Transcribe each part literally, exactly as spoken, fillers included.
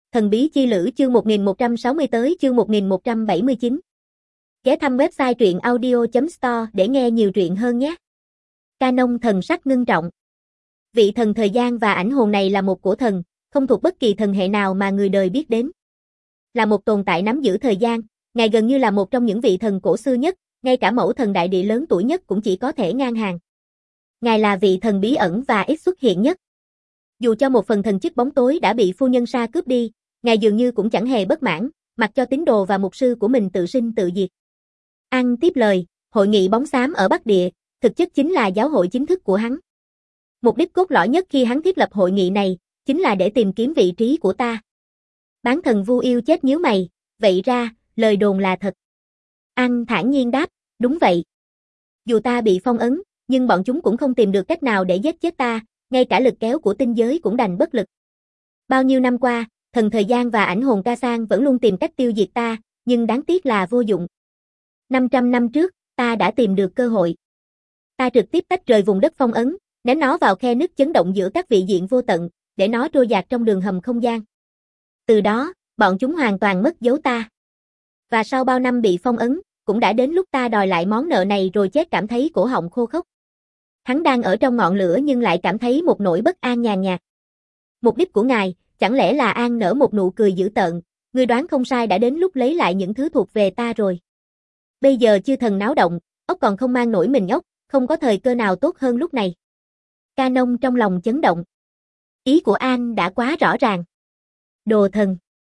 Thần bí chi lữ chương một nghìn một trăm sáu mươi tới chương một nghìn một trăm bảy mươi chín. Ghé thăm website truyện audio chấm store để nghe nhiều truyện hơn nhé. Canon thần sắc ngưng trọng. Vị thần thời gian và ảnh hồn này là một cổ thần, không thuộc bất kỳ thần hệ nào mà người đời biết đến. Là một tồn tại nắm giữ thời gian, ngài gần như là một trong những vị thần cổ xưa nhất, ngay cả mẫu thần đại địa lớn tuổi nhất cũng chỉ có thể ngang hàng. Ngài là vị thần bí ẩn và ít xuất hiện nhất. Dù cho một phần thần chức bóng tối đã bị phu nhân Sa cướp đi, ngài dường như cũng chẳng hề bất mãn, mặc cho tín đồ và mục sư của mình tự sinh tự diệt. An tiếp lời, hội nghị bóng xám ở Bắc Địa, thực chất chính là giáo hội chính thức của hắn. Mục đích cốt lõi nhất khi hắn thiết lập hội nghị này, chính là để tìm kiếm vị trí của ta. Bán thần Vu Yêu chết nhíu mày, vậy ra, lời đồn là thật. An thản nhiên đáp, đúng vậy. Dù ta bị phong ấn, nhưng bọn chúng cũng không tìm được cách nào để giết chết ta, ngay cả lực kéo của tinh giới cũng đành bất lực. Bao nhiêu năm qua, thần thời gian và ảnh hồn Ca-san vẫn luôn tìm cách tiêu diệt ta, nhưng đáng tiếc là vô dụng. năm trăm năm trước, ta đã tìm được cơ hội. Ta trực tiếp tách rời vùng đất phong ấn, ném nó vào khe nứt chấn động giữa các vị diện vô tận, để nó trôi dạt trong đường hầm không gian. Từ đó, bọn chúng hoàn toàn mất dấu ta. Và sau bao năm bị phong ấn, cũng đã đến lúc ta đòi lại món nợ này rồi chết cảm thấy cổ họng khô khốc. Hắn đang ở trong ngọn lửa nhưng lại cảm thấy một nỗi bất an nhàn nhạt. Mục đích của ngài, chẳng lẽ là An nở một nụ cười dữ tợn, ngươi đoán không sai, đã đến lúc lấy lại những thứ thuộc về ta rồi. Bây giờ chư thần náo động, ốc còn không mang nổi mình ốc, không có thời cơ nào tốt hơn lúc này. Canon trong lòng chấn động. Ý của An đã quá rõ ràng. Đồ thần.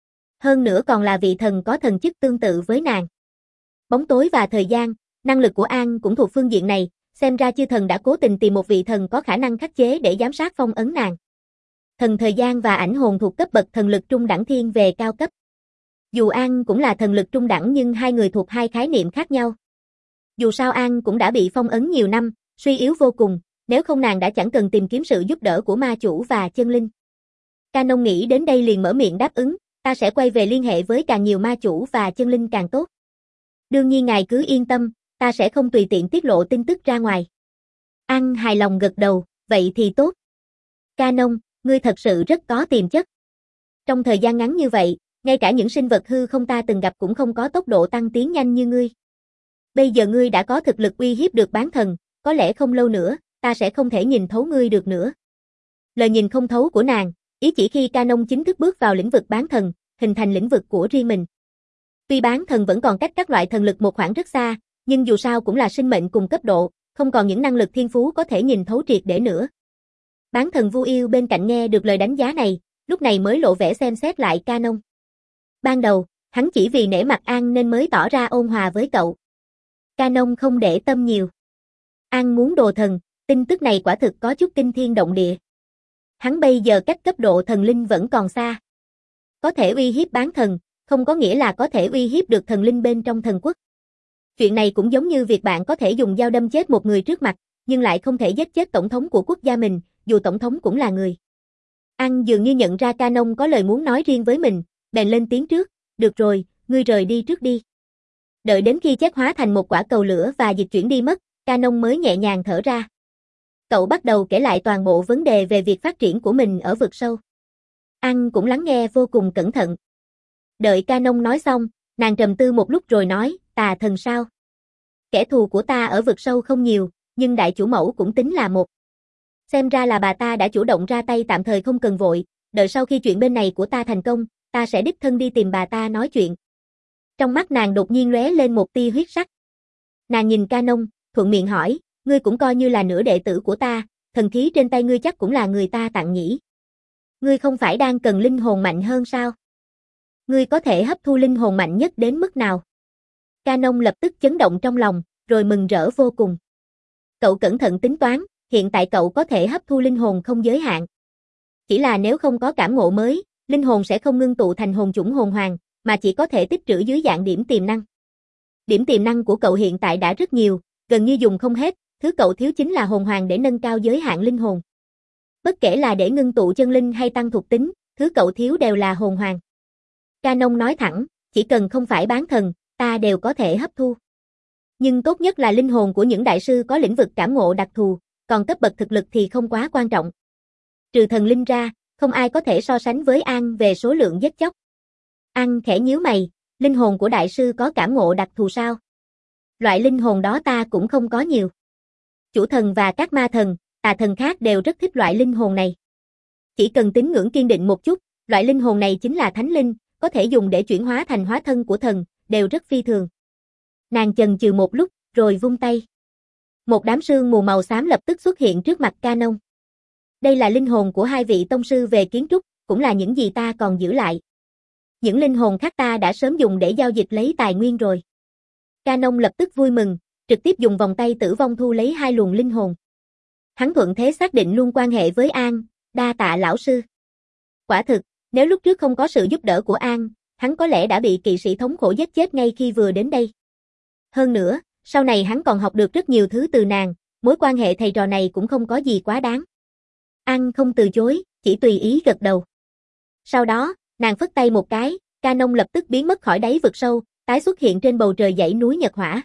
Hơn nữa còn là vị thần có thần chức tương tự với nàng. Bóng tối và thời gian, năng lực của An cũng thuộc phương diện này, xem ra chư thần đã cố tình tìm một vị thần có khả năng khắc chế để giám sát phong ấn nàng. Thần thời gian và ảnh hồn thuộc cấp bậc thần lực trung đẳng thiên về cao cấp. Dù An cũng là thần lực trung đẳng nhưng hai người thuộc hai khái niệm khác nhau. Dù sao An cũng đã bị phong ấn nhiều năm, suy yếu vô cùng, nếu không nàng đã chẳng cần tìm kiếm sự giúp đỡ của ma chủ và chân linh. Canon nghĩ đến đây liền mở miệng đáp ứng, ta sẽ quay về liên hệ với càng nhiều ma chủ và chân linh càng tốt. Đương nhiên ngài cứ yên tâm, ta sẽ không tùy tiện tiết lộ tin tức ra ngoài. An hài lòng gật đầu, vậy thì tốt. Canon, ngươi thật sự rất có tiềm chất. Trong thời gian ngắn như vậy, ngay cả những sinh vật hư không ta từng gặp cũng không có tốc độ tăng tiến nhanh như ngươi. Bây giờ ngươi đã có thực lực uy hiếp được bán thần, có lẽ không lâu nữa, ta sẽ không thể nhìn thấu ngươi được nữa. Lời nhìn không thấu của nàng, ý chỉ khi Canon chính thức bước vào lĩnh vực bán thần, hình thành lĩnh vực của riêng mình. Tuy bán thần vẫn còn cách các loại thần lực một khoảng rất xa, nhưng dù sao cũng là sinh mệnh cùng cấp độ, không còn những năng lực thiên phú có thể nhìn thấu triệt để nữa. Bán thần Vu Yêu bên cạnh nghe được lời đánh giá này, lúc này mới lộ vẻ xem xét lại Canon. Ban đầu, hắn chỉ vì nể mặt An nên mới tỏ ra ôn hòa với cậu. Canon không để tâm nhiều. An muốn đồ thần, tin tức này quả thực có chút kinh thiên động địa. Hắn bây giờ cách cấp độ thần linh vẫn còn xa. Có thể uy hiếp bán thần, không có nghĩa là có thể uy hiếp được thần linh bên trong thần quốc. Chuyện này cũng giống như việc bạn có thể dùng dao đâm chết một người trước mặt, nhưng lại không thể giết chết tổng thống của quốc gia mình, dù tổng thống cũng là người. An dường như nhận ra Canon có lời muốn nói riêng với mình, bèn lên tiếng trước, được rồi, ngươi rời đi trước đi. Đợi đến khi chết hóa thành một quả cầu lửa và dịch chuyển đi mất, Canon mới nhẹ nhàng thở ra. Cậu bắt đầu kể lại toàn bộ vấn đề về việc phát triển của mình ở vực sâu. An cũng lắng nghe vô cùng cẩn thận. Đợi Canon nói xong, nàng trầm tư một lúc rồi nói, tà thần sao? Kẻ thù của ta ở vực sâu không nhiều, nhưng đại chủ mẫu cũng tính là một. Xem ra là bà ta đã chủ động ra tay, tạm thời không cần vội, đợi sau khi chuyện bên này của ta thành công, ta sẽ đích thân đi tìm bà ta nói chuyện. Trong mắt nàng đột nhiên lóe lên một tia huyết sắc. Nàng nhìn Canon, thuận miệng hỏi, ngươi cũng coi như là nửa đệ tử của ta, thần khí trên tay ngươi chắc cũng là người ta tặng nhỉ? Ngươi không phải đang cần linh hồn mạnh hơn sao? Ngươi có thể hấp thu linh hồn mạnh nhất đến mức nào? Canon lập tức chấn động trong lòng, rồi mừng rỡ vô cùng. Cậu cẩn thận tính toán, hiện tại cậu có thể hấp thu linh hồn không giới hạn. Chỉ là nếu không có cảm ngộ mới, linh hồn sẽ không ngưng tụ thành hồn chủng hồn hoàng, mà chỉ có thể tích trữ dưới dạng điểm tiềm năng. Điểm tiềm năng của cậu hiện tại đã rất nhiều, gần như dùng không hết, thứ cậu thiếu chính là hồn hoàng để nâng cao giới hạn linh hồn. Bất kể là để ngưng tụ chân linh hay tăng thuộc tính, thứ cậu thiếu đều là hồn hoàng. Canon nói thẳng, chỉ cần không phải bán thần, ta đều có thể hấp thu. Nhưng tốt nhất là linh hồn của những đại sư có lĩnh vực cảm ngộ đặc thù, còn cấp bậc thực lực thì không quá quan trọng. Trừ thần linh ra, không ai có thể so sánh với An về số lượng giết chóc. An khẽ nhíu mày, linh hồn của đại sư có cảm ngộ đặc thù sao? Loại linh hồn đó ta cũng không có nhiều. Chủ thần và các ma thần, tà thần khác đều rất thích loại linh hồn này. Chỉ cần tín ngưỡng kiên định một chút, loại linh hồn này chính là thánh linh, có thể dùng để chuyển hóa thành hóa thân của thần, đều rất phi thường. Nàng chần chừ một lúc, rồi vung tay. Một đám sương mù màu xám lập tức xuất hiện trước mặt Canon. Đây là linh hồn của hai vị tông sư về kiến trúc, cũng là những gì ta còn giữ lại. Những linh hồn khác ta đã sớm dùng để giao dịch lấy tài nguyên rồi. Canon lập tức vui mừng, trực tiếp dùng vòng tay tử vong thu lấy hai luồng linh hồn. Hắn thuận thế xác định luôn quan hệ với An, đa tạ lão sư. Quả thực, nếu lúc trước không có sự giúp đỡ của An, hắn có lẽ đã bị kỵ sĩ thống khổ giết chết ngay khi vừa đến đây. Hơn nữa, sau này hắn còn học được rất nhiều thứ từ nàng, mối quan hệ thầy trò này cũng không có gì quá đáng. An không từ chối, chỉ tùy ý gật đầu. Sau đó, nàng phất tay một cái, Canon lập tức biến mất khỏi đáy vực sâu, tái xuất hiện trên bầu trời dãy núi Nhật Hỏa.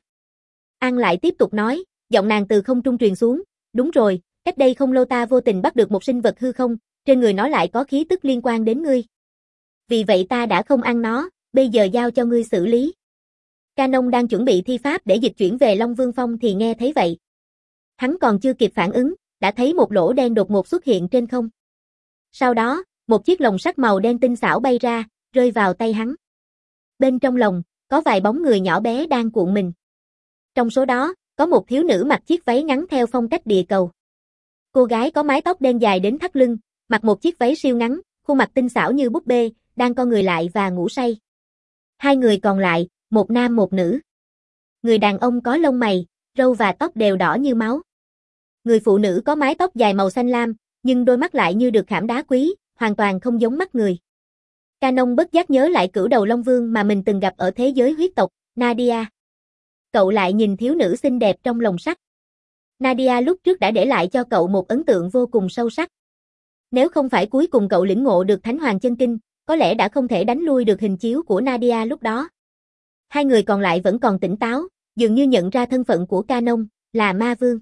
An lại tiếp tục nói, giọng nàng từ không trung truyền xuống, đúng rồi, cách đây không lâu ta vô tình bắt được một sinh vật hư không, trên người nó lại có khí tức liên quan đến ngươi. Vì vậy ta đã không ăn nó, bây giờ giao cho ngươi xử lý. Canon đang chuẩn bị thi pháp để dịch chuyển về Long Vương Phong thì nghe thấy vậy. Hắn còn chưa kịp phản ứng, đã thấy một lỗ đen đột ngột xuất hiện trên không. Sau đó, một chiếc lồng sắt màu đen tinh xảo bay ra, rơi vào tay hắn. Bên trong lồng, có vài bóng người nhỏ bé đang cuộn mình. Trong số đó, có một thiếu nữ mặc chiếc váy ngắn theo phong cách địa cầu. Cô gái có mái tóc đen dài đến thắt lưng, mặc một chiếc váy siêu ngắn, khuôn mặt tinh xảo như búp bê, đang co người lại và ngủ say. Hai người còn lại, một nam một nữ. Người đàn ông có lông mày, râu và tóc đều đỏ như máu. Người phụ nữ có mái tóc dài màu xanh lam, nhưng đôi mắt lại như được khảm đá quý, hoàn toàn không giống mắt người. Canon bất giác nhớ lại cửu đầu Long Vương mà mình từng gặp ở thế giới huyết tộc, Nadia. Cậu lại nhìn thiếu nữ xinh đẹp trong lồng sắt. Nadia lúc trước đã để lại cho cậu một ấn tượng vô cùng sâu sắc. Nếu không phải cuối cùng cậu lĩnh ngộ được Thánh Hoàng Chân Kinh, có lẽ đã không thể đánh lui được hình chiếu của Nadia lúc đó. Hai người còn lại vẫn còn tỉnh táo, dường như nhận ra thân phận của Canon, là ma vương.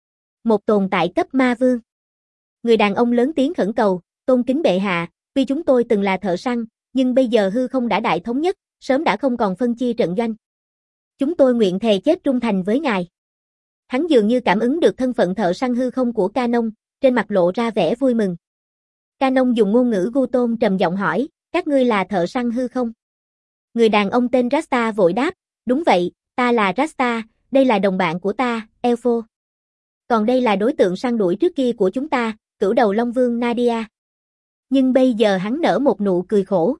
Một tồn tại cấp ma vương. Người đàn ông lớn tiếng khẩn cầu, tôn kính bệ hạ, vì chúng tôi từng là thợ săn, nhưng bây giờ hư không đã đại thống nhất, sớm đã không còn phân chia trận doanh. Chúng tôi nguyện thề chết trung thành với ngài. Hắn dường như cảm ứng được thân phận thợ săn hư không của Canon, trên mặt lộ ra vẻ vui mừng. Canon dùng ngôn ngữ gu tôn trầm giọng hỏi, các ngươi là thợ săn hư không? Người đàn ông tên Rasta vội đáp, đúng vậy, ta là Rasta, đây là đồng bạn của ta, Elfo. Còn đây là đối tượng săn đuổi trước kia của chúng ta, cửu đầu Long Vương Nadia. Nhưng bây giờ hắn nở một nụ cười khổ.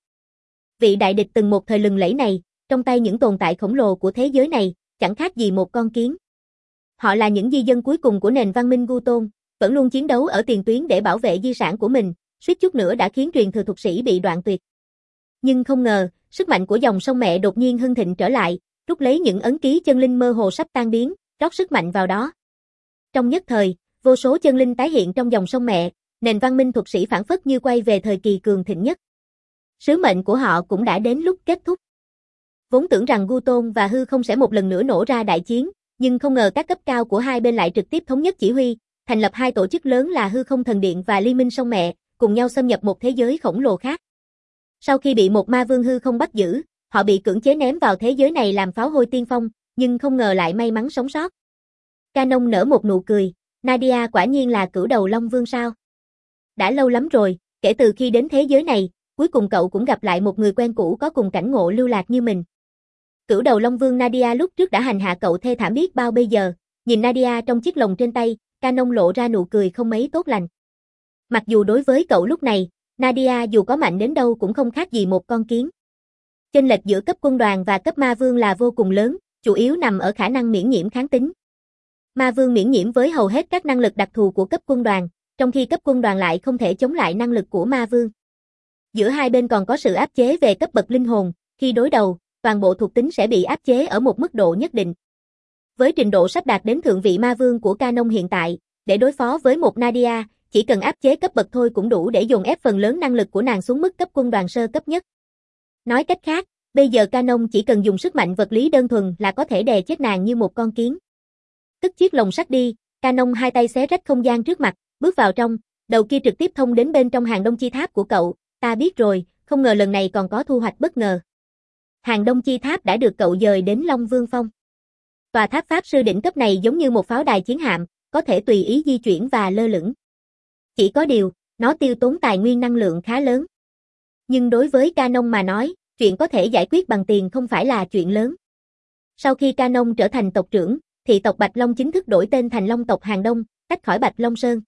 Vị đại địch từng một thời lừng lẫy này, trong tay những tồn tại khổng lồ của thế giới này, chẳng khác gì một con kiến. Họ là những di dân cuối cùng của nền văn minh Gu Tôn, vẫn luôn chiến đấu ở tiền tuyến để bảo vệ di sản của mình, suýt chút nữa đã khiến truyền thừa thuật sĩ bị đoạn tuyệt. Nhưng không ngờ, sức mạnh của dòng sông mẹ đột nhiên hưng thịnh trở lại, rút lấy những ấn ký chân linh mơ hồ sắp tan biến, rót sức mạnh vào đó. Trong nhất thời, vô số chân linh tái hiện trong dòng sông mẹ, nền văn minh thuật sĩ phản phất như quay về thời kỳ cường thịnh nhất. Sứ mệnh của họ cũng đã đến lúc kết thúc. Vốn tưởng rằng Gu Tôn và hư không sẽ một lần nữa nổ ra đại chiến, nhưng không ngờ các cấp cao của hai bên lại trực tiếp thống nhất chỉ huy, thành lập hai tổ chức lớn là Hư Không Thần Điện và Liên minh sông mẹ, cùng nhau xâm nhập một thế giới khổng lồ khác. Sau khi bị một ma vương hư không bắt giữ, họ bị cưỡng chế ném vào thế giới này làm pháo hôi tiên phong, nhưng không ngờ lại may mắn sống sót. Canon nở một nụ cười, Nadia quả nhiên là cửu đầu Long Vương sao? Đã lâu lắm rồi, kể từ khi đến thế giới này, cuối cùng cậu cũng gặp lại một người quen cũ có cùng cảnh ngộ lưu lạc như mình. Cửu đầu Long Vương Nadia lúc trước đã hành hạ cậu thê thảm biết bao bây giờ, nhìn Nadia trong chiếc lồng trên tay, Canon lộ ra nụ cười không mấy tốt lành. Mặc dù đối với cậu lúc này, Nadia dù có mạnh đến đâu cũng không khác gì một con kiến. Chênh lệch giữa cấp quân đoàn và cấp ma vương là vô cùng lớn, chủ yếu nằm ở khả năng miễn nhiễm kháng tính. Ma vương miễn nhiễm với hầu hết các năng lực đặc thù của cấp quân đoàn, trong khi cấp quân đoàn lại không thể chống lại năng lực của ma vương. Giữa hai bên còn có sự áp chế về cấp bậc linh hồn, khi đối đầu, toàn bộ thuộc tính sẽ bị áp chế ở một mức độ nhất định. Với trình độ sắp đạt đến thượng vị ma vương của Canon hiện tại, để đối phó với một Nadia, chỉ cần áp chế cấp bậc thôi cũng đủ để dồn ép phần lớn năng lực của nàng xuống mức cấp quân đoàn sơ cấp nhất. Nói cách khác, bây giờ Canon chỉ cần dùng sức mạnh vật lý đơn thuần là có thể đè chết nàng như một con kiến. Cất chiếc lồng sắt đi, Canon hai tay xé rách không gian trước mặt, bước vào trong, Đầu kia trực tiếp thông đến bên trong hàng đông chi tháp của cậu, ta biết rồi, không ngờ lần này còn có thu hoạch bất ngờ. Hàng đông chi tháp đã được cậu dời đến Long Vương Phong. Tòa tháp pháp sư đỉnh cấp này giống như một pháo đài chiến hạm, có thể tùy ý di chuyển và lơ lửng. Chỉ có điều, nó tiêu tốn tài nguyên năng lượng khá lớn. Nhưng đối với Canon mà nói, chuyện có thể giải quyết bằng tiền không phải là chuyện lớn. Sau khi Canon trở thành tộc trưởng, thị tộc Bạch Long chính thức đổi tên thành Long tộc Hàng Đông, tách khỏi Bạch Long Sơn.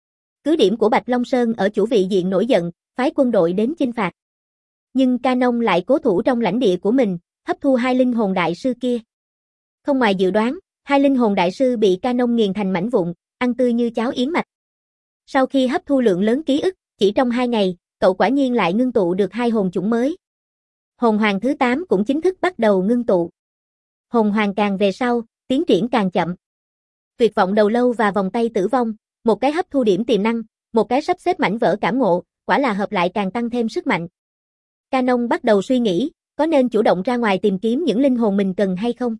Cứ điểm của Bạch Long Sơn ở chủ vị diện nổi giận, phái quân đội đến chinh phạt. Nhưng Canon lại cố thủ trong lãnh địa của mình, hấp thu hai linh hồn đại sư kia. Không ngoài dự đoán, hai linh hồn đại sư bị Canon nghiền thành mảnh vụn, ăn tươi như cháo yến mạch. Sau khi hấp thu lượng lớn ký ức, chỉ trong hai ngày, cậu quả nhiên lại ngưng tụ được hai hồn chủng mới. Hồn hoàng thứ tám cũng chính thức bắt đầu ngưng tụ. Hồn hoàng càng về sau, tiến triển càng chậm. Tuyệt vọng đầu lâu và vòng tay tử vong, một cái hấp thu điểm tiềm năng, một cái sắp xếp mảnh vỡ cảm ngộ, quả là hợp lại càng tăng thêm sức mạnh. Canon bắt đầu suy nghĩ, có nên chủ động ra ngoài tìm kiếm những linh hồn mình cần hay không?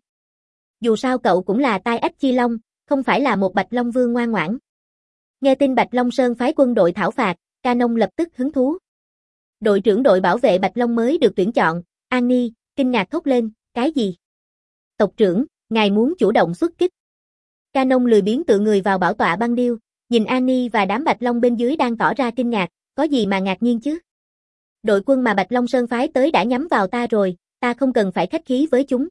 Dù sao cậu cũng là tai ách chi long, không phải là một Bạch Long Vương ngoan ngoãn. Nghe tin Bạch Long Sơn phái quân đội thảo phạt, Canon lập tức hứng thú. Đội trưởng đội bảo vệ Bạch Long mới được tuyển chọn, Annie, kinh ngạc thốt lên, cái gì? Tộc trưởng, ngài muốn chủ động xuất kích. Canon lười biếng tựa người vào bảo tọa băng điêu, nhìn Annie và đám Bạch Long bên dưới đang tỏ ra kinh ngạc, có gì mà ngạc nhiên chứ? Đội quân mà Bạch Long Sơn phái tới đã nhắm vào ta rồi, ta không cần phải khách khí với chúng.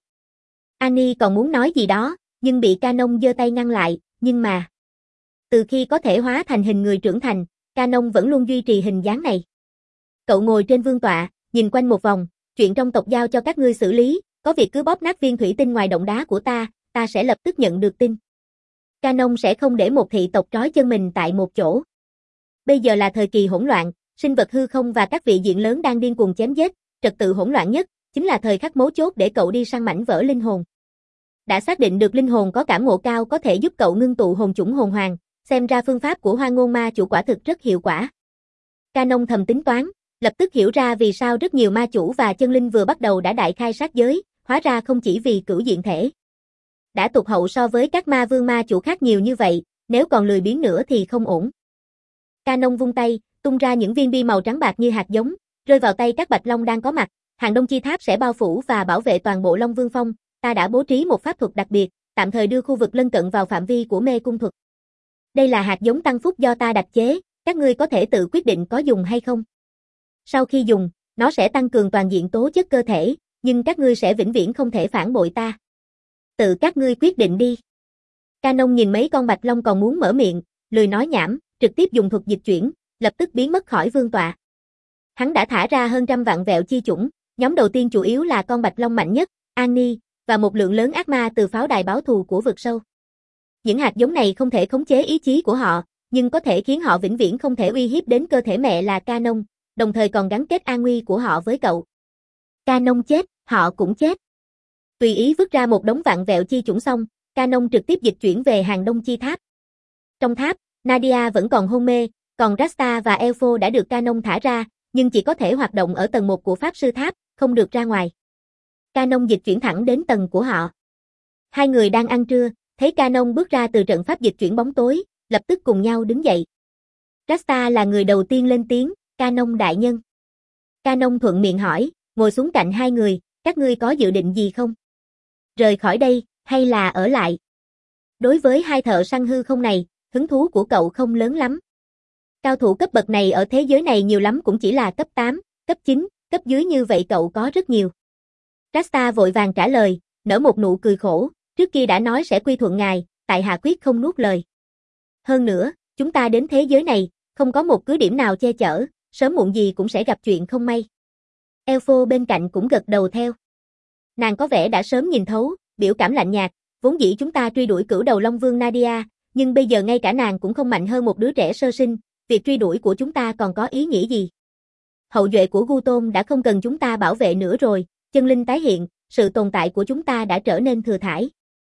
Annie còn muốn nói gì đó, nhưng bị Canon giơ tay ngăn lại, nhưng mà... Từ khi có thể hóa thành hình người trưởng thành, Canon vẫn luôn duy trì hình dáng này. Cậu ngồi trên vương tọa, nhìn quanh một vòng, chuyện trong tộc giao cho các ngươi xử lý, có việc cứ bóp nát viên thủy tinh ngoài động đá của ta, ta sẽ lập tức nhận được tin. Canon sẽ không để một thị tộc trói chân mình tại một chỗ. Bây giờ là thời kỳ hỗn loạn, sinh vật hư không và các vị diện lớn đang điên cuồng chém giết, trật tự hỗn loạn nhất, chính là thời khắc mấu chốt để cậu đi săn mảnh vỡ linh hồn. Đã xác định được linh hồn có cảm ngộ cao có thể giúp cậu ngưng tụ hồn chủng hồn hoàng, xem ra phương pháp của Hoa Ngôn Ma chủ quả thực rất hiệu quả. Canon thầm tính toán, lập tức hiểu ra vì sao rất nhiều ma chủ và chân linh vừa bắt đầu đã đại khai sát giới, hóa ra không chỉ vì cửu diện thể. Đã tụt hậu so với các ma vương ma chủ khác nhiều như vậy, nếu còn lười biếng nữa thì không ổn. Canon vung tay, tung ra những viên bi màu trắng bạc như hạt giống, rơi vào tay các Bạch Long đang có mặt, hàng đông chi tháp sẽ bao phủ và bảo vệ toàn bộ Long Vương Phong, ta đã bố trí một pháp thuật đặc biệt, tạm thời đưa khu vực lân cận vào phạm vi của mê cung thuật. Đây là hạt giống tăng phúc do ta đặc chế, các ngươi có thể tự quyết định có dùng hay không. Sau khi dùng, nó sẽ tăng cường toàn diện tố chất cơ thể, nhưng các ngươi sẽ vĩnh viễn không thể phản bội ta. Tự các ngươi quyết định đi. Canon nhìn mấy con Bạch Long còn muốn mở miệng, lười nói nhảm, trực tiếp dùng thuật dịch chuyển, lập tức biến mất khỏi vương tọa. Hắn đã thả ra hơn trăm vạn vẹo chi chủng, nhóm đầu tiên chủ yếu là con Bạch Long mạnh nhất, Annie, và một lượng lớn ác ma từ pháo đài báo thù của vực sâu. Những hạt giống này không thể khống chế ý chí của họ, nhưng có thể khiến họ vĩnh viễn không thể uy hiếp đến cơ thể mẹ là Canon, đồng thời còn gắn kết an nguy của họ với cậu. Canon chết, họ cũng chết. Tùy ý vứt ra một đống vạn vẹo chi chủng xong, Canon trực tiếp dịch chuyển về hàng đông chi tháp. Trong tháp, Nadia vẫn còn hôn mê, còn Rasta và Elfo đã được Canon thả ra, nhưng chỉ có thể hoạt động ở tầng một của pháp sư tháp, không được ra ngoài. Canon dịch chuyển thẳng đến tầng của họ. Hai người đang ăn trưa, thấy Canon bước ra từ trận pháp dịch chuyển bóng tối, lập tức cùng nhau đứng dậy. Rasta là người đầu tiên lên tiếng, Canon đại nhân. Canon thuận miệng hỏi, ngồi xuống cạnh hai người, các ngươi có dự định gì không? Rời khỏi đây, hay là ở lại? Đối với hai thợ săn hư không này, hứng thú của cậu không lớn lắm. Cao thủ cấp bậc này ở thế giới này nhiều lắm cũng chỉ là cấp tám, cấp chín, cấp dưới như vậy cậu có rất nhiều. Rasta vội vàng trả lời, nở một nụ cười khổ, trước kia đã nói sẽ quy thuận ngài, tại hạ quyết không nuốt lời. Hơn nữa, chúng ta đến thế giới này, không có một cứ điểm nào che chở, sớm muộn gì cũng sẽ gặp chuyện không may. Elfo bên cạnh cũng gật đầu theo. Nàng có vẻ đã sớm nhìn thấu, biểu cảm lạnh nhạt, vốn dĩ chúng ta truy đuổi cửu đầu Long Vương Nadia, nhưng bây giờ ngay cả nàng cũng không mạnh hơn một đứa trẻ sơ sinh, việc truy đuổi của chúng ta còn có ý nghĩa gì? Hậu duệ của Guton đã không cần chúng ta bảo vệ nữa rồi, chân linh tái hiện, sự tồn tại của chúng ta đã trở nên thừa thãi.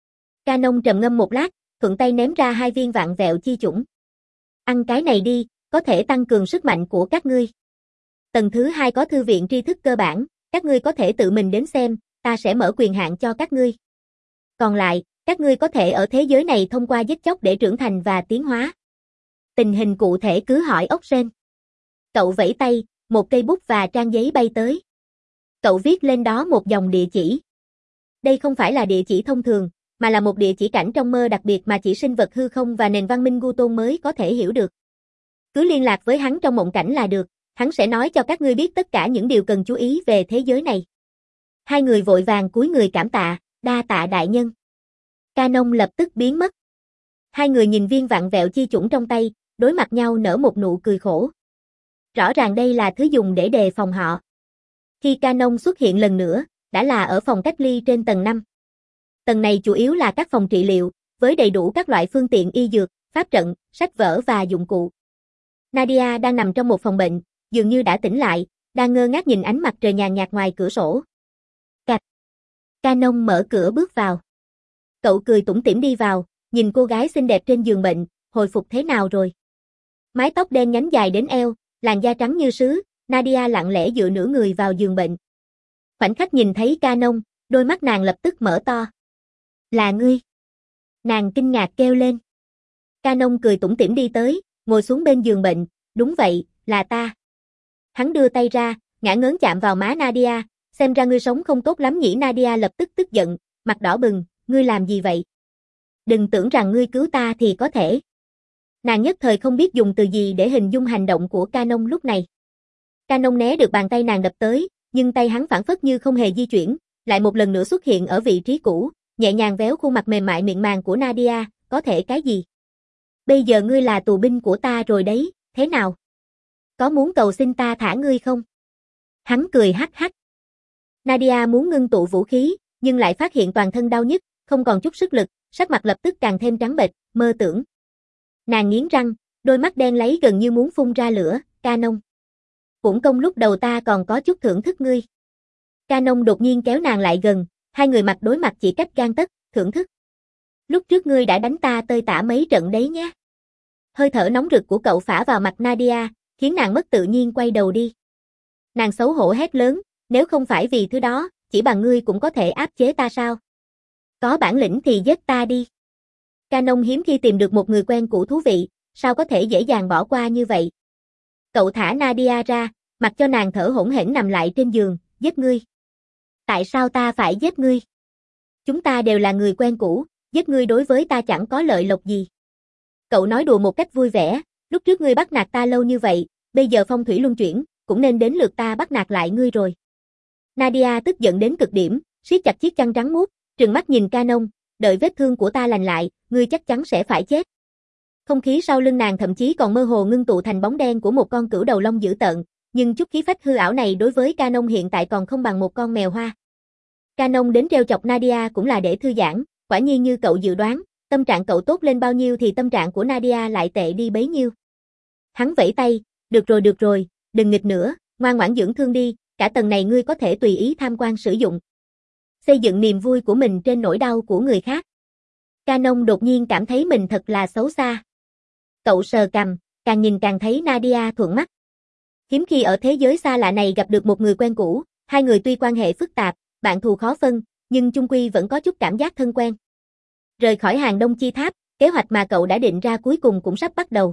Canon trầm ngâm một lát, thuận tay ném ra hai viên vạn vẹo chi chủng. Ăn cái này đi, có thể tăng cường sức mạnh của các ngươi. Tầng thứ hai có thư viện tri thức cơ bản, các ngươi có thể tự mình đến xem, ta sẽ mở quyền hạn cho các ngươi. Còn lại, các ngươi có thể ở thế giới này thông qua giết chóc để trưởng thành và tiến hóa. Tình hình cụ thể cứ hỏi ốc sên. Cậu vẫy tay, một cây bút và trang giấy bay tới. Cậu viết lên đó một dòng địa chỉ. Đây không phải là địa chỉ thông thường, mà là một địa chỉ cảnh trong mơ đặc biệt mà chỉ sinh vật hư không và nền văn minh Gu Tôn mới có thể hiểu được. Cứ liên lạc với hắn trong mộng cảnh là được, hắn sẽ nói cho các ngươi biết tất cả những điều cần chú ý về thế giới này. Hai người vội vàng cúi người cảm tạ, đa tạ đại nhân. Canon lập tức biến mất. Hai người nhìn viên vặn vẹo chi chủng trong tay, đối mặt nhau nở một nụ cười khổ. Rõ ràng đây là thứ dùng để đề phòng họ. Khi Canon xuất hiện lần nữa, đã là ở phòng cách ly trên tầng năm. Tầng này chủ yếu là các phòng trị liệu, với đầy đủ các loại phương tiện y dược, pháp trận, sách vở và dụng cụ. Nadia đang nằm trong một phòng bệnh, dường như đã tỉnh lại, đang ngơ ngác nhìn ánh mặt trời nhàn nhạt ngoài cửa sổ. Cạch. Canon mở cửa bước vào. Cậu cười tủm tỉm đi vào, nhìn cô gái xinh đẹp trên giường bệnh, hồi phục thế nào rồi? Mái tóc đen nhánh dài đến eo, làn da trắng như sứ, Nadia lặng lẽ dựa nửa người vào giường bệnh. Khoảnh khắc nhìn thấy Canon, đôi mắt nàng lập tức mở to. Là ngươi? Nàng kinh ngạc kêu lên. Canon cười tủm tỉm đi tới, ngồi xuống bên giường bệnh, đúng vậy, là ta. Hắn đưa tay ra, ngả ngớn chạm vào má Nadia, xem ra ngươi sống không tốt lắm nhỉ. Nadia lập tức tức giận, mặt đỏ bừng, ngươi làm gì vậy? Đừng tưởng rằng ngươi cứu ta thì có thể. Nàng nhất thời không biết dùng từ gì để hình dung hành động của Canon lúc này. Canon né được bàn tay nàng đập tới, nhưng tay hắn phảng phất như không hề di chuyển, lại một lần nữa xuất hiện ở vị trí cũ, nhẹ nhàng véo khuôn mặt mềm mại mịn màng của Nadia, có thể cái gì? Bây giờ ngươi là tù binh của ta rồi đấy, thế nào? Có muốn cầu xin ta thả ngươi không? Hắn cười hắc hắc. Nadia muốn ngưng tụ vũ khí, nhưng lại phát hiện toàn thân đau nhức, không còn chút sức lực, sắc mặt lập tức càng thêm trắng bệch, mơ tưởng. Nàng nghiến răng, đôi mắt đen láy gần như muốn phun ra lửa, Canon. Cũng công lúc đầu ta còn có chút thưởng thức ngươi. Canon đột nhiên kéo nàng lại gần, hai người mặt đối mặt chỉ cách gang tấc, thưởng thức. Lúc trước ngươi đã đánh ta tơi tả mấy trận đấy nhé. Hơi thở nóng rực của cậu phả vào mặt Nadia, khiến nàng mất tự nhiên quay đầu đi. Nàng xấu hổ hét lớn, nếu không phải vì thứ đó, chỉ bằng ngươi cũng có thể áp chế ta sao? Có bản lĩnh thì giết ta đi. Canon hiếm khi tìm được một người quen cũ thú vị, sao có thể dễ dàng bỏ qua như vậy? Cậu thả Nadia ra, mặc cho nàng thở hổn hển nằm lại trên giường, giết ngươi. Tại sao ta phải giết ngươi? Chúng ta đều là người quen cũ, giết ngươi đối với ta chẳng có lợi lộc gì. Cậu nói đùa một cách vui vẻ, lúc trước ngươi bắt nạt ta lâu như vậy, bây giờ phong thủy luân chuyển, cũng nên đến lượt ta bắt nạt lại ngươi rồi. Nadia tức giận đến cực điểm, siết chặt chiếc chăn trắng muốt, trừng mắt nhìn Canon, đợi vết thương của ta lành lại, ngươi chắc chắn sẽ phải chết. Không khí sau lưng nàng thậm chí còn mơ hồ ngưng tụ thành bóng đen của một con cửu đầu long dữ tợn, nhưng chút khí phách hư ảo này đối với Canon hiện tại còn không bằng một con mèo hoa. Canon đến trêu chọc Nadia cũng là để thư giãn, quả nhiên như cậu dự đoán, tâm trạng cậu tốt lên bao nhiêu thì tâm trạng của Nadia lại tệ đi bấy nhiêu. Hắn vẫy tay, được rồi được rồi, đừng nghịch nữa, ngoan ngoãn dưỡng thương đi, cả tầng này ngươi có thể tùy ý tham quan sử dụng. Xây dựng niềm vui của mình trên nỗi đau của người khác. Canon đột nhiên cảm thấy mình thật là xấu xa. Cậu sờ cằm, càng nhìn càng thấy Nadia thuận mắt. Hiếm khi ở thế giới xa lạ này gặp được một người quen cũ, hai người tuy quan hệ phức tạp, bạn thù khó phân, nhưng chung quy vẫn có chút cảm giác thân quen. Rời khỏi hàng Đông Chi Tháp, kế hoạch mà cậu đã định ra cuối cùng cũng sắp bắt đầu.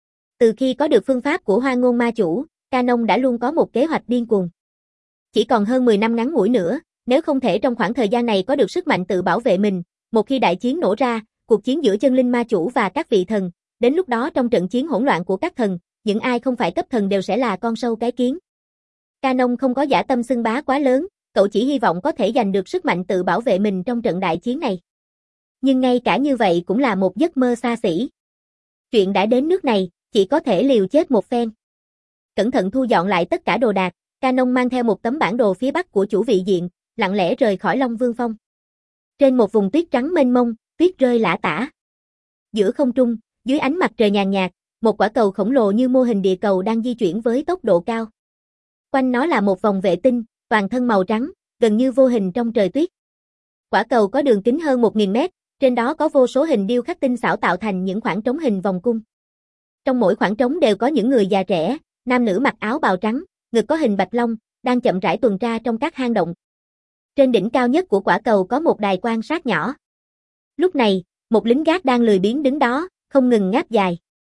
Từ khi có được phương pháp của Hoa Ngôn Ma Chủ, Canon đã luôn có một kế hoạch điên cuồng. Chỉ còn hơn mười năm ngắn ngủi nữa, nếu không thể trong khoảng thời gian này có được sức mạnh tự bảo vệ mình, một khi đại chiến nổ ra, cuộc chiến giữa chân linh ma chủ và các vị thần, đến lúc đó trong trận chiến hỗn loạn của các thần, những ai không phải cấp thần đều sẽ là con sâu cái kiến. Canon không có dã tâm xưng bá quá lớn, cậu chỉ hy vọng có thể giành được sức mạnh tự bảo vệ mình trong trận đại chiến này. Nhưng ngay cả như vậy cũng là một giấc mơ xa xỉ. Chuyện đã đến nước này, chỉ có thể liều chết một phen. Cẩn thận thu dọn lại tất cả đồ đạc, Canon mang theo một tấm bản đồ phía bắc của chủ vị diện, lặng lẽ rời khỏi Long Vương Phong. Trên một vùng tuyết trắng mênh mông, tuyết rơi lả tả. Giữa không trung, dưới ánh mặt trời nhàn nhạt, một quả cầu khổng lồ như mô hình địa cầu đang di chuyển với tốc độ cao. Quanh nó là một vòng vệ tinh, toàn thân màu trắng, gần như vô hình trong trời tuyết. Quả cầu có đường kính hơn một nghìn mét, trên đó có vô số hình điêu khắc tinh xảo tạo thành những khoảng trống hình vòng cung. Trong mỗi khoảng trống đều có những người già trẻ, nam nữ mặc áo bào trắng, ngực có hình bạch long, đang chậm rãi tuần tra trong các hang động. Trên đỉnh cao nhất của quả cầu có một đài quan sát nhỏ. Lúc này, một lính gác đang lười biếng đứng đó, không ngừng ngáp dài.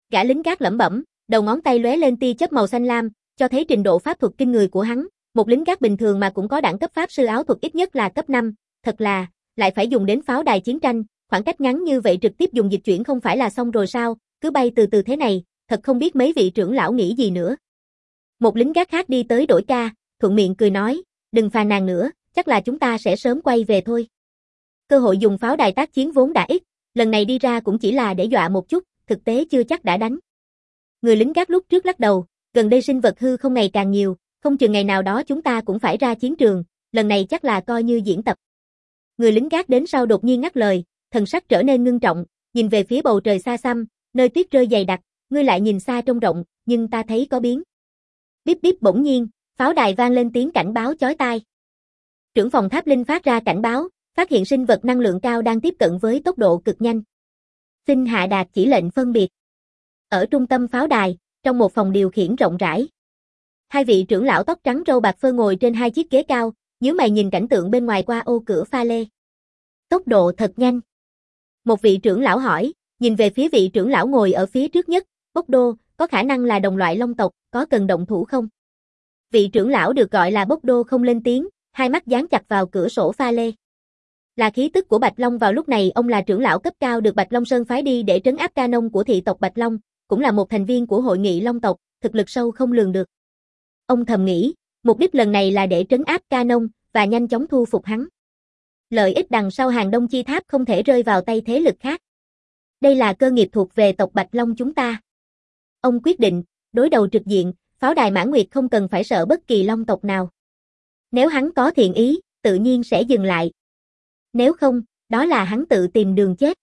Gã lính gác lẩm bẩm, đầu ngón tay lóe lên tia chớp màu xanh lam, cho thấy trình độ pháp thuật kinh người của hắn. Một lính gác bình thường mà cũng có đẳng cấp pháp sư áo thuật ít nhất là cấp năm, thật là, lại phải dùng đến pháo đài chiến tranh, khoảng cách ngắn như vậy trực tiếp dùng dịch chuyển không phải là xong rồi sao, cứ bay từ từ thế này, thật không biết mấy vị trưởng lão nghĩ gì nữa. Một lính gác khác đi tới đổi ca, thuận miệng cười nói, đừng phàn nàn nữa, chắc là chúng ta sẽ sớm quay về thôi. Cơ hội dùng pháo đài tác chiến vốn đã ít, lần này đi ra cũng chỉ là để dọa một chút, thực tế chưa chắc đã đánh. Người lính gác lúc trước lắc đầu, gần đây sinh vật hư không ngày càng nhiều, không chừng ngày nào đó chúng ta cũng phải ra chiến trường, lần này chắc là coi như diễn tập. Người lính gác đến sau đột nhiên ngắt lời, thần sắc trở nên ngưng trọng, nhìn về phía bầu trời xa xăm, nơi tuyết rơi dày đặc, ngươi lại nhìn xa trông rộng, nhưng ta thấy có biến. Bíp bíp bỗng nhiên, pháo đài vang lên tiếng cảnh báo chói tai. Trưởng phòng tháp linh phát ra cảnh báo, phát hiện sinh vật năng lượng cao đang tiếp cận với tốc độ cực nhanh. Xin hạ đạt chỉ lệnh phân biệt. Ở trung tâm pháo đài, trong một phòng điều khiển rộng rãi. Hai vị trưởng lão tóc trắng râu bạc phơ ngồi trên hai chiếc ghế cao, nhíu mày nhìn cảnh tượng bên ngoài qua ô cửa pha lê. Tốc độ thật nhanh. Một vị trưởng lão hỏi, nhìn về phía vị trưởng lão ngồi ở phía trước nhất, Bốc Đô, có khả năng là đồng loại long tộc, có cần động thủ không? Vị trưởng lão được gọi là Bốc Đô không lên tiếng, hai mắt dán chặt vào cửa sổ pha lê. Là khí tức của Bạch Long vào lúc này, ông là trưởng lão cấp cao được Bạch Long Sơn phái đi để trấn áp ca nông của thị tộc Bạch Long, cũng là một thành viên của hội nghị Long tộc, thực lực sâu không lường được. Ông thầm nghĩ, mục đích lần này là để trấn áp ca nông và nhanh chóng thu phục hắn. Lợi ích đằng sau hàng đông chi tháp không thể rơi vào tay thế lực khác. Đây là cơ nghiệp thuộc về tộc Bạch Long chúng ta. Ông quyết định, đối đầu trực diện, pháo đài Mãn Nguyệt không cần phải sợ bất kỳ long tộc nào. Nếu hắn có thiện ý, tự nhiên sẽ dừng lại. Nếu không, đó là hắn tự tìm đường chết.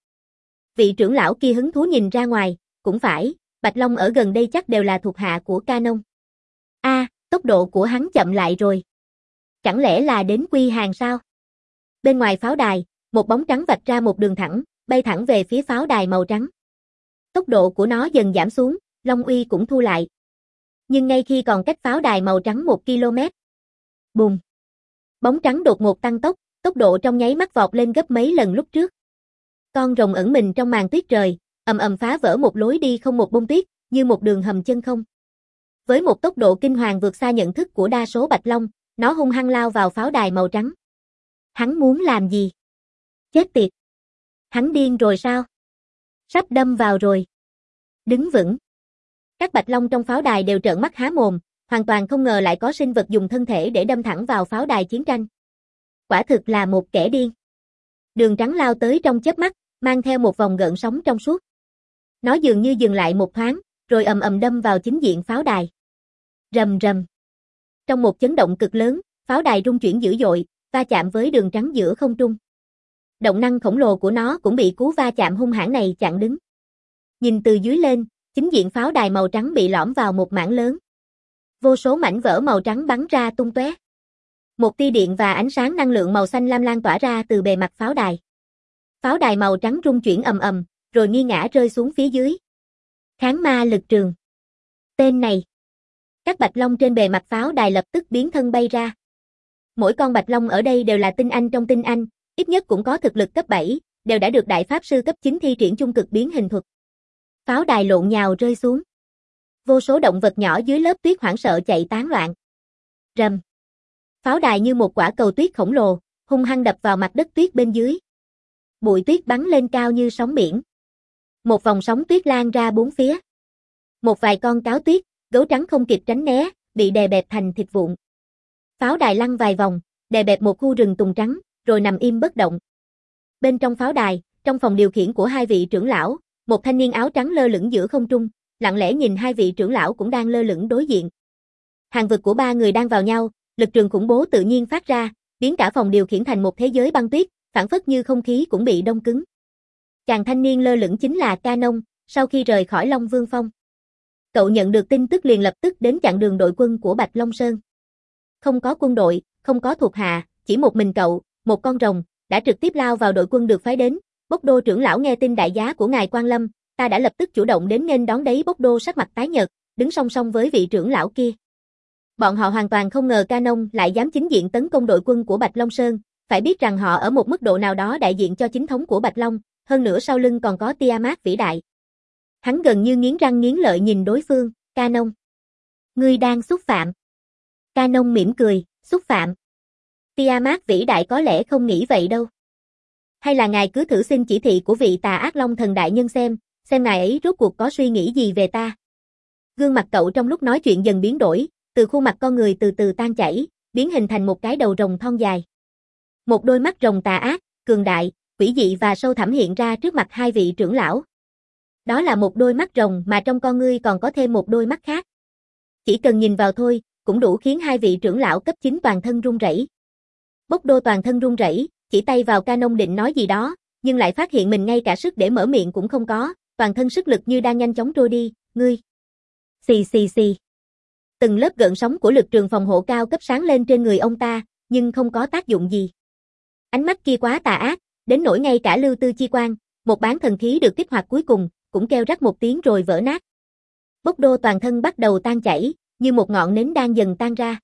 Vị trưởng lão kia hứng thú nhìn ra ngoài, cũng phải, Bạch Long ở gần đây chắc đều là thuộc hạ của ca nông. A, à, tốc độ của hắn chậm lại rồi. Chẳng lẽ là đến quy hàng sao? Bên ngoài pháo đài, một bóng trắng vạch ra một đường thẳng, bay thẳng về phía pháo đài màu trắng. Tốc độ của nó dần giảm xuống, Long uy cũng thu lại. Nhưng ngay khi còn cách pháo đài màu trắng một ki lô mét, bùm! Bóng trắng đột ngột tăng tốc, tốc độ trong nháy mắt vọt lên gấp mấy lần lúc trước. Con rồng ẩn mình trong màn tuyết trời, ầm ầm phá vỡ một lối đi không một bông tuyết, như một đường hầm chân không. Với một tốc độ kinh hoàng vượt xa nhận thức của đa số Bạch Long, nó hung hăng lao vào pháo đài màu trắng. Hắn muốn làm gì? Chết tiệt! Hắn điên rồi sao? Sắp đâm vào rồi. Đứng vững. Các Bạch Long trong pháo đài đều trợn mắt há mồm, hoàn toàn không ngờ lại có sinh vật dùng thân thể để đâm thẳng vào pháo đài chiến tranh. Quả thực là một kẻ điên. Đường trắng lao tới trong chớp mắt, mang theo một vòng gợn sóng trong suốt. Nó dường như dừng lại một thoáng, rồi ầm ầm đâm vào chính diện pháo đài. Rầm rầm. Trong một chấn động cực lớn, pháo đài rung chuyển dữ dội, va chạm với đường trắng giữa không trung. Động năng khổng lồ của nó cũng bị cú va chạm hung hãn này chặn đứng. Nhìn từ dưới lên, chính diện pháo đài màu trắng bị lõm vào một mảng lớn. Vô số mảnh vỡ màu trắng bắn ra tung tóe. Một tia điện và ánh sáng năng lượng màu xanh lam lan tỏa ra từ bề mặt pháo đài. Pháo đài màu trắng rung chuyển ầm ầm, rồi nghiêng ngã rơi xuống phía dưới. Kháng ma lực trường. Tên này. Các Bạch Long trên bề mặt pháo đài lập tức biến thân bay ra. Mỗi con Bạch Long ở đây đều là tinh anh trong tinh anh, ít nhất cũng có thực lực cấp bảy, đều đã được đại pháp sư cấp chín thi triển chung cực biến hình thuật. Pháo đài lộn nhào rơi xuống. Vô số động vật nhỏ dưới lớp tuyết hoảng sợ chạy tán loạn. Rầm. Pháo đài như một quả cầu tuyết khổng lồ, hung hăng đập vào mặt đất tuyết bên dưới. Bụi tuyết bắn lên cao như sóng biển. Một vòng sóng tuyết lan ra bốn phía. Một vài con cáo tuyết, gấu trắng không kịp tránh né, bị đè bẹp thành thịt vụn. Pháo đài lăn vài vòng, đè bẹp một khu rừng tùng trắng, rồi nằm im bất động. Bên trong pháo đài, trong phòng điều khiển của hai vị trưởng lão, một thanh niên áo trắng lơ lửng giữa không trung, lặng lẽ nhìn hai vị trưởng lão cũng đang lơ lửng đối diện. Hàng vực của ba người đang vào nhau, lực trường khủng bố tự nhiên phát ra, biến cả phòng điều khiển thành một thế giới băng tuyết, phảng phất như không khí cũng bị đông cứng. Chàng thanh niên lơ lửng chính là Ca Nông, sau khi rời khỏi Long Vương Phong. Cậu nhận được tin tức liền lập tức đến chặn đường đội quân của Bạch Long Sơn. Không có quân đội, không có thuộc hạ, chỉ một mình cậu, một con rồng, đã trực tiếp lao vào đội quân được phái đến. Bốc Đô trưởng lão nghe tin đại giá của ngài Quan Lâm, ta đã lập tức chủ động đến nghênh đón đấy. Bốc Đô sắc mặt tái nhợt, đứng song song với vị trưởng lão kia. Bọn họ hoàn toàn không ngờ Ca Nông lại dám chính diện tấn công đội quân của Bạch Long Sơn, phải biết rằng họ ở một mức độ nào đó đại diện cho chính thống của Bạch Long, hơn nữa sau lưng còn có Tiamat vĩ đại. Hắn gần như nghiến răng nghiến lợi nhìn đối phương, Canon. Ngươi đang xúc phạm. Canon mỉm cười, xúc phạm. Tiamat vĩ đại có lẽ không nghĩ vậy đâu. Hay là ngài cứ thử xin chỉ thị của vị tà ác long thần đại nhân xem, xem ngài ấy rốt cuộc có suy nghĩ gì về ta. Gương mặt cậu trong lúc nói chuyện dần biến đổi, từ khuôn mặt con người từ từ tan chảy, biến hình thành một cái đầu rồng thon dài. Một đôi mắt rồng tà ác, cường đại, quỷ dị và sâu thẳm hiện ra trước mặt hai vị trưởng lão. Đó là một đôi mắt rồng mà trong con ngươi còn có thêm một đôi mắt khác. Chỉ cần nhìn vào thôi, cũng đủ khiến hai vị trưởng lão cấp chín toàn thân run rẩy. Bốc Đô toàn thân run rẩy, chỉ tay vào Canon định nói gì đó, nhưng lại phát hiện mình ngay cả sức để mở miệng cũng không có, toàn thân sức lực như đang nhanh chóng trôi đi, ngươi. Xì xì xì. Từng lớp gợn sóng của lực trường phòng hộ cao cấp sáng lên trên người ông ta, nhưng không có tác dụng gì. Ánh mắt kia quá tà ác, đến nỗi ngay cả lưu tư chi quan, một bán thần khí được kích hoạt cuối cùng, cũng kêu rắc một tiếng rồi vỡ nát. Bốc Đô toàn thân bắt đầu tan chảy, như một ngọn nến đang dần tan ra.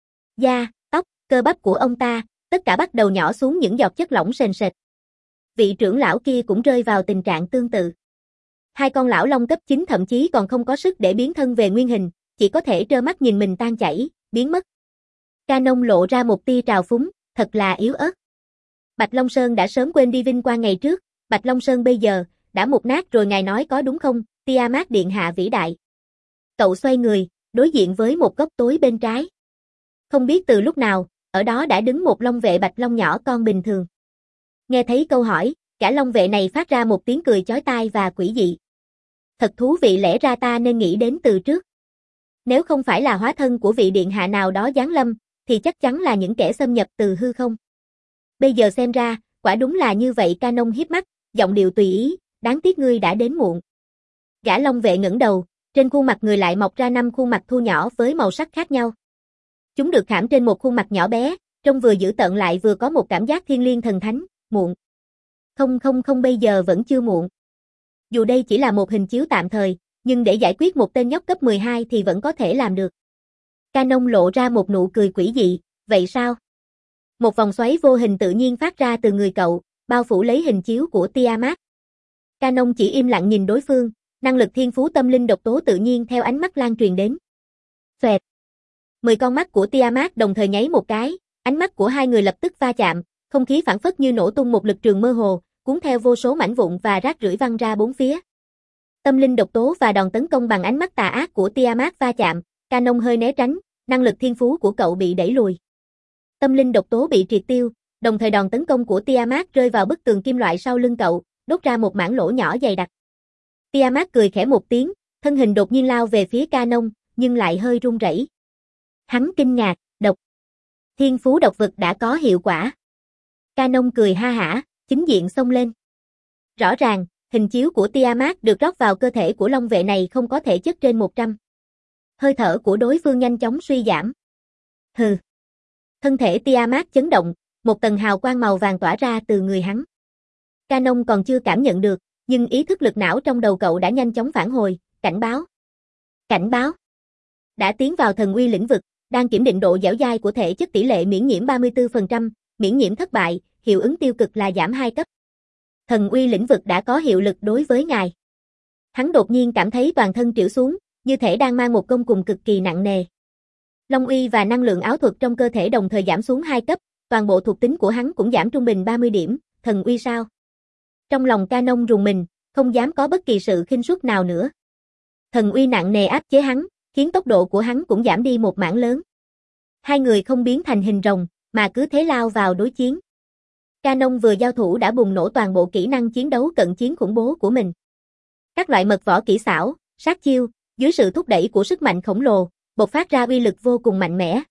Da, tóc, cơ bắp của ông ta, tất cả bắt đầu nhỏ xuống những giọt chất lỏng sền sệt. Vị trưởng lão kia cũng rơi vào tình trạng tương tự. Hai con lão long cấp chín thậm chí còn không có sức để biến thân về nguyên hình, chỉ có thể trơ mắt nhìn mình tan chảy, biến mất. Canon lộ ra một tia trào phúng, thật là yếu ớt. Bạch Long Sơn đã sớm quên đi vinh quang ngày trước, Bạch Long Sơn bây giờ, đã mục nát rồi, ngài nói có đúng không, Tiamat điện hạ vĩ đại. Cậu xoay người, đối diện với một góc tối bên trái. Không biết từ lúc nào, ở đó đã đứng một long vệ bạch long nhỏ con bình thường. Nghe thấy câu hỏi, cả long vệ này phát ra một tiếng cười chói tai và quỷ dị. Thật thú vị, lẽ ra ta nên nghĩ đến từ trước. Nếu không phải là hóa thân của vị điện hạ nào đó giáng lâm, thì chắc chắn là những kẻ xâm nhập từ hư không. Bây giờ xem ra, quả đúng là như vậy. Canon hiếp mắt, giọng điệu tùy ý, đáng tiếc ngươi đã đến muộn. Gã long vệ ngẩng đầu, trên khuôn mặt người lại mọc ra năm khuôn mặt thu nhỏ với màu sắc khác nhau. Chúng được khảm trên một khuôn mặt nhỏ bé, trông vừa dữ tợn lại vừa có một cảm giác thiêng liêng thần thánh, muộn. Không không không, bây giờ vẫn chưa muộn. Dù đây chỉ là một hình chiếu tạm thời, nhưng để giải quyết một tên nhóc cấp mười hai thì vẫn có thể làm được. Canon lộ ra một nụ cười quỷ dị, vậy sao? Một vòng xoáy vô hình tự nhiên phát ra từ người cậu, bao phủ lấy hình chiếu của Tiamat. Canon chỉ im lặng nhìn đối phương, năng lực thiên phú tâm linh độc tố tự nhiên theo ánh mắt lan truyền đến. Xoẹt. Mười con mắt của Tiamat đồng thời nháy một cái, ánh mắt của hai người lập tức va chạm, không khí phảng phất như nổ tung một lực trường mơ hồ, cuốn theo vô số mảnh vụn và rác rưởi văng ra bốn phía. Tâm linh độc tố và đòn tấn công bằng ánh mắt tà ác của Tiamat va chạm, Canon hơi né tránh, năng lực thiên phú của cậu bị đẩy lùi. Tâm linh độc tố bị triệt tiêu, đồng thời đòn tấn công của Tiamat rơi vào bức tường kim loại sau lưng cậu, đốt ra một mảng lỗ nhỏ dày đặc. Tiamat cười khẽ một tiếng, thân hình đột nhiên lao về phía Canon, nhưng lại hơi run rẩy. Hắn kinh ngạc, độc. Thiên phú độc vực đã có hiệu quả. Canon cười ha hả, chính diện xông lên. Rõ ràng, hình chiếu của Tiamat được rót vào cơ thể của long vệ này không có thể chất trên một trăm. Hơi thở của đối phương nhanh chóng suy giảm. Hừ. Thân thể Tiamat chấn động, một tầng hào quang màu vàng tỏa ra từ người hắn. Canon còn chưa cảm nhận được, nhưng ý thức lực não trong đầu cậu đã nhanh chóng phản hồi, cảnh báo. Cảnh báo. Đã tiến vào thần uy lĩnh vực, đang kiểm định độ dẻo dai của thể chất, tỷ lệ miễn nhiễm ba mươi tư phần trăm, miễn nhiễm thất bại, hiệu ứng tiêu cực là giảm hai cấp. Thần uy lĩnh vực đã có hiệu lực đối với ngài. Hắn đột nhiên cảm thấy toàn thân trĩu xuống, như thể đang mang một công cùng cực kỳ nặng nề. Long uy và năng lượng áo thuật trong cơ thể đồng thời giảm xuống hai cấp, toàn bộ thuộc tính của hắn cũng giảm trung bình ba mươi điểm, thần uy sao? Trong lòng Canon rùng mình, không dám có bất kỳ sự khinh suất nào nữa. Thần uy nặng nề áp chế hắn, khiến tốc độ của hắn cũng giảm đi một mảng lớn. Hai người không biến thành hình rồng, mà cứ thế lao vào đối chiến. Canon vừa giao thủ đã bùng nổ toàn bộ kỹ năng chiến đấu cận chiến khủng bố của mình. Các loại mật võ kỹ xảo, sát chiêu, dưới sự thúc đẩy của sức mạnh khổng lồ, bộc phát ra uy lực vô cùng mạnh mẽ.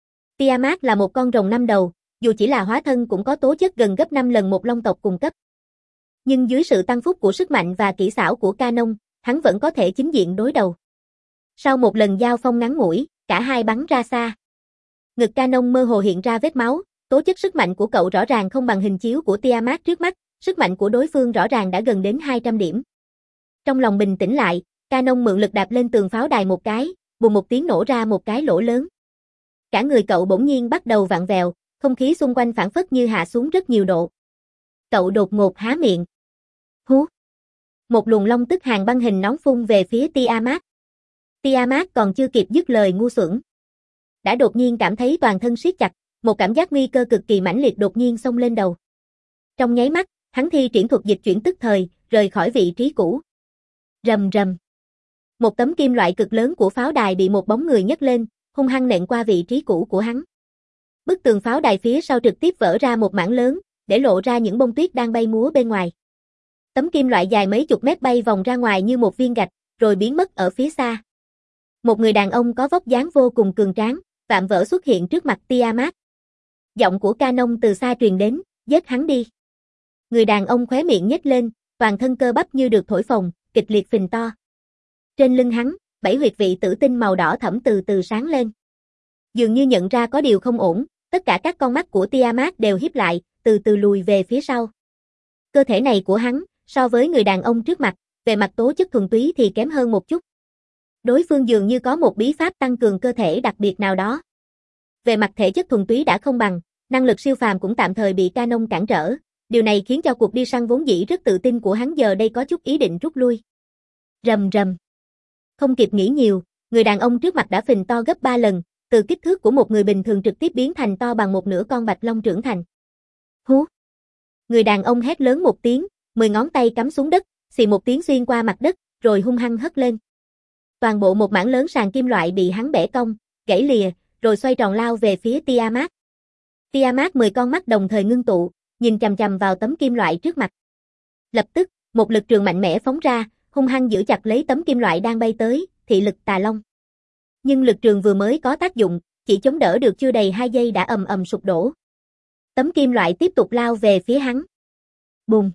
Tiamat là một con rồng năm đầu, dù chỉ là hóa thân cũng có tố chất gần gấp năm lần một long tộc cùng cấp. Nhưng dưới sự tăng phúc của sức mạnh và kỹ xảo của Canon, hắn vẫn có thể chính diện đối đầu. Sau một lần giao phong ngắn ngủi, cả hai bắn ra xa. Ngực Canon mơ hồ hiện ra vết máu, tố chất sức mạnh của cậu rõ ràng không bằng hình chiếu của Tiamat trước mắt, sức mạnh của đối phương rõ ràng đã gần đến hai trăm điểm. Trong lòng bình tĩnh lại, Canon mượn lực đạp lên tường pháo đài một cái, bùng một tiếng nổ ra một cái lỗ lớn. Cả người cậu bỗng nhiên bắt đầu vặn vẹo, không khí xung quanh phảng phất như hạ xuống rất nhiều độ. Cậu đột ngột há miệng. Hú! Một luồng long tức hàng băng hình nóng phun về phía Tiamat. Tiamat còn chưa kịp dứt lời ngu xuẩn, đã đột nhiên cảm thấy toàn thân siết chặt, một cảm giác nguy cơ cực kỳ mãnh liệt đột nhiên xông lên đầu. Trong nháy mắt, hắn thi triển thuật dịch chuyển tức thời, rời khỏi vị trí cũ. Rầm rầm. Một tấm kim loại cực lớn của pháo đài bị một bóng người nhấc lên, hung hăng nện qua vị trí cũ của hắn. Bức tường pháo đài phía sau trực tiếp vỡ ra một mảng lớn, để lộ ra những bông tuyết đang bay múa bên ngoài. Tấm kim loại dài mấy chục mét bay vòng ra ngoài như một viên gạch, rồi biến mất ở phía xa. Một người đàn ông có vóc dáng vô cùng cường tráng, vạm vỡ xuất hiện trước mặt Tiamat. Giọng của Canon từ xa truyền đến, giết hắn đi. Người đàn ông khóe miệng nhếch lên, toàn thân cơ bắp như được thổi phồng, kịch liệt phình to. Trên lưng hắn, bảy huyệt vị tử tinh màu đỏ thẫm từ từ sáng lên. Dường như nhận ra có điều không ổn, tất cả các con mắt của Tiamat đều híp lại, từ từ lùi về phía sau. Cơ thể này của hắn, so với người đàn ông trước mặt, về mặt tố chất thuần túy thì kém hơn một chút. Đối phương dường như có một bí pháp tăng cường cơ thể đặc biệt nào đó. Về mặt thể chất thuần túy đã không bằng, năng lực siêu phàm cũng tạm thời bị Canon cản trở, điều này khiến cho cuộc đi săn vốn dĩ rất tự tin của hắn giờ đây có chút ý định rút lui. Rầm rầm. Không kịp nghĩ nhiều, người đàn ông trước mặt đã phình to gấp ba lần, từ kích thước của một người bình thường trực tiếp biến thành to bằng một nửa con bạch long trưởng thành. Hú! Người đàn ông hét lớn một tiếng, mười ngón tay cắm xuống đất, xì một tiếng xuyên qua mặt đất, rồi hung hăng hất lên. Toàn bộ một mảng lớn sàn kim loại bị hắn bẻ cong, gãy lìa, rồi xoay tròn lao về phía Tiamat. Tiamat mười con mắt đồng thời ngưng tụ, nhìn chằm chằm vào tấm kim loại trước mặt. Lập tức, một lực trường mạnh mẽ phóng ra, hung hăng giữ chặt lấy tấm kim loại đang bay tới, thị lực tà long. Nhưng lực trường vừa mới có tác dụng, chỉ chống đỡ được chưa đầy hai giây đã ầm ầm sụp đổ. Tấm kim loại tiếp tục lao về phía hắn. Bùng!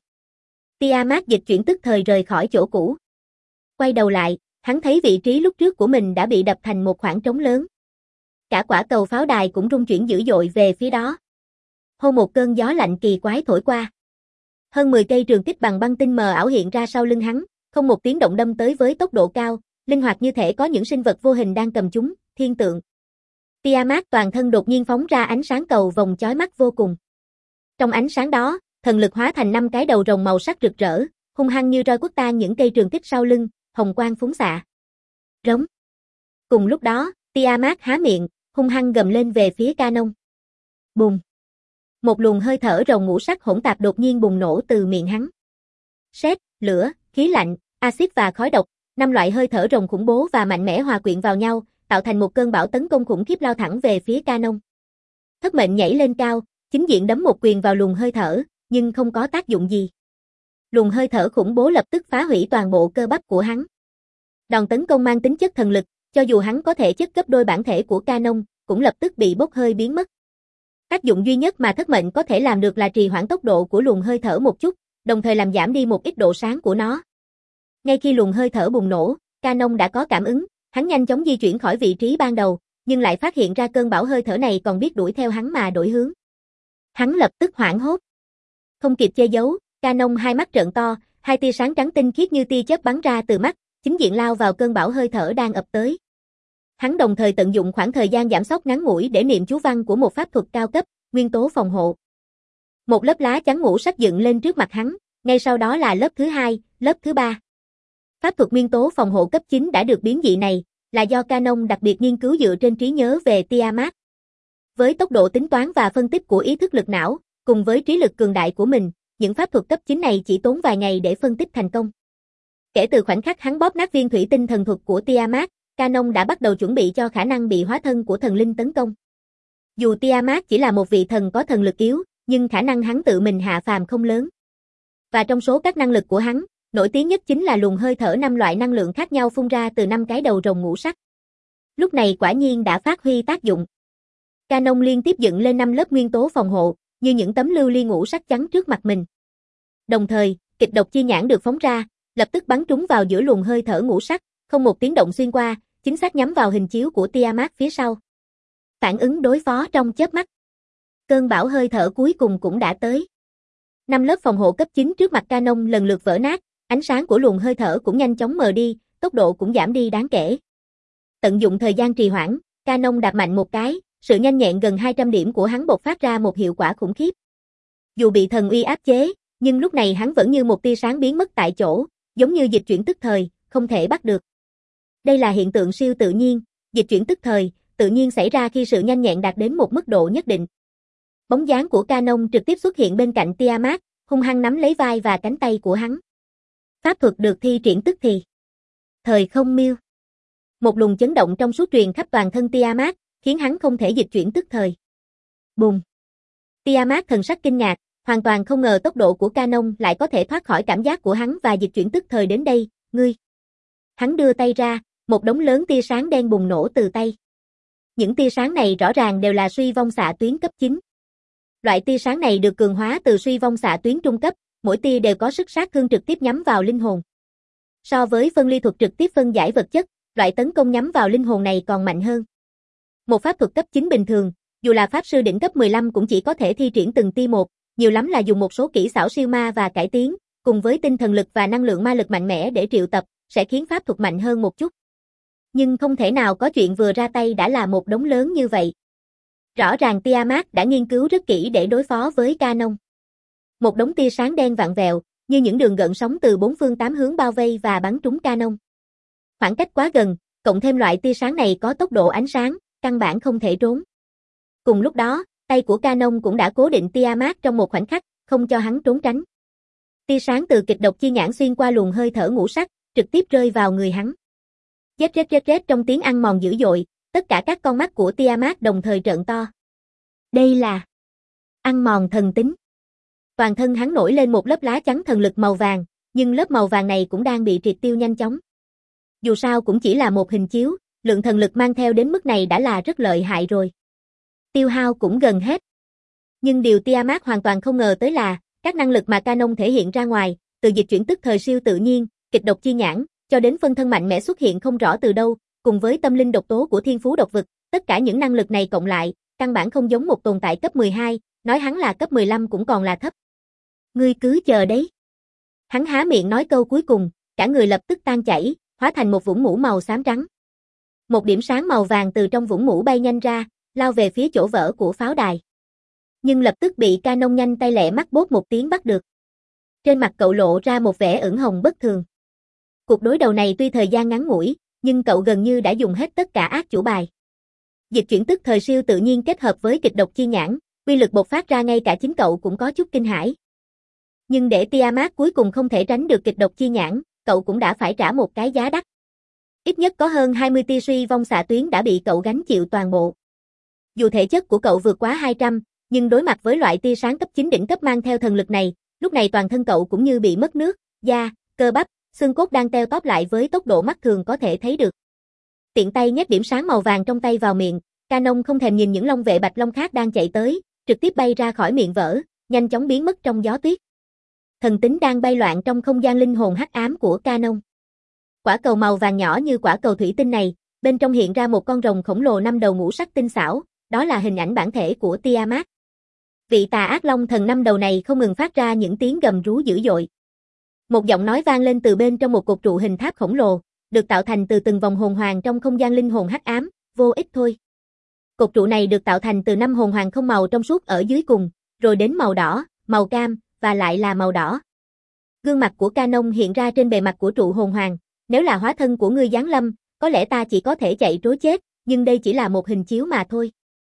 Tiamat dịch chuyển tức thời rời khỏi chỗ cũ. Quay đầu lại, hắn thấy vị trí lúc trước của mình đã bị đập thành một khoảng trống lớn. Cả quả cầu pháo đài cũng rung chuyển dữ dội về phía đó. Hô một cơn gió lạnh kỳ quái thổi qua. Hơn mười cây trường kích bằng băng tinh mờ ảo hiện ra sau lưng hắn, không một tiếng động đâm tới với tốc độ cao, linh hoạt như thể có những sinh vật vô hình đang cầm chúng, thiên tượng. Tiamat toàn thân đột nhiên phóng ra ánh sáng cầu vòng chói mắt vô cùng. Trong ánh sáng đó, thần lực hóa thành năm cái đầu rồng màu sắc rực rỡ, hung hăng như roi quất tan những cây trường kích sau lưng, hồng quang phúng xạ. Rống. Cùng lúc đó, Tiamat há miệng, hung hăng gầm lên về phía Canon. Bùng. Một luồng hơi thở rồng ngũ sắc hỗn tạp đột nhiên bùng nổ từ miệng hắn. Sét, lửa, khí lạnh, axit và khói độc, năm loại hơi thở rồng khủng bố và mạnh mẽ hòa quyện vào nhau, tạo thành một cơn bão tấn công khủng khiếp lao thẳng về phía Canon. Thất mệnh nhảy lên cao, chính diện đấm một quyền vào luồng hơi thở, nhưng không có tác dụng gì. Luồng hơi thở khủng bố lập tức phá hủy toàn bộ cơ bắp của hắn. Đòn tấn công mang tính chất thần lực, cho dù hắn có thể chất gấp đôi bản thể của Canon, cũng lập tức bị bốc hơi biến mất. Tác dụng duy nhất mà thất mệnh có thể làm được là trì hoãn tốc độ của luồng hơi thở một chút, đồng thời làm giảm đi một ít độ sáng của nó. Ngay khi luồng hơi thở bùng nổ, Canon đã có cảm ứng, hắn nhanh chóng di chuyển khỏi vị trí ban đầu, nhưng lại phát hiện ra cơn bão hơi thở này còn biết đuổi theo hắn mà đổi hướng. Hắn lập tức hoảng hốt. Không kịp che giấu, Canon hai mắt trợn to, hai tia sáng trắng tinh khiết như tia chớp bắn ra từ mắt, chính diện lao vào cơn bão hơi thở đang ập tới. Hắn đồng thời tận dụng khoảng thời gian giảm sóc ngắn ngủi để niệm chú văn của một pháp thuật cao cấp, nguyên tố phòng hộ. Một lớp lá chắn ngũ sắc dựng lên trước mặt hắn, ngay sau đó là lớp thứ hai, lớp thứ ba. Pháp thuật nguyên tố phòng hộ cấp chín đã được biến dị này, là do Canon đặc biệt nghiên cứu dựa trên trí nhớ về Tiamat. Với tốc độ tính toán và phân tích của ý thức lực não, cùng với trí lực cường đại của mình, những pháp thuật cấp chín này chỉ tốn vài ngày để phân tích thành công. Kể từ khoảnh khắc hắn bóp nát viên thủy tinh thần thuật của Tiamat, Canon đã bắt đầu chuẩn bị cho khả năng bị hóa thân của thần linh tấn công. Dù Tiamat chỉ là một vị thần có thần lực yếu, nhưng khả năng hắn tự mình hạ phàm không lớn. Và trong số các năng lực của hắn, nổi tiếng nhất chính là luồng hơi thở năm loại năng lượng khác nhau phun ra từ năm cái đầu rồng ngũ sắc. Lúc này quả nhiên đã phát huy tác dụng. Canon liên tiếp dựng lên năm lớp nguyên tố phòng hộ, như những tấm lưu ly ngũ sắc chắn trước mặt mình. Đồng thời, kịch độc chi nhãn được phóng ra, lập tức bắn trúng vào giữa luồng hơi thở ngũ sắc, không một tiếng động xuyên qua, chính xác nhắm vào hình chiếu của Tiamat phía sau. Phản ứng đối phó trong chớp mắt. Cơn bão hơi thở cuối cùng cũng đã tới. Năm lớp phòng hộ cấp chín trước mặt Canon lần lượt vỡ nát, ánh sáng của luồng hơi thở cũng nhanh chóng mờ đi, tốc độ cũng giảm đi đáng kể. Tận dụng thời gian trì hoãn, Canon đạp mạnh một cái, sự nhanh nhẹn gần hai trăm điểm của hắn bộc phát ra một hiệu quả khủng khiếp. Dù bị thần uy áp chế, nhưng lúc này hắn vẫn như một tia sáng biến mất tại chỗ, Giống như dịch chuyển tức thời, không thể bắt được. Đây là hiện tượng siêu tự nhiên, dịch chuyển tức thời, tự nhiên xảy ra khi sự nhanh nhẹn đạt đến một mức độ nhất định. Bóng dáng của Canon trực tiếp xuất hiện bên cạnh Tiamat, hung hăng nắm lấy vai và cánh tay của hắn. Pháp thuật được thi triển tức thì. Thời không miêu. Một luồng chấn động trong suốt truyền khắp toàn thân Tiamat, khiến hắn không thể dịch chuyển tức thời. Bùng. Tiamat thần sắc kinh ngạc, hoàn toàn không ngờ tốc độ của Canon lại có thể thoát khỏi cảm giác của hắn và dịch chuyển tức thời đến đây, ngươi. Hắn đưa tay ra, một đống lớn tia sáng đen bùng nổ từ tay. Những tia sáng này rõ ràng đều là suy vong xạ tuyến cấp chín. Loại tia sáng này được cường hóa từ suy vong xạ tuyến trung cấp, mỗi tia đều có sức sát thương trực tiếp nhắm vào linh hồn. So với phân ly thuật trực tiếp phân giải vật chất, loại tấn công nhắm vào linh hồn này còn mạnh hơn. Một pháp thuật cấp chín bình thường, dù là pháp sư đỉnh cấp mười lăm cũng chỉ có thể thi triển từng tia một, nhiều lắm là dùng một số kỹ xảo siêu ma và cải tiến, cùng với tinh thần lực và năng lượng ma lực mạnh mẽ để triệu tập, sẽ khiến pháp thuật mạnh hơn một chút. Nhưng không thể nào có chuyện vừa ra tay đã là một đống lớn như vậy. Rõ ràng Tiamat đã nghiên cứu rất kỹ để đối phó với Canon. Một đống tia sáng đen vặn vẹo, như những đường gợn sóng từ bốn phương tám hướng bao vây và bắn trúng Canon. Khoảng cách quá gần, cộng thêm loại tia sáng này có tốc độ ánh sáng, căn bản không thể trốn. Cùng lúc đó, tay của Canon cũng đã cố định Tiamat trong một khoảnh khắc, không cho hắn trốn tránh. Tia sáng từ kịch độc chi nhãn xuyên qua luồng hơi thở ngũ sắc, trực tiếp rơi vào người hắn. Rết rết rết rết trong tiếng ăn mòn dữ dội, tất cả các con mắt của Tiamat đồng thời trợn to. Đây là ăn mòn thần tính. Toàn thân hắn nổi lên một lớp lá chắn thần lực màu vàng, nhưng lớp màu vàng này cũng đang bị triệt tiêu nhanh chóng. Dù sao cũng chỉ là một hình chiếu, lượng thần lực mang theo đến mức này đã là rất lợi hại rồi. Tiêu hao cũng gần hết. Nhưng điều Tiamat hoàn toàn không ngờ tới là, các năng lực mà Canon thể hiện ra ngoài, từ dịch chuyển tức thời siêu tự nhiên, kịch độc chi nhãn, cho đến phân thân mạnh mẽ xuất hiện không rõ từ đâu, cùng với tâm linh độc tố của thiên phú độc vực, tất cả những năng lực này cộng lại, căn bản không giống một tồn tại cấp mười hai, nói hắn là cấp mười lăm cũng còn là thấp. Ngươi cứ chờ đấy. Hắn há miệng nói câu cuối cùng, cả người lập tức tan chảy, hóa thành một vũng mũ màu xám trắng. Một điểm sáng màu vàng từ trong vũng mũ bay nhanh ra, lao về phía chỗ vỡ của pháo đài. Nhưng lập tức bị Canon nhanh tay lẹ mắt bốp một tiếng bắt được. Trên mặt cậu lộ ra một vẻ ửng hồng bất thường. Cuộc đối đầu này tuy thời gian ngắn ngủi, nhưng cậu gần như đã dùng hết tất cả ác chủ bài. Dịch chuyển tức thời siêu tự nhiên kết hợp với kịch độc chi nhãn, uy lực bộc phát ra ngay cả chính cậu cũng có chút kinh hãi. Nhưng để Tiamat cuối cùng không thể tránh được kịch độc chi nhãn, cậu cũng đã phải trả một cái giá đắt. Ít nhất có hơn hai mươi tia suy vong xạ tuyến đã bị cậu gánh chịu toàn bộ. Dù thể chất của cậu vượt quá hai trăm, nhưng đối mặt với loại tia sáng cấp chín đỉnh cấp mang theo thần lực này, lúc này toàn thân cậu cũng như bị mất nước, da, cơ bắp, xương cốt đang teo tóp lại với tốc độ mắt thường có thể thấy được. Tiện tay nhét điểm sáng màu vàng trong tay vào miệng, Canon không thèm nhìn những long vệ bạch long khác đang chạy tới, trực tiếp bay ra khỏi miệng vỡ, nhanh chóng biến mất trong gió tuyết. Thần tính đang bay loạn trong không gian linh hồn hắc ám của Canon. Quả cầu màu vàng nhỏ như quả cầu thủy tinh này, bên trong hiện ra một con rồng khổng lồ năm đầu ngũ sắc tinh xảo, đó là hình ảnh bản thể của Tiamat. Vị tà ác long thần năm đầu này không ngừng phát ra những tiếng gầm rú dữ dội. Một giọng nói vang lên từ bên trong một cột trụ hình tháp khổng lồ, được tạo thành từ từng vòng hồn hoàng trong không gian linh hồn hắc ám, vô ích thôi. Cột trụ này được tạo thành từ năm hồn hoàng không màu trong suốt ở dưới cùng, rồi đến màu đỏ, màu cam, và lại là màu đỏ. Gương mặt của Canon hiện ra trên bề mặt của trụ hồn hoàng, nếu là hóa thân của ngươi giáng lâm, có lẽ ta chỉ có thể chạy trối chết, nhưng đây chỉ là một hình chiếu mà thôi.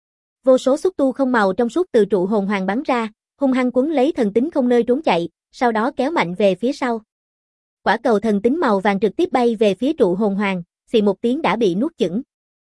Vô số xúc tu không màu trong suốt từ trụ hồn hoàng bắn ra, hung hăng quấn lấy thần tính không nơi trốn chạy, sau đó kéo mạnh về phía sau. Quả cầu thần tính màu vàng trực tiếp bay về phía trụ hồn hoàng, xì một tiếng đã bị nuốt chửng.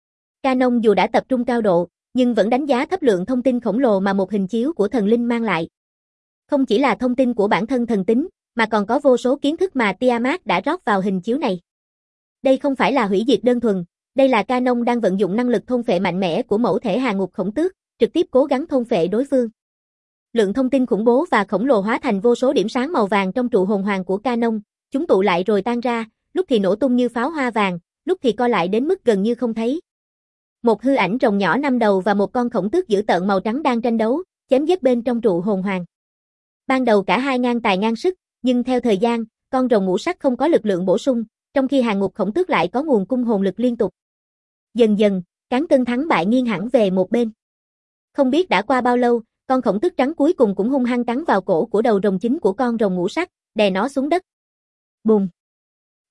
Canon dù đã tập trung cao độ, nhưng vẫn đánh giá thấp lượng thông tin khổng lồ mà một hình chiếu của thần linh mang lại. Không chỉ là thông tin của bản thân thần tính, mà còn có vô số kiến thức mà Tiamat đã rót vào hình chiếu này. Đây không phải là hủy diệt đơn thuần, đây là Canon đang vận dụng năng lực thôn phệ mạnh mẽ của mẫu thể Hà Ngục Khổng Tước, trực tiếp cố gắng thôn phệ đối phương. Lượng thông tin khủng bố và khổng lồ hóa thành vô số điểm sáng màu vàng trong trụ hồn hoàng của Canon, chúng tụ lại rồi tan ra, lúc thì nổ tung như pháo hoa vàng, lúc thì co lại đến mức gần như không thấy. Một hư ảnh rồng nhỏ năm đầu và một con khổng tước dữ tợn màu trắng đang tranh đấu, chém giết bên trong trụ hồn hoàng. Ban đầu cả hai ngang tài ngang sức, nhưng theo thời gian, con rồng ngũ sắc không có lực lượng bổ sung, trong khi Hàng Ngục Khổng Tước lại có nguồn cung hồn lực liên tục. Dần dần, cán cân thắng bại nghiêng hẳn về một bên. Không biết đã qua bao lâu, con khổng tước trắng cuối cùng cũng hung hăng cắn vào cổ của đầu rồng chính của con rồng ngũ sắc, đè nó xuống đất. Bùm!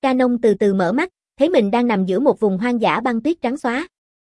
Canon từ từ mở mắt, thấy mình đang nằm giữa một vùng hoang dã băng tuyết trắng xóa.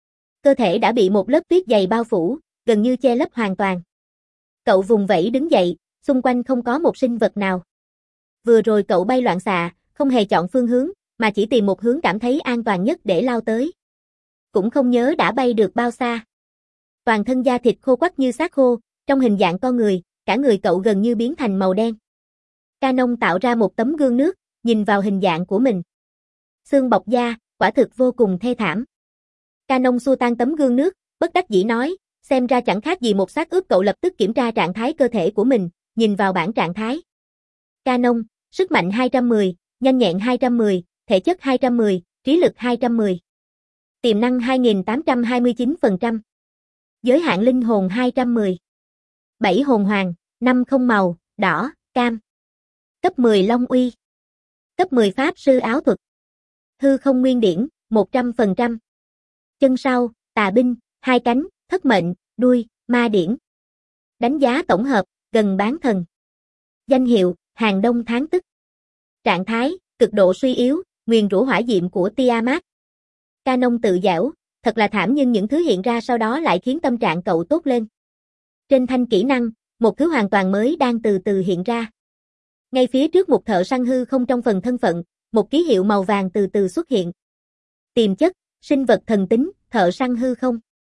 Cơ thể đã bị một lớp tuyết dày bao phủ, gần như che lấp hoàn toàn. Cậu vùng vẫy đứng dậy, xung quanh không có một sinh vật nào. Vừa rồi cậu bay loạn xạ, không hề chọn phương hướng, mà chỉ tìm một hướng cảm thấy an toàn nhất để lao tới. Cũng không nhớ đã bay được bao xa. Toàn thân da thịt khô quắt như xác khô, trong hình dạng con người, cả người cậu gần như biến thành màu đen. Canon tạo ra một tấm gương nước, nhìn vào hình dạng của mình. Xương bọc da, quả thực vô cùng thê thảm. Canon xua tan tấm gương nước, bất đắc dĩ nói, xem ra chẳng khác gì một xác ướp. Cậu lập tức kiểm tra trạng thái cơ thể của mình, nhìn vào bảng trạng thái. Canon, sức mạnh hai trăm mười, nhanh nhẹn hai trăm mười, thể chất hai trăm mười, trí lực hai trăm mười. Tiềm năng hai nghìn tám trăm hai mươi chín phần trăm. Giới hạn linh hồn hai trăm mười. bảy hồn hoàng, năm không màu, đỏ, cam. Cấp mười Long Uy. Cấp mười Pháp Sư Áo Thuật. Hư không nguyên điển, một trăm phần trăm. Chân sau, tà binh, hai cánh, thất mệnh, đuôi, ma điển. Đánh giá tổng hợp, gần bán thần. Danh hiệu, hàng đông tháng tức. Trạng thái, cực độ suy yếu, nguyền rủa hỏa diệm của Tiamat. Canon tự giễu, thật là thảm, nhưng những thứ hiện ra sau đó lại khiến tâm trạng cậu tốt lên. Trên thanh kỹ năng, một thứ hoàn toàn mới đang từ từ hiện ra. Ngay phía trước một thợ săn hư không, trong phần thân phận, một ký hiệu màu vàng từ từ xuất hiện. Tiềm chất, sinh vật thần tính, thợ săn hư không.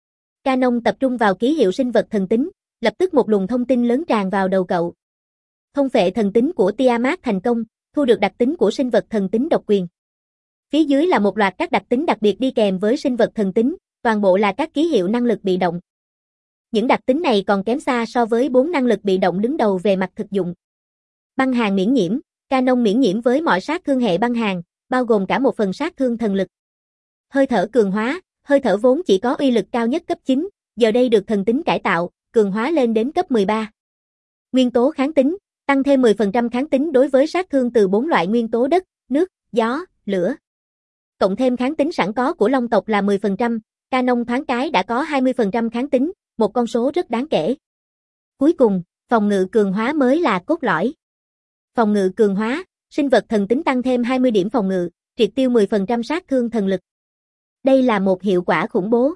Canon tập trung vào ký hiệu sinh vật thần tính, lập tức một luồng thông tin lớn tràn vào đầu cậu. Thông phệ thần tính của Tiamat thành công, thu được đặc tính của sinh vật thần tính độc quyền. Phía dưới là một loạt các đặc tính đặc biệt đi kèm với sinh vật thần tính, toàn bộ là các ký hiệu năng lực bị động. Những đặc tính này còn kém xa so với bốn năng lực bị động đứng đầu về mặt thực dụng. Băng hàn miễn nhiễm, Canon miễn nhiễm với mọi sát thương hệ băng hàn, bao gồm cả một phần sát thương thần lực. Hơi thở cường hóa, hơi thở vốn chỉ có uy lực cao nhất cấp chín, giờ đây được thần tính cải tạo, cường hóa lên đến cấp mười ba. Nguyên tố kháng tính, tăng thêm mười phần trăm kháng tính đối với sát thương từ bốn loại nguyên tố đất, nước, gió, lửa. Cộng thêm kháng tính sẵn có của Long tộc là mười phần trăm, Canon thoáng cái đã có hai mươi phần trăm kháng tính, một con số rất đáng kể. Cuối cùng, phòng ngự cường hóa mới là cốt lõi. Phòng ngự cường hóa, sinh vật thần tính tăng thêm hai mươi điểm phòng ngự, triệt tiêu mười phần trăm sát thương thần lực. Đây là một hiệu quả khủng bố.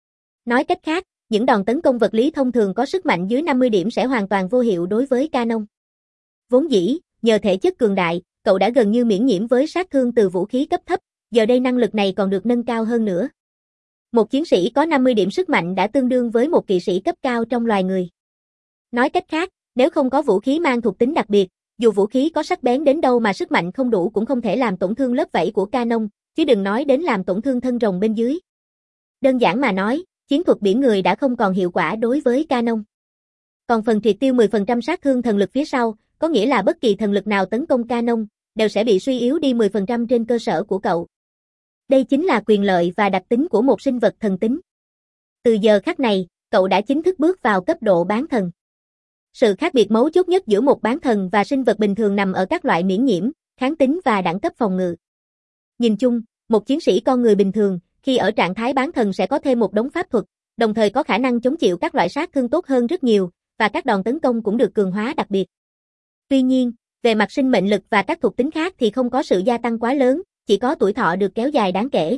Nói cách khác, những đòn tấn công vật lý thông thường có sức mạnh dưới năm mươi điểm sẽ hoàn toàn vô hiệu đối với Canon. Vốn dĩ, nhờ thể chất cường đại, cậu đã gần như miễn nhiễm với sát thương từ vũ khí cấp thấp, giờ đây năng lực này còn được nâng cao hơn nữa. Một chiến sĩ có năm mươi điểm sức mạnh đã tương đương với một kỵ sĩ cấp cao trong loài người. Nói cách khác, nếu không có vũ khí mang thuộc tính đặc biệt, dù vũ khí có sắc bén đến đâu mà sức mạnh không đủ cũng không thể làm tổn thương lớp vảy của Canon, chứ đừng nói đến làm tổn thương thân rồng bên dưới. Đơn giản mà nói, chiến thuật biển người đã không còn hiệu quả đối với Canon. Còn phần triệt tiêu mười phần trăm sát thương thần lực phía sau, có nghĩa là bất kỳ thần lực nào tấn công Canon, đều sẽ bị suy yếu đi mười phần trăm trên cơ sở của cậu. Đây chính là quyền lợi và đặc tính của một sinh vật thần tính. Từ giờ khắc này, cậu đã chính thức bước vào cấp độ bán thần. Sự khác biệt mấu chốt nhất giữa một bán thần và sinh vật bình thường nằm ở các loại miễn nhiễm, kháng tính và đẳng cấp phòng ngự. Nhìn chung, một chiến sĩ con người bình thường, khi ở trạng thái bán thần sẽ có thêm một đống pháp thuật, đồng thời có khả năng chống chịu các loại sát thương tốt hơn rất nhiều, và các đòn tấn công cũng được cường hóa đặc biệt. Tuy nhiên, về mặt sinh mệnh lực và các thuộc tính khác thì không có sự gia tăng quá lớn, chỉ có tuổi thọ được kéo dài đáng kể.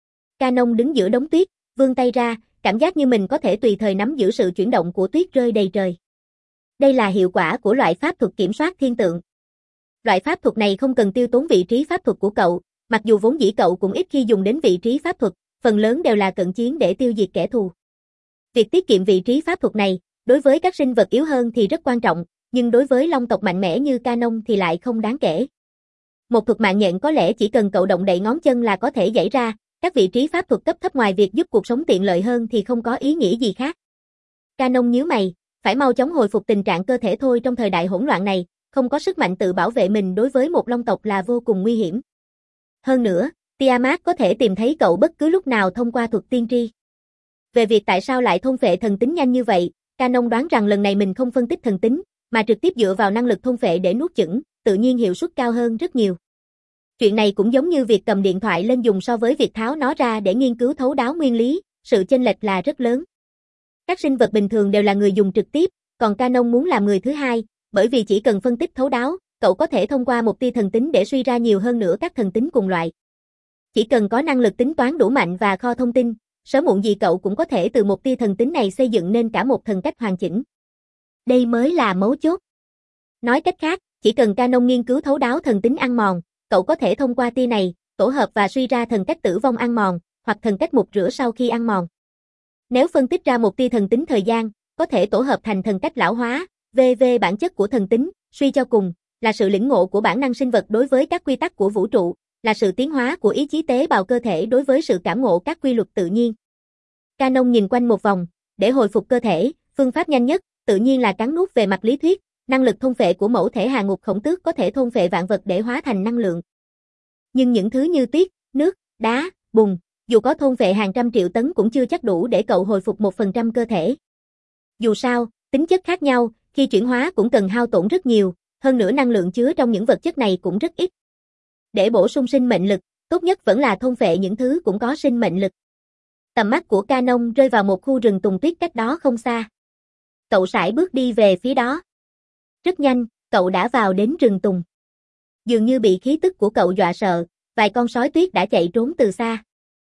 Canon đứng giữa đống tuyết, vươn tay ra, cảm giác như mình có thể tùy thời nắm giữ sự chuyển động của tuyết rơi đầy trời. Đây là hiệu quả của loại pháp thuật kiểm soát thiên tượng. Loại pháp thuật này không cần tiêu tốn vị trí pháp thuật của cậu, mặc dù vốn dĩ cậu cũng ít khi dùng đến vị trí pháp thuật, phần lớn đều là cận chiến để tiêu diệt kẻ thù. Việc tiết kiệm vị trí pháp thuật này, đối với các sinh vật yếu hơn thì rất quan trọng, nhưng đối với long tộc mạnh mẽ như Canon thì lại không đáng kể. Một thuật mạng nhện có lẽ chỉ cần cậu động đậy ngón chân là có thể giãy ra, các vị trí pháp thuật cấp thấp ngoài việc giúp cuộc sống tiện lợi hơn thì không có ý nghĩa gì khác. Canon nhíu mày, phải mau chóng hồi phục tình trạng cơ thể thôi, trong thời đại hỗn loạn này, không có sức mạnh tự bảo vệ mình đối với một long tộc là vô cùng nguy hiểm. Hơn nữa, Tiamat có thể tìm thấy cậu bất cứ lúc nào thông qua thuật tiên tri. Về việc tại sao lại thôn phệ thần tính nhanh như vậy, Canon đoán rằng lần này mình không phân tích thần tính, mà trực tiếp dựa vào năng lực thôn phệ để nuốt chửng, tự nhiên hiệu suất cao hơn rất nhiều. Chuyện này cũng giống như việc cầm điện thoại lên dùng so với việc tháo nó ra để nghiên cứu thấu đáo nguyên lý, sự chênh lệch là rất lớn. Các sinh vật bình thường đều là người dùng trực tiếp, còn Canon muốn làm người thứ hai, bởi vì chỉ cần phân tích thấu đáo, cậu có thể thông qua một tia thần tính để suy ra nhiều hơn nữa các thần tính cùng loại. Chỉ cần có năng lực tính toán đủ mạnh và kho thông tin, sớm muộn gì cậu cũng có thể từ một tia thần tính này xây dựng nên cả một thần cách hoàn chỉnh. Đây mới là mấu chốt. Nói cách khác, chỉ cần Canon nghiên cứu thấu đáo thần tính ăn mòn, cậu có thể thông qua tia này, tổ hợp và suy ra thần cách tử vong ăn mòn, hoặc thần cách mục rửa sau khi ăn mòn. Nếu phân tích ra một tia thần tính thời gian, có thể tổ hợp thành thần cách lão hóa, vân vân bản chất của thần tính, suy cho cùng, là sự lĩnh ngộ của bản năng sinh vật đối với các quy tắc của vũ trụ, là sự tiến hóa của ý chí tế bào cơ thể đối với sự cảm ngộ các quy luật tự nhiên. Canon nhìn quanh một vòng, để hồi phục cơ thể, phương pháp nhanh nhất, tự nhiên là cắn nuốt về mặt lý thuyết, năng lực thôn phệ của mẫu thể hà ngục khổng tước có thể thôn phệ vạn vật để hóa thành năng lượng. Nhưng những thứ như tuyết, nước, đá, bùn, dù có thôn phệ hàng trăm triệu tấn cũng chưa chắc đủ để cậu hồi phục một phần trăm cơ thể. Dù sao, tính chất khác nhau, khi chuyển hóa cũng cần hao tổn rất nhiều, hơn nữa năng lượng chứa trong những vật chất này cũng rất ít. Để bổ sung sinh mệnh lực, tốt nhất vẫn là thôn phệ những thứ cũng có sinh mệnh lực. Tầm mắt của Canon rơi vào một khu rừng tùng tuyết cách đó không xa. Cậu sải bước đi về phía đó. Rất nhanh, cậu đã vào đến rừng tùng. Dường như bị khí tức của cậu dọa sợ, vài con sói tuyết đã chạy trốn từ xa.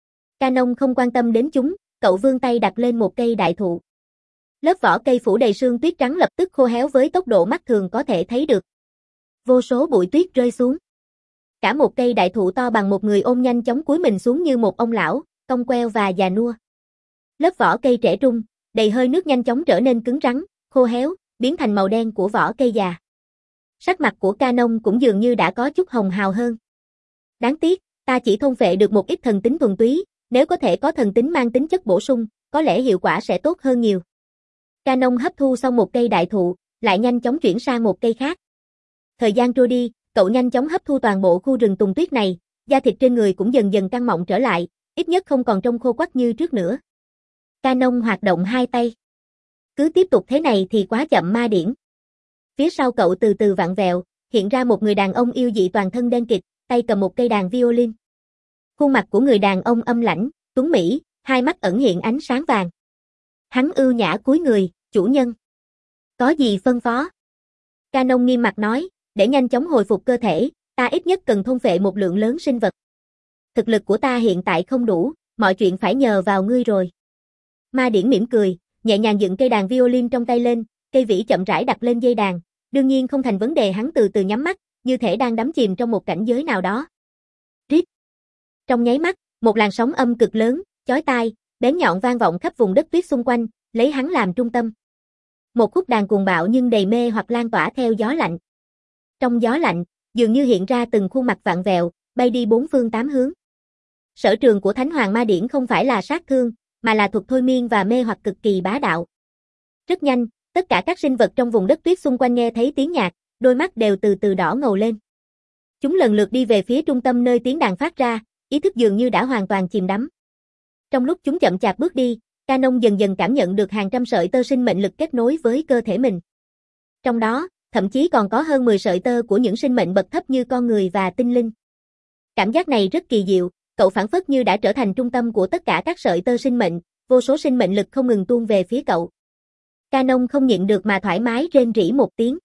Canon không quan tâm đến chúng, cậu vươn tay đặt lên một cây đại thụ. Lớp vỏ cây phủ đầy sương tuyết trắng lập tức khô héo với tốc độ mắt thường có thể thấy được. Vô số bụi tuyết rơi xuống. Cả một cây đại thụ to bằng một người ôm nhanh chóng cúi mình xuống như một ông lão, cong queo và già nua. Lớp vỏ cây trẻ trung, đầy hơi nước nhanh chóng trở nên cứng rắn, khô héo, biến thành màu đen của vỏ cây già. Sắc mặt của Canon cũng dường như đã có chút hồng hào hơn. Đáng tiếc, ta chỉ thôn phệ được một ít thần tính thuần túy, nếu có thể có thần tính mang tính chất bổ sung, có lẽ hiệu quả sẽ tốt hơn nhiều. Canon hấp thu xong một cây đại thụ, lại nhanh chóng chuyển sang một cây khác. Thời gian trôi đi, cậu nhanh chóng hấp thu toàn bộ khu rừng tùng tuyết này, da thịt trên người cũng dần dần căng mọng trở lại, ít nhất không còn trông khô quắt như trước nữa. Canon hoạt động hai tay. Cứ tiếp tục thế này thì quá chậm ma điển. Phía sau cậu từ từ vặn vẹo, hiện ra một người đàn ông yêu dị toàn thân đen kịt, tay cầm một cây đàn violin. Khuôn mặt của người đàn ông âm lãnh, tuấn mỹ, hai mắt ẩn hiện ánh sáng vàng. Hắn ưu nhã cúi người, chủ nhân. Có gì phân phó? Canon nghiêm mặt nói, để nhanh chóng hồi phục cơ thể, ta ít nhất cần thôn phệ một lượng lớn sinh vật. Thực lực của ta hiện tại không đủ, mọi chuyện phải nhờ vào ngươi rồi. Ma điển mỉm cười, nhẹ nhàng dựng cây đàn violin trong tay lên, cây vĩ chậm rãi đặt lên dây đàn, đương nhiên không thành vấn đề, hắn từ từ nhắm mắt, như thể đang đắm chìm trong một cảnh giới nào đó. Rít. Trong nháy mắt, một làn sóng âm cực lớn, chói tai, bén nhọn vang vọng khắp vùng đất tuyết xung quanh, lấy hắn làm trung tâm. Một khúc đàn cuồng bạo nhưng đầy mê hoặc lan tỏa theo gió lạnh. Trong gió lạnh, dường như hiện ra từng khuôn mặt vặn vẹo, bay đi bốn phương tám hướng. Sở trường của Thánh Hoàng Ma Điển không phải là sát thương, mà là thuật thôi miên và mê hoặc cực kỳ bá đạo. Rất nhanh, tất cả các sinh vật trong vùng đất tuyết xung quanh nghe thấy tiếng nhạc, đôi mắt đều từ từ đỏ ngầu lên. Chúng lần lượt đi về phía trung tâm nơi tiếng đàn phát ra, ý thức dường như đã hoàn toàn chìm đắm. Trong lúc chúng chậm chạp bước đi, Canon dần dần cảm nhận được hàng trăm sợi tơ sinh mệnh lực kết nối với cơ thể mình. Trong đó, thậm chí còn có hơn mười sợi tơ của những sinh mệnh bậc thấp như con người và tinh linh. Cảm giác này rất kỳ diệu, cậu phảng phất như đã trở thành trung tâm của tất cả các sợi tơ sinh mệnh, vô số sinh mệnh lực không ngừng tuôn về phía cậu. Canon không nhịn được mà thoải mái rên rỉ một tiếng.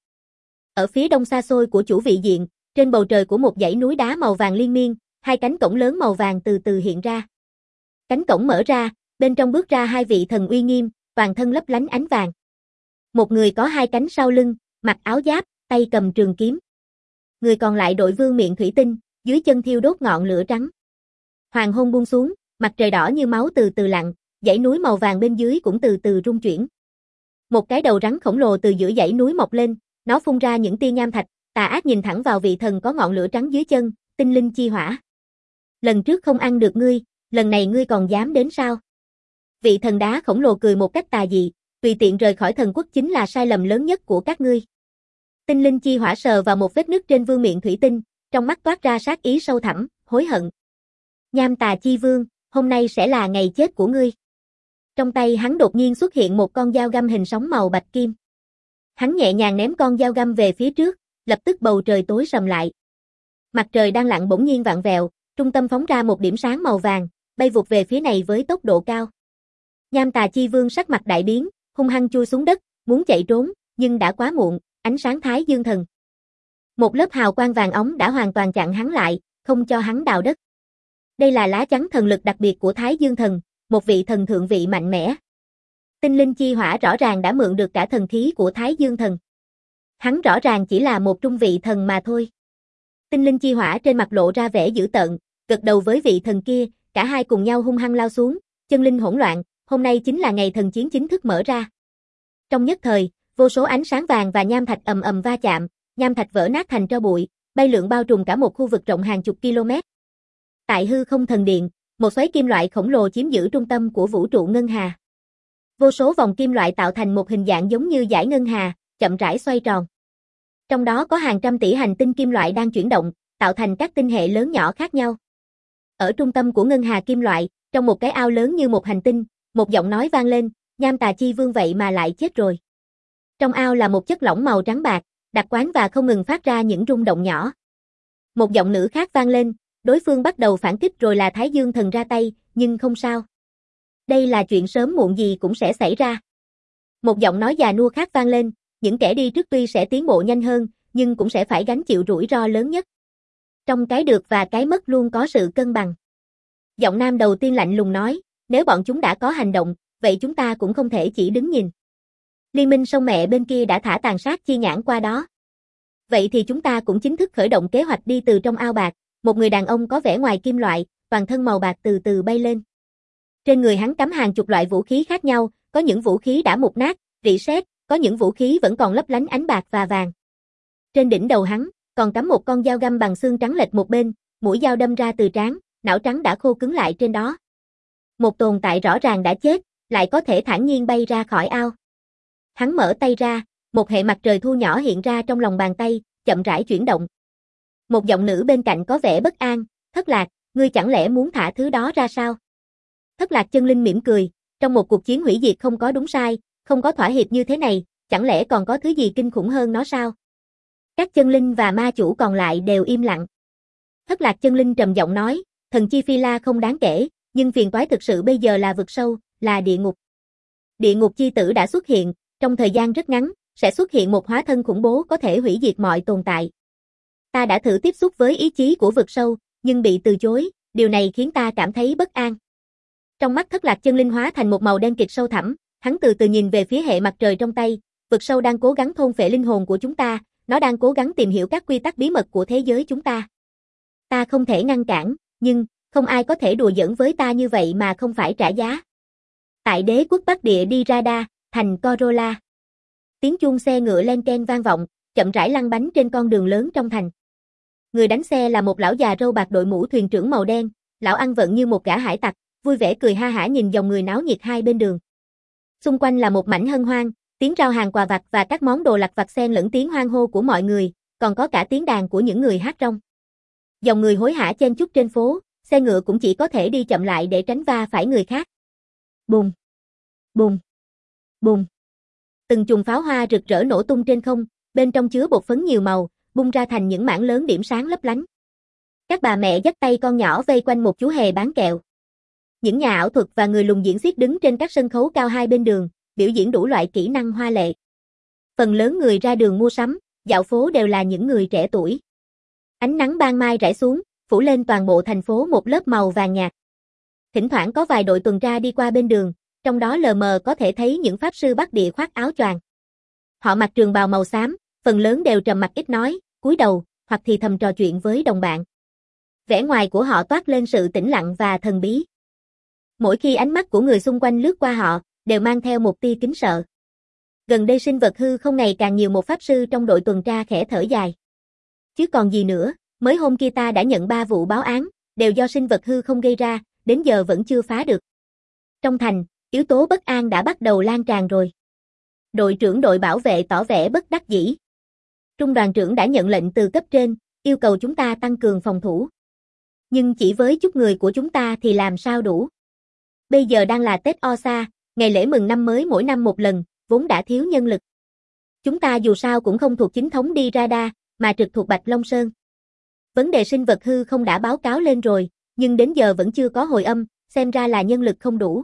Ở phía đông xa xôi của chủ vị diện, trên bầu trời của một dãy núi đá màu vàng liên miên, hai cánh cổng lớn màu vàng từ từ hiện ra. Cánh cổng mở ra, bên trong bước ra hai vị thần uy nghiêm, toàn thân lấp lánh ánh vàng. Một người có hai cánh sau lưng, mặc áo giáp, tay cầm trường kiếm. Người còn lại đội vương miện thủy tinh, dưới chân thiêu đốt ngọn lửa trắng. Hoàng hôn buông xuống, mặt trời đỏ như máu từ từ lặn, dãy núi màu vàng bên dưới cũng từ từ rung chuyển. Một cái đầu rắn khổng lồ từ giữa dãy núi mọc lên, nó phun ra những tia nham thạch, tà ác nhìn thẳng vào vị thần có ngọn lửa trắng dưới chân, tinh linh chi hỏa. Lần trước không ăn được ngươi, lần này ngươi còn dám đến sao? Vị thần đá khổng lồ cười một cách tà dị, tùy tiện rời khỏi thần quốc chính là sai lầm lớn nhất của các ngươi. Tinh linh chi hỏa sờ vào một vết nứt trên vương miện thủy tinh, trong mắt toát ra sát ý sâu thẳm, hối hận. Nham tà chi vương, hôm nay sẽ là ngày chết của ngươi. Trong tay hắn đột nhiên xuất hiện một con dao găm hình sóng màu bạch kim. Hắn nhẹ nhàng ném con dao găm về phía trước, lập tức bầu trời tối sầm lại. Mặt trời đang lặn bỗng nhiên vặn vẹo, trung tâm phóng ra một điểm sáng màu vàng, bay vụt về phía này với tốc độ cao. Nham tà chi vương sắc mặt đại biến, hung hăng chui xuống đất, muốn chạy trốn, nhưng đã quá muộn, ánh sáng thái dương thần. Một lớp hào quang vàng óng đã hoàn toàn chặn hắn lại, không cho hắn đào đất. Đây là lá chắn thần lực đặc biệt của Thái Dương Thần, một vị thần thượng vị mạnh mẽ. Tinh linh chi hỏa rõ ràng đã mượn được cả thần khí của Thái Dương Thần. Hắn rõ ràng chỉ là một trung vị thần mà thôi. Tinh linh chi hỏa trên mặt lộ ra vẻ dữ tợn, gật đầu với vị thần kia, cả hai cùng nhau hung hăng lao xuống, chân linh hỗn loạn, hôm nay chính là ngày thần chiến chính thức mở ra. Trong nhất thời, vô số ánh sáng vàng và nham thạch ầm ầm va chạm, nham thạch vỡ nát thành tro bụi, bay lượn bao trùm cả một khu vực rộng hàng chục km. Tại hư không thần điện, một xoáy kim loại khổng lồ chiếm giữ trung tâm của vũ trụ ngân hà. Vô số vòng kim loại tạo thành một hình dạng giống như dải ngân hà, chậm rãi xoay tròn. Trong đó có hàng trăm tỷ hành tinh kim loại đang chuyển động, tạo thành các tinh hệ lớn nhỏ khác nhau. Ở trung tâm của ngân hà kim loại, trong một cái ao lớn như một hành tinh, một giọng nói vang lên, Nham Tà Chi Vương vậy mà lại chết rồi. Trong ao là một chất lỏng màu trắng bạc, đặc quánh và không ngừng phát ra những rung động nhỏ. Một giọng nữ khác vang lên, đối phương bắt đầu phản kích rồi là Thái Dương Thần ra tay, nhưng không sao. Đây là chuyện sớm muộn gì cũng sẽ xảy ra. Một giọng nói già nua khác vang lên, những kẻ đi trước tuy sẽ tiến bộ nhanh hơn, nhưng cũng sẽ phải gánh chịu rủi ro lớn nhất. Trong cái được và cái mất luôn có sự cân bằng. Giọng nam đầu tiên lạnh lùng nói, nếu bọn chúng đã có hành động, vậy chúng ta cũng không thể chỉ đứng nhìn. Liên minh sông mẹ bên kia đã thả tàn sát chi nhãn qua đó. Vậy thì chúng ta cũng chính thức khởi động kế hoạch đi từ trong ao bạc, một người đàn ông có vẻ ngoài kim loại, toàn thân màu bạc từ từ bay lên. Trên người hắn cắm hàng chục loại vũ khí khác nhau, có những vũ khí đã mục nát, rỉ sét, có những vũ khí vẫn còn lấp lánh ánh bạc và vàng. Trên đỉnh đầu hắn, còn cắm một con dao găm bằng xương trắng lệch một bên, mũi dao đâm ra từ trán, não trắng đã khô cứng lại trên đó. Một tồn tại rõ ràng đã chết, lại có thể thản nhiên bay ra khỏi ao. Hắn mở tay ra, một hệ mặt trời thu nhỏ hiện ra trong lòng bàn tay, chậm rãi chuyển động. Một giọng nữ bên cạnh có vẻ bất an, Thất Lạc, ngươi chẳng lẽ muốn thả thứ đó ra sao? Thất Lạc Chân Linh mỉm cười, trong một cuộc chiến hủy diệt không có đúng sai, không có thỏa hiệp như thế này, chẳng lẽ còn có thứ gì kinh khủng hơn nó sao? Các chân linh và ma chủ còn lại đều im lặng. Thất Lạc Chân Linh trầm giọng nói, thần chi phi la không đáng kể, nhưng phiền toái thực sự bây giờ là vực sâu, là địa ngục. Địa ngục chi tử đã xuất hiện, trong thời gian rất ngắn, sẽ xuất hiện một hóa thân khủng bố có thể hủy diệt mọi tồn tại. Ta đã thử tiếp xúc với ý chí của vực sâu, nhưng bị từ chối, điều này khiến ta cảm thấy bất an. Trong mắt Thất Lạc Chân Linh hóa thành một màu đen kịt sâu thẳm, hắn từ từ nhìn về phía hệ mặt trời trong tay, vực sâu đang cố gắng thôn phệ linh hồn của chúng ta, nó đang cố gắng tìm hiểu các quy tắc bí mật của thế giới chúng ta. Ta không thể ngăn cản, nhưng không ai có thể đùa giỡn với ta như vậy mà không phải trả giá. Tại đế quốc Bắc Địa đi Radha, thành Corolla. Tiếng chuông xe ngựa len keng vang vọng, chậm rãi lăn bánh trên con đường lớn trong thành. Người đánh xe là một lão già râu bạc đội mũ thuyền trưởng màu đen, lão ăn vận như một gã hải tặc, vui vẻ cười ha hả nhìn dòng người náo nhiệt hai bên đường. Xung quanh là một mảnh hân hoan, tiếng rao hàng quà vặt và các món đồ lặt vặt xen lẫn tiếng hoan hô của mọi người, còn có cả tiếng đàn của những người hát rong. Dòng người hối hả chen chúc trên phố, xe ngựa cũng chỉ có thể đi chậm lại để tránh va phải người khác. Bùm, bùm, bùm. Từng chùm pháo hoa rực rỡ nổ tung trên không, bên trong chứa bột phấn nhiều màu, bung ra thành những mảng lớn điểm sáng lấp lánh. Các bà mẹ dắt tay con nhỏ vây quanh một chú hề bán kẹo. Những nhà ảo thuật và người lùng diễn xiếc đứng trên các sân khấu cao hai bên đường, biểu diễn đủ loại kỹ năng hoa lệ. Phần lớn người ra đường mua sắm, dạo phố đều là những người trẻ tuổi. Ánh nắng ban mai rải xuống, phủ lên toàn bộ thành phố một lớp màu vàng nhạt. Thỉnh thoảng có vài đội tuần tra đi qua bên đường, trong đó lờ mờ có thể thấy những pháp sư Bắc Địa khoác áo choàng. Họ mặc trường bào màu xám, phần lớn đều trầm mặc ít nói, cúi đầu, hoặc thì thầm trò chuyện với đồng bạn. Vẻ ngoài của họ toát lên sự tĩnh lặng và thần bí. Mỗi khi ánh mắt của người xung quanh lướt qua họ, đều mang theo một tia kính sợ. Gần đây sinh vật hư không ngày càng nhiều, một pháp sư trong đội tuần tra khẽ thở dài. Chứ còn gì nữa, mới hôm kia ta đã nhận ba vụ báo án, đều do sinh vật hư không gây ra, đến giờ vẫn chưa phá được. Trong thành, yếu tố bất an đã bắt đầu lan tràn rồi. Đội trưởng đội bảo vệ tỏ vẻ bất đắc dĩ. Trung đoàn trưởng đã nhận lệnh từ cấp trên, yêu cầu chúng ta tăng cường phòng thủ. Nhưng chỉ với chút người của chúng ta thì làm sao đủ. Bây giờ đang là Tết Osa, ngày lễ mừng năm mới mỗi năm một lần, vốn đã thiếu nhân lực. Chúng ta dù sao cũng không thuộc chính thống đi Radha, mà trực thuộc Bạch Long Sơn. Vấn đề sinh vật hư không đã báo cáo lên rồi, nhưng đến giờ vẫn chưa có hồi âm, xem ra là nhân lực không đủ.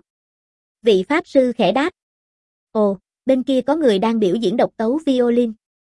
Vị pháp sư khẽ đáp. Ồ, bên kia có người đang biểu diễn độc tấu violin.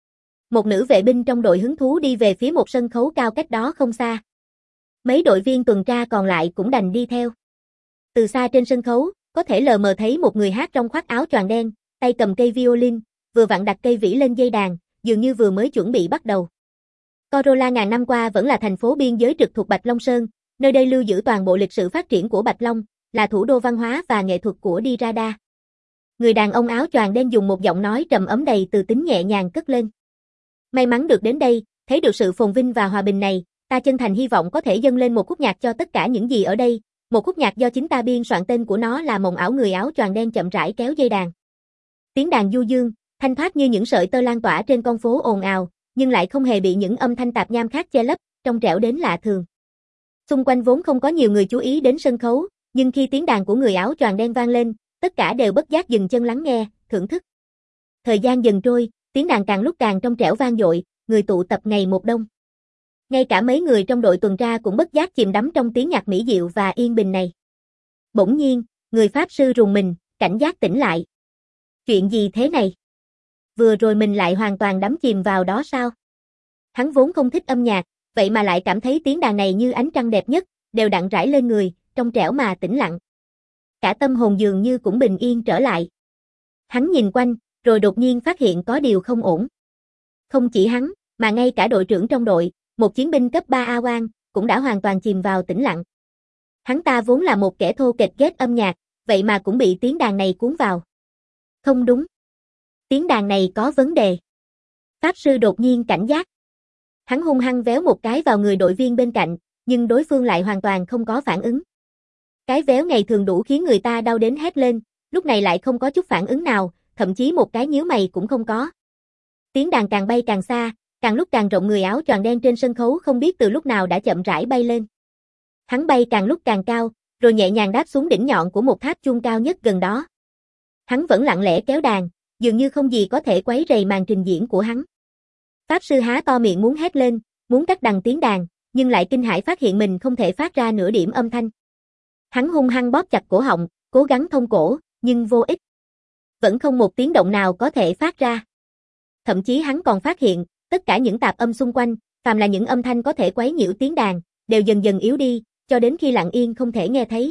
Một nữ vệ binh trong đội hứng thú đi về phía một sân khấu cao cách đó không xa. Mấy đội viên tuần tra còn lại cũng đành đi theo. Từ xa trên sân khấu, có thể lờ mờ thấy một người hát trong khoác áo choàng đen, tay cầm cây violin, vừa vặn đặt cây vĩ lên dây đàn, dường như vừa mới chuẩn bị bắt đầu. Corolla ngàn năm qua vẫn là thành phố biên giới trực thuộc Bạch Long Sơn, nơi đây lưu giữ toàn bộ lịch sử phát triển của Bạch Long, là thủ đô văn hóa và nghệ thuật của Dirada. Người đàn ông áo choàng đen dùng một giọng nói trầm ấm đầy từ tính nhẹ nhàng cất lên. May mắn được đến đây, thấy được sự phồn vinh và hòa bình này, ta chân thành hy vọng có thể dâng lên một khúc nhạc cho tất cả những gì ở đây, một khúc nhạc do chính ta biên soạn, tên của nó là Mộng ảo. Người áo choàng đen chậm rãi kéo dây đàn. Tiếng đàn du dương, thanh thoát như những sợi tơ lan tỏa trên con phố ồn ào, nhưng lại không hề bị những âm thanh tạp nham khác che lấp, trong trẻo đến lạ thường. Xung quanh vốn không có nhiều người chú ý đến sân khấu, nhưng khi tiếng đàn của người áo choàng đen vang lên, tất cả đều bất giác dừng chân lắng nghe, thưởng thức. Thời gian dần trôi, tiếng đàn càng lúc càng trong trẻo vang dội, người tụ tập ngày một đông. Ngay cả mấy người trong đội tuần tra cũng bất giác chìm đắm trong tiếng nhạc mỹ diệu và yên bình này. Bỗng nhiên, người pháp sư rùng mình, cảnh giác tỉnh lại. Chuyện gì thế này? Vừa rồi mình lại hoàn toàn đắm chìm vào đó sao? Hắn vốn không thích âm nhạc, vậy mà lại cảm thấy tiếng đàn này như ánh trăng đẹp nhất, đều đặn rải lên người, trong trẻo mà tĩnh lặng. Cả tâm hồn dường như cũng bình yên trở lại. Hắn nhìn quanh, rồi đột nhiên phát hiện có điều không ổn. Không chỉ hắn, mà ngay cả đội trưởng trong đội, một chiến binh cấp ba A Quang, cũng đã hoàn toàn chìm vào tĩnh lặng. Hắn ta vốn là một kẻ thô kệch ghét âm nhạc, vậy mà cũng bị tiếng đàn này cuốn vào. Không đúng. Tiếng đàn này có vấn đề. Pháp sư đột nhiên cảnh giác. Hắn hung hăng véo một cái vào người đội viên bên cạnh, nhưng đối phương lại hoàn toàn không có phản ứng. Cái véo ngày thường đủ khiến người ta đau đến hét lên, lúc này lại không có chút phản ứng nào, thậm chí một cái nhíu mày cũng không có. Tiếng đàn càng bay càng xa, càng lúc càng rộng. Người áo choàng đen trên sân khấu không biết từ lúc nào đã chậm rãi bay lên. Hắn bay càng lúc càng cao, rồi nhẹ nhàng đáp xuống đỉnh nhọn của một tháp chuông cao nhất gần đó. Hắn vẫn lặng lẽ kéo đàn, dường như không gì có thể quấy rầy màn trình diễn của hắn. Pháp sư há to miệng muốn hét lên, muốn cắt đằng tiếng đàn, nhưng lại kinh hãi phát hiện mình không thể phát ra nửa điểm âm thanh. Hắn hung hăng bóp chặt cổ họng, cố gắng thông cổ, nhưng vô ích. Vẫn không một tiếng động nào có thể phát ra. Thậm chí hắn còn phát hiện, tất cả những tạp âm xung quanh, phàm là những âm thanh có thể quấy nhiễu tiếng đàn, đều dần dần yếu đi, cho đến khi lặng yên không thể nghe thấy.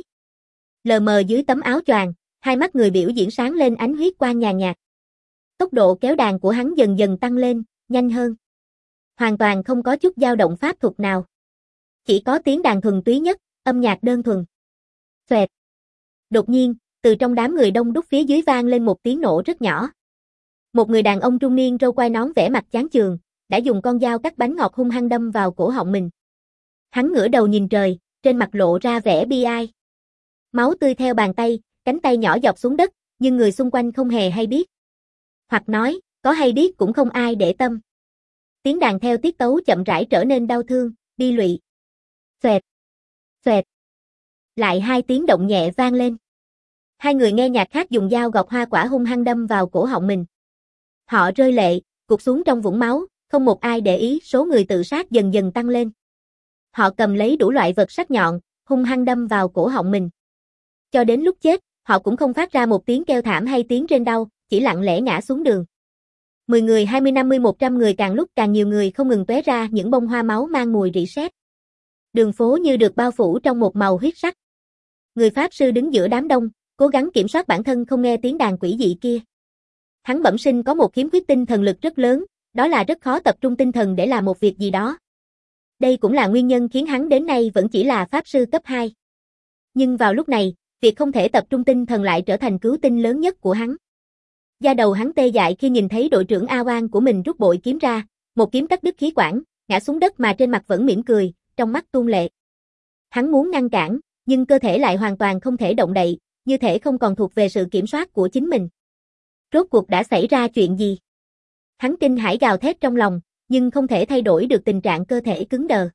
Lờ mờ dưới tấm áo choàng, hai mắt người biểu diễn sáng lên ánh huyết quang nhàn nhạt. Tốc độ kéo đàn của hắn dần dần tăng lên, nhanh hơn. Hoàn toàn không có chút dao động pháp thuật nào. Chỉ có tiếng đàn thuần túy nhất, âm nhạc đơn thuần. Xoẹt. Đột nhiên, từ trong đám người đông đúc phía dưới vang lên một tiếng nổ rất nhỏ. Một người đàn ông trung niên râu quai nón vẻ mặt chán chường, đã dùng con dao cắt bánh ngọt hung hăng đâm vào cổ họng mình. Hắn ngửa đầu nhìn trời, trên mặt lộ ra vẻ bi ai. Máu tươi theo bàn tay, cánh tay nhỏ dọc xuống đất, nhưng người xung quanh không hề hay biết. Hoặc nói, có hay biết cũng không ai để tâm. Tiếng đàn theo tiết tấu chậm rãi trở nên đau thương, bi lụy. Xoẹt, xoẹt. Lại hai tiếng động nhẹ vang lên. Hai người nghe nhạc khác dùng dao gọt hoa quả hung hăng đâm vào cổ họng mình. Họ rơi lệ, gục xuống trong vũng máu, không một ai để ý. Số người tự sát dần dần tăng lên. Họ cầm lấy đủ loại vật sắc nhọn, hung hăng đâm vào cổ họng mình. Cho đến lúc chết, họ cũng không phát ra một tiếng kêu thảm hay tiếng rên đau, chỉ lặng lẽ ngã xuống đường. mười người, hai mươi, năm mươi, một trăm người, càng lúc càng nhiều người không ngừng tóe ra những bông hoa máu mang mùi rỉ sét. Đường phố như được bao phủ trong một màu huyết sắc. Người pháp sư đứng giữa đám đông, cố gắng kiểm soát bản thân không nghe tiếng đàn quỷ dị kia. Hắn bẩm sinh có một khiếm khuyết tinh thần lực rất lớn, đó là rất khó tập trung tinh thần để làm một việc gì đó. Đây cũng là nguyên nhân khiến hắn đến nay vẫn chỉ là pháp sư cấp hai. Nhưng vào lúc này, việc không thể tập trung tinh thần lại trở thành cứu tinh lớn nhất của hắn. Da đầu hắn tê dại khi nhìn thấy đội trưởng A Quang của mình rút bội kiếm ra, một kiếm cắt đứt khí quản, ngã xuống đất mà trên mặt vẫn mỉm cười, trong mắt tuôn lệ. Hắn muốn ngăn cản, nhưng cơ thể lại hoàn toàn không thể động đậy, như thể không còn thuộc về sự kiểm soát của chính mình. Rốt cuộc đã xảy ra chuyện gì? Hắn kinh hãi gào thét trong lòng, nhưng không thể thay đổi được tình trạng cơ thể cứng đờ.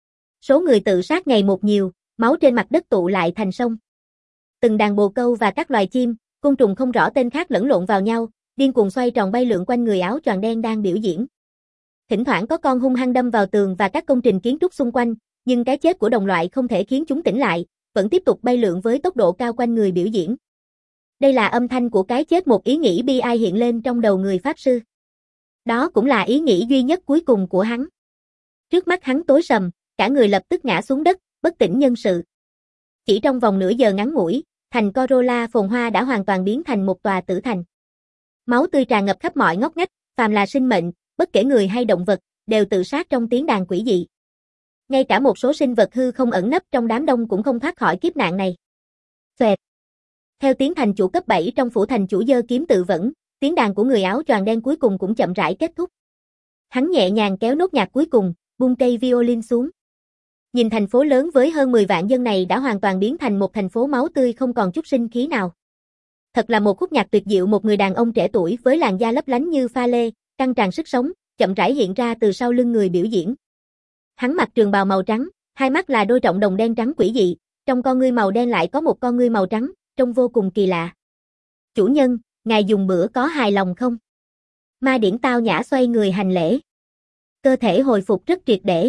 Số người tự sát ngày một nhiều, máu trên mặt đất tụ lại thành sông. Từng đàn bồ câu và các loài chim, côn trùng không rõ tên khác lẫn lộn vào nhau, điên cuồng xoay tròn bay lượn quanh người áo choàng đen đang biểu diễn. Thỉnh thoảng có con hung hăng đâm vào tường và các công trình kiến trúc xung quanh, nhưng cái chết của đồng loại không thể khiến chúng tỉnh lại, vẫn tiếp tục bay lượn với tốc độ cao quanh người biểu diễn. Đây là âm thanh của cái chết, một ý nghĩ bi ai hiện lên trong đầu người pháp sư. Đó cũng là ý nghĩ duy nhất cuối cùng của hắn. Trước mắt hắn tối sầm, cả người lập tức ngã xuống đất, bất tỉnh nhân sự. Chỉ trong vòng nửa giờ ngắn ngủi, thành Corolla phồn hoa đã hoàn toàn biến thành một tòa tử thành. Máu tươi tràn ngập khắp mọi ngóc ngách, phàm là sinh mệnh, bất kể người hay động vật, đều tự sát trong tiếng đàn quỷ dị. Ngay cả một số sinh vật hư không ẩn nấp trong đám đông cũng không thoát khỏi kiếp nạn này. Xoẹt. Theo tiếng thành chủ cấp bảy trong phủ thành chủ giơ kiếm tự vẫn, tiếng đàn của người áo choàng đen cuối cùng cũng chậm rãi kết thúc. Hắn nhẹ nhàng kéo nốt nhạc cuối cùng, buông cây violin xuống. Nhìn thành phố lớn với hơn mười vạn dân này đã hoàn toàn biến thành một thành phố máu tươi không còn chút sinh khí nào. Thật là một khúc nhạc tuyệt diệu, một người đàn ông trẻ tuổi với làn da lấp lánh như pha lê, căng tràn sức sống, chậm rãi hiện ra từ sau lưng người biểu diễn. Hắn mặc trường bào màu trắng, hai mắt là đôi trọng đồng đen trắng quỷ dị, trong con ngươi màu đen lại có một con ngươi màu trắng, trông vô cùng kỳ lạ. Chủ nhân, ngài dùng bữa có hài lòng không? Ma điển tao nhã xoay người hành lễ. Cơ thể hồi phục rất triệt để.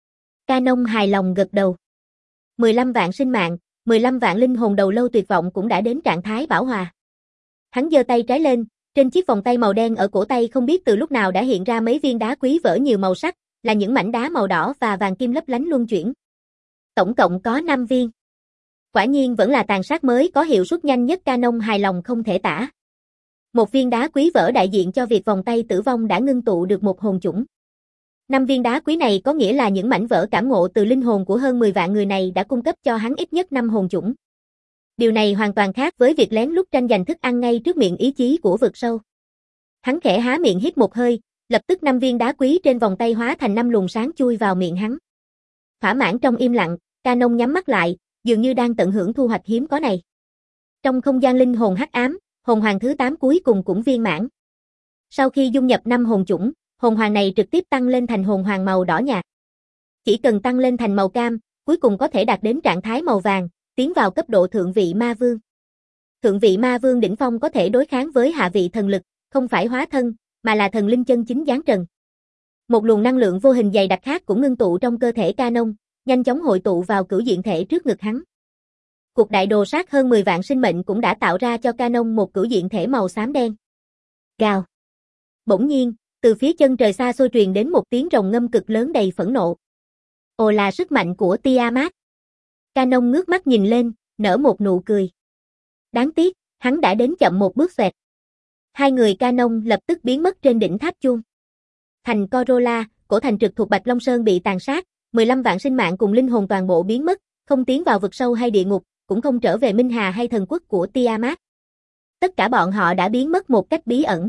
Canon hài lòng gật đầu. mười lăm vạn sinh mạng, mười lăm vạn linh hồn đầu lâu tuyệt vọng cũng đã đến trạng thái bảo hòa. Hắn giơ tay trái lên, trên chiếc vòng tay màu đen ở cổ tay không biết từ lúc nào đã hiện ra mấy viên đá quý vỡ nhiều màu sắc, là những mảnh đá màu đỏ và vàng kim lấp lánh luân chuyển. Tổng cộng có năm viên. Quả nhiên vẫn là tàn sát mới có hiệu suất nhanh nhất, Canon hài lòng không thể tả. Một viên đá quý vỡ đại diện cho việc vòng tay tử vong đã ngưng tụ được một hồn chủng. Năm viên đá quý này có nghĩa là những mảnh vỡ cảm ngộ từ linh hồn của hơn mười vạn người này đã cung cấp cho hắn ít nhất năm hồn chủng. Điều này hoàn toàn khác với việc lén lút tranh giành thức ăn ngay trước miệng ý chí của vực sâu. Hắn khẽ há miệng hít một hơi, lập tức năm viên đá quý trên vòng tay hóa thành năm luồng sáng chui vào miệng hắn. Thỏa mãn trong im lặng, Canon nhắm mắt lại, dường như đang tận hưởng thu hoạch hiếm có này. Trong không gian linh hồn hắc ám, hồn hoàng thứ tám cuối cùng cũng viên mãn. Sau khi dung nhập năm hồn chủng, hồn hoàng này trực tiếp tăng lên thành hồn hoàng màu đỏ nhạt. Chỉ cần tăng lên thành màu cam, cuối cùng có thể đạt đến trạng thái màu vàng, tiến vào cấp độ thượng vị ma vương. Thượng vị ma vương đỉnh phong có thể đối kháng với hạ vị thần lực, không phải hóa thân, mà là thần linh chân chính giáng trần. Một luồng năng lượng vô hình dày đặc khác cũng ngưng tụ trong cơ thể Canon, nhanh chóng hội tụ vào cửu diện thể trước ngực hắn. Cuộc đại đồ sát hơn mười vạn sinh mệnh cũng đã tạo ra cho Canon một cửu diện thể màu xám đen. Gào. Bỗng nhiên, từ phía chân trời xa xôi truyền đến một tiếng rồng ngâm cực lớn đầy phẫn nộ. Ồ, là sức mạnh của Tiamat. Canon ngước mắt nhìn lên, nở một nụ cười. Đáng tiếc, hắn đã đến chậm một bước xoẹt. Hai người Canon lập tức biến mất trên đỉnh tháp chuông. Thành Corolla, cổ thành trực thuộc Bạch Long Sơn bị tàn sát, mười lăm vạn sinh mạng cùng linh hồn toàn bộ biến mất, không tiến vào vực sâu hay địa ngục, cũng không trở về Minh Hà hay thần quốc của Tiamat. Tất cả bọn họ đã biến mất một cách bí ẩn.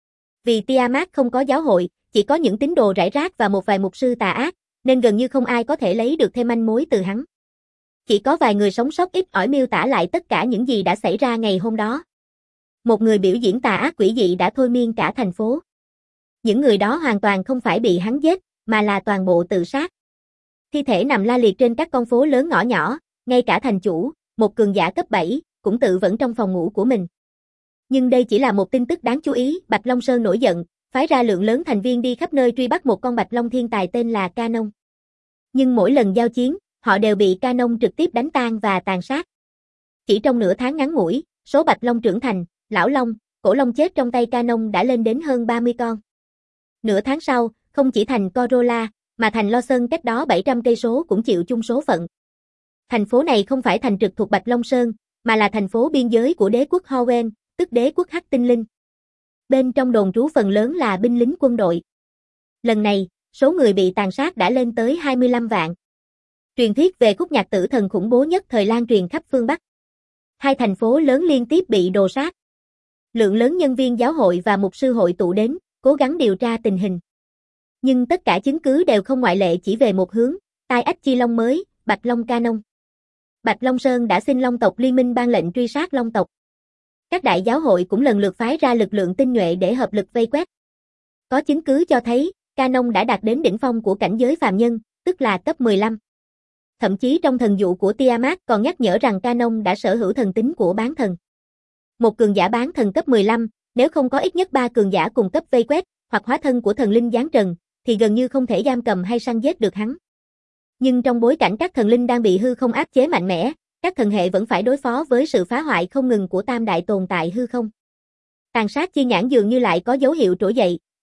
Vì Tiamat không có giáo hội, chỉ có những tín đồ rải rác và một vài mục sư tà ác, nên gần như không ai có thể lấy được thêm manh mối từ hắn. Chỉ có vài người sống sót ít ỏi miêu tả lại tất cả những gì đã xảy ra ngày hôm đó. Một người biểu diễn tà ác quỷ dị đã thôi miên cả thành phố. Những người đó hoàn toàn không phải bị hắn giết, mà là toàn bộ tự sát. Thi thể nằm la liệt trên các con phố lớn ngõ nhỏ, ngay cả thành chủ, một cường giả cấp bảy, cũng tự vẫn trong phòng ngủ của mình. Nhưng đây chỉ là một tin tức đáng chú ý, Bạch Long Sơn nổi giận, phái ra lượng lớn thành viên đi khắp nơi truy bắt một con Bạch Long thiên tài tên là Canon. Nhưng mỗi lần giao chiến, họ đều bị Canon trực tiếp đánh tan và tàn sát. Chỉ trong nửa tháng ngắn ngủi, số Bạch Long trưởng thành, lão Long, cổ Long chết trong tay Canon đã lên đến hơn ba mươi con. Nửa tháng sau, không chỉ thành Corolla, mà thành Lo Sơn cách đó bảy trăm cây số cũng chịu chung số phận. Thành phố này không phải thành trực thuộc Bạch Long Sơn, mà là thành phố biên giới của đế quốc Hoenn, tức đế quốc Hắc Tinh Linh. Bên trong đồn trú phần lớn là binh lính quân đội. Lần này, số người bị tàn sát đã lên tới hai mươi lăm vạn. Truyền thuyết về khúc nhạc tử thần khủng bố nhất thời lan truyền khắp phương Bắc. Hai thành phố lớn liên tiếp bị đồ sát. Lượng lớn nhân viên giáo hội và mục sư hội tụ đến, cố gắng điều tra tình hình. Nhưng tất cả chứng cứ đều không ngoại lệ chỉ về một hướng, tai ách chi long mới, Bạch Long Canon. Bạch Long Sơn đã xin Long tộc liên minh ban lệnh truy sát Long tộc. Các đại giáo hội cũng lần lượt phái ra lực lượng tinh nhuệ để hợp lực vây quét. Có chứng cứ cho thấy, Canon đã đạt đến đỉnh phong của cảnh giới phàm nhân, tức là cấp mười lăm. Thậm chí trong thần dụ của Tiamat còn nhắc nhở rằng Canon đã sở hữu thần tính của bán thần. Một cường giả bán thần cấp mười lăm, nếu không có ít nhất ba cường giả cùng cấp vây quét, hoặc hóa thân của thần linh giáng trần, thì gần như không thể giam cầm hay săn giết được hắn. Nhưng trong bối cảnh các thần linh đang bị hư không áp chế mạnh mẽ, các thần hệ vẫn phải đối phó với sự phá hoại không ngừng của tam đại tồn tại hư không. Tàn sát chi nhãn dường như lại có dấu hiệu trỗi dậy,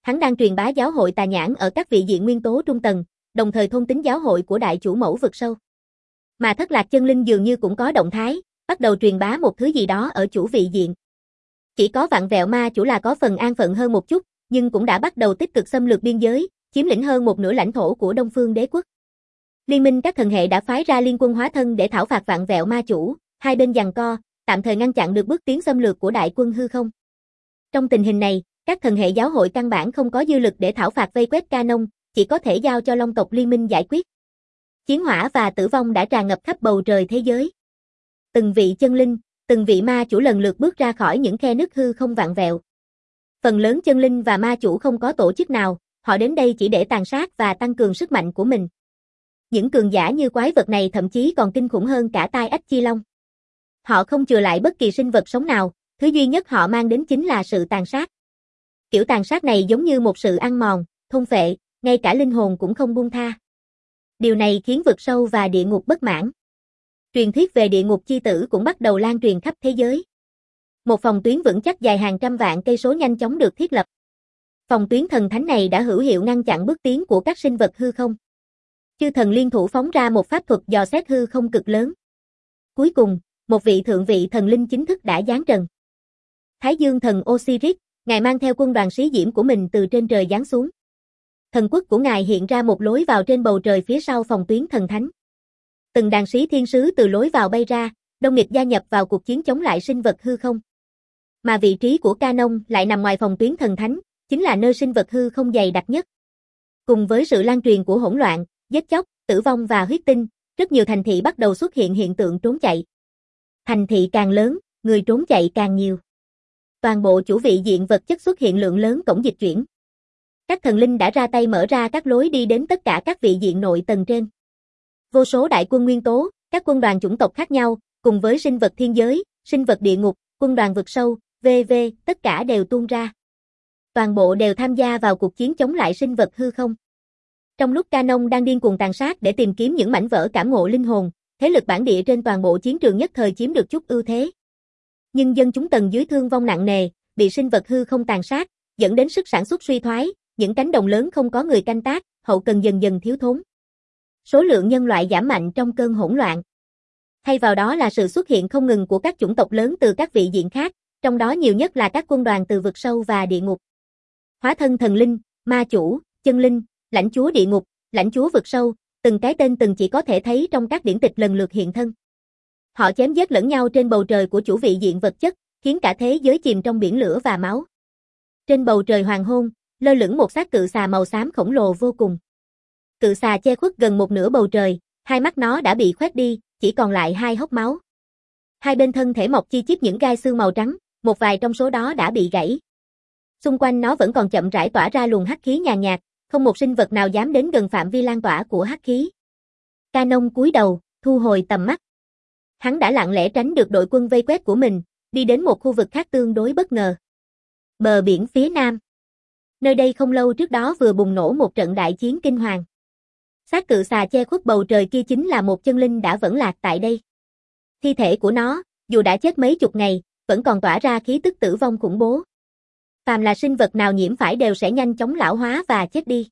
Hắn đang truyền bá giáo hội tà nhãn ở các vị diện nguyên tố trung tầng, đồng thời thôn tính giáo hội của đại chủ mẫu vực sâu. Mà Thất Lạc Chân Linh dường như cũng có động thái, bắt đầu truyền bá một thứ gì đó ở chủ vị diện. Chỉ có Vặn Vẹo Ma Chủ là có phần an phận hơn một chút, nhưng cũng đã bắt đầu tích cực xâm lược biên giới, chiếm lĩnh hơn một nửa lãnh thổ của Đông Phương Đế quốc. Liên minh các thần hệ đã phái ra liên quân hóa thân để thảo phạt Vặn Vẹo Ma Chủ, hai bên giằng co, tạm thời ngăn chặn được bước tiến xâm lược của đại quân hư không. Trong tình hình này, các thần hệ giáo hội căn bản không có dư lực để thảo phạt vây quét Canon, chỉ có thể giao cho Long tộc liên minh giải quyết. Chiến hỏa và tử vong đã tràn ngập khắp bầu trời thế giới. Từng vị chân linh, từng vị ma chủ lần lượt bước ra khỏi những khe nứt hư không vặn vẹo. Phần lớn chân linh và ma chủ không có tổ chức nào, họ đến đây chỉ để tàn sát và tăng cường sức mạnh của mình. Những cường giả như quái vật này thậm chí còn kinh khủng hơn cả tai ách chi long. Họ không chừa lại bất kỳ sinh vật sống nào, thứ duy nhất họ mang đến chính là sự tàn sát. Kiểu tàn sát này giống như một sự ăn mòn, thôn phệ, ngay cả linh hồn cũng không buông tha. Điều này khiến vực sâu và địa ngục bất mãn. Truyền thuyết về địa ngục chi tử cũng bắt đầu lan truyền khắp thế giới. Một phòng tuyến vững chắc dài hàng trăm vạn cây số nhanh chóng được thiết lập. Phòng tuyến thần thánh này đã hữu hiệu ngăn chặn bước tiến của các sinh vật hư không. Chư thần liên thủ phóng ra một pháp thuật dò xét hư không cực lớn. Cuối cùng, một vị thượng vị thần linh chính thức đã giáng trần. Thái Dương thần Osiris, ngài mang theo quân đoàn sĩ diễm của mình từ trên trời giáng xuống. Thần quốc của ngài hiện ra một lối vào trên bầu trời phía sau phòng tuyến thần thánh. Từng đàn sĩ thiên sứ từ lối vào bay ra, đông nghịch gia nhập vào cuộc chiến chống lại sinh vật hư không. Mà vị trí của Canon lại nằm ngoài phòng tuyến thần thánh, chính là nơi sinh vật hư không dày đặc nhất. Cùng với sự lan truyền của hỗn loạn, giết chóc, tử vong và huyết tinh, rất nhiều thành thị bắt đầu xuất hiện hiện tượng trốn chạy. Thành thị càng lớn, người trốn chạy càng nhiều. Toàn bộ chủ vị diện vật chất xuất hiện lượng lớn cổng dịch chuyển. Các thần linh đã ra tay mở ra các lối đi đến tất cả các vị diện nội tầng trên. Vô số đại quân nguyên tố, các quân đoàn chủng tộc khác nhau, cùng với sinh vật thiên giới, sinh vật địa ngục, quân đoàn vực sâu, vân vân, tất cả đều tuôn ra. Toàn bộ đều tham gia vào cuộc chiến chống lại sinh vật hư không. Trong lúc Canon đang điên cuồng tàn sát để tìm kiếm những mảnh vỡ cảm ngộ linh hồn, thế lực bản địa trên toàn bộ chiến trường nhất thời chiếm được chút ưu thế. Nhưng dân chúng tầng dưới thương vong nặng nề, bị sinh vật hư không tàn sát, dẫn đến sức sản xuất suy thoái, những cánh đồng lớn không có người canh tác, hậu cần dần dần thiếu thốn. Số lượng nhân loại giảm mạnh trong cơn hỗn loạn. Thay vào đó là sự xuất hiện không ngừng của các chủng tộc lớn từ các vị diện khác, trong đó nhiều nhất là các quân đoàn từ vực sâu và địa ngục. Hóa thân thần linh, ma chủ, chân linh, lãnh chúa địa ngục, lãnh chúa vực sâu, từng cái tên từng chỉ có thể thấy trong các điển tịch lần lượt hiện thân. Họ chém giết lẫn nhau trên bầu trời của chủ vị diện vật chất, khiến cả thế giới chìm trong biển lửa và máu. Trên bầu trời hoàng hôn, lơ lửng một xác cự xà màu xám khổng lồ vô cùng. Cự xà che khuất gần một nửa bầu trời, hai mắt nó đã bị khoét đi, chỉ còn lại hai hốc máu. Hai bên thân thể mọc chi chít những gai xương màu trắng, một vài trong số đó đã bị gãy. Xung quanh nó vẫn còn chậm rãi tỏa ra luồng hắc khí nhàn nhạt, không một sinh vật nào dám đến gần phạm vi lan tỏa của hắc khí. Canon cúi đầu, thu hồi tầm mắt. Hắn đã lặng lẽ tránh được đội quân vây quét của mình, đi đến một khu vực khác tương đối bất ngờ. Bờ biển phía nam. Nơi đây không lâu trước đó vừa bùng nổ một trận đại chiến kinh hoàng. Xác cự xà che khuất bầu trời kia chính là một chân linh đã vẫn lạc tại đây. Thi thể của nó, dù đã chết mấy chục ngày, vẫn còn tỏa ra khí tức tử vong khủng bố. Phàm là sinh vật nào nhiễm phải đều sẽ nhanh chóng lão hóa và chết đi.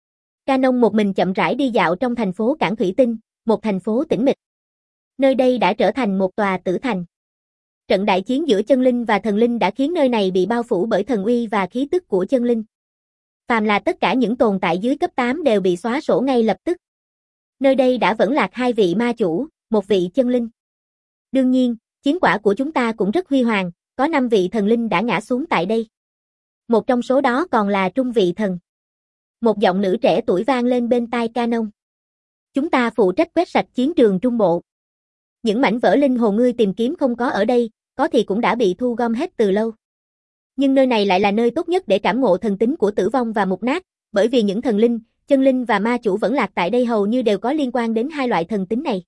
Canon một mình chậm rãi đi dạo trong thành phố Cảng Thủy Tinh, một thành phố tĩnh mịch. Nơi đây đã trở thành một tòa tử thành. Trận đại chiến giữa chân linh và thần linh đã khiến nơi này bị bao phủ bởi thần uy và khí tức của chân linh. Phàm là tất cả những tồn tại dưới cấp tám đều bị xóa sổ ngay lập tức. Nơi đây đã vẫn lạc hai vị ma chủ, một vị chân linh. Đương nhiên, chiến quả của chúng ta cũng rất huy hoàng, có năm vị thần linh đã ngã xuống tại đây. Một trong số đó còn là trung vị thần. Một giọng nữ trẻ tuổi vang lên bên tai Canon. Chúng ta phụ trách quét sạch chiến trường trung bộ. Những mảnh vỡ linh hồn ngươi tìm kiếm không có ở đây, có thì cũng đã bị thu gom hết từ lâu. Nhưng nơi này lại là nơi tốt nhất để cảm ngộ thần tính của tử vong và mục nát, bởi vì những thần linh, chân linh và ma chủ vẫn lạc tại đây hầu như đều có liên quan đến hai loại thần tính này.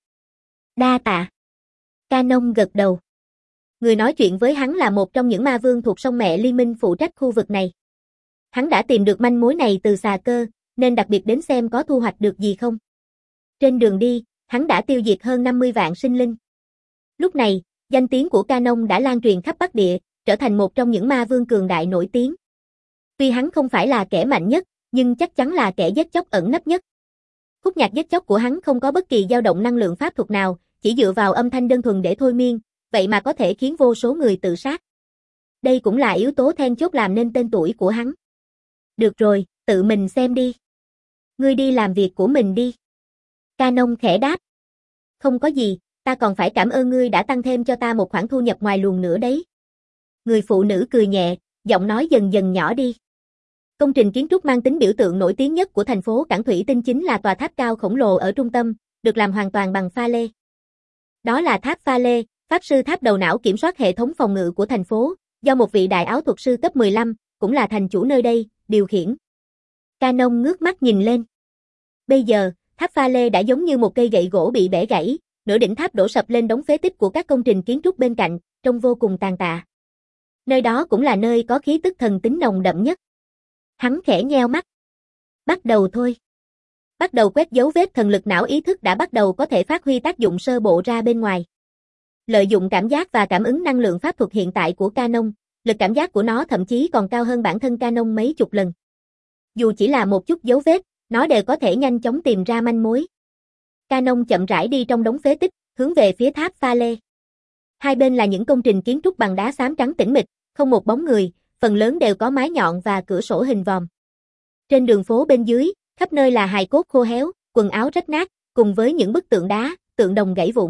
Đa tạ. Canon gật đầu. Người nói chuyện với hắn là một trong những ma vương thuộc sông mẹ liên minh phụ trách khu vực này. Hắn đã tìm được manh mối này từ xà cơ, nên đặc biệt đến xem có thu hoạch được gì không. Trên đường đi, hắn đã tiêu diệt hơn năm mươi vạn sinh linh. Lúc này, danh tiếng của Canon đã lan truyền khắp Bắc Địa, trở thành một trong những ma vương cường đại nổi tiếng. Tuy hắn không phải là kẻ mạnh nhất, nhưng chắc chắn là kẻ giết chóc ẩn nấp nhất. Khúc nhạc giết chóc của hắn không có bất kỳ dao động năng lượng pháp thuật nào, chỉ dựa vào âm thanh đơn thuần để thôi miên, vậy mà có thể khiến vô số người tự sát. Đây cũng là yếu tố then chốt làm nên tên tuổi của hắn. Được rồi, tự mình xem đi. Ngươi đi làm việc của mình đi. Canon khẽ đáp. Không có gì, ta còn phải cảm ơn ngươi đã tăng thêm cho ta một khoản thu nhập ngoài luồng nữa đấy. Người phụ nữ cười nhẹ, giọng nói dần dần nhỏ đi. Công trình kiến trúc mang tính biểu tượng nổi tiếng nhất của thành phố Cảng Thủy Tinh chính là tòa tháp cao khổng lồ ở trung tâm, được làm hoàn toàn bằng pha lê. Đó là tháp pha lê, pháp sư tháp đầu não kiểm soát hệ thống phòng ngự của thành phố, do một vị đại áo thuật sư cấp mười lăm, cũng là thành chủ nơi đây, điều khiển. Canon ngước mắt nhìn lên. Bây giờ, tháp pha lê đã giống như một cây gậy gỗ bị bẻ gãy, nửa đỉnh tháp đổ sập lên đống phế tích của các công trình kiến trúc bên cạnh, trông vô cùng tàn tạ. Nơi đó cũng là nơi có khí tức thần tính nồng đậm nhất. Hắn khẽ nheo mắt. Bắt đầu thôi. Bắt đầu quét dấu vết thần lực não ý thức đã bắt đầu có thể phát huy tác dụng sơ bộ ra bên ngoài. Lợi dụng cảm giác và cảm ứng năng lượng pháp thuật hiện tại của Canon, lực cảm giác của nó thậm chí còn cao hơn bản thân Canon mấy chục lần. Dù chỉ là một chút dấu vết, nó đều có thể nhanh chóng tìm ra manh mối. Canon chậm rãi đi trong đống phế tích, hướng về phía tháp pha lê. Hai bên là những công trình kiến trúc bằng đá xám trắng tĩnh mịch, không một bóng người, phần lớn đều có mái nhọn và cửa sổ hình vòm. Trên đường phố bên dưới, khắp nơi là hài cốt khô héo, quần áo rách nát, cùng với những bức tượng đá, tượng đồng gãy vụn.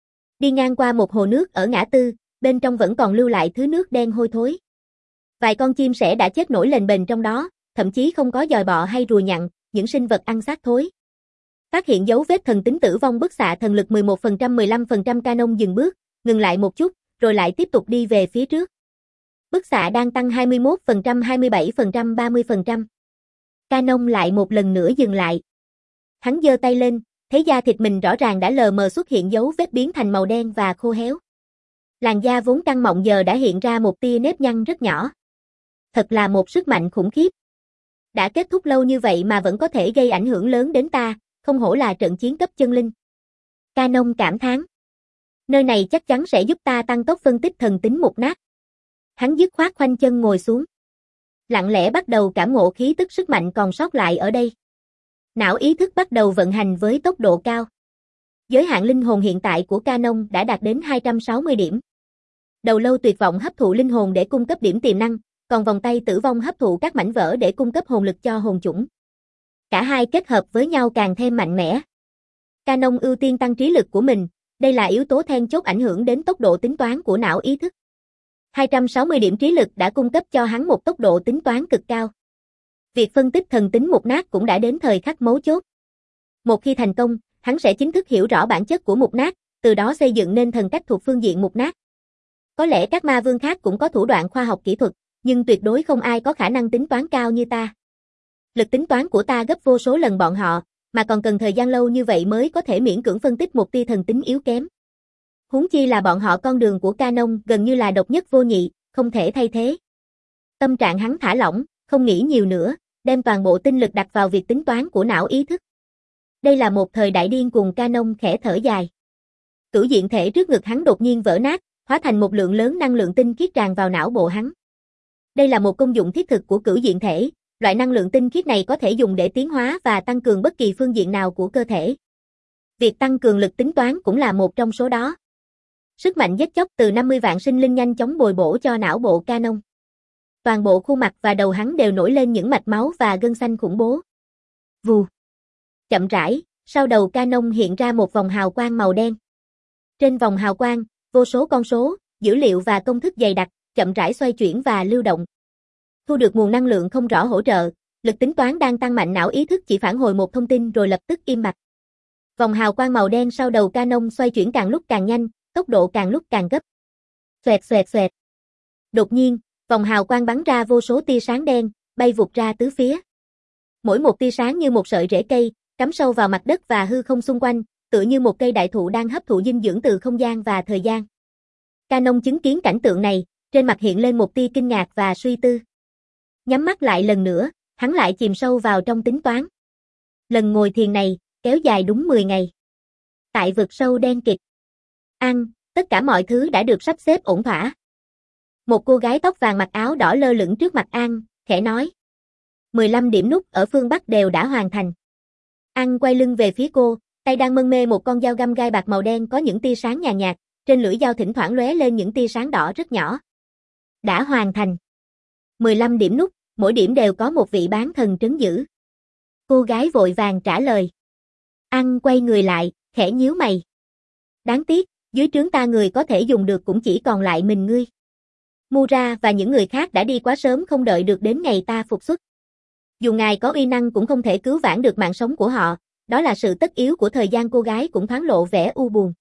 Đi ngang qua một hồ nước ở ngã tư, bên trong vẫn còn lưu lại thứ nước đen hôi thối. Vài con chim sẻ đã chết nổi lềnh bềnh trong đó, thậm chí không có dòi bọ hay rùa nhặn, những sinh vật ăn xác thối. Phát hiện dấu vết thần tính tử vong bức xạ thần lực mười một phần trăm mười lăm phần trăm Canon dừng bước, ngừng lại một chút, rồi lại tiếp tục đi về phía trước. Bức xạ đang tăng hai mươi mốt phần trăm hai mươi bảy phần trăm ba mươi phần trăm. Canon lại một lần nữa dừng lại. Hắn giơ tay lên, thấy da thịt mình rõ ràng đã lờ mờ xuất hiện dấu vết biến thành màu đen và khô héo. Làn da vốn căng mọng giờ đã hiện ra một tia nếp nhăn rất nhỏ. Thật là một sức mạnh khủng khiếp. Đã kết thúc lâu như vậy mà vẫn có thể gây ảnh hưởng lớn đến ta, không hổ là trận chiến cấp chân linh. Canon cảm thán. Nơi này chắc chắn sẽ giúp ta tăng tốc phân tích thần tính mục nát. Hắn dứt khoát khoanh chân ngồi xuống. Lặng lẽ bắt đầu cảm ngộ khí tức sức mạnh còn sót lại ở đây. Não ý thức bắt đầu vận hành với tốc độ cao. Giới hạn linh hồn hiện tại của Canon đã đạt đến hai trăm sáu mươi điểm. Đầu lâu tuyệt vọng hấp thụ linh hồn để cung cấp điểm tiềm năng, còn vòng tay tử vong hấp thụ các mảnh vỡ để cung cấp hồn lực cho hồn chủng. Cả hai kết hợp với nhau càng thêm mạnh mẽ. Canon ưu tiên tăng trí lực của mình, đây là yếu tố then chốt ảnh hưởng đến tốc độ tính toán của não ý thức. hai trăm sáu mươi điểm trí lực đã cung cấp cho hắn một tốc độ tính toán cực cao. Việc phân tích thần tính mục nát cũng đã đến thời khắc mấu chốt. Một khi thành công, hắn sẽ chính thức hiểu rõ bản chất của mục nát, từ đó xây dựng nên thần cách thuộc phương diện mục nát. Có lẽ các ma vương khác cũng có thủ đoạn khoa học kỹ thuật, nhưng tuyệt đối không ai có khả năng tính toán cao như ta. Lực tính toán của ta gấp vô số lần bọn họ, mà còn cần thời gian lâu như vậy mới có thể miễn cưỡng phân tích một tia thần tính yếu kém. Huống chi là bọn họ con đường của Canon gần như là độc nhất vô nhị, không thể thay thế. Tâm trạng hắn thả lỏng, không nghĩ nhiều nữa, đem toàn bộ tinh lực đặt vào việc tính toán của não ý thức. Đây là một thời đại điên cuồng. Canon khẽ thở dài. Cửu diện thể trước ngực hắn đột nhiên vỡ nát, hóa thành một lượng lớn năng lượng tinh khiết tràn vào não bộ hắn. Đây là một công dụng thiết thực của cửu diện thể, loại năng lượng tinh khiết này có thể dùng để tiến hóa và tăng cường bất kỳ phương diện nào của cơ thể. Việc tăng cường lực tính toán cũng là một trong số đó. Sức mạnh giết chóc từ năm mươi vạn sinh linh nhanh chóng bồi bổ cho não bộ Canon. Toàn bộ khuôn mặt và đầu hắn đều nổi lên những mạch máu và gân xanh khủng bố. Vù. Chậm rãi, sau đầu Canon hiện ra một vòng hào quang màu đen. Trên vòng hào quang, vô số con số, dữ liệu và công thức dày đặc, chậm rãi xoay chuyển và lưu động. Thu được nguồn năng lượng không rõ hỗ trợ, lực tính toán đang tăng mạnh, não ý thức chỉ phản hồi một thông tin rồi lập tức im bặt. Vòng hào quang màu đen sau đầu Canon xoay chuyển càng lúc càng nhanh, tốc độ càng lúc càng gấp. Xoẹt xoẹt xoẹt. Đột nhiên, vòng hào quang bắn ra vô số tia sáng đen, bay vụt ra tứ phía. Mỗi một tia sáng như một sợi rễ cây, cắm sâu vào mặt đất và hư không xung quanh, tựa như một cây đại thụ đang hấp thụ dinh dưỡng từ không gian và thời gian. Canon chứng kiến cảnh tượng này, trên mặt hiện lên một tia kinh ngạc và suy tư. Nhắm mắt lại lần nữa, hắn lại chìm sâu vào trong tính toán. Lần ngồi thiền này, kéo dài đúng mười ngày. Tại vực sâu đen kịt. Ăn, tất cả mọi thứ đã được sắp xếp ổn thỏa. Một cô gái tóc vàng mặc áo đỏ lơ lửng trước mặt An, khẽ nói. mười lăm điểm nút ở phương Bắc đều đã hoàn thành. An quay lưng về phía cô, tay đang mân mê một con dao găm gai bạc màu đen có những tia sáng nhàn nhạt, trên lưỡi dao thỉnh thoảng lóe lên những tia sáng đỏ rất nhỏ. Đã hoàn thành. mười lăm điểm nút, mỗi điểm đều có một vị bán thần trấn giữ. Cô gái vội vàng trả lời. An quay người lại, khẽ nhíu mày. Đáng tiếc, dưới trướng ta người có thể dùng được cũng chỉ còn lại mình ngươi. Mura và những người khác đã đi quá sớm không đợi được đến ngày ta phục xuất. Dù ngài có uy năng cũng không thể cứu vãn được mạng sống của họ, đó là sự tất yếu của thời gian. Cô gái cũng thoáng lộ vẻ u buồn.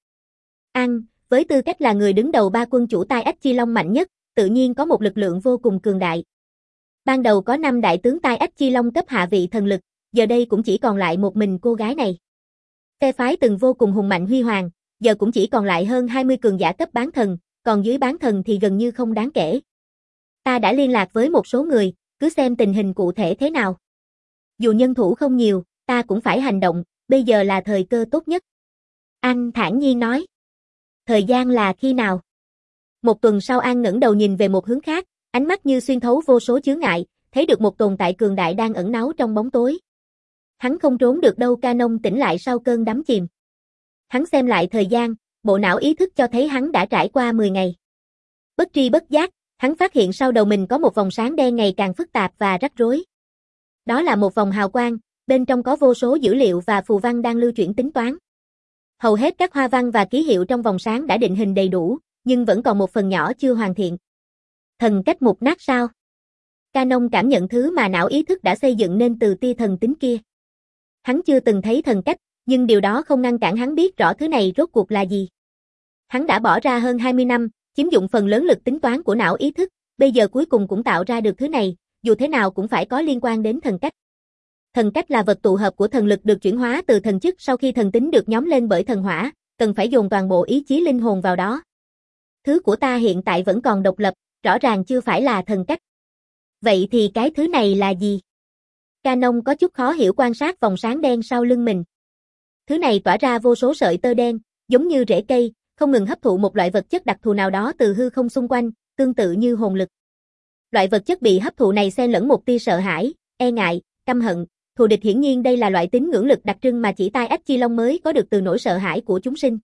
An, với tư cách là người đứng đầu ba quân chủ Tai Ách Chi Long mạnh nhất, tự nhiên có một lực lượng vô cùng cường đại. Ban đầu có năm đại tướng Tai Ách Chi Long cấp hạ vị thần lực, giờ đây cũng chỉ còn lại một mình cô gái này. Phe phái từng vô cùng hùng mạnh huy hoàng, giờ cũng chỉ còn lại hơn hai mươi cường giả cấp bán thần, còn dưới bán thần thì gần như không đáng kể. Ta đã liên lạc với một số người, cứ xem tình hình cụ thể thế nào. Dù nhân thủ không nhiều, ta cũng phải hành động, bây giờ là thời cơ tốt nhất. An thản nhiên nói. Thời gian là khi nào? Một tuần sau An ngẩng đầu nhìn về một hướng khác, ánh mắt như xuyên thấu vô số chướng ngại, thấy được một tồn tại cường đại đang ẩn náu trong bóng tối. Hắn không trốn được đâu. Canon tỉnh lại sau cơn đắm chìm. Hắn xem lại thời gian, bộ não ý thức cho thấy hắn đã trải qua mười ngày. Bất tri bất giác, hắn phát hiện sau đầu mình có một vòng sáng đen ngày càng phức tạp và rắc rối. Đó là một vòng hào quang, bên trong có vô số dữ liệu và phù văn đang lưu chuyển tính toán. Hầu hết các hoa văn và ký hiệu trong vòng sáng đã định hình đầy đủ, nhưng vẫn còn một phần nhỏ chưa hoàn thiện. Thần cách mục nát sao? Canon cảm nhận thứ mà não ý thức đã xây dựng nên từ tia thần tính kia. Hắn chưa từng thấy thần cách, nhưng điều đó không ngăn cản hắn biết rõ thứ này rốt cuộc là gì. Hắn đã bỏ ra hơn hai mươi năm, chiếm dụng phần lớn lực tính toán của não ý thức, bây giờ cuối cùng cũng tạo ra được thứ này, dù thế nào cũng phải có liên quan đến thần cách. Thần cách là vật tụ hợp của thần lực được chuyển hóa từ thần chức sau khi thần tính được nhóm lên bởi thần hỏa, cần phải dồn toàn bộ ý chí linh hồn vào đó. Thứ của ta hiện tại vẫn còn độc lập, rõ ràng chưa phải là thần cách. Vậy thì cái thứ này là gì? Canon có chút khó hiểu quan sát vòng sáng đen sau lưng mình. Thứ này tỏa ra vô số sợi tơ đen, giống như rễ cây, không ngừng hấp thụ một loại vật chất đặc thù nào đó từ hư không xung quanh, tương tự như hồn lực. Loại vật chất bị hấp thụ này xen lẫn một tia sợ hãi, e ngại, căm hận, thù địch. Hiển nhiên đây là loại tín ngưỡng lực đặc trưng mà chỉ Tai Ách Chi Long mới có được từ nỗi sợ hãi của chúng sinh.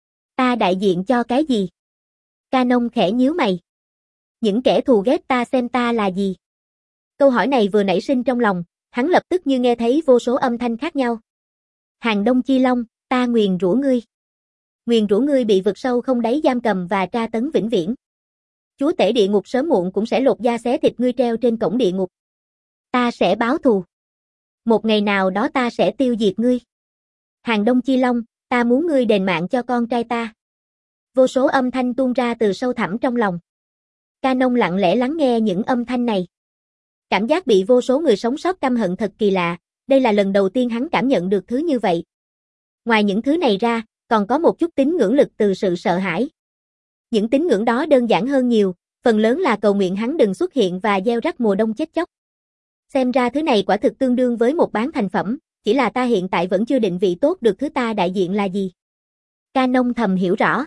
Ta đại diện cho cái gì? Canon khẽ nhíu mày. Những kẻ thù ghét ta xem ta là gì? Câu hỏi này vừa nảy sinh trong lòng, hắn lập tức như nghe thấy vô số âm thanh khác nhau. Hàng Đông Chi Long, ta nguyền rủa ngươi. Nguyền rủa ngươi bị vực sâu không đáy giam cầm và tra tấn vĩnh viễn. Chúa tể địa ngục sớm muộn cũng sẽ lột da xé thịt ngươi treo trên cổng địa ngục. Ta sẽ báo thù. Một ngày nào đó ta sẽ tiêu diệt ngươi. Hàng Đông Chi Long, ta muốn ngươi đền mạng cho con trai ta. Vô số âm thanh tuôn ra từ sâu thẳm trong lòng. Canon lặng lẽ lắng nghe những âm thanh này. Cảm giác bị vô số người sống sót căm hận thật kỳ lạ, đây là lần đầu tiên hắn cảm nhận được thứ như vậy. Ngoài những thứ này ra, còn có một chút tín ngưỡng lực từ sự sợ hãi. Những tín ngưỡng đó đơn giản hơn nhiều, phần lớn là cầu nguyện hắn đừng xuất hiện và gieo rắc mùa đông chết chóc. Xem ra thứ này quả thực tương đương với một bán thành phẩm, chỉ là ta hiện tại vẫn chưa định vị tốt được thứ ta đại diện là gì. Canon thầm hiểu rõ.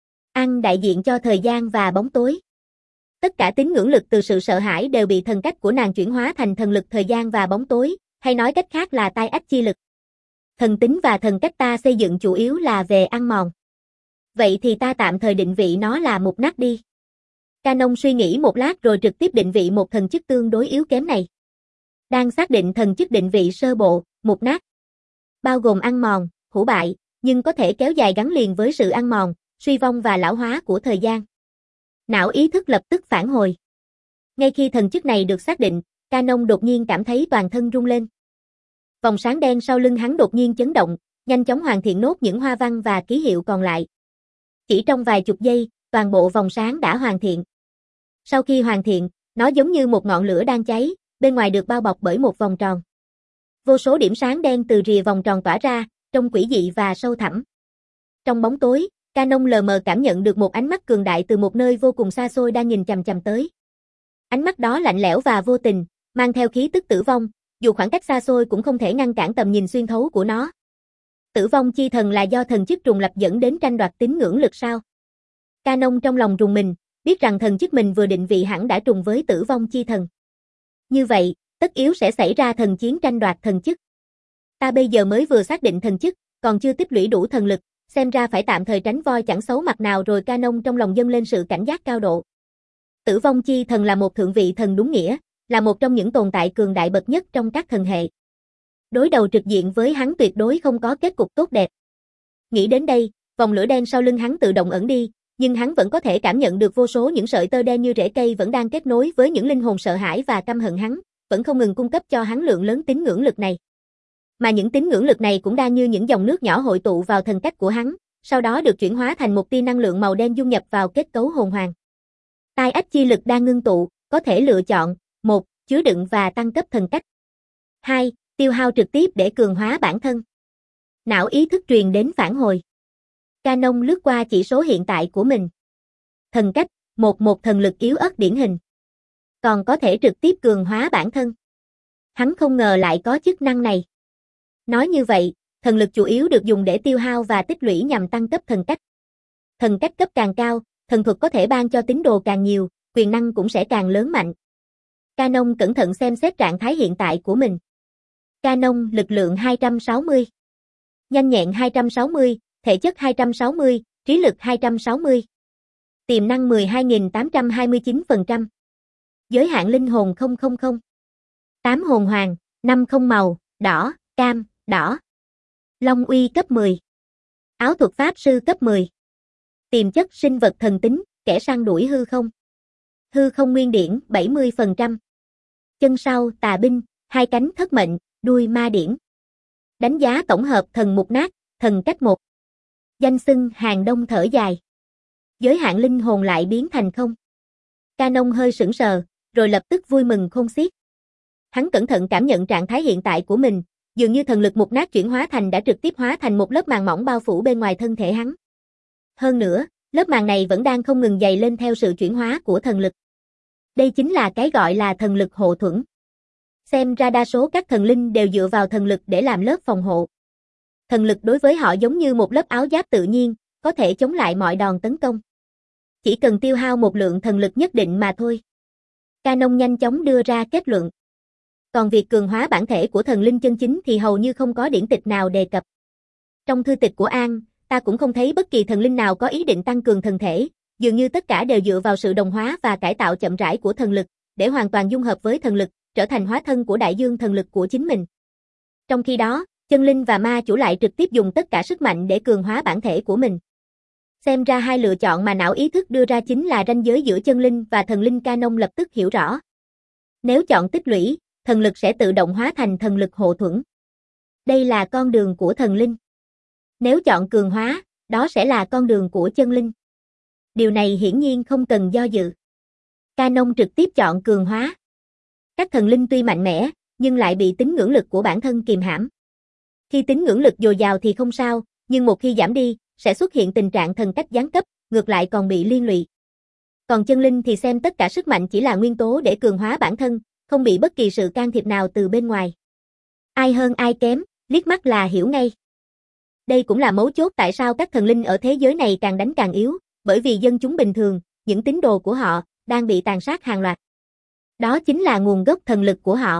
An đại diện cho thời gian và bóng tối. Tất cả tín ngưỡng lực từ sự sợ hãi đều bị thần cách của nàng chuyển hóa thành thần lực thời gian và bóng tối, hay nói cách khác là Tai Ách Chi lực. Thần tính và thần cách ta xây dựng chủ yếu là về ăn mòn. Vậy thì ta tạm thời định vị nó là mục nát đi. Canon suy nghĩ một lát rồi trực tiếp định vị một thần chức tương đối yếu kém này. Đang xác định thần chức định vị sơ bộ, mục nát. Bao gồm ăn mòn, hủ bại, nhưng có thể kéo dài gắn liền với sự ăn mòn, suy vong và lão hóa của thời gian. Não ý thức lập tức phản hồi. Ngay khi thần chức này được xác định, Canon đột nhiên cảm thấy toàn thân rung lên. Vòng sáng đen sau lưng hắn đột nhiên chấn động, nhanh chóng hoàn thiện nốt những hoa văn và ký hiệu còn lại. Chỉ trong vài chục giây, toàn bộ vòng sáng đã hoàn thiện. Sau khi hoàn thiện, nó giống như một ngọn lửa đang cháy, bên ngoài được bao bọc bởi một vòng tròn. Vô số điểm sáng đen từ rìa vòng tròn tỏa ra, trông quỷ dị và sâu thẳm. Trong bóng tối, Canon lờ mờ cảm nhận được một ánh mắt cường đại từ một nơi vô cùng xa xôi đang nhìn chằm chằm tới. Ánh mắt đó lạnh lẽo và vô tình, mang theo khí tức tử vong, dù khoảng cách xa xôi cũng không thể ngăn cản tầm nhìn xuyên thấu của nó. Tử vong chi thần là do thần chức trùng lập dẫn đến tranh đoạt tín ngưỡng lực sao? Canon trong lòng rùng mình, biết rằng thần chức mình vừa định vị hẳn đã trùng với tử vong chi thần. Như vậy, tất yếu sẽ xảy ra thần chiến tranh đoạt thần chức. Ta bây giờ mới vừa xác định thần chức, còn chưa tích lũy đủ thần lực, xem ra phải tạm thời tránh voi chẳng xấu mặt nào rồi. Canon trong lòng dâng lên sự cảnh giác cao độ. Tử vong chi thần là một thượng vị thần đúng nghĩa, là một trong những tồn tại cường đại bậc nhất trong các thần hệ. Đối đầu trực diện với hắn tuyệt đối không có kết cục tốt đẹp. Nghĩ đến đây, vòng lửa đen sau lưng hắn tự động ẩn đi, nhưng hắn vẫn có thể cảm nhận được vô số những sợi tơ đen như rễ cây vẫn đang kết nối với những linh hồn sợ hãi và căm hận hắn, vẫn không ngừng cung cấp cho hắn lượng lớn tín ngưỡng lực này. Mà những tín ngưỡng lực này cũng đang như những dòng nước nhỏ hội tụ vào thần cách của hắn, sau đó được chuyển hóa thành một tia năng lượng màu đen dung nhập vào kết cấu hồn hoàng. Tai ách chi lực đang ngưng tụ, có thể lựa chọn: một. Chứa đựng và tăng cấp thần cách. hai. Tiêu hao trực tiếp để cường hóa bản thân. Não ý thức truyền đến phản hồi. Canon lướt qua chỉ số hiện tại của mình. Thần cách, một một thần lực yếu ớt điển hình. Còn có thể trực tiếp cường hóa bản thân. Hắn không ngờ lại có chức năng này. Nói như vậy, thần lực chủ yếu được dùng để tiêu hao và tích lũy nhằm tăng cấp thần cách. Thần cách cấp càng cao, thần thuật có thể ban cho tín đồ càng nhiều, quyền năng cũng sẽ càng lớn mạnh. Canon cẩn thận xem xét trạng thái hiện tại của mình. Canon lực lượng hai trăm sáu mươi, nhanh nhẹn hai trăm sáu mươi, thể chất hai trăm sáu mươi, trí lực hai trăm sáu mươi. Tiềm năng mười hai nghìn tám trăm hai mươi chín phần trăm. Giới hạn linh hồn không không không. tám hồn hoàng, năm không màu, đỏ, cam, đỏ. Long uy cấp mười. Áo thuật pháp sư cấp mười. Tiềm chất sinh vật thần tính, kẻ săn đuổi hư không. Hư không nguyên điển bảy mươi phần trăm. Chân sau tà binh, hai cánh thất mệnh, đuôi ma điển. Đánh giá tổng hợp thần mục nát, thần cách một. Danh xưng hàng đông thở dài. Giới hạn linh hồn lại biến thành không. Canon hơi sững sờ, rồi lập tức vui mừng khôn xiết. Hắn cẩn thận cảm nhận trạng thái hiện tại của mình, dường như thần lực mục nát chuyển hóa thành đã trực tiếp hóa thành một lớp màng mỏng bao phủ bên ngoài thân thể hắn. Hơn nữa, lớp màng này vẫn đang không ngừng dày lên theo sự chuyển hóa của thần lực. Đây chính là cái gọi là thần lực hộ thuẫn. Xem ra đa số các thần linh đều dựa vào thần lực để làm lớp phòng hộ. Thần lực đối với họ giống như một lớp áo giáp tự nhiên, có thể chống lại mọi đòn tấn công. Chỉ cần tiêu hao một lượng thần lực nhất định mà thôi. Canon nhanh chóng đưa ra kết luận. Còn việc cường hóa bản thể của thần linh chân chính thì hầu như không có điển tịch nào đề cập. Trong thư tịch của An, ta cũng không thấy bất kỳ thần linh nào có ý định tăng cường thần thể, dường như tất cả đều dựa vào sự đồng hóa và cải tạo chậm rãi của thần lực, để hoàn toàn dung hợp với thần lực, trở thành hóa thân của đại dương thần lực của chính mình. Trong khi đó, chân linh và ma chủ lại trực tiếp dùng tất cả sức mạnh để cường hóa bản thể của mình. Xem ra hai lựa chọn mà não ý thức đưa ra chính là ranh giới giữa chân linh và thần linh. Canon lập tức hiểu rõ. Nếu chọn tích lũy, thần lực sẽ tự động hóa thành thần lực hộ thuẫn. Đây là con đường của thần linh. Nếu chọn cường hóa, đó sẽ là con đường của chân linh. Điều này hiển nhiên không cần do dự. Canon trực tiếp chọn cường hóa. Các thần linh tuy mạnh mẽ, nhưng lại bị tín ngưỡng lực của bản thân kìm hãm. Khi tín ngưỡng lực dồi dào thì không sao, nhưng một khi giảm đi, sẽ xuất hiện tình trạng thần cách giáng cấp, ngược lại còn bị liên lụy. Còn chân linh thì xem tất cả sức mạnh chỉ là nguyên tố để cường hóa bản thân, không bị bất kỳ sự can thiệp nào từ bên ngoài. Ai hơn ai kém, liếc mắt là hiểu ngay. Đây cũng là mấu chốt tại sao các thần linh ở thế giới này càng đánh càng yếu, bởi vì dân chúng bình thường, những tín đồ của họ, đang bị tàn sát hàng loạt. Đó chính là nguồn gốc thần lực của họ.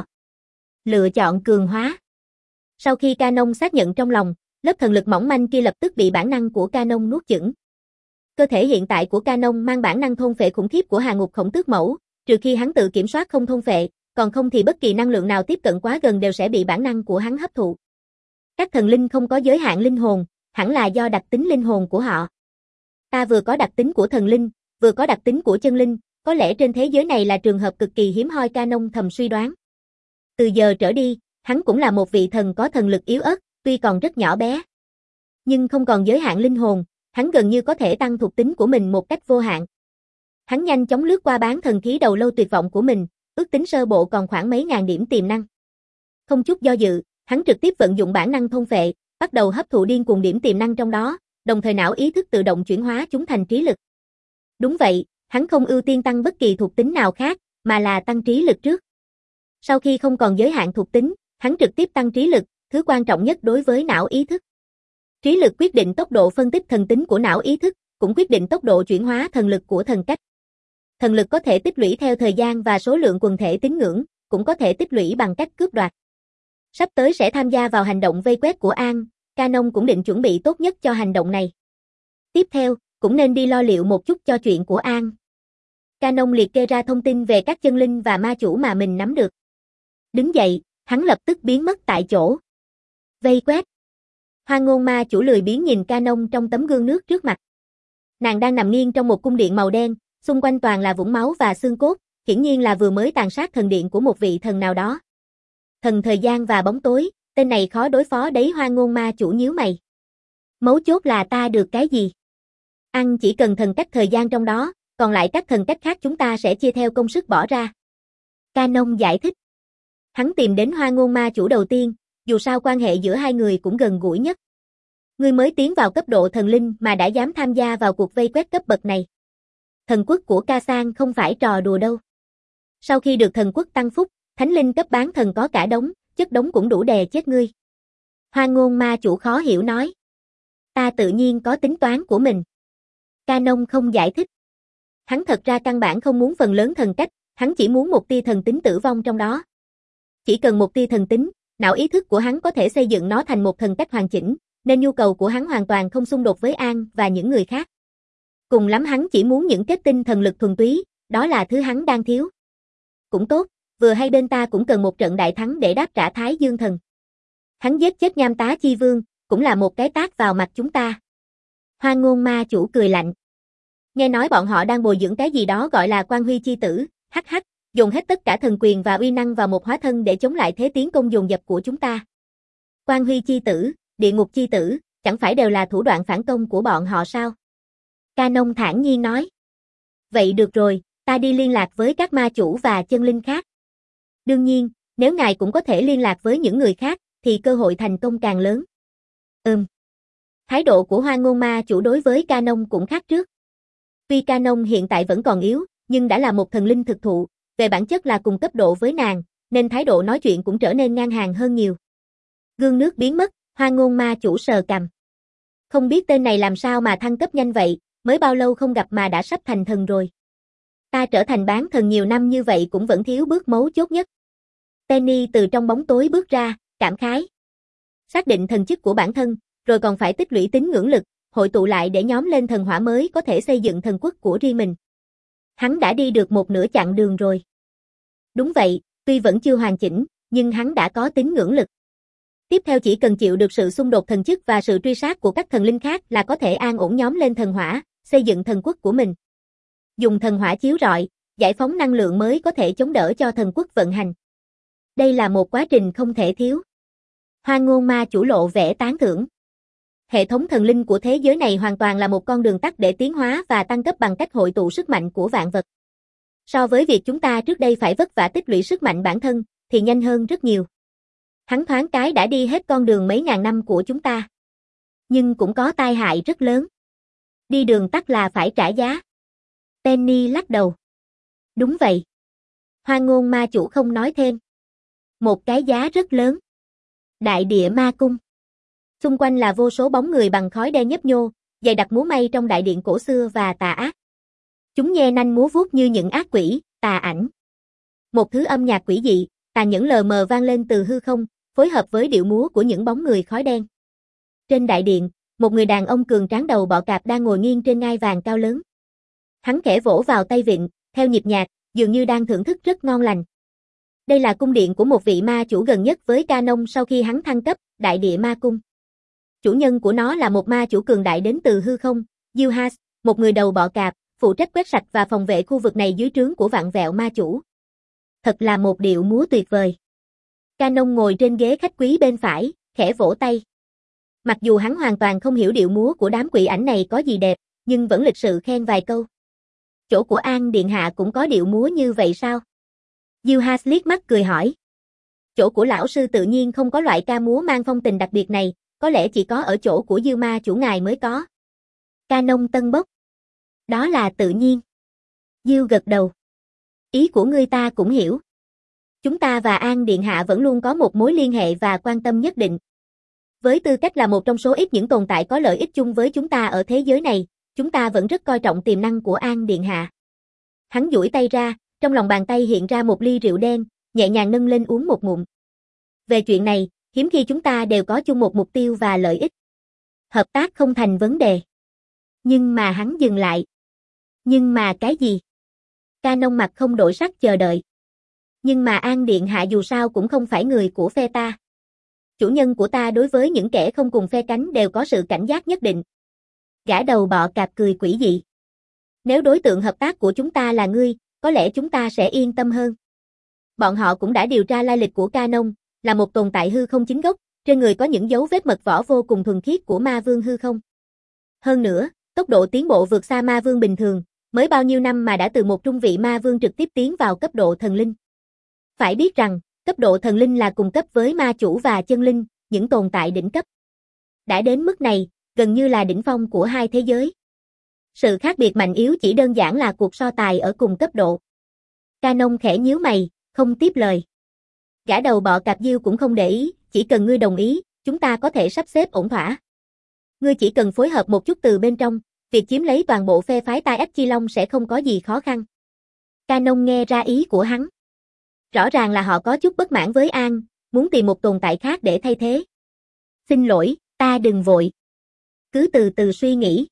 Lựa chọn cường hóa. Sau khi Canon xác nhận trong lòng, lớp thần lực mỏng manh kia lập tức bị bản năng của Canon nuốt chửng. Cơ thể hiện tại của Canon mang bản năng thôn phệ khủng khiếp của Hà Ngục Khổng Tước Mẫu, trừ khi hắn tự kiểm soát không thôn phệ, còn không thì bất kỳ năng lượng nào tiếp cận quá gần đều sẽ bị bản năng của hắn hấp thụ. Các thần linh không có giới hạn linh hồn, hẳn là do đặc tính linh hồn của họ. Ta vừa có đặc tính của thần linh, vừa có đặc tính của chân linh, có lẽ trên thế giới này là trường hợp cực kỳ hiếm hoi. Canon thầm suy đoán. Từ giờ trở đi, hắn cũng là một vị thần có thần lực yếu ớt, tuy còn rất nhỏ bé. Nhưng không còn giới hạn linh hồn, hắn gần như có thể tăng thuộc tính của mình một cách vô hạn. Hắn nhanh chóng lướt qua bán thần khí đầu lâu tuyệt vọng của mình, ước tính sơ bộ còn khoảng mấy ngàn điểm tiềm năng. Không chút do dự, hắn trực tiếp vận dụng bản năng thôn phệ, bắt đầu hấp thụ điên cuồng điểm tiềm năng trong đó, đồng thời não ý thức tự động chuyển hóa chúng thành trí lực. Đúng vậy, hắn không ưu tiên tăng bất kỳ thuộc tính nào khác, mà là tăng trí lực trước. Sau khi không còn giới hạn thuộc tính, hắn trực tiếp tăng trí lực, thứ quan trọng nhất đối với não ý thức. Trí lực quyết định tốc độ phân tích thần tính của não ý thức, cũng quyết định tốc độ chuyển hóa thần lực của thần cách. Thần lực có thể tích lũy theo thời gian và số lượng quần thể tín ngưỡng, cũng có thể tích lũy bằng cách cướp đoạt. Sắp tới sẽ tham gia vào hành động vây quét của An, Canon cũng định chuẩn bị tốt nhất cho hành động này. Tiếp theo, cũng nên đi lo liệu một chút cho chuyện của An. Canon liệt kê ra thông tin về các chân linh và ma chủ mà mình nắm được. Đứng dậy, hắn lập tức biến mất tại chỗ. Vây quét. Hoa ngôn ma chủ lười biếng nhìn Canon trong tấm gương nước trước mặt. Nàng đang nằm nghiêng trong một cung điện màu đen, xung quanh toàn là vũng máu và xương cốt, hiển nhiên là vừa mới tàn sát thần điện của một vị thần nào đó. Thần thời gian và bóng tối, tên này khó đối phó đấy. Hoa ngôn ma chủ nhíu mày. Mấu chốt là ta được cái gì? Ăn chỉ cần thần cách thời gian trong đó, còn lại các thần cách khác chúng ta sẽ chia theo công sức bỏ ra. Canon giải thích. Hắn tìm đến hoa ngôn ma chủ đầu tiên, dù sao quan hệ giữa hai người cũng gần gũi nhất. Ngươi mới tiến vào cấp độ thần linh mà đã dám tham gia vào cuộc vây quét cấp bậc này. Thần quốc của Ca Sang không phải trò đùa đâu. Sau khi được thần quốc tăng phúc, thánh linh cấp bán thần có cả đống, chất đống cũng đủ đè chết ngươi. Hoa ngôn ma chủ khó hiểu nói. Ta tự nhiên có tính toán của mình. Canon không giải thích. Hắn thật ra căn bản không muốn phần lớn thần cách, hắn chỉ muốn một tia thần tính tử vong trong đó. Chỉ cần một tia thần tính, não ý thức của hắn có thể xây dựng nó thành một thần cách hoàn chỉnh, nên nhu cầu của hắn hoàn toàn không xung đột với An và những người khác. Cùng lắm hắn chỉ muốn những kết tinh thần lực thuần túy, đó là thứ hắn đang thiếu. Cũng tốt, vừa hay bên ta cũng cần một trận đại thắng để đáp trả Thái Dương thần. Hắn giết chết Nham Tá Chi Vương, cũng là một cái tát vào mặt chúng ta. Hoa ngôn ma chủ cười lạnh. Nghe nói bọn họ đang bồi dưỡng cái gì đó gọi là Quan Huy Chi Tử, hắc hắc, dùng hết tất cả thần quyền và uy năng vào một hóa thân để chống lại thế tiến công dồn dập của chúng ta. Quan Huy Chi Tử, Địa Ngục Chi Tử, chẳng phải đều là thủ đoạn phản công của bọn họ sao? Canon thản nhiên nói. Vậy được rồi, ta đi liên lạc với các ma chủ và chân linh khác. Đương nhiên, nếu ngài cũng có thể liên lạc với những người khác, thì cơ hội thành công càng lớn. Ừm. Thái độ của hoa ngôn ma chủ đối với Canon cũng khác trước. Tuy Canon hiện tại vẫn còn yếu, nhưng đã là một thần linh thực thụ, về bản chất là cùng cấp độ với nàng, nên thái độ nói chuyện cũng trở nên ngang hàng hơn nhiều. Gương nước biến mất, hoa ngôn ma chủ sờ cằm. Không biết tên này làm sao mà thăng cấp nhanh vậy, mới bao lâu không gặp mà đã sắp thành thần rồi. Ta trở thành bán thần nhiều năm như vậy cũng vẫn thiếu bước mấu chốt nhất. Penny từ trong bóng tối bước ra, cảm khái. Xác định thần chức của bản thân, rồi còn phải tích lũy tín ngưỡng lực, hội tụ lại để nhóm lên thần hỏa mới có thể xây dựng thần quốc của riêng mình. Hắn đã đi được một nửa chặng đường rồi. Đúng vậy, tuy vẫn chưa hoàn chỉnh, nhưng hắn đã có tín ngưỡng lực. Tiếp theo chỉ cần chịu được sự xung đột thần chức và sự truy sát của các thần linh khác là có thể an ổn nhóm lên thần hỏa, xây dựng thần quốc của mình. Dùng thần hỏa chiếu rọi, giải phóng năng lượng mới có thể chống đỡ cho thần quốc vận hành. Đây là một quá trình không thể thiếu. Hoa ngôn ma chủ lộ vẻ tán thưởng. Hệ thống thần linh của thế giới này hoàn toàn là một con đường tắt để tiến hóa và tăng cấp bằng cách hội tụ sức mạnh của vạn vật. So với việc chúng ta trước đây phải vất vả tích lũy sức mạnh bản thân, thì nhanh hơn rất nhiều. Hắn thoáng cái đã đi hết con đường mấy ngàn năm của chúng ta. Nhưng cũng có tai hại rất lớn. Đi đường tắt là phải trả giá. Penny lắc đầu. Đúng vậy. Hoa ngôn ma chủ không nói thêm. Một cái giá rất lớn. Đại địa ma cung. Xung quanh là vô số bóng người bằng khói đen nhấp nhô, dày đặc múa may trong đại điện cổ xưa và tà ác. Chúng nhe nanh múa vuốt như những ác quỷ, tà ảnh. Một thứ âm nhạc quỷ dị, tàn nhẫn lờ mờ vang lên từ hư không, phối hợp với điệu múa của những bóng người khói đen. Trên đại điện, một người đàn ông cường tráng đầu bọ cạp đang ngồi nghiêng trên ngai vàng cao lớn. Hắn khẽ vỗ vào tay vịn, theo nhịp nhạc, dường như đang thưởng thức rất ngon lành. Đây là cung điện của một vị ma chủ gần nhất với Canon sau khi hắn thăng cấp, Đại Địa Ma Cung. Chủ nhân của nó là một ma chủ cường đại đến từ hư không, Yuhas, một người đầu bọ cạp, phụ trách quét sạch và phòng vệ khu vực này dưới trướng của vạn vẹo ma chủ. Thật là một điệu múa tuyệt vời. Canon ngồi trên ghế khách quý bên phải, khẽ vỗ tay. Mặc dù hắn hoàn toàn không hiểu điệu múa của đám quỷ ảnh này có gì đẹp, nhưng vẫn lịch sự khen vài câu. Chỗ của An Điện Hạ cũng có điệu múa như vậy sao? Yuhas liếc mắt cười hỏi. Chỗ của lão sư tự nhiên không có loại ca múa mang phong tình đặc biệt này, có lẽ chỉ có ở chỗ của Dư Ma chủ ngài mới có. Canon tân bốc. Đó là tự nhiên. Dư gật đầu. Ý của ngươi ta cũng hiểu. Chúng ta và An Điện Hạ vẫn luôn có một mối liên hệ và quan tâm nhất định. Với tư cách là một trong số ít những tồn tại có lợi ích chung với chúng ta ở thế giới này, chúng ta vẫn rất coi trọng tiềm năng của An Điện Hạ. Hắn duỗi tay ra, trong lòng bàn tay hiện ra một ly rượu đen, nhẹ nhàng nâng lên uống một ngụm. Về chuyện này, hiếm khi chúng ta đều có chung một mục tiêu và lợi ích. Hợp tác không thành vấn đề. Nhưng mà hắn dừng lại. Nhưng mà cái gì? Canon mặt không đổi sắc chờ đợi. Nhưng mà An Điện Hạ dù sao cũng không phải người của phe ta. Chủ nhân của ta đối với những kẻ không cùng phe cánh đều có sự cảnh giác nhất định. Gã đầu bọ cạp cười quỷ dị. Nếu đối tượng hợp tác của chúng ta là ngươi, có lẽ chúng ta sẽ yên tâm hơn. Bọn họ cũng đã điều tra lai lịch của Canon, là một tồn tại hư không chính gốc, trên người có những dấu vết mật võ vô cùng thuần khiết của ma vương hư không. Hơn nữa, tốc độ tiến bộ vượt xa ma vương bình thường, mới bao nhiêu năm mà đã từ một trung vị ma vương trực tiếp tiến vào cấp độ thần linh. Phải biết rằng, cấp độ thần linh là cùng cấp với ma chủ và chân linh, những tồn tại đỉnh cấp. Đã đến mức này, gần như là đỉnh phong của hai thế giới. Sự khác biệt mạnh yếu chỉ đơn giản là cuộc so tài ở cùng cấp độ. Canon khẽ nhíu mày, không tiếp lời. Gã đầu bọ cạp Diêu cũng không để ý, chỉ cần ngươi đồng ý, chúng ta có thể sắp xếp ổn thỏa. Ngươi chỉ cần phối hợp một chút từ bên trong, việc chiếm lấy toàn bộ phe phái Tai Ách Chi Long sẽ không có gì khó khăn. Canon nghe ra ý của hắn. Rõ ràng là họ có chút bất mãn với An, muốn tìm một tồn tại khác để thay thế. Xin lỗi, ta đừng vội. Cứ từ từ suy nghĩ.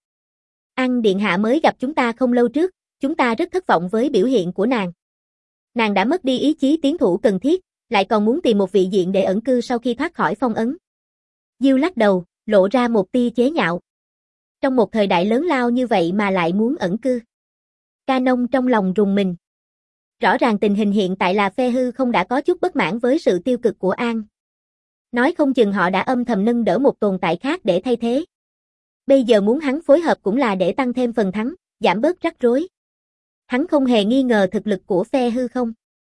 An Điện Hạ mới gặp chúng ta không lâu trước, chúng ta rất thất vọng với biểu hiện của nàng. Nàng đã mất đi ý chí tiến thủ cần thiết, lại còn muốn tìm một vị diện để ẩn cư sau khi thoát khỏi phong ấn. Diêu lắc đầu, lộ ra một tia chế nhạo. Trong một thời đại lớn lao như vậy mà lại muốn ẩn cư. Canon trong lòng rùng mình. Rõ ràng tình hình hiện tại là phe hư không đã có chút bất mãn với sự tiêu cực của An. Nói không chừng họ đã âm thầm nâng đỡ một tồn tại khác để thay thế. Bây giờ muốn hắn phối hợp cũng là để tăng thêm phần thắng, giảm bớt rắc rối. Hắn không hề nghi ngờ thực lực của phe hư không.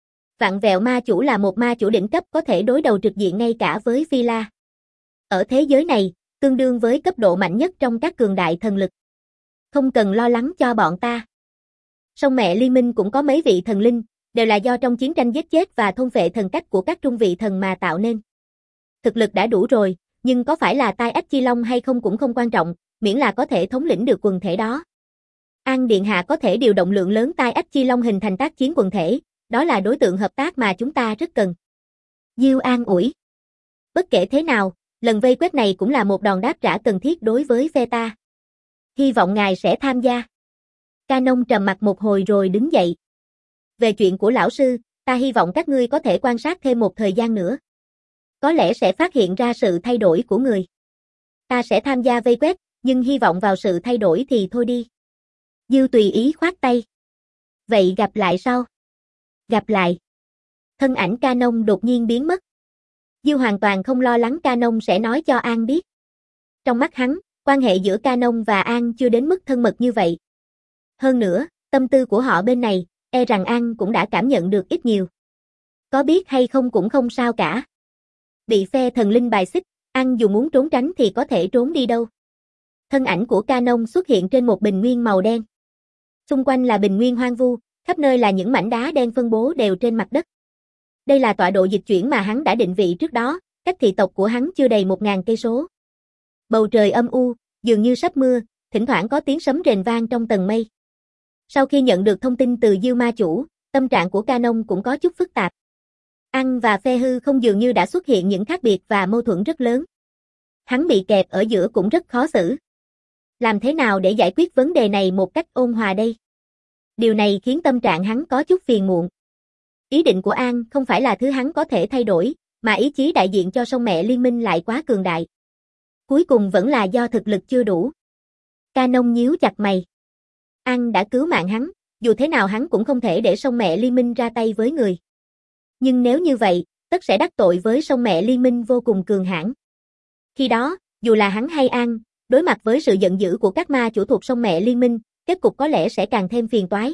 Vạn Vẹo Ma Chủ là một ma chủ đỉnh cấp có thể đối đầu trực diện ngay cả với Phi La. Ở thế giới này, tương đương với cấp độ mạnh nhất trong các cường đại thần lực. Không cần lo lắng cho bọn ta. Song Mẹ Liên Minh cũng có mấy vị thần linh, đều là do trong chiến tranh giết chết và thôn phệ thần cách của các trung vị thần mà tạo nên. Thực lực đã đủ rồi, nhưng có phải là Tai Ách Chi Long hay không cũng không quan trọng, miễn là có thể thống lĩnh được quần thể đó. An Điện Hạ có thể điều động lượng lớn Tai Ách Chi Long hình thành tác chiến quần thể, đó là đối tượng hợp tác mà chúng ta rất cần. Diêu an ủi. Bất kể thế nào, lần vây quét này cũng là một đòn đáp trả cần thiết đối với phe ta. Hy vọng ngài sẽ tham gia. Canon trầm mặt một hồi rồi đứng dậy. Về chuyện của lão sư, ta hy vọng các ngươi có thể quan sát thêm một thời gian nữa. Có lẽ sẽ phát hiện ra sự thay đổi của người. Ta sẽ tham gia vây quét, nhưng hy vọng vào sự thay đổi thì thôi đi. Diêu tùy ý khoát tay. Vậy gặp lại sau. Gặp lại. Thân ảnh Canon đột nhiên biến mất. Diêu hoàn toàn không lo lắng Canon sẽ nói cho An biết. Trong mắt hắn, quan hệ giữa Canon và An chưa đến mức thân mật như vậy. Hơn nữa, tâm tư của họ bên này, e rằng An cũng đã cảm nhận được ít nhiều. Có biết hay không cũng không sao cả. Bị phe thần linh bài xích, An dù muốn trốn tránh thì có thể trốn đi đâu. Thân ảnh của Canon xuất hiện trên một bình nguyên màu đen. Xung quanh là bình nguyên hoang vu, khắp nơi là những mảnh đá đen phân bố đều trên mặt đất. Đây là tọa độ dịch chuyển mà hắn đã định vị trước đó, cách thị tộc của hắn chưa đầy một ngàn cây số. Bầu trời âm u, dường như sắp mưa, thỉnh thoảng có tiếng sấm rền vang trong tầng mây. Sau khi nhận được thông tin từ Diêu ma chủ, tâm trạng của Canon cũng có chút phức tạp. An và phe hư không dường như đã xuất hiện những khác biệt và mâu thuẫn rất lớn. Hắn bị kẹp ở giữa cũng rất khó xử. Làm thế nào để giải quyết vấn đề này một cách ôn hòa đây? Điều này khiến tâm trạng hắn có chút phiền muộn. Ý định của An không phải là thứ hắn có thể thay đổi, mà ý chí đại diện cho Song Mẹ Liên Minh lại quá cường đại. Cuối cùng vẫn là do thực lực chưa đủ. Canon nhíu chặt mày. An đã cứu mạng hắn, dù thế nào hắn cũng không thể để Song Mẹ Liên Minh ra tay với người. Nhưng nếu như vậy, tất sẽ đắc tội với Song Mẹ Liên Minh vô cùng cường hãn. Khi đó, dù là hắn hay An, đối mặt với sự giận dữ của các ma chủ thuộc Song Mẹ Liên Minh, kết cục có lẽ sẽ càng thêm phiền toái.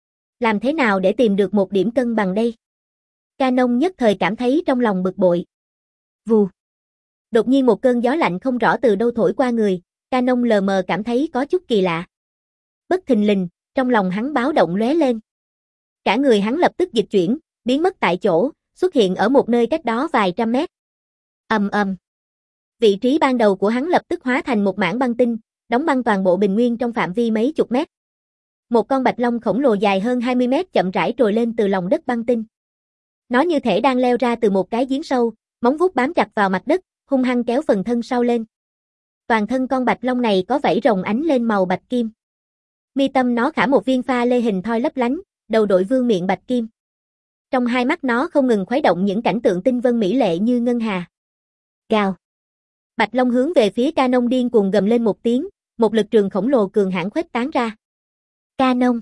Làm thế nào để tìm được một điểm cân bằng đây? Canon nhất thời cảm thấy trong lòng bực bội. Vù. Đột nhiên một cơn gió lạnh không rõ từ đâu thổi qua người, Canon lờ mờ cảm thấy có chút kỳ lạ. Bất thình lình, trong lòng hắn báo động lóe lên. Cả người hắn lập tức dịch chuyển, biến mất tại chỗ, xuất hiện ở một nơi cách đó vài trăm mét. Ầm ầm. Vị trí ban đầu của hắn lập tức hóa thành một mảng băng tinh, đóng băng toàn bộ bình nguyên trong phạm vi mấy chục mét. Một con bạch long khổng lồ dài hơn hai mươi mét chậm rãi trồi lên từ lòng đất băng tinh. Nó như thể đang leo ra từ một cái giếng sâu, móng vuốt bám chặt vào mặt đất, hung hăng kéo phần thân sau lên. Toàn thân con bạch long này có vảy rồng ánh lên màu bạch kim. Mi tâm nó khả một viên pha lê hình thoi lấp lánh, đầu đội vương miện bạch kim. Trong hai mắt nó không ngừng khuấy động những cảnh tượng tinh vân mỹ lệ như ngân hà. Gào. Bạch long hướng về phía Canon điên cuồng gầm lên một tiếng, một lực trường khổng lồ cường hãn khuếch tán ra. Canon,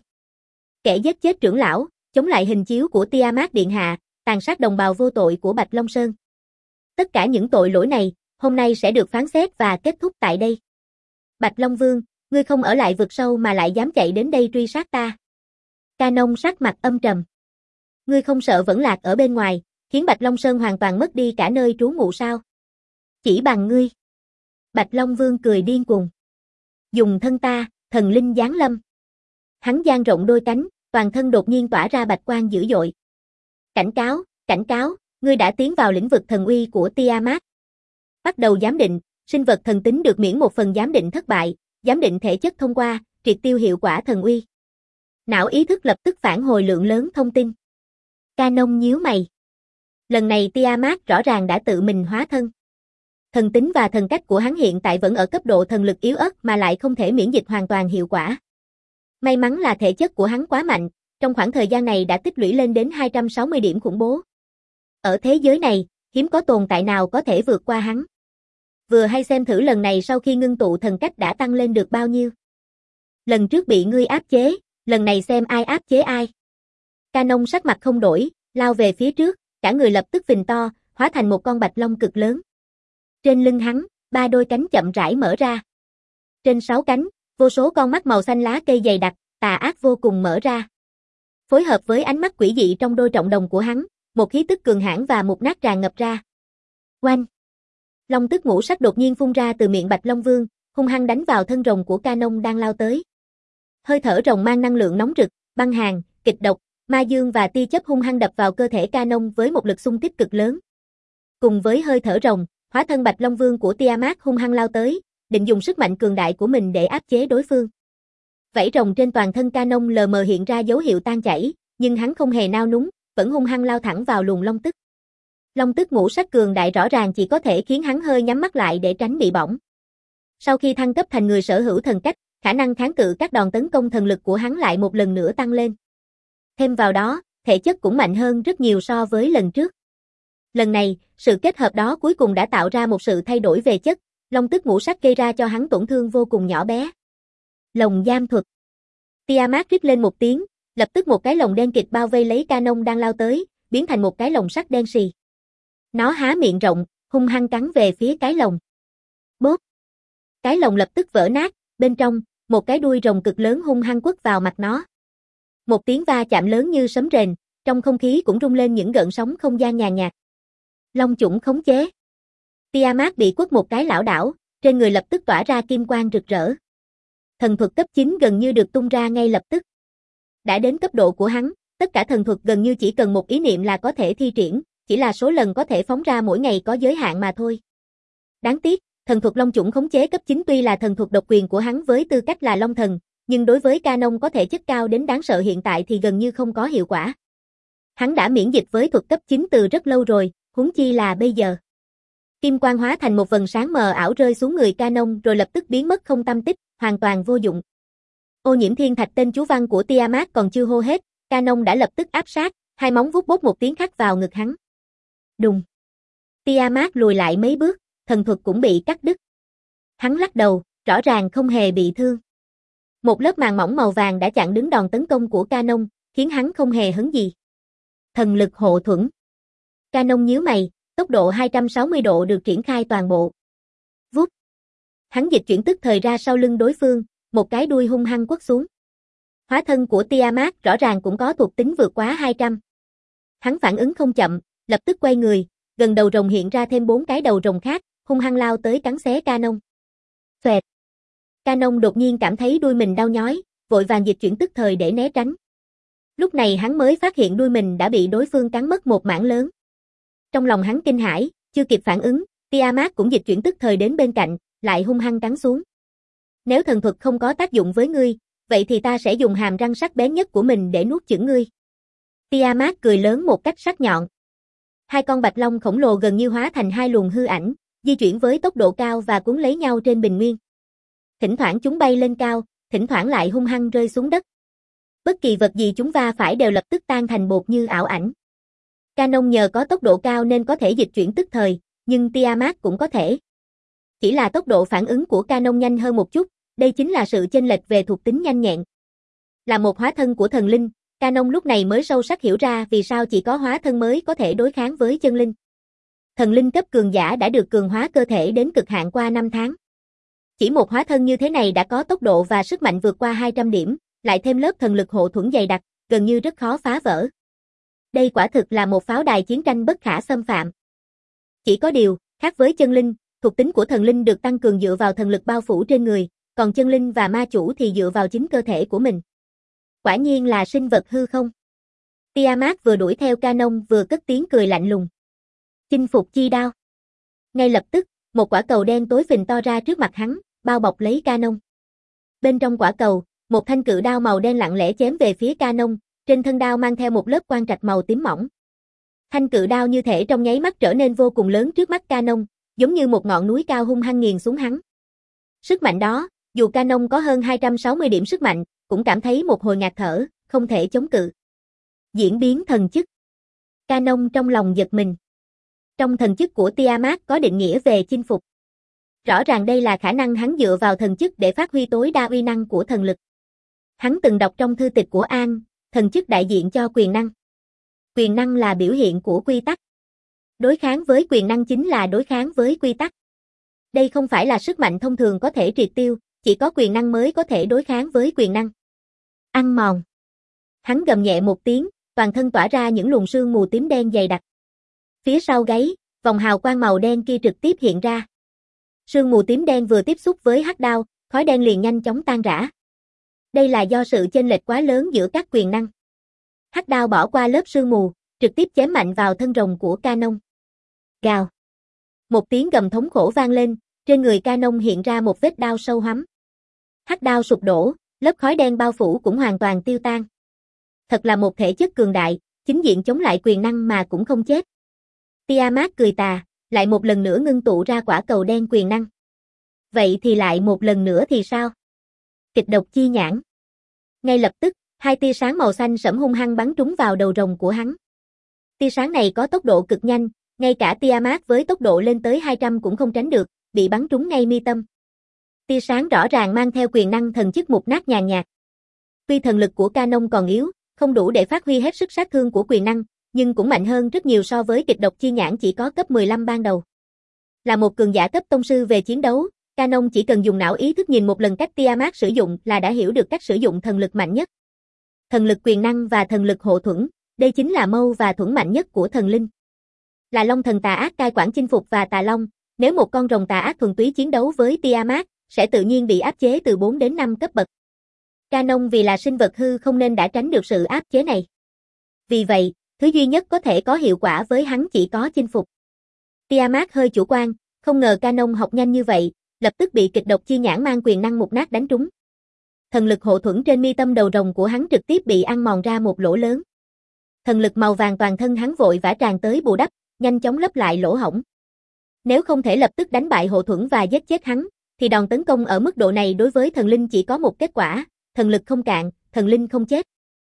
kẻ giết chết trưởng lão, chống lại hình chiếu của Tiamat điện hạ, tàn sát đồng bào vô tội của Bạch Long Sơn. Tất cả những tội lỗi này, hôm nay sẽ được phán xét và kết thúc tại đây. Bạch Long Vương, ngươi không ở lại vực sâu mà lại dám chạy đến đây truy sát ta. Canon sắc mặt âm trầm. Ngươi không sợ vẫn lạc ở bên ngoài, khiến Bạch Long Sơn hoàn toàn mất đi cả nơi trú ngụ sao? Chỉ bằng ngươi. Bạch Long Vương cười điên cuồng. Dùng thân ta, thần linh giáng lâm. Hắn dang rộng đôi cánh, toàn thân đột nhiên tỏa ra bạch quang dữ dội. Cảnh cáo, cảnh cáo, ngươi đã tiến vào lĩnh vực thần uy của Tiamat. Bắt đầu giám định, sinh vật thần tính được miễn một phần giám định thất bại, giám định thể chất thông qua, triệt tiêu hiệu quả thần uy. Não ý thức lập tức phản hồi lượng lớn thông tin. Canon nhíu mày. Lần này Tiamat rõ ràng đã tự mình hóa thân. Thần tính và thần cách của hắn hiện tại vẫn ở cấp độ thần lực yếu ớt mà lại không thể miễn dịch hoàn toàn hiệu quả. May mắn là thể chất của hắn quá mạnh, trong khoảng thời gian này đã tích lũy lên đến hai trăm sáu mươi điểm khủng bố. Ở thế giới này, hiếm có tồn tại nào có thể vượt qua hắn. Vừa hay xem thử lần này sau khi ngưng tụ thần cách đã tăng lên được bao nhiêu. Lần trước bị ngươi áp chế, lần này xem ai áp chế ai. Canon sắc mặt không đổi, lao về phía trước, cả người lập tức phình to, hóa thành một con bạch long cực lớn. Trên lưng hắn, ba đôi cánh chậm rãi mở ra. Trên sáu cánh, vô số con mắt màu xanh lá cây dày đặc, tà ác vô cùng mở ra. Phối hợp với ánh mắt quỷ dị trong đôi trọng đồng của hắn, một khí tức cường hãn và mục nát tràn ngập ra. Oanh! Long tức ngũ sắc đột nhiên phun ra từ miệng Bạch Long Vương, hung hăng đánh vào thân rồng của Canon đang lao tới. Hơi thở rồng mang năng lượng nóng rực, băng hàn, kịch độc, ma dương và tia chớp hung hăng đập vào cơ thể Canon với một lực xung kích cực lớn. Cùng với hơi thở rồng, hóa thân Bạch Long Vương của Tiamat hung hăng lao tới, định dùng sức mạnh cường đại của mình để áp chế đối phương. Vảy rồng trên toàn thân Canon lờ mờ hiện ra dấu hiệu tan chảy, nhưng hắn không hề nao núng, vẫn hung hăng lao thẳng vào luồng long tức. Long tức ngũ sắc cường đại rõ ràng chỉ có thể khiến hắn hơi nhắm mắt lại để tránh bị bỏng. Sau khi thăng cấp thành người sở hữu thần cách, khả năng kháng cự các đòn tấn công thần lực của hắn lại một lần nữa tăng lên. Thêm vào đó, thể chất cũng mạnh hơn rất nhiều so với lần trước. Lần này, sự kết hợp đó cuối cùng đã tạo ra một sự thay đổi về chất, long tức ngũ sắc gây ra cho hắn tổn thương vô cùng nhỏ bé. Lồng giam thuật. Tiamat rít lên một tiếng, lập tức một cái lồng đen kịt bao vây lấy Canon đang lao tới, biến thành một cái lồng sắt đen xì. Nó há miệng rộng, hung hăng cắn về phía cái lồng. Bốp! Cái lồng lập tức vỡ nát, bên trong, một cái đuôi rồng cực lớn hung hăng quất vào mặt nó. Một tiếng va chạm lớn như sấm rền, trong không khí cũng rung lên những gợn sóng không gian nhàn nhạt. Long chủng khống chế. Tiamat bị quất một cái lảo đảo, trên người lập tức tỏa ra kim quang rực rỡ. Thần thuật cấp chín gần như được tung ra ngay lập tức. Đã đến cấp độ của hắn, tất cả thần thuật gần như chỉ cần một ý niệm là có thể thi triển, chỉ là số lần có thể phóng ra mỗi ngày có giới hạn mà thôi. Đáng tiếc, thần thuật long chủng khống chế cấp chín tuy là thần thuật độc quyền của hắn với tư cách là long thần, nhưng đối với Canon có thể chất cao đến đáng sợ hiện tại thì gần như không có hiệu quả. Hắn đã miễn dịch với thuật cấp chín từ rất lâu rồi, huống chi là bây giờ. Kim quang hóa thành một vầng sáng mờ ảo rơi xuống người Canon rồi lập tức biến mất không tăm tích, hoàn toàn vô dụng. Ô nhiễm thiên thạch tên chú văn của Tiamat còn chưa hô hết, Canon đã lập tức áp sát, hai móng vuốt bốp một tiếng khắc vào ngực hắn. Đùng. Tiamat lùi lại mấy bước, thần thuật cũng bị cắt đứt. Hắn lắc đầu, rõ ràng không hề bị thương. Một lớp màng mỏng màu vàng đã chặn đứng đòn tấn công của Canon, khiến hắn không hề hấn gì. Thần lực hộ thuẫn. Canon nhíu mày, tốc độ hai trăm sáu mươi độ được triển khai toàn bộ. Vút. Hắn dịch chuyển tức thời ra sau lưng đối phương, một cái đuôi hung hăng quất xuống. Hóa thân của Tiamat rõ ràng cũng có thuộc tính vượt quá hai trăm. Hắn phản ứng không chậm, lập tức quay người, gần đầu rồng hiện ra thêm bốn cái đầu rồng khác, hung hăng lao tới cắn xé Canon. Xoẹt. Canon đột nhiên cảm thấy đuôi mình đau nhói, vội vàng dịch chuyển tức thời để né tránh. Lúc này hắn mới phát hiện đuôi mình đã bị đối phương cắn mất một mảng lớn. Trong lòng hắn kinh hãi, chưa kịp phản ứng, Tiamat cũng dịch chuyển tức thời đến bên cạnh, lại hung hăng cắn xuống. Nếu thần thuật không có tác dụng với ngươi, vậy thì ta sẽ dùng hàm răng sắc bén nhất của mình để nuốt chửng ngươi. Tiamat cười lớn một cách sắc nhọn, Hai con bạch long khổng lồ gần như hóa thành hai luồng hư ảnh, di chuyển với tốc độ cao và cuốn lấy nhau trên bình nguyên. Thỉnh thoảng chúng bay lên cao, thỉnh thoảng lại hung hăng rơi xuống đất. Bất kỳ vật gì chúng va phải đều lập tức tan thành bột như ảo ảnh. Canon nhờ có tốc độ cao nên có thể dịch chuyển tức thời, nhưng Tiamat cũng có thể. Chỉ là tốc độ phản ứng của Canon nhanh hơn một chút, đây chính là sự chênh lệch về thuộc tính nhanh nhẹn. Là một hóa thân của thần linh, Canon lúc này mới sâu sắc hiểu ra vì sao chỉ có hóa thân mới có thể đối kháng với chân linh. Thần linh cấp cường giả đã được cường hóa cơ thể đến cực hạn qua năm tháng. Chỉ một hóa thân như thế này đã có tốc độ và sức mạnh vượt qua hai trăm điểm, lại thêm lớp thần lực hộ thuẫn dày đặc, gần như rất khó phá vỡ. Đây quả thực là một pháo đài chiến tranh bất khả xâm phạm. Chỉ có điều, khác với chân linh, thuộc tính của thần linh được tăng cường dựa vào thần lực bao phủ trên người, còn chân linh và ma chủ thì dựa vào chính cơ thể của mình. Quả nhiên là sinh vật hư không. Tiamat vừa đuổi theo Canon vừa cất tiếng cười lạnh lùng. Chinh phục chi đao. Ngay lập tức, một quả cầu đen tối phình to ra trước mặt hắn, bao bọc lấy Canon. Bên trong quả cầu, một thanh cự đao màu đen lặng lẽ chém về phía Canon, trên thân đao mang theo một lớp quang trạch màu tím mỏng. Thanh cự đao như thể trong nháy mắt trở nên vô cùng lớn trước mắt Canon, giống như một ngọn núi cao hung hăng nghiền xuống hắn. Sức mạnh đó, dù Canon có hơn hai trăm sáu mươi điểm sức mạnh, cũng cảm thấy một hồi ngạt thở, không thể chống cự. Diễn biến thần chức. Canon trong lòng giật mình. Trong thần chức của Tiamat có định nghĩa về chinh phục. Rõ ràng đây là khả năng hắn dựa vào thần chức để phát huy tối đa uy năng của thần lực. Hắn từng đọc trong thư tịch của An, thần chức đại diện cho quyền năng. Quyền năng là biểu hiện của quy tắc. Đối kháng với quyền năng chính là đối kháng với quy tắc. Đây không phải là sức mạnh thông thường có thể triệt tiêu, chỉ có quyền năng mới có thể đối kháng với quyền năng. Ăn mòn. Hắn gầm nhẹ một tiếng, toàn thân tỏa ra những luồng sương mù tím đen dày đặc. Phía sau gáy, vòng hào quang màu đen kia trực tiếp hiện ra. Sương mù tím đen vừa tiếp xúc với hắc đao, khói đen liền nhanh chóng tan rã. Đây là do sự chênh lệch quá lớn giữa các quyền năng. Hắc đao bỏ qua lớp sương mù, trực tiếp chém mạnh vào thân rồng của Canon. Gào. Một tiếng gầm thống khổ vang lên, trên người Canon hiện ra một vết đao sâu hoắm. Hắc đao sụp đổ, lớp khói đen bao phủ cũng hoàn toàn tiêu tan. Thật là một thể chất cường đại, chính diện chống lại quyền năng mà cũng không chết. Tiamat cười tà, lại một lần nữa ngưng tụ ra quả cầu đen quyền năng. Vậy thì lại một lần nữa thì sao? Kịch độc chi nhãn. Ngay lập tức, hai tia sáng màu xanh sẫm hung hăng bắn trúng vào đầu rồng của hắn. Tia sáng này có tốc độ cực nhanh, ngay cả Tiamat với tốc độ lên tới hai trăm cũng không tránh được, bị bắn trúng ngay mi tâm. Tia sáng rõ ràng mang theo quyền năng thần chức mục nát nhàn nhạt. Tuy thần lực của Canon còn yếu, không đủ để phát huy hết sức sát thương của quyền năng, nhưng cũng mạnh hơn rất nhiều so với kịch độc chi nhãn chỉ có cấp mười lăm ban đầu. Là một cường giả cấp tông sư về chiến đấu, Canon chỉ cần dùng não ý thức nhìn một lần cách Tiamat sử dụng là đã hiểu được cách sử dụng thần lực mạnh nhất. Thần lực quyền năng và thần lực hộ thuẫn, đây chính là mâu và thuẫn mạnh nhất của thần linh. Là long thần tà ác cai quản chinh phục và tà long, nếu một con rồng tà ác thuần túy chiến đấu với Tiamat, sẽ tự nhiên bị áp chế từ bốn đến năm cấp bậc. Canon vì là sinh vật hư không nên đã tránh được sự áp chế này. Vì vậy, thứ duy nhất có thể có hiệu quả với hắn chỉ có chinh phục. Tiamat hơi chủ quan, không ngờ Canon học nhanh như vậy, lập tức bị kịch độc chi nhãn mang quyền năng mục nát đánh trúng. Thần lực hộ thuẫn trên mi tâm đầu rồng của hắn trực tiếp bị ăn mòn ra một lỗ lớn. Thần lực màu vàng toàn thân hắn vội vã tràn tới bù đắp, nhanh chóng lấp lại lỗ hổng. Nếu không thể lập tức đánh bại hộ thuẫn và giết chết hắn, thì đòn tấn công ở mức độ này đối với thần linh chỉ có một kết quả, thần lực không cạn, thần linh không chết.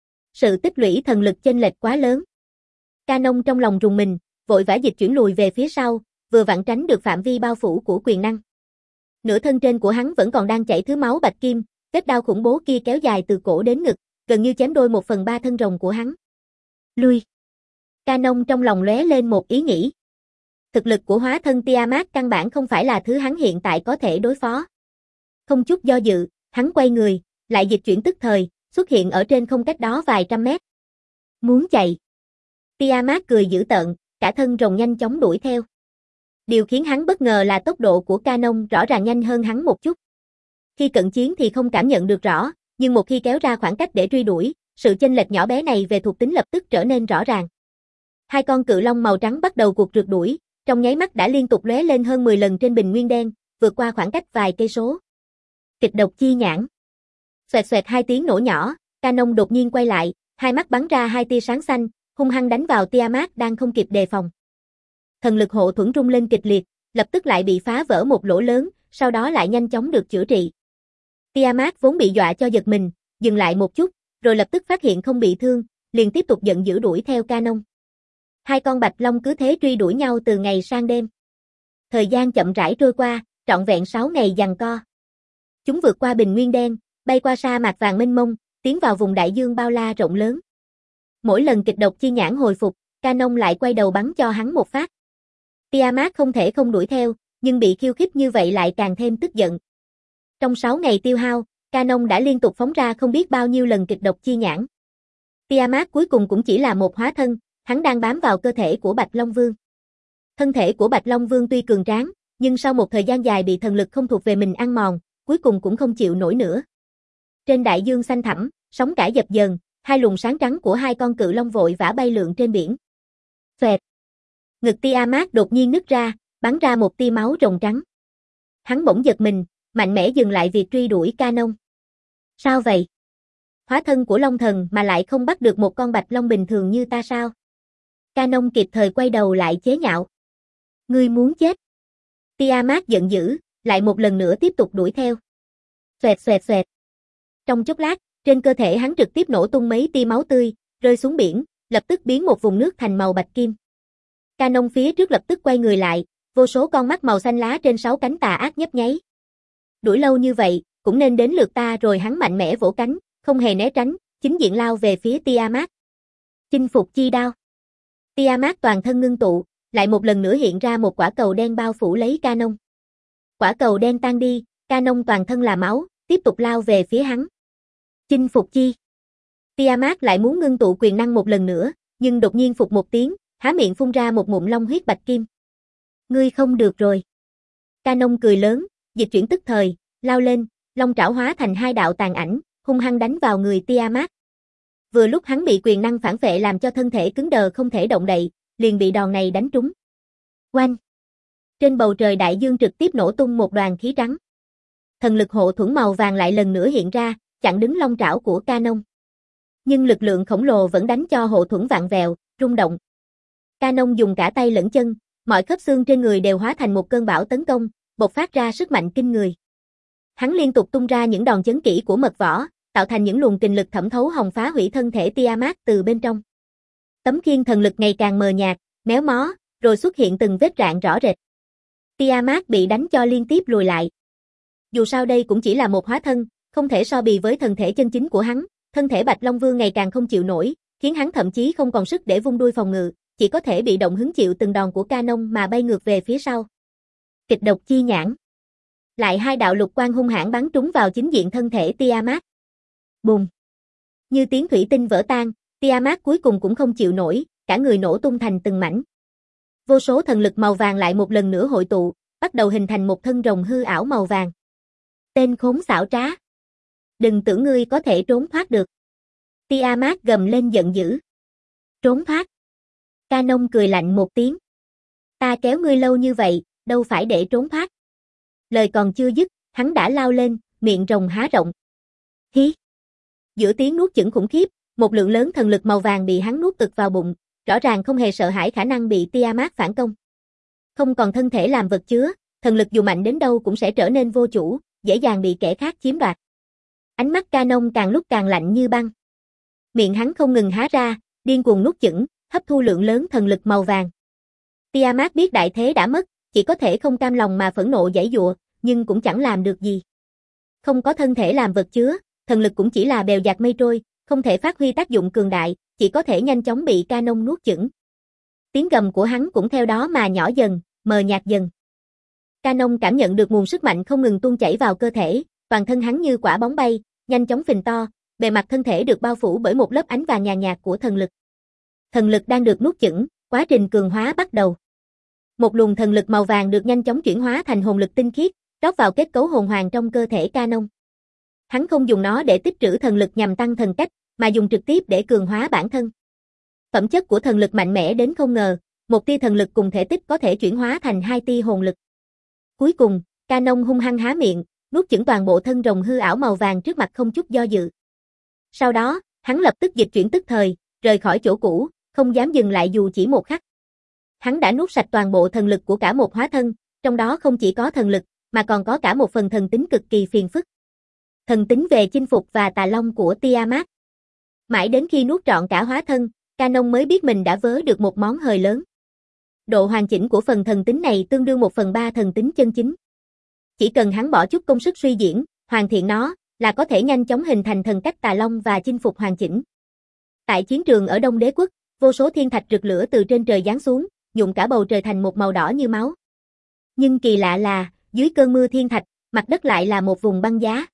Sự tích lũy thần lực chênh lệch quá lớn. Canon trong lòng rùng mình, vội vã dịch chuyển lùi về phía sau, vừa vặn tránh được phạm vi bao phủ của quyền năng. Nửa thân trên của hắn vẫn còn đang chảy thứ máu bạch kim, vết đao khủng bố kia kéo dài từ cổ đến ngực, gần như chém đôi một phần ba thân rồng của hắn. Lui. Canon trong lòng lóe lên một ý nghĩ. Thực lực của hóa thân Tiamat căn bản không phải là thứ hắn hiện tại có thể đối phó. Không chút do dự, hắn quay người, lại dịch chuyển tức thời, xuất hiện ở trên không cách đó vài trăm mét. Muốn chạy. Tiamat cười dữ tợn, cả thân rồng nhanh chóng đuổi theo. Điều khiến hắn bất ngờ là tốc độ của Canon rõ ràng nhanh hơn hắn một chút. Khi cận chiến thì không cảm nhận được rõ, nhưng một khi kéo ra khoảng cách để truy đuổi, sự chênh lệch nhỏ bé này về thuộc tính lập tức trở nên rõ ràng. Hai con cự long màu trắng bắt đầu cuộc rượt đuổi, trong nháy mắt đã liên tục lóe lên hơn mười lần trên bình nguyên đen, vượt qua khoảng cách vài cây số. Kịch độc chi nhãn. Xoẹt xoẹt hai tiếng nổ nhỏ, Canon đột nhiên quay lại, hai mắt bắn ra hai tia sáng xanh, hung hăng đánh vào Tiamat đang không kịp đề phòng. thần lực hộ thuẫn rung lên kịch liệt, lập tức lại bị phá vỡ một lỗ lớn, sau đó lại nhanh chóng được chữa trị. Tiamat vốn bị dọa cho giật mình, dừng lại một chút, rồi lập tức phát hiện không bị thương, liền tiếp tục giận dữ đuổi theo Canon. Hai con bạch long cứ thế truy đuổi nhau từ ngày sang đêm. Thời gian chậm rãi trôi qua, trọn vẹn sáu ngày giằng co. Chúng vượt qua bình nguyên đen, bay qua sa mạc vàng mênh mông, tiến vào vùng đại dương bao la rộng lớn. Mỗi lần kịch độc chi nhãn hồi phục, Canon lại quay đầu bắn cho hắn một phát. Tiamat không thể không đuổi theo, nhưng bị khiêu khích như vậy lại càng thêm tức giận. Trong sáu ngày tiêu hao, Canon đã liên tục phóng ra không biết bao nhiêu lần kịch độc chi nhãn. Tiamat cuối cùng cũng chỉ là một hóa thân, hắn đang bám vào cơ thể của Bạch Long Vương. Thân thể của Bạch Long Vương tuy cường tráng, nhưng sau một thời gian dài bị thần lực không thuộc về mình ăn mòn, cuối cùng cũng không chịu nổi nữa. Trên đại dương xanh thẳm, sóng cả dập dờn, hai luồng sáng trắng của hai con cự long vội vã bay lượn trên biển. Phẹt. Ngực Tiamat đột nhiên nứt ra, bắn ra một tia máu rồng trắng. Hắn bỗng giật mình, mạnh mẽ dừng lại việc truy đuổi Canon. Sao vậy? Hóa thân của Long Thần mà lại không bắt được một con bạch long bình thường như ta sao? Canon kịp thời quay đầu lại chế nhạo. Ngươi muốn chết. Tiamat giận dữ, lại một lần nữa tiếp tục đuổi theo. Xoẹt xoẹt xoẹt. Trong chốc lát, trên cơ thể hắn trực tiếp nổ tung mấy tia máu tươi, rơi xuống biển, lập tức biến một vùng nước thành màu bạch kim. Canon phía trước lập tức quay người lại, vô số con mắt màu xanh lá trên sáu cánh tà ác nhấp nháy. Đuổi lâu như vậy, cũng nên đến lượt ta rồi. Hắn mạnh mẽ vỗ cánh, không hề né tránh, chính diện lao về phía Tiamat. Chinh phục chi đao. Tiamat toàn thân ngưng tụ, lại một lần nữa hiện ra một quả cầu đen bao phủ lấy Canon. Quả cầu đen tan đi, Canon toàn thân là máu, tiếp tục lao về phía hắn. Chinh phục chi. Tiamat lại muốn ngưng tụ quyền năng một lần nữa, nhưng đột nhiên phục một tiếng, há miệng phun ra một ngụm long huyết bạch kim. Ngươi không được rồi. Canon cười lớn, dịch chuyển tức thời, lao lên, long trảo hóa thành hai đạo tàn ảnh, hung hăng đánh vào người Tiamat. Vừa lúc hắn bị quyền năng phản phệ làm cho thân thể cứng đờ không thể động đậy, liền bị đòn này đánh trúng. Oanh! Trên bầu trời đại dương trực tiếp nổ tung một đoàn khí trắng. Thần lực hộ thuẫn màu vàng lại lần nữa hiện ra, chặn đứng long trảo của Canon. Nhưng lực lượng khổng lồ vẫn đánh cho hộ thuẫn vặn vẹo, rung động. Canon dùng cả tay lẫn chân, mọi khớp xương trên người đều hóa thành một cơn bão tấn công, bộc phát ra sức mạnh kinh người. Hắn liên tục tung ra những đòn chấn kỹ của mật võ, tạo thành những luồng kình lực thẩm thấu hồng phá hủy thân thể Tiamat từ bên trong. Tấm khiên thần lực ngày càng mờ nhạt, méo mó, rồi xuất hiện từng vết rạn rõ rệt. Tiamat bị đánh cho liên tiếp lùi lại. Dù sao đây cũng chỉ là một hóa thân, không thể so bì với thân thể chân chính của hắn, thân thể Bạch Long Vương ngày càng không chịu nổi, khiến hắn thậm chí không còn sức để vung đuôi phòng ngự, chỉ có thể bị động hứng chịu từng đòn của Canon mà bay ngược về phía sau. Kịch độc chi nhãn. Lại hai đạo lục quang hung hãn bắn trúng vào chính diện thân thể Tiamat. Bùng. Như tiếng thủy tinh vỡ tan, Tiamat cuối cùng cũng không chịu nổi, cả người nổ tung thành từng mảnh. Vô số thần lực màu vàng lại một lần nữa hội tụ, bắt đầu hình thành một thân rồng hư ảo màu vàng. Tên khốn xảo trá. Đừng tưởng ngươi có thể trốn thoát được. Tiamat gầm lên giận dữ. Trốn thoát. Canon cười lạnh một tiếng. Ta kéo ngươi lâu như vậy, đâu phải để trốn thoát. Lời còn chưa dứt, hắn đã lao lên, miệng rồng há rộng. Hí. Giữa tiếng nuốt chửng khủng khiếp, một lượng lớn thần lực màu vàng bị hắn nuốt ực vào bụng, rõ ràng không hề sợ hãi khả năng bị Tiamat phản công. Không còn thân thể làm vật chứa, thần lực dù mạnh đến đâu cũng sẽ trở nên vô chủ, dễ dàng bị kẻ khác chiếm đoạt. Ánh mắt Canon càng lúc càng lạnh như băng. Miệng hắn không ngừng há ra, điên cuồng nuốt chửng, hấp thu lượng lớn thần lực màu vàng. Tiamat biết đại thế đã mất, chỉ có thể không cam lòng mà phẫn nộ giãy giụa, nhưng cũng chẳng làm được gì. Không có thân thể làm vật chứa, thần lực cũng chỉ là bèo dạt mây trôi, không thể phát huy tác dụng cường đại, chỉ có thể nhanh chóng bị Canon nuốt chửng. Tiếng gầm của hắn cũng theo đó mà nhỏ dần, mờ nhạt dần. Canon cảm nhận được nguồn sức mạnh không ngừng tuôn chảy vào cơ thể, toàn thân hắn như quả bóng bay, nhanh chóng phình to, bề mặt thân thể được bao phủ bởi một lớp ánh vàng nhàn nhạt của thần lực. Thần lực đang được nuốt chửng, quá trình cường hóa bắt đầu. Một luồng thần lực màu vàng được nhanh chóng chuyển hóa thành hồn lực tinh khiết, rót vào kết cấu hồn hoàng trong cơ thể Canon. Hắn không dùng nó để tích trữ thần lực nhằm tăng thần cách, mà dùng trực tiếp để cường hóa bản thân. Phẩm chất của thần lực mạnh mẽ đến không ngờ, một tia thần lực cùng thể tích có thể chuyển hóa thành hai tia hồn lực. Cuối cùng, Canon hung hăng há miệng, nuốt chửng toàn bộ thân rồng hư ảo màu vàng trước mặt không chút do dự. Sau đó, hắn lập tức dịch chuyển tức thời, rời khỏi chỗ cũ, không dám dừng lại dù chỉ một khắc. Hắn đã nuốt sạch toàn bộ thần lực của cả một hóa thân, trong đó không chỉ có thần lực, mà còn có cả một phần thần tính cực kỳ phiền phức. Thần tính về chinh phục và tà long của Tiamat. Mãi đến khi nuốt trọn cả hóa thân, Canon mới biết mình đã vớ được một món hời lớn. Độ hoàn chỉnh của phần thần tính này tương đương một phần ba thần tính chân chính. Chỉ cần hắn bỏ chút công sức suy diễn, hoàn thiện nó, là có thể nhanh chóng hình thành thần cách tà long và chinh phục hoàn chỉnh. Tại chiến trường ở Đông Đế Quốc, vô số thiên thạch rực lửa từ trên trời giáng xuống, nhuộm cả bầu trời thành một màu đỏ như máu. Nhưng kỳ lạ là, dưới cơn mưa thiên thạch, mặt đất lại là một vùng băng giá.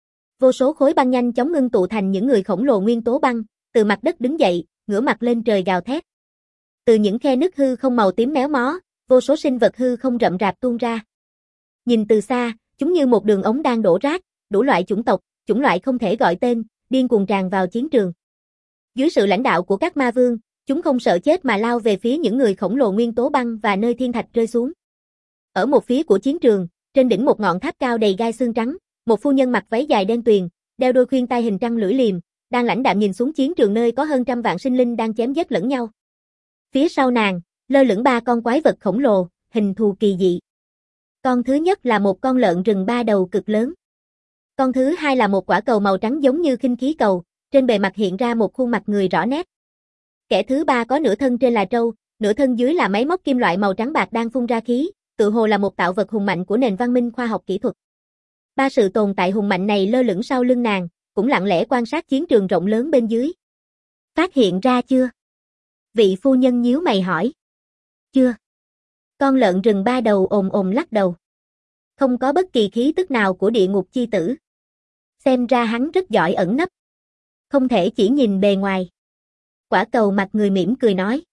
Vô số khối băng nhanh chóng ngưng tụ thành những người khổng lồ nguyên tố băng, từ mặt đất đứng dậy, ngửa mặt lên trời gào thét. Từ những khe nứt hư không màu tím méo mó, vô số sinh vật hư không rậm rạp tuôn ra. Nhìn từ xa, chúng như một đường ống đang đổ rác, đủ loại chủng tộc, chủng loại không thể gọi tên, điên cuồng tràn vào chiến trường. Dưới sự lãnh đạo của các ma vương, chúng không sợ chết mà lao về phía những người khổng lồ nguyên tố băng và nơi thiên thạch rơi xuống. Ở một phía của chiến trường, trên đỉnh một ngọn tháp cao đầy gai xương trắng, một phu nhân mặc váy dài đen tuyền, đeo đôi khuyên tai hình trăng lưỡi liềm, đang lãnh đạm nhìn xuống chiến trường nơi có hơn trăm vạn sinh linh đang chém giết lẫn nhau. Phía sau nàng, lơ lửng ba con quái vật khổng lồ, hình thù kỳ dị. Con thứ nhất là một con lợn rừng ba đầu cực lớn. Con thứ hai là một quả cầu màu trắng giống như khinh khí cầu, trên bề mặt hiện ra một khuôn mặt người rõ nét. Kẻ thứ ba có nửa thân trên là trâu, nửa thân dưới là máy móc kim loại màu trắng bạc đang phun ra khí, tự hồ là một tạo vật hùng mạnh của nền văn minh khoa học kỹ thuật. Ba sự tồn tại hùng mạnh này lơ lửng sau lưng nàng, cũng lặng lẽ quan sát chiến trường rộng lớn bên dưới. Phát hiện ra chưa? Vị phu nhân nhíu mày hỏi. Chưa. Con lợn rừng ba đầu ồm ồm lắc đầu. Không có bất kỳ khí tức nào của địa ngục chi tử. Xem ra hắn rất giỏi ẩn nấp. Không thể chỉ nhìn bề ngoài. Quả cầu mặt người mỉm cười nói.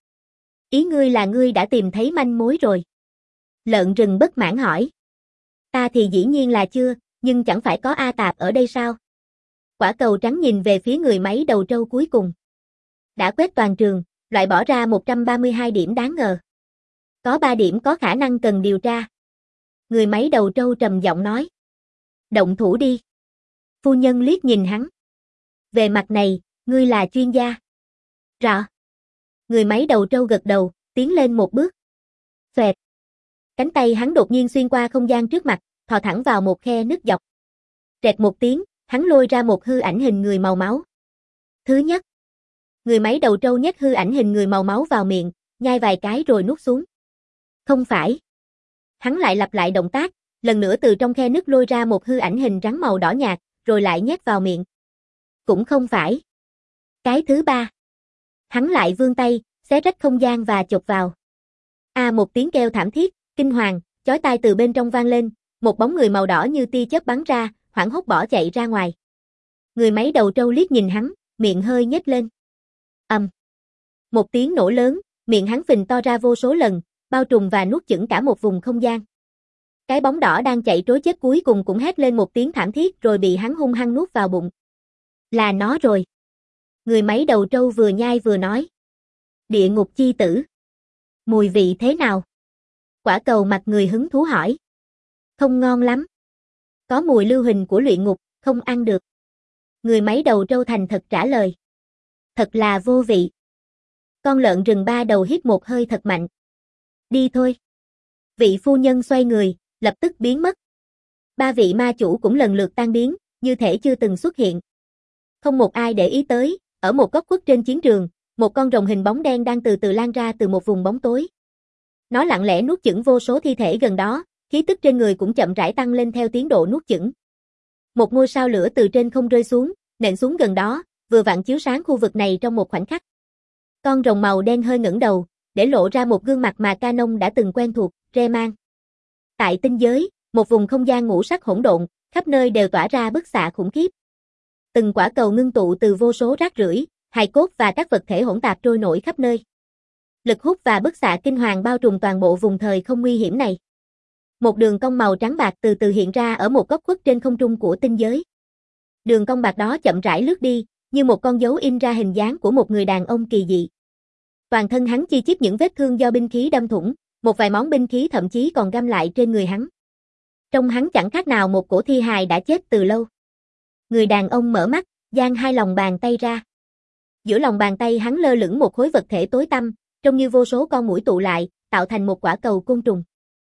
Ý ngươi là ngươi đã tìm thấy manh mối rồi. Lợn rừng bất mãn hỏi. Ta thì dĩ nhiên là chưa, nhưng chẳng phải có A Tạp ở đây sao? Quả cầu trắng nhìn về phía người máy đầu trâu cuối cùng. Đã quét toàn trường, loại bỏ ra một trăm ba mươi hai điểm đáng ngờ. Có ba điểm có khả năng cần điều tra. Người máy đầu trâu trầm giọng nói. Động thủ đi. Phu nhân liếc nhìn hắn. Về mặt này, ngươi là chuyên gia. Rõ. Người máy đầu trâu gật đầu, tiến lên một bước. Xoẹt. Cánh tay hắn đột nhiên xuyên qua không gian trước mặt, thò thẳng vào một khe nứt dọc. Rẹt một tiếng, hắn lôi ra một hư ảnh hình người màu máu. Thứ nhất. Người máy đầu trâu nhét hư ảnh hình người màu máu vào miệng, nhai vài cái rồi nuốt xuống. Không phải. Hắn lại lặp lại động tác, lần nữa từ trong khe nứt lôi ra một hư ảnh hình rắn màu đỏ nhạt, rồi lại nhét vào miệng. Cũng không phải. Cái thứ ba. Hắn lại vươn tay, xé rách không gian và chộp vào. A à, một tiếng kêu thảm thiết, kinh hoàng, chói tai từ bên trong vang lên, một bóng người màu đỏ như tia chớp bắn ra, hoảng hốt bỏ chạy ra ngoài. Người máy đầu trâu liếc nhìn hắn, miệng hơi nhếch lên. Ầm. Um. Một tiếng nổ lớn, miệng hắn phình to ra vô số lần, bao trùm và nuốt chửng cả một vùng không gian. Cái bóng đỏ đang chạy trối chết cuối cùng cũng hét lên một tiếng thảm thiết rồi bị hắn hung hăng nuốt vào bụng. Là nó rồi. Người máy đầu trâu vừa nhai vừa nói. Địa ngục chi tử. Mùi vị thế nào? Quả cầu mặt người hứng thú hỏi. Không ngon lắm. Có mùi lưu huỳnh của luyện ngục, không ăn được. Người máy đầu trâu thành thật trả lời. Thật là vô vị. Con lợn rừng ba đầu hít một hơi thật mạnh. Đi thôi. Vị phu nhân xoay người, lập tức biến mất. Ba vị ma chủ cũng lần lượt tan biến, như thể chưa từng xuất hiện. Không một ai để ý tới, ở một góc khuất trên chiến trường, một con rồng hình bóng đen đang từ từ lan ra từ một vùng bóng tối. Nó lặng lẽ nuốt chửng vô số thi thể gần đó, khí tức trên người cũng chậm rãi tăng lên theo tiến độ nuốt chửng. Một ngôi sao lửa từ trên không rơi xuống, nện xuống gần đó, vừa vặn chiếu sáng khu vực này trong một khoảnh khắc. Con rồng màu đen hơi ngẩng đầu, để lộ ra một gương mặt mà Canon đã từng quen thuộc, Rayman. Tại tinh giới, một vùng không gian ngũ sắc hỗn độn, khắp nơi đều tỏa ra bức xạ khủng khiếp. Từng quả cầu ngưng tụ từ vô số rác rưởi, hài cốt và các vật thể hỗn tạp trôi nổi khắp nơi. Lực hút và bức xạ kinh hoàng bao trùm toàn bộ vùng thời không nguy hiểm này. Một đường cong màu trắng bạc từ từ hiện ra ở một góc khuất trên không trung của tinh giới. Đường cong bạc đó chậm rãi lướt đi, như một con dấu in ra hình dáng của một người đàn ông kỳ dị. Toàn thân hắn chi chít những vết thương do binh khí đâm thủng, một vài món binh khí thậm chí còn găm lại trên người hắn. Trông hắn chẳng khác nào một cổ thi hài đã chết từ lâu. Người đàn ông mở mắt, dang hai lòng bàn tay ra. Giữa lòng bàn tay hắn lơ lửng một khối vật thể tối tăm, trông như vô số con muỗi tụ lại, tạo thành một quả cầu côn trùng.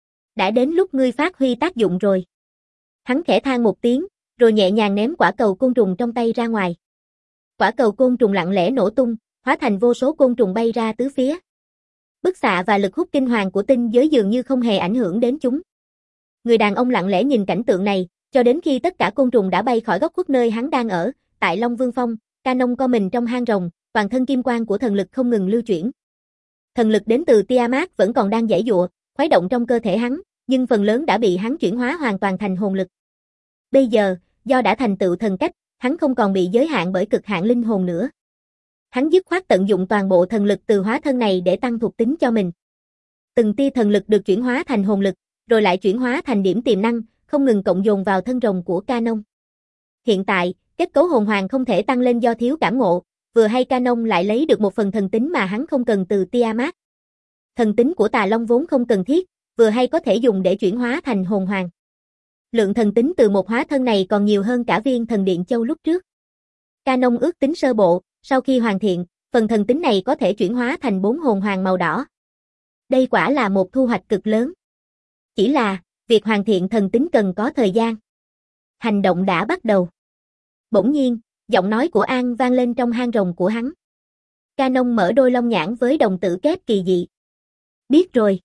Đã đến lúc ngươi phát huy tác dụng rồi. Hắn khẽ than một tiếng, rồi nhẹ nhàng ném quả cầu côn trùng trong tay ra ngoài. Quả cầu côn trùng lặng lẽ nổ tung, hóa thành vô số côn trùng bay ra tứ phía. Bức xạ và lực hút kinh hoàng của tinh giới dường như không hề ảnh hưởng đến chúng. Người đàn ông lặng lẽ nhìn cảnh tượng này, cho đến khi tất cả côn trùng đã bay khỏi góc khuất nơi hắn đang ở, tại Long Vương Phong, Canon co mình trong hang rồng, toàn thân kim quang của thần lực không ngừng lưu chuyển. Thần lực đến từ Tiamat vẫn còn đang giãy giụa, khuấy động trong cơ thể hắn, nhưng phần lớn đã bị hắn chuyển hóa hoàn toàn thành hồn lực. Bây giờ, do đã thành tựu thần cách, hắn không còn bị giới hạn bởi cực hạn linh hồn nữa. Hắn dứt khoát tận dụng toàn bộ thần lực từ hóa thân này để tăng thuộc tính cho mình. Từng tia thần lực được chuyển hóa thành hồn lực, rồi lại chuyển hóa thành điểm tiềm năng, không ngừng cộng dồn vào thân rồng của Canon. Hiện tại, kết cấu hồn hoàng không thể tăng lên do thiếu cảm ngộ, vừa hay Canon lại lấy được một phần thần tính mà hắn không cần từ Tiamat. Thần tính của Tà Long vốn không cần thiết, vừa hay có thể dùng để chuyển hóa thành hồn hoàng. Lượng thần tính từ một hóa thân này còn nhiều hơn cả viên thần điện châu lúc trước. Canon ước tính sơ bộ, sau khi hoàn thiện, phần thần tính này có thể chuyển hóa thành bốn hồn hoàng màu đỏ. Đây quả là một thu hoạch cực lớn. Chỉ là, việc hoàn thiện thần tính cần có thời gian. Hành động đã bắt đầu. Bỗng nhiên, giọng nói của An vang lên trong hang rồng của hắn. Canon mở đôi lông nhãn với đồng tử kép kỳ dị. Biết rồi.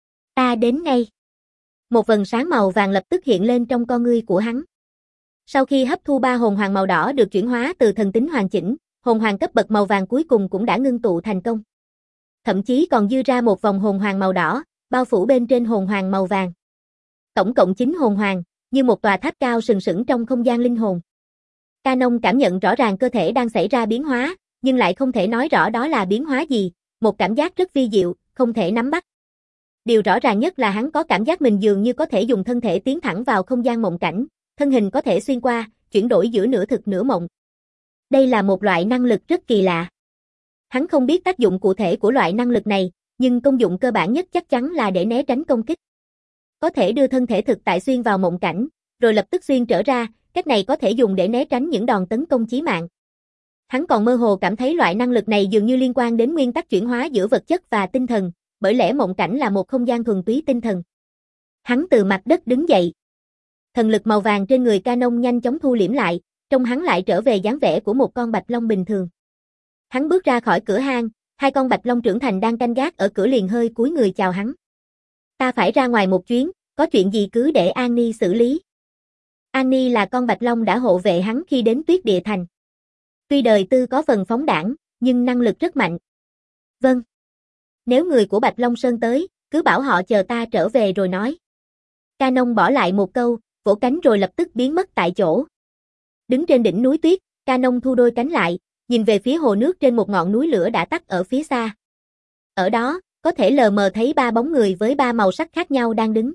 Ta đến ngay. Một vầng sáng màu vàng lập tức hiện lên trong con ngươi của hắn. Sau khi hấp thu ba hồn hoàng màu đỏ được chuyển hóa từ thần tính hoàn chỉnh, hồn hoàng cấp bậc màu vàng cuối cùng cũng đã ngưng tụ thành công. Thậm chí còn dư ra một vòng hồn hoàng màu đỏ, bao phủ bên trên hồn hoàng màu vàng. Tổng cộng chín hồn hoàng, như một tòa tháp cao sừng sững trong không gian linh hồn. Canon cảm nhận rõ ràng cơ thể đang xảy ra biến hóa, nhưng lại không thể nói rõ đó là biến hóa gì, một cảm giác rất vi diệu, không thể nắm bắt. Điều rõ ràng nhất là hắn có cảm giác mình dường như có thể dùng thân thể tiến thẳng vào không gian mộng cảnh, thân hình có thể xuyên qua, chuyển đổi giữa nửa thực nửa mộng. Đây là một loại năng lực rất kỳ lạ. Hắn không biết tác dụng cụ thể của loại năng lực này, nhưng công dụng cơ bản nhất chắc chắn là để né tránh công kích. Có thể đưa thân thể thực tại xuyên vào mộng cảnh, rồi lập tức xuyên trở ra, cách này có thể dùng để né tránh những đòn tấn công chí mạng. Hắn còn mơ hồ cảm thấy loại năng lực này dường như liên quan đến nguyên tắc chuyển hóa giữa vật chất và tinh thần, bởi lẽ mộng cảnh là một không gian thuần túy tinh thần. Hắn từ mặt đất đứng dậy. Thần lực màu vàng trên người Canon nhanh chóng thu liễm lại, trông hắn lại trở về dáng vẻ của một con bạch long bình thường. Hắn bước ra khỏi cửa hang, hai con bạch long trưởng thành đang canh gác ở cửa liền hơi cúi người chào hắn. Ta phải ra ngoài một chuyến, có chuyện gì cứ để Annie xử lý. Annie là con bạch long đã hộ vệ hắn khi đến Tuyết Địa Thành. Tuy đời tư có phần phóng đãng, nhưng năng lực rất mạnh. Vâng. Nếu người của Bạch Long Sơn tới, cứ bảo họ chờ ta trở về rồi nói. Canon bỏ lại một câu, vỗ cánh rồi lập tức biến mất tại chỗ. Đứng trên đỉnh núi tuyết, Canon thu đôi cánh lại, nhìn về phía hồ nước trên một ngọn núi lửa đã tắt ở phía xa. Ở đó, có thể lờ mờ thấy ba bóng người với ba màu sắc khác nhau đang đứng.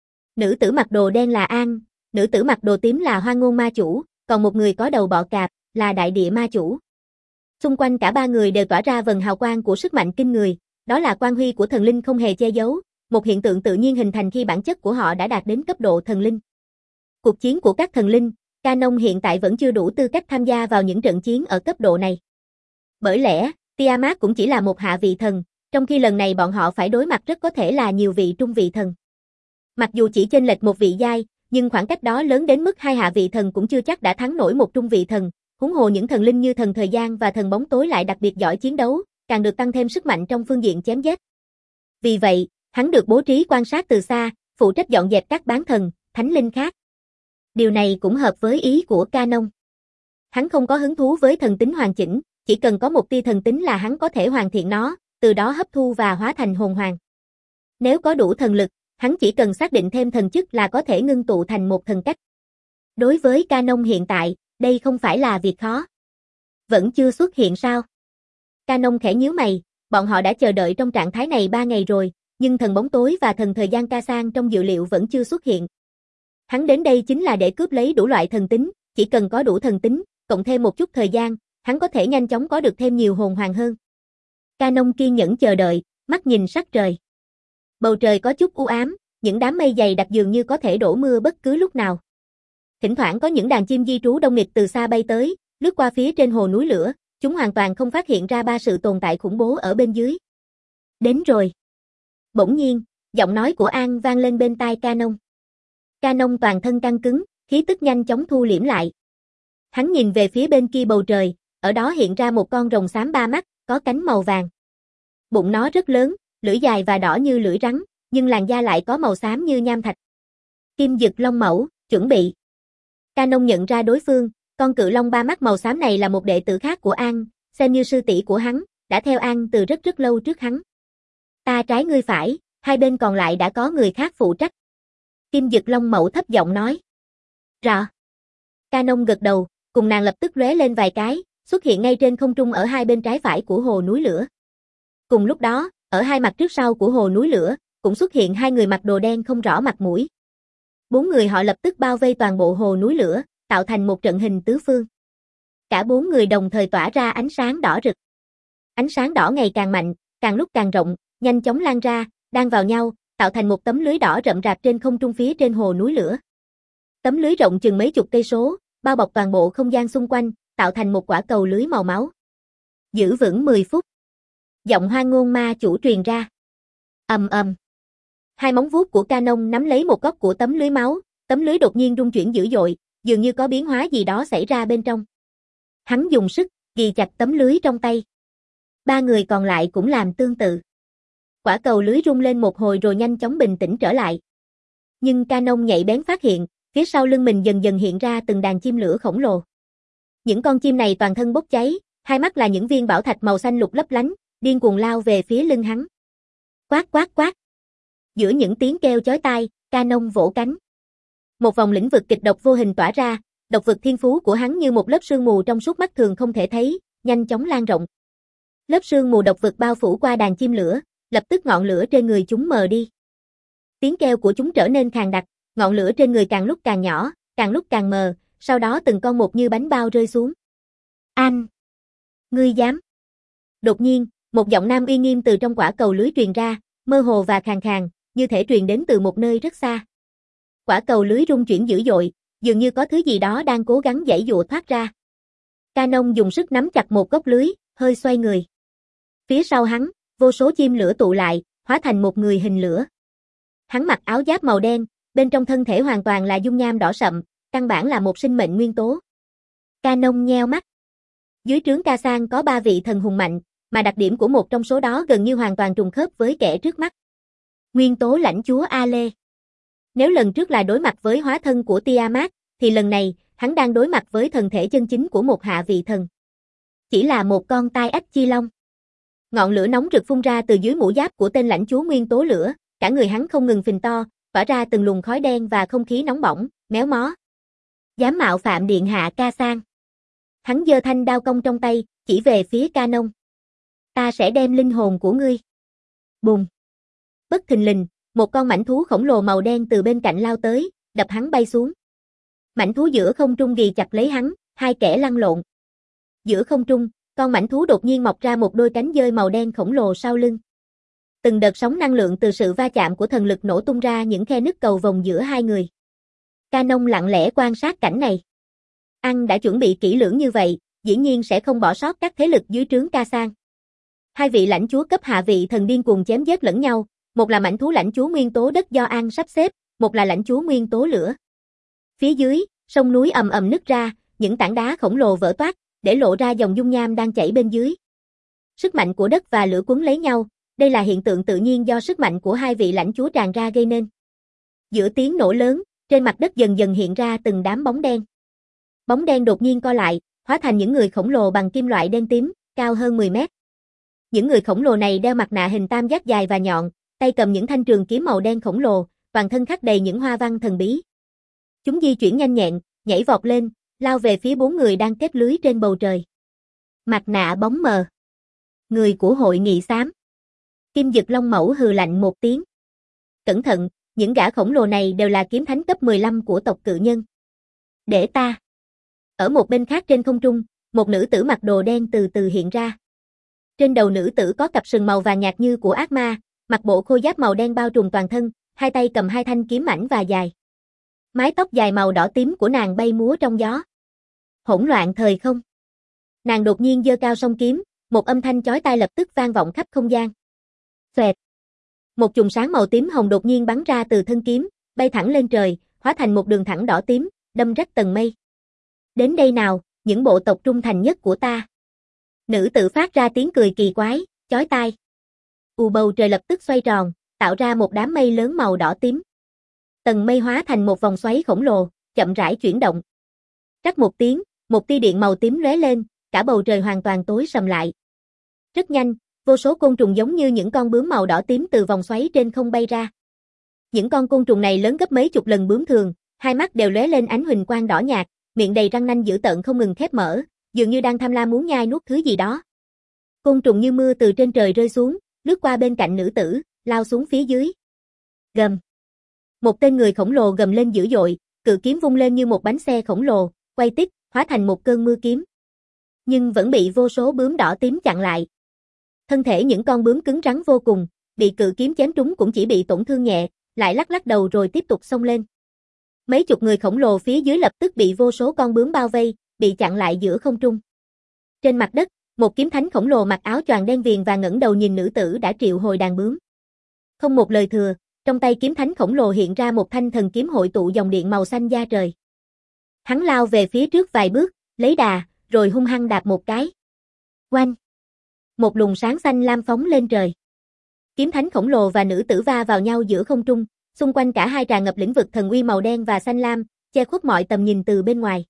Nữ tử mặc đồ đen là An, nữ tử mặc đồ tím là Hoang Ngôn Ma Chủ, còn một người có đầu bọ cạp, là Đại Địa Ma Chủ. Xung quanh cả ba người đều tỏa ra vầng hào quang của sức mạnh kinh người, đó là quang huy của thần linh không hề che giấu, một hiện tượng tự nhiên hình thành khi bản chất của họ đã đạt đến cấp độ thần linh. Cuộc chiến của các thần linh, Canon hiện tại vẫn chưa đủ tư cách tham gia vào những trận chiến ở cấp độ này. Bởi lẽ, Tiamat cũng chỉ là một hạ vị thần, trong khi lần này bọn họ phải đối mặt rất có thể là nhiều vị trung vị thần. Mặc dù chỉ chênh lệch một vị giai, nhưng khoảng cách đó lớn đến mức hai hạ vị thần cũng chưa chắc đã thắng nổi một trung vị thần, huống hồ những thần linh như thần thời gian và thần bóng tối lại đặc biệt giỏi chiến đấu, càng được tăng thêm sức mạnh trong phương diện chém giết. Vì vậy, hắn được bố trí quan sát từ xa, phụ trách dọn dẹp các bán thần, thánh linh khác. Điều này cũng hợp với ý của Canon. Hắn không có hứng thú với thần tính hoàn chỉnh, chỉ cần có một tia thần tính là hắn có thể hoàn thiện nó, từ đó hấp thu và hóa thành hồn hoàng. Nếu có đủ thần lực, hắn chỉ cần xác định thêm thần chức là có thể ngưng tụ thành một thần cách. Đối với Canon hiện tại, đây không phải là việc khó. Vẫn chưa xuất hiện sao? Canon khẽ nhíu mày, bọn họ đã chờ đợi trong trạng thái này ba ngày rồi, nhưng thần bóng tối và thần thời gian Ca-san trong dự liệu vẫn chưa xuất hiện. Hắn đến đây chính là để cướp lấy đủ loại thần tính, chỉ cần có đủ thần tính, cộng thêm một chút thời gian, hắn có thể nhanh chóng có được thêm nhiều hồn hoàng hơn. Canon kiên nhẫn chờ đợi, mắt nhìn sắc trời. Bầu trời có chút u ám, những đám mây dày đặc dường như có thể đổ mưa bất cứ lúc nào. Thỉnh thoảng có những đàn chim di trú đông nghịt từ xa bay tới, lướt qua phía trên hồ núi lửa, chúng hoàn toàn không phát hiện ra ba sự tồn tại khủng bố ở bên dưới. Đến rồi. Bỗng nhiên, giọng nói của An vang lên bên tai Canon. Canon toàn thân căng cứng, khí tức nhanh chóng thu liễm lại. Hắn nhìn về phía bên kia bầu trời, ở đó hiện ra một con rồng xám ba mắt, có cánh màu vàng. Bụng nó rất lớn, lưỡi dài và đỏ như lưỡi rắn, nhưng làn da lại có màu xám như nham thạch. Kim Dực Long Mẫu, chuẩn bị. Canon nhận ra đối phương, con cự long ba mắt màu xám này là một đệ tử khác của An, xem như sư tỷ của hắn, đã theo An từ rất rất lâu trước hắn. Ta trái ngươi phải, hai bên còn lại đã có người khác phụ trách. Kim Dực Long Mẫu thấp giọng nói. Rõ. Canon gật đầu, cùng nàng lập tức lóe lên vài cái, xuất hiện ngay trên không trung ở hai bên trái phải của hồ núi lửa. Cùng lúc đó, ở hai mặt trước sau của hồ núi lửa, cũng xuất hiện hai người mặc đồ đen không rõ mặt mũi. Bốn người họ lập tức bao vây toàn bộ hồ núi lửa, tạo thành một trận hình tứ phương. Cả bốn người đồng thời tỏa ra ánh sáng đỏ rực. Ánh sáng đỏ ngày càng mạnh, càng lúc càng rộng, nhanh chóng lan ra, đan vào nhau, tạo thành một tấm lưới đỏ rậm rạp trên không trung phía trên hồ núi lửa. Tấm lưới rộng chừng mấy chục cây số, bao bọc toàn bộ không gian xung quanh, tạo thành một quả cầu lưới màu máu. Giữ vững mười phút. Giọng Hoang Ngôn Ma chủ truyền ra. Ầm ầm. Hai móng vuốt của Canon nắm lấy một góc của tấm lưới máu, tấm lưới đột nhiên rung chuyển dữ dội, dường như có biến hóa gì đó xảy ra bên trong. Hắn dùng sức, ghì chặt tấm lưới trong tay. Ba người còn lại cũng làm tương tự. Quả cầu lưới rung lên một hồi rồi nhanh chóng bình tĩnh trở lại. Nhưng Canon nhạy bén phát hiện, phía sau lưng mình dần dần hiện ra từng đàn chim lửa khổng lồ. Những con chim này toàn thân bốc cháy, hai mắt là những viên bảo thạch màu xanh lục lấp lánh, điên cuồng lao về phía lưng hắn. Quát quát quát. Giữa những tiếng kêu chói tai, Canon vỗ cánh. Một vòng lĩnh vực kịch độc vô hình tỏa ra, độc vực thiên phú của hắn như một lớp sương mù trong suốt mắt thường không thể thấy, nhanh chóng lan rộng. Lớp sương mù độc vực bao phủ qua đàn chim lửa, lập tức ngọn lửa trên người chúng mờ đi. Tiếng kêu của chúng trở nên khàn đặc, ngọn lửa trên người càng lúc càng nhỏ, càng lúc càng mờ, sau đó từng con một như bánh bao rơi xuống. Anh! Ngươi dám! Đột nhiên, một giọng nam uy nghiêm từ trong quả cầu lưới truyền ra, mơ hồ và khàn khàn, như thể truyền đến từ một nơi rất xa. Quả cầu lưới rung chuyển dữ dội, dường như có thứ gì đó đang cố gắng giãy giụa thoát ra. Canon dùng sức nắm chặt một góc lưới, hơi xoay người. Phía sau hắn, vô số chim lửa tụ lại, hóa thành một người hình lửa. Hắn mặc áo giáp màu đen, bên trong thân thể hoàn toàn là dung nham đỏ sậm, căn bản là một sinh mệnh nguyên tố. Canon nheo mắt. Dưới trướng Ca Sang có ba vị thần hùng mạnh, mà đặc điểm của một trong số đó gần như hoàn toàn trùng khớp với kẻ trước mắt. Nguyên tố lãnh chúa A Lê. Nếu lần trước là đối mặt với hóa thân của Tiamat, thì lần này, hắn đang đối mặt với thần thể chân chính của một hạ vị thần. Chỉ là một con tai ách chi long. Ngọn lửa nóng rực phun ra từ dưới mũ giáp của tên lãnh chúa nguyên tố lửa, cả người hắn không ngừng phình to, tỏa ra từng luồng khói đen và không khí nóng bỏng, méo mó. Dám mạo phạm điện hạ Ca Sang. Hắn giơ thanh đao cong trong tay, chỉ về phía Canon. Ta sẽ đem linh hồn của ngươi. Bùm. Bất thình lình, một con mãnh thú khổng lồ màu đen từ bên cạnh lao tới, đập hắn bay xuống. Mãnh thú giữa không trung ghì chặt lấy hắn, hai kẻ lăn lộn. Giữa không trung, con mãnh thú đột nhiên mọc ra một đôi cánh dơi màu đen khổng lồ sau lưng. Từng đợt sóng năng lượng từ sự va chạm của thần lực nổ tung ra những khe nứt cầu vồng giữa hai người. Canon lặng lẽ quan sát cảnh này. Anh đã chuẩn bị kỹ lưỡng như vậy, dĩ nhiên sẽ không bỏ sót các thế lực dưới trướng Ca Sang. Hai vị lãnh chúa cấp hạ vị thần điên cuồng chém giết lẫn nhau, một là mãnh thú lãnh chúa nguyên tố đất do An sắp xếp, một là lãnh chúa nguyên tố lửa. Phía dưới, sông núi ầm ầm nứt ra, những tảng đá khổng lồ vỡ toác, để lộ ra dòng dung nham đang chảy bên dưới. Sức mạnh của đất và lửa quấn lấy nhau, đây là hiện tượng tự nhiên do sức mạnh của hai vị lãnh chúa tràn ra gây nên. Giữa tiếng nổ lớn, trên mặt đất dần dần hiện ra từng đám bóng đen. Bóng đen đột nhiên co lại, hóa thành những người khổng lồ bằng kim loại đen tím, cao hơn mười mét. Những người khổng lồ này đeo mặt nạ hình tam giác dài và nhọn, tay cầm những thanh trường kiếm màu đen khổng lồ, toàn thân khắc đầy những hoa văn thần bí. Chúng di chuyển nhanh nhẹn, nhảy vọt lên, lao về phía bốn người đang kết lưới trên bầu trời. Mặt nạ bóng mờ. Người của hội nghị xám. Kim Dực Long Mẫu hừ lạnh một tiếng. Cẩn thận, những gã khổng lồ này đều là kiếm thánh cấp mười lăm của tộc cự nhân. Để ta. Ở một bên khác trên không trung, một nữ tử mặc đồ đen từ từ hiện ra. Trên đầu nữ tử có cặp sừng màu vàng nhạt như của ác ma, mặc bộ khôi giáp màu đen bao trùm toàn thân, hai tay cầm hai thanh kiếm mảnh và dài. Mái tóc dài màu đỏ tím của nàng bay múa trong gió. Hỗn loạn thời không. Nàng đột nhiên giơ cao song kiếm, một âm thanh chói tai lập tức vang vọng khắp không gian. Xoẹt. Một chùm sáng màu tím hồng đột nhiên bắn ra từ thân kiếm, bay thẳng lên trời, hóa thành một đường thẳng đỏ tím, đâm rách tầng mây. Đến đây nào, những bộ tộc trung thành nhất của ta. Nữ tử phát ra tiếng cười kỳ quái, chói tai. U bầu trời lập tức xoay tròn, tạo ra một đám mây lớn màu đỏ tím. Tầng mây hóa thành một vòng xoáy khổng lồ, chậm rãi chuyển động. Rắc một tiếng, một tia điện màu tím lóe lên, cả bầu trời hoàn toàn tối sầm lại. Rất nhanh, vô số côn trùng giống như những con bướm màu đỏ tím từ vòng xoáy trên không bay ra. Những con côn trùng này lớn gấp mấy chục lần bướm thường, hai mắt đều lóe lên ánh huỳnh quang đỏ nhạt, miệng đầy răng nanh dữ tợn không ngừng khép mở, dường như đang tham lam muốn nhai nuốt thứ gì đó. Côn trùng như mưa từ trên trời rơi xuống, lướt qua bên cạnh nữ tử, lao xuống phía dưới. Gầm. Một tên người khổng lồ gầm lên dữ dội, cự kiếm vung lên như một bánh xe khổng lồ, quay tít, hóa thành một cơn mưa kiếm. Nhưng vẫn bị vô số bướm đỏ tím chặn lại. Thân thể những con bướm cứng rắn vô cùng, bị cự kiếm chém trúng cũng chỉ bị tổn thương nhẹ, lại lắc lắc đầu rồi tiếp tục xông lên. Mấy chục người khổng lồ phía dưới lập tức bị vô số con bướm bao vây, bị chặn lại giữa không trung. Trên mặt đất, một kiếm thánh khổng lồ mặc áo choàng đen viền và ngẩng đầu nhìn nữ tử đã triệu hồi đàn bướm. Không một lời thừa, trong tay kiếm thánh khổng lồ hiện ra một thanh thần kiếm hội tụ dòng điện màu xanh da trời. Hắn lao về phía trước vài bước, lấy đà, rồi hung hăng đạp một cái. Oanh! Một luồng sáng xanh lam phóng lên trời. Kiếm thánh khổng lồ và nữ tử va vào nhau giữa không trung, xung quanh cả hai tràn ngập lĩnh vực thần uy màu đen và xanh lam, che khuất mọi tầm nhìn từ bên ngoài.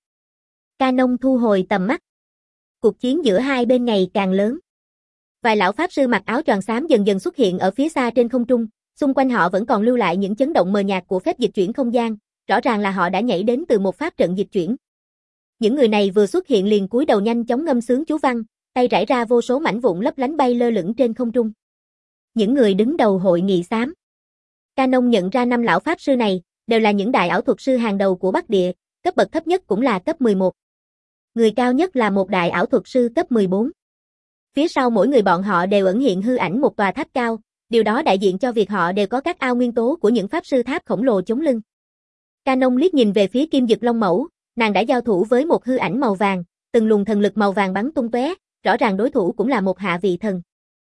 Canon thu hồi tầm mắt. Cuộc chiến giữa hai bên ngày càng lớn. Vài lão pháp sư mặc áo choàng xám dần dần xuất hiện ở phía xa trên không trung, xung quanh họ vẫn còn lưu lại những chấn động mờ nhạt của phép dịch chuyển không gian, rõ ràng là họ đã nhảy đến từ một pháp trận dịch chuyển. Những người này vừa xuất hiện liền cúi đầu nhanh chóng ngâm sướng chú văn, tay rải ra vô số mảnh vụn lấp lánh bay lơ lửng trên không trung. Những người đứng đầu hội nghị xám. Canon nhận ra năm lão pháp sư này, đều là những đại ảo thuật sư hàng đầu của Bắc Địa, cấp bậc thấp nhất cũng là cấp mười một. Người cao nhất là một đại ảo thuật sư cấp mười bốn. Phía sau mỗi người bọn họ đều ẩn hiện hư ảnh một tòa tháp cao, điều đó đại diện cho việc họ đều có các ao nguyên tố của những pháp sư tháp khổng lồ chống lưng. Canon liếc nhìn về phía Kim Dực Long Mẫu, nàng đã giao thủ với một hư ảnh màu vàng, từng luồng thần lực màu vàng bắn tung tóe, rõ ràng đối thủ cũng là một hạ vị thần.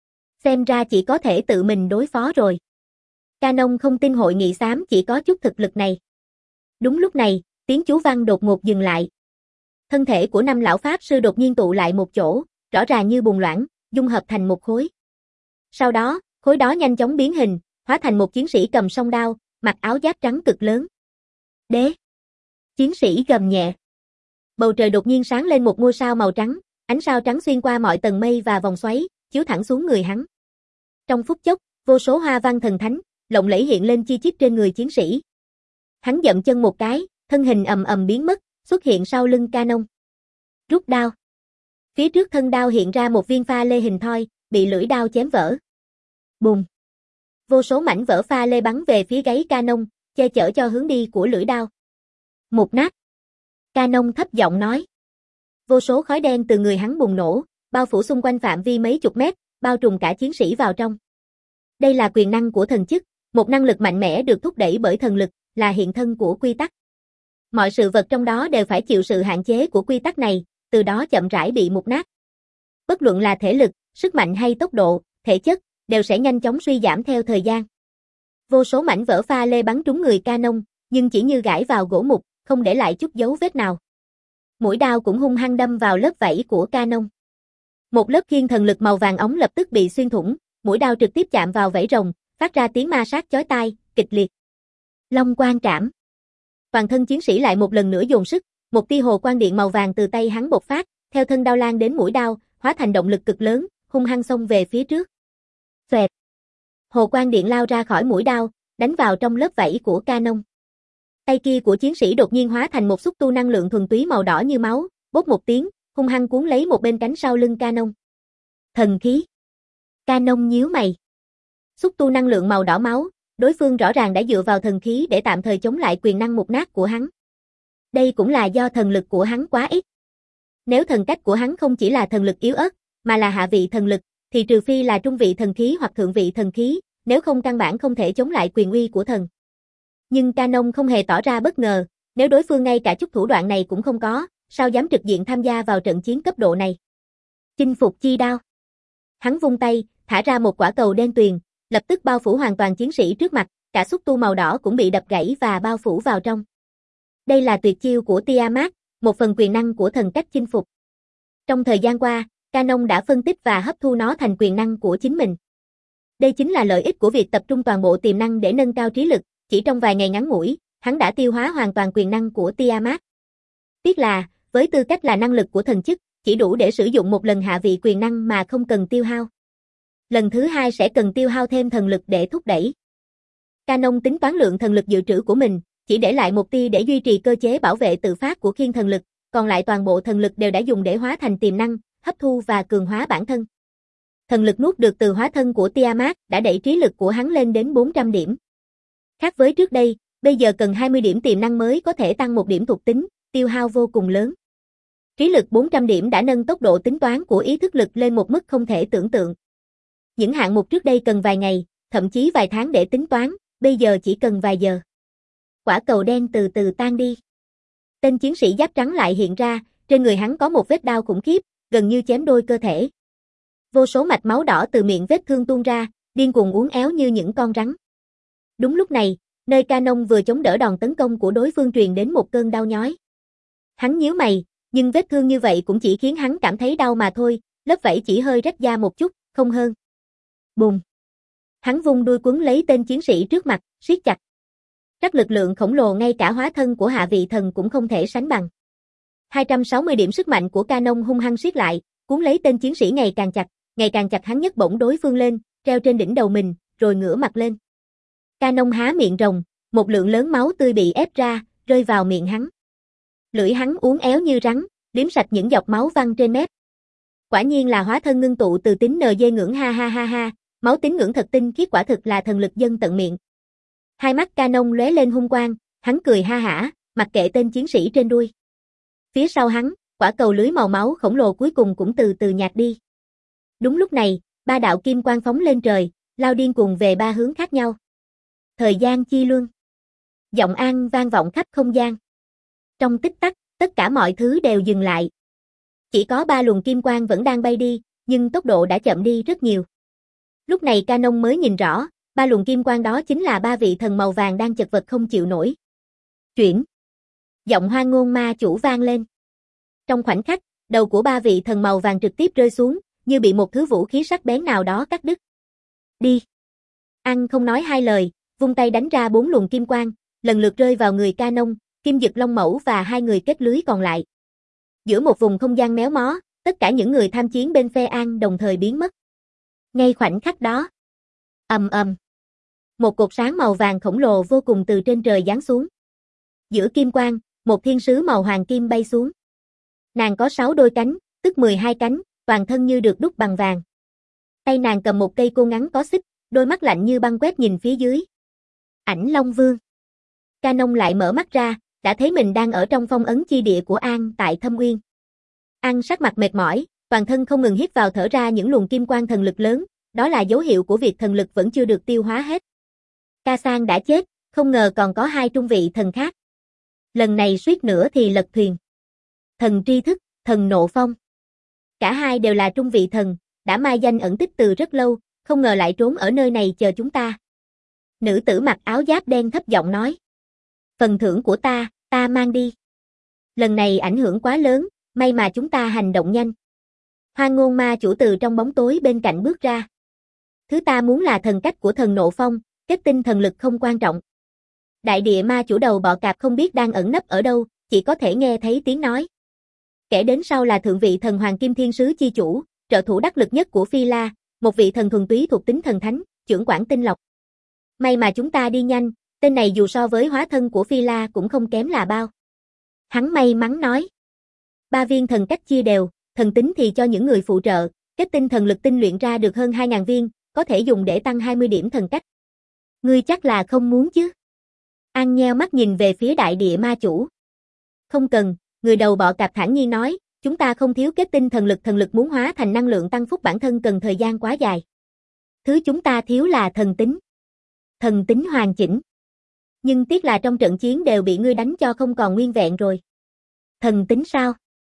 Xem ra chỉ có thể tự mình đối phó rồi. Canon không tin hội nghị xám chỉ có chút thực lực này. Đúng lúc này, tiếng chú văn đột ngột dừng lại. Thân thể của năm lão pháp sư đột nhiên tụ lại một chỗ, rõ ràng như bùng loãng, dung hợp thành một khối. Sau đó, khối đó nhanh chóng biến hình, hóa thành một chiến sĩ cầm song đao, mặc áo giáp trắng cực lớn. Đế! Chiến sĩ gầm nhẹ. Bầu trời đột nhiên sáng lên một ngôi sao màu trắng, ánh sao trắng xuyên qua mọi tầng mây và vòng xoáy, chiếu thẳng xuống người hắn. Trong phút chốc, vô số hoa văn thần thánh, lộng lẫy hiện lên chi chít trên người chiến sĩ. Hắn dậm chân một cái, thân hình ầm ầm biến mất, xuất hiện sau lưng Canon. Rút đao. Phía trước thân đao hiện ra một viên pha lê hình thoi, bị lưỡi đao chém vỡ. Bùm. Vô số mảnh vỡ pha lê bắn về phía gáy Canon, che chở cho hướng đi của lưỡi đao. Một nát. Canon thấp giọng nói. Vô số khói đen từ người hắn bùng nổ, bao phủ xung quanh phạm vi mấy chục mét, bao trùm cả chiến sĩ vào trong. Đây là quyền năng của thần chức, một năng lực mạnh mẽ được thúc đẩy bởi thần lực, là hiện thân của quy tắc. Mọi sự vật trong đó đều phải chịu sự hạn chế của quy tắc này, từ đó chậm rãi bị mục nát. Bất luận là thể lực, sức mạnh hay tốc độ, thể chất, đều sẽ nhanh chóng suy giảm theo thời gian. Vô số mảnh vỡ pha lê bắn trúng người Canon, nhưng chỉ như gãi vào gỗ mục, không để lại chút dấu vết nào. Mũi đao cũng hung hăng đâm vào lớp vảy của Canon. Một lớp khiên thần lực màu vàng óng lập tức bị xuyên thủng, mũi đao trực tiếp chạm vào vảy rồng, phát ra tiếng ma sát chói tai, kịch liệt. Long quang trảm. Toàn thân chiến sĩ lại một lần nữa dồn sức, một tia hồ quang điện màu vàng từ tay hắn bộc phát, theo thân đao lan đến mũi đao, hóa thành động lực cực lớn, hung hăng xông về phía trước. Xoẹt. Hồ quang điện lao ra khỏi mũi đao, đánh vào trong lớp vảy của Canon. Tay kia của chiến sĩ đột nhiên hóa thành một xúc tu năng lượng thuần túy màu đỏ như máu, bốp một tiếng, hung hăng cuốn lấy một bên cánh sau lưng Canon. Thần khí. Canon nhíu mày. Xúc tu năng lượng màu đỏ máu, đối phương rõ ràng đã dựa vào thần khí để tạm thời chống lại quyền năng mục nát của hắn. Đây cũng là do thần lực của hắn quá ít. Nếu thần cách của hắn không chỉ là thần lực yếu ớt, mà là hạ vị thần lực, thì trừ phi là trung vị thần khí hoặc thượng vị thần khí, nếu không căn bản không thể chống lại quyền uy của thần. Nhưng Canon không hề tỏ ra bất ngờ, nếu đối phương ngay cả chút thủ đoạn này cũng không có, sao dám trực diện tham gia vào trận chiến cấp độ này. Chinh phục chi đao. Hắn vung tay, thả ra một quả cầu đen tuyền, lập tức bao phủ hoàn toàn chiến sĩ trước mặt, cả xúc tu màu đỏ cũng bị đập gãy và bao phủ vào trong. Đây là tuyệt chiêu của Tiamat, một phần quyền năng của thần cách chinh phục. Trong thời gian qua, Canon đã phân tích và hấp thu nó thành quyền năng của chính mình. Đây chính là lợi ích của việc tập trung toàn bộ tiềm năng để nâng cao trí lực, chỉ trong vài ngày ngắn ngủi, hắn đã tiêu hóa hoàn toàn quyền năng của Tiamat. Tiếc là, với tư cách là năng lực của thần chức, chỉ đủ để sử dụng một lần hạ vị quyền năng mà không cần tiêu hao. Lần thứ hai sẽ cần tiêu hao thêm thần lực để thúc đẩy. Canon tính toán lượng thần lực dự trữ của mình, chỉ để lại một tia để duy trì cơ chế bảo vệ tự phát của khiên thần lực, còn lại toàn bộ thần lực đều đã dùng để hóa thành tiềm năng, hấp thu và cường hóa bản thân. Thần lực nuốt được từ hóa thân của Tiamat đã đẩy trí lực của hắn lên đến bốn trăm điểm. Khác với trước đây, bây giờ cần hai mươi điểm tiềm năng mới có thể tăng một điểm thuộc tính, tiêu hao vô cùng lớn. Trí lực bốn trăm điểm đã nâng tốc độ tính toán của ý thức lực lên một mức không thể tưởng tượng. Những hạng mục trước đây cần vài ngày, thậm chí vài tháng để tính toán, bây giờ chỉ cần vài giờ. Quả cầu đen từ từ tan đi. Tên chiến sĩ giáp trắng lại hiện ra, trên người hắn có một vết đao khủng khiếp, gần như chém đôi cơ thể. Vô số mạch máu đỏ từ miệng vết thương tuôn ra, điên cuồng uốn éo như những con rắn. Đúng lúc này, nơi Canon vừa chống đỡ đòn tấn công của đối phương truyền đến một cơn đau nhói. Hắn nhíu mày, nhưng vết thương như vậy cũng chỉ khiến hắn cảm thấy đau mà thôi, lớp vảy chỉ hơi rách da một chút, không hơn. Bùm! Hắn vung đuôi quấn lấy tên chiến sĩ trước mặt, siết chặt. Rất lực lượng khổng lồ ngay cả hóa thân của hạ vị thần cũng không thể sánh bằng. hai trăm sáu mươi điểm sức mạnh của Canon hung hăng siết lại, cuốn lấy tên chiến sĩ ngày càng chặt, ngày càng chặt hắn nhấc bổng đối phương lên, treo trên đỉnh đầu mình, rồi ngửa mặt lên. Canon há miệng rồng, một lượng lớn máu tươi bị ép ra, rơi vào miệng hắn. Lưỡi hắn uốn éo như rắn, liếm sạch những giọt máu văng trên mép. Quả nhiên là hóa thân ngưng tụ từ tính en giê ngưỡng ha ha ha ha, máu tín ngưỡng thật tinh khiết quả thực là thần lực dân tận miệng. Hai mắt Canon lóe lên hung quang, hắn cười ha hả, mặc kệ tên chiến sĩ trên đuôi. Phía sau hắn, quả cầu lưới màu máu khổng lồ cuối cùng cũng từ từ nhạt đi. Đúng lúc này, ba đạo kim quang phóng lên trời, lao điên cuồng về ba hướng khác nhau. Thời gian chi luân. Giọng An vang vọng khắp không gian. Trong tích tắc, tất cả mọi thứ đều dừng lại. Chỉ có ba luồng kim quang vẫn đang bay đi, nhưng tốc độ đã chậm đi rất nhiều. Lúc này Canon mới nhìn rõ, ba luồng kim quang đó chính là ba vị thần màu vàng đang chật vật không chịu nổi. Chuyển. Giọng Hoang Ngôn Ma Chủ vang lên. Trong khoảnh khắc, đầu của ba vị thần màu vàng trực tiếp rơi xuống, như bị một thứ vũ khí sắc bén nào đó cắt đứt. Đi. An không nói hai lời, vung tay đánh ra bốn luồng kim quang, lần lượt rơi vào người Canon, Kim Dực Long Mẫu và hai người kết lưới còn lại. Giữa một vùng không gian méo mó, tất cả những người tham chiến bên phe An đồng thời biến mất. Ngay khoảnh khắc đó, ầm ầm, một cột sáng màu vàng khổng lồ vô cùng từ trên trời giáng xuống. Giữa kim quang, một thiên sứ màu hoàng kim bay xuống. Nàng có sáu đôi cánh, tức mười hai cánh, toàn thân như được đúc bằng vàng. Tay nàng cầm một cây côn ngắn có xích, đôi mắt lạnh như băng quét nhìn phía dưới. Ảnh Long Vương. Canon lại mở mắt ra, đã thấy mình đang ở trong phong ấn chi địa của An tại Thâm Uyên. An sắc mặt mệt mỏi, toàn thân không ngừng hít vào thở ra những luồng kim quang thần lực lớn, đó là dấu hiệu của việc thần lực vẫn chưa được tiêu hóa hết. Ca Sang đã chết, không ngờ còn có hai trung vị thần khác. Lần này suýt nữa thì lật thuyền. Thần tri thức, thần nộ phong. Cả hai đều là trung vị thần, đã mai danh ẩn tích từ rất lâu, không ngờ lại trốn ở nơi này chờ chúng ta. Nữ tử mặc áo giáp đen thấp giọng nói. Phần thưởng của ta, ta mang đi. Lần này ảnh hưởng quá lớn, may mà chúng ta hành động nhanh. Hoang Ngôn Ma Chủ từ trong bóng tối bên cạnh bước ra. Thứ ta muốn là thần cách của thần nộ phong, kết tinh thần lực không quan trọng. Đại địa ma chủ đầu bọ cạp không biết đang ẩn nấp ở đâu, chỉ có thể nghe thấy tiếng nói. Kể đến sau là thượng vị thần Hoàng Kim Thiên Sứ chi chủ, trợ thủ đắc lực nhất của Phi La, một vị thần thuần túy thuộc tính thần thánh, trưởng quản tinh lọc. May mà chúng ta đi nhanh, tên này dù so với hóa thân của Phi La cũng không kém là bao. Hắn may mắn nói. Ba viên thần cách chia đều, thần tính thì cho những người phụ trợ, kết tinh thần lực tinh luyện ra được hơn hai nghìn viên, có thể dùng để tăng hai mươi điểm thần cách. Ngươi chắc là không muốn chứ? An nheo mắt nhìn về phía đại địa ma chủ. Không cần, người đầu bọ cạp thản nhiên nói, chúng ta không thiếu kết tinh thần lực, thần lực muốn hóa thành năng lượng tăng phúc bản thân cần thời gian quá dài. Thứ chúng ta thiếu là thần tính. Thần tính hoàn chỉnh. Nhưng tiếc là trong trận chiến đều bị ngươi đánh cho không còn nguyên vẹn rồi. Thần tính sao?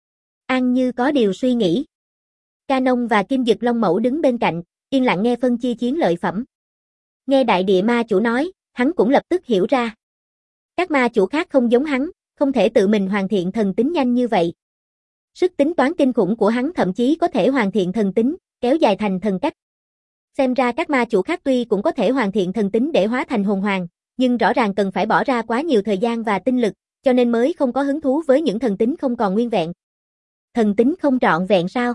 An như có điều suy nghĩ. Canon và Kim Dực Long Mẫu đứng bên cạnh, yên lặng nghe phân chia chiến lợi phẩm. Nghe đại địa ma chủ nói, hắn cũng lập tức hiểu ra. Các ma chủ khác không giống hắn, không thể tự mình hoàn thiện thần tính nhanh như vậy. Sức tính toán kinh khủng của hắn thậm chí có thể hoàn thiện thần tính, kéo dài thành thần cách. Xem ra các ma chủ khác tuy cũng có thể hoàn thiện thần tính để hóa thành hồn hoàng, nhưng rõ ràng cần phải bỏ ra quá nhiều thời gian và tinh lực, cho nên mới không có hứng thú với những thần tính không còn nguyên vẹn. Thần tính không trọn vẹn sao?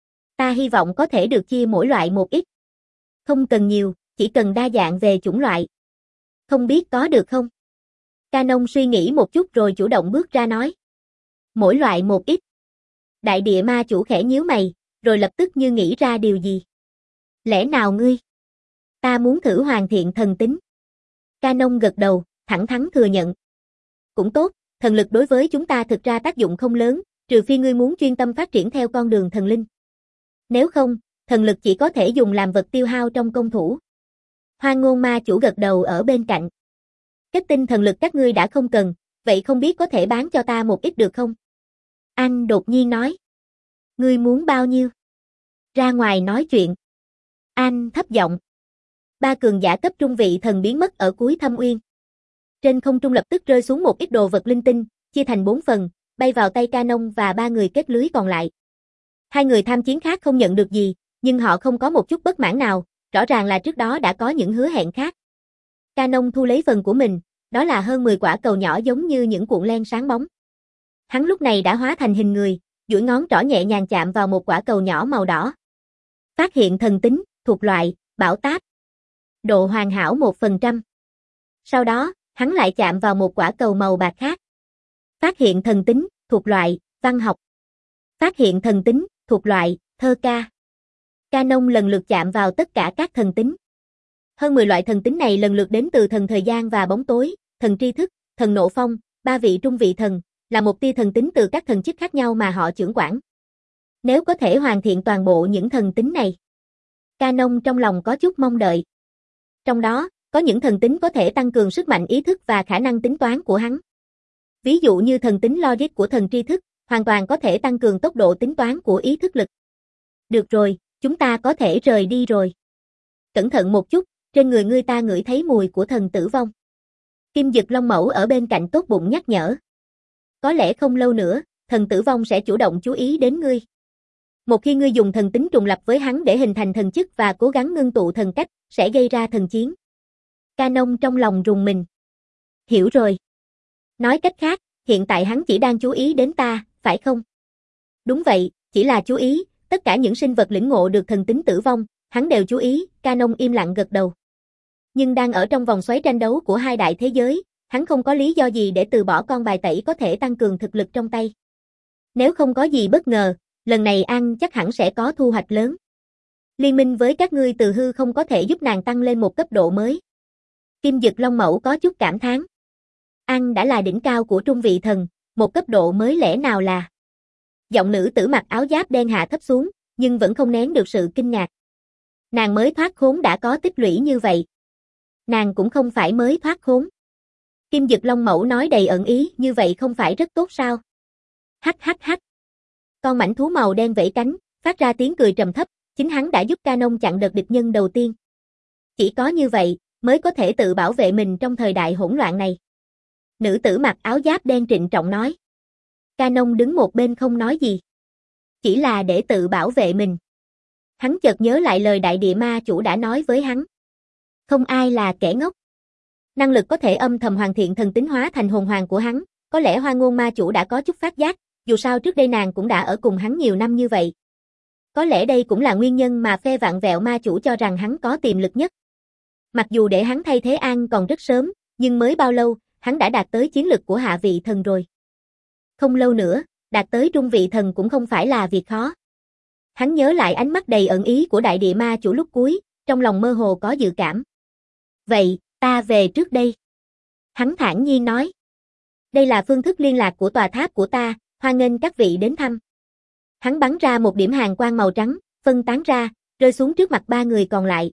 Ta hy vọng có thể được chia mỗi loại một ít. Không cần nhiều, chỉ cần đa dạng về chủng loại. Không biết có được không? Canon suy nghĩ một chút rồi chủ động bước ra nói. Mỗi loại một ít. Đại địa ma chủ khẽ nhíu mày, rồi lập tức như nghĩ ra điều gì. Lẽ nào ngươi? Ta muốn thử hoàn thiện thần tính. Canon gật đầu, thẳng thắn thừa nhận. Cũng tốt, thần lực đối với chúng ta thực ra tác dụng không lớn, trừ phi ngươi muốn chuyên tâm phát triển theo con đường thần linh. Nếu không, thần lực chỉ có thể dùng làm vật tiêu hao trong công thủ. Hoang ngôn ma chủ gật đầu ở bên cạnh. Kết tinh thần lực các ngươi đã không cần, vậy không biết có thể bán cho ta một ít được không? Anh đột nhiên nói. Ngươi muốn bao nhiêu? Ra ngoài nói chuyện. Anh thấp giọng. Ba cường giả cấp trung vị thần biến mất ở cuối thâm uyên. Trên không trung lập tức rơi xuống một ít đồ vật linh tinh, chia thành bốn phần, bay vào tay Canon và ba người kết lưới còn lại. Hai người tham chiến khác không nhận được gì, nhưng họ không có một chút bất mãn nào, rõ ràng là trước đó đã có những hứa hẹn khác. Canon thu lấy phần của mình, đó là hơn mười quả cầu nhỏ giống như những cuộn len sáng bóng. Hắn lúc này đã hóa thành hình người, duỗi ngón trỏ nhẹ nhàng chạm vào một quả cầu nhỏ màu đỏ. Phát hiện thần tính, thuộc loại, bảo táp. Độ hoàn hảo một phần trăm. Sau đó, hắn lại chạm vào một quả cầu màu bạc khác. Phát hiện thần tính, thuộc loại, văn học. Phát hiện thần tính, thuộc loại, thơ ca. Canon lần lượt chạm vào tất cả các thần tính. Hơn mười loại thần tính này lần lượt đến từ thần thời gian và bóng tối, thần tri thức, thần nộ phong, ba vị trung vị thần, là một tia thần tính từ các thần chức khác nhau mà họ chưởng quản. Nếu có thể hoàn thiện toàn bộ những thần tính này, Canon trong lòng có chút mong đợi. Trong đó, có những thần tính có thể tăng cường sức mạnh ý thức và khả năng tính toán của hắn. Ví dụ như thần tính logic của thần tri thức, hoàn toàn có thể tăng cường tốc độ tính toán của ý thức lực. Được rồi, chúng ta có thể rời đi rồi. Cẩn thận một chút, trên người ngươi ta ngửi thấy mùi của thần tử vong. Kim Dực Long Mẫu ở bên cạnh tốt bụng nhắc nhở. Có lẽ không lâu nữa, thần tử vong sẽ chủ động chú ý đến ngươi. Một khi ngươi dùng thần tính trùng lập với hắn để hình thành thần chức và cố gắng ngưng tụ thần cách, sẽ gây ra thần chiến. Canon trong lòng rùng mình. Hiểu rồi. Nói cách khác, hiện tại hắn chỉ đang chú ý đến ta, phải không? Đúng vậy, chỉ là chú ý, tất cả những sinh vật lĩnh ngộ được thần tính tử vong, hắn đều chú ý, Canon im lặng gật đầu. Nhưng đang ở trong vòng xoáy tranh đấu của hai đại thế giới, hắn không có lý do gì để từ bỏ con bài tẩy có thể tăng cường thực lực trong tay. Nếu không có gì bất ngờ, lần này An chắc hẳn sẽ có thu hoạch lớn. Liên minh với các ngươi từ hư không có thể giúp nàng tăng lên một cấp độ mới. Kim Dực Long Mẫu có chút cảm thán. An đã là đỉnh cao của trung vị thần, một cấp độ mới lẽ nào là. Giọng nữ tử mặc áo giáp đen hạ thấp xuống, nhưng vẫn không nén được sự kinh ngạc. Nàng mới thoát khốn đã có tích lũy như vậy. Nàng cũng không phải mới thoát khốn. Kim Dực Long Mẫu nói đầy ẩn ý, như vậy không phải rất tốt sao? Hắc hắc hắc. Con mảnh thú màu đen vẫy cánh, phát ra tiếng cười trầm thấp, chính hắn đã giúp Canon chặn đợt địch nhân đầu tiên. Chỉ có như vậy, mới có thể tự bảo vệ mình trong thời đại hỗn loạn này. Nữ tử mặc áo giáp đen trịnh trọng nói. Canon đứng một bên không nói gì. Chỉ là để tự bảo vệ mình. Hắn chợt nhớ lại lời đại địa ma chủ đã nói với hắn. Không ai là kẻ ngốc. Năng lực có thể âm thầm hoàn thiện thần tính hóa thành hồn hoàng của hắn, có lẽ Hoa Ngôn ma chủ đã có chút phát giác, dù sao trước đây nàng cũng đã ở cùng hắn nhiều năm như vậy. Có lẽ đây cũng là nguyên nhân mà phe vạn vẹo ma chủ cho rằng hắn có tiềm lực nhất. Mặc dù để hắn thay thế An còn rất sớm, nhưng mới bao lâu, hắn đã đạt tới chiến lực của hạ vị thần rồi. Không lâu nữa, đạt tới trung vị thần cũng không phải là việc khó. Hắn nhớ lại ánh mắt đầy ẩn ý của đại địa ma chủ lúc cuối, trong lòng mơ hồ có dự cảm. Vậy, ta về trước đây. Hắn thản nhiên nói. Đây là phương thức liên lạc của tòa tháp của ta, hoan nghênh các vị đến thăm. Hắn bắn ra một điểm hàn quang màu trắng, phân tán ra, rơi xuống trước mặt ba người còn lại.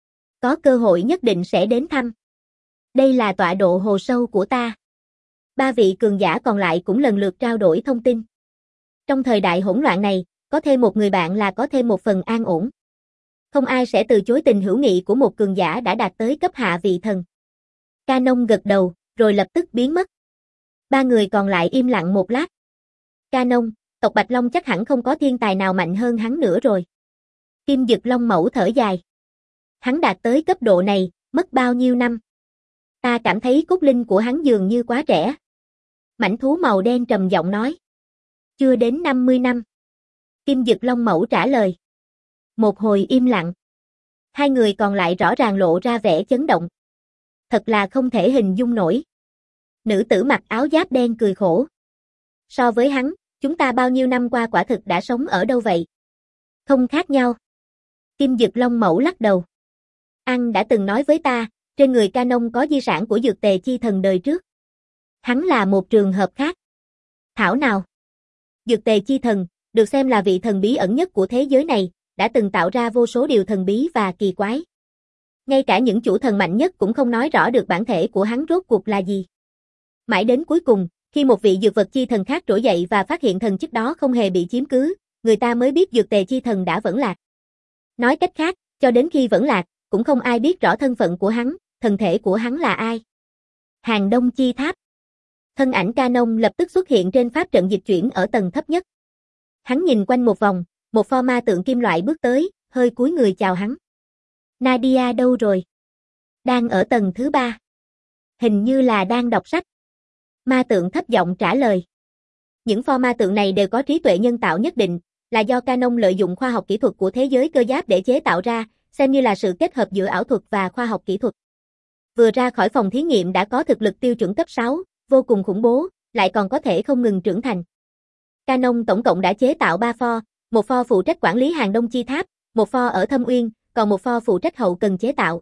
Có cơ hội nhất định sẽ đến thăm. Đây là tọa độ hồ sâu của ta. Ba vị cường giả còn lại cũng lần lượt trao đổi thông tin. Trong thời đại hỗn loạn này, có thêm một người bạn là có thêm một phần an ổn. Không ai sẽ từ chối tình hữu nghị của một cường giả đã đạt tới cấp hạ vị thần. Canon gật đầu, rồi lập tức biến mất. Ba người còn lại im lặng một lát. Canon, tộc Bạch Long chắc hẳn không có thiên tài nào mạnh hơn hắn nữa rồi. Kim Dực Long Mẫu thở dài. Hắn đạt tới cấp độ này, mất bao nhiêu năm? Ta cảm thấy cốt linh của hắn dường như quá trẻ. Mãnh thú màu đen trầm giọng nói. Chưa đến năm mươi năm. Kim Dực Long Mẫu trả lời. Một hồi im lặng. Hai người còn lại rõ ràng lộ ra vẻ chấn động. Thật là không thể hình dung nổi. Nữ tử mặc áo giáp đen cười khổ. So với hắn, chúng ta bao nhiêu năm qua quả thực đã sống ở đâu vậy? Không khác nhau. Kim Dực Long Mẫu lắc đầu. Ăn đã từng nói với ta, trên người Canon có di sản của dược tề chi thần đời trước. Hắn là một trường hợp khác. Thảo nào? Dược tề chi thần, được xem là vị thần bí ẩn nhất của thế giới này, đã từng tạo ra vô số điều thần bí và kỳ quái. Ngay cả những chủ thần mạnh nhất cũng không nói rõ được bản thể của hắn rốt cuộc là gì. Mãi đến cuối cùng, khi một vị dược vật chi thần khác trỗi dậy và phát hiện thần chức đó không hề bị chiếm cứ, người ta mới biết dược tề chi thần đã vẫn lạc. Nói cách khác, cho đến khi vẫn lạc, cũng không ai biết rõ thân phận của hắn, thần thể của hắn là ai. Hàng Đông Chi Tháp. Thân ảnh Canon lập tức xuất hiện trên pháp trận dịch chuyển ở tầng thấp nhất. Hắn nhìn quanh một vòng, một pho ma tượng kim loại bước tới, hơi cúi người chào hắn. Nadia đâu rồi? Đang ở tầng thứ ba. Hình như là đang đọc sách. Ma tượng thấp giọng trả lời. Những pho ma tượng này đều có trí tuệ nhân tạo nhất định, là do Canon lợi dụng khoa học kỹ thuật của thế giới cơ giáp để chế tạo ra, xem như là sự kết hợp giữa ảo thuật và khoa học kỹ thuật. Vừa ra khỏi phòng thí nghiệm đã có thực lực tiêu chuẩn cấp sáu, vô cùng khủng bố, lại còn có thể không ngừng trưởng thành. Canon tổng cộng đã chế tạo ba pho, một pho phụ trách quản lý Hàng Đông Chi Tháp, một pho ở Thâm Uyên, còn một pho phụ trách hậu cần chế tạo.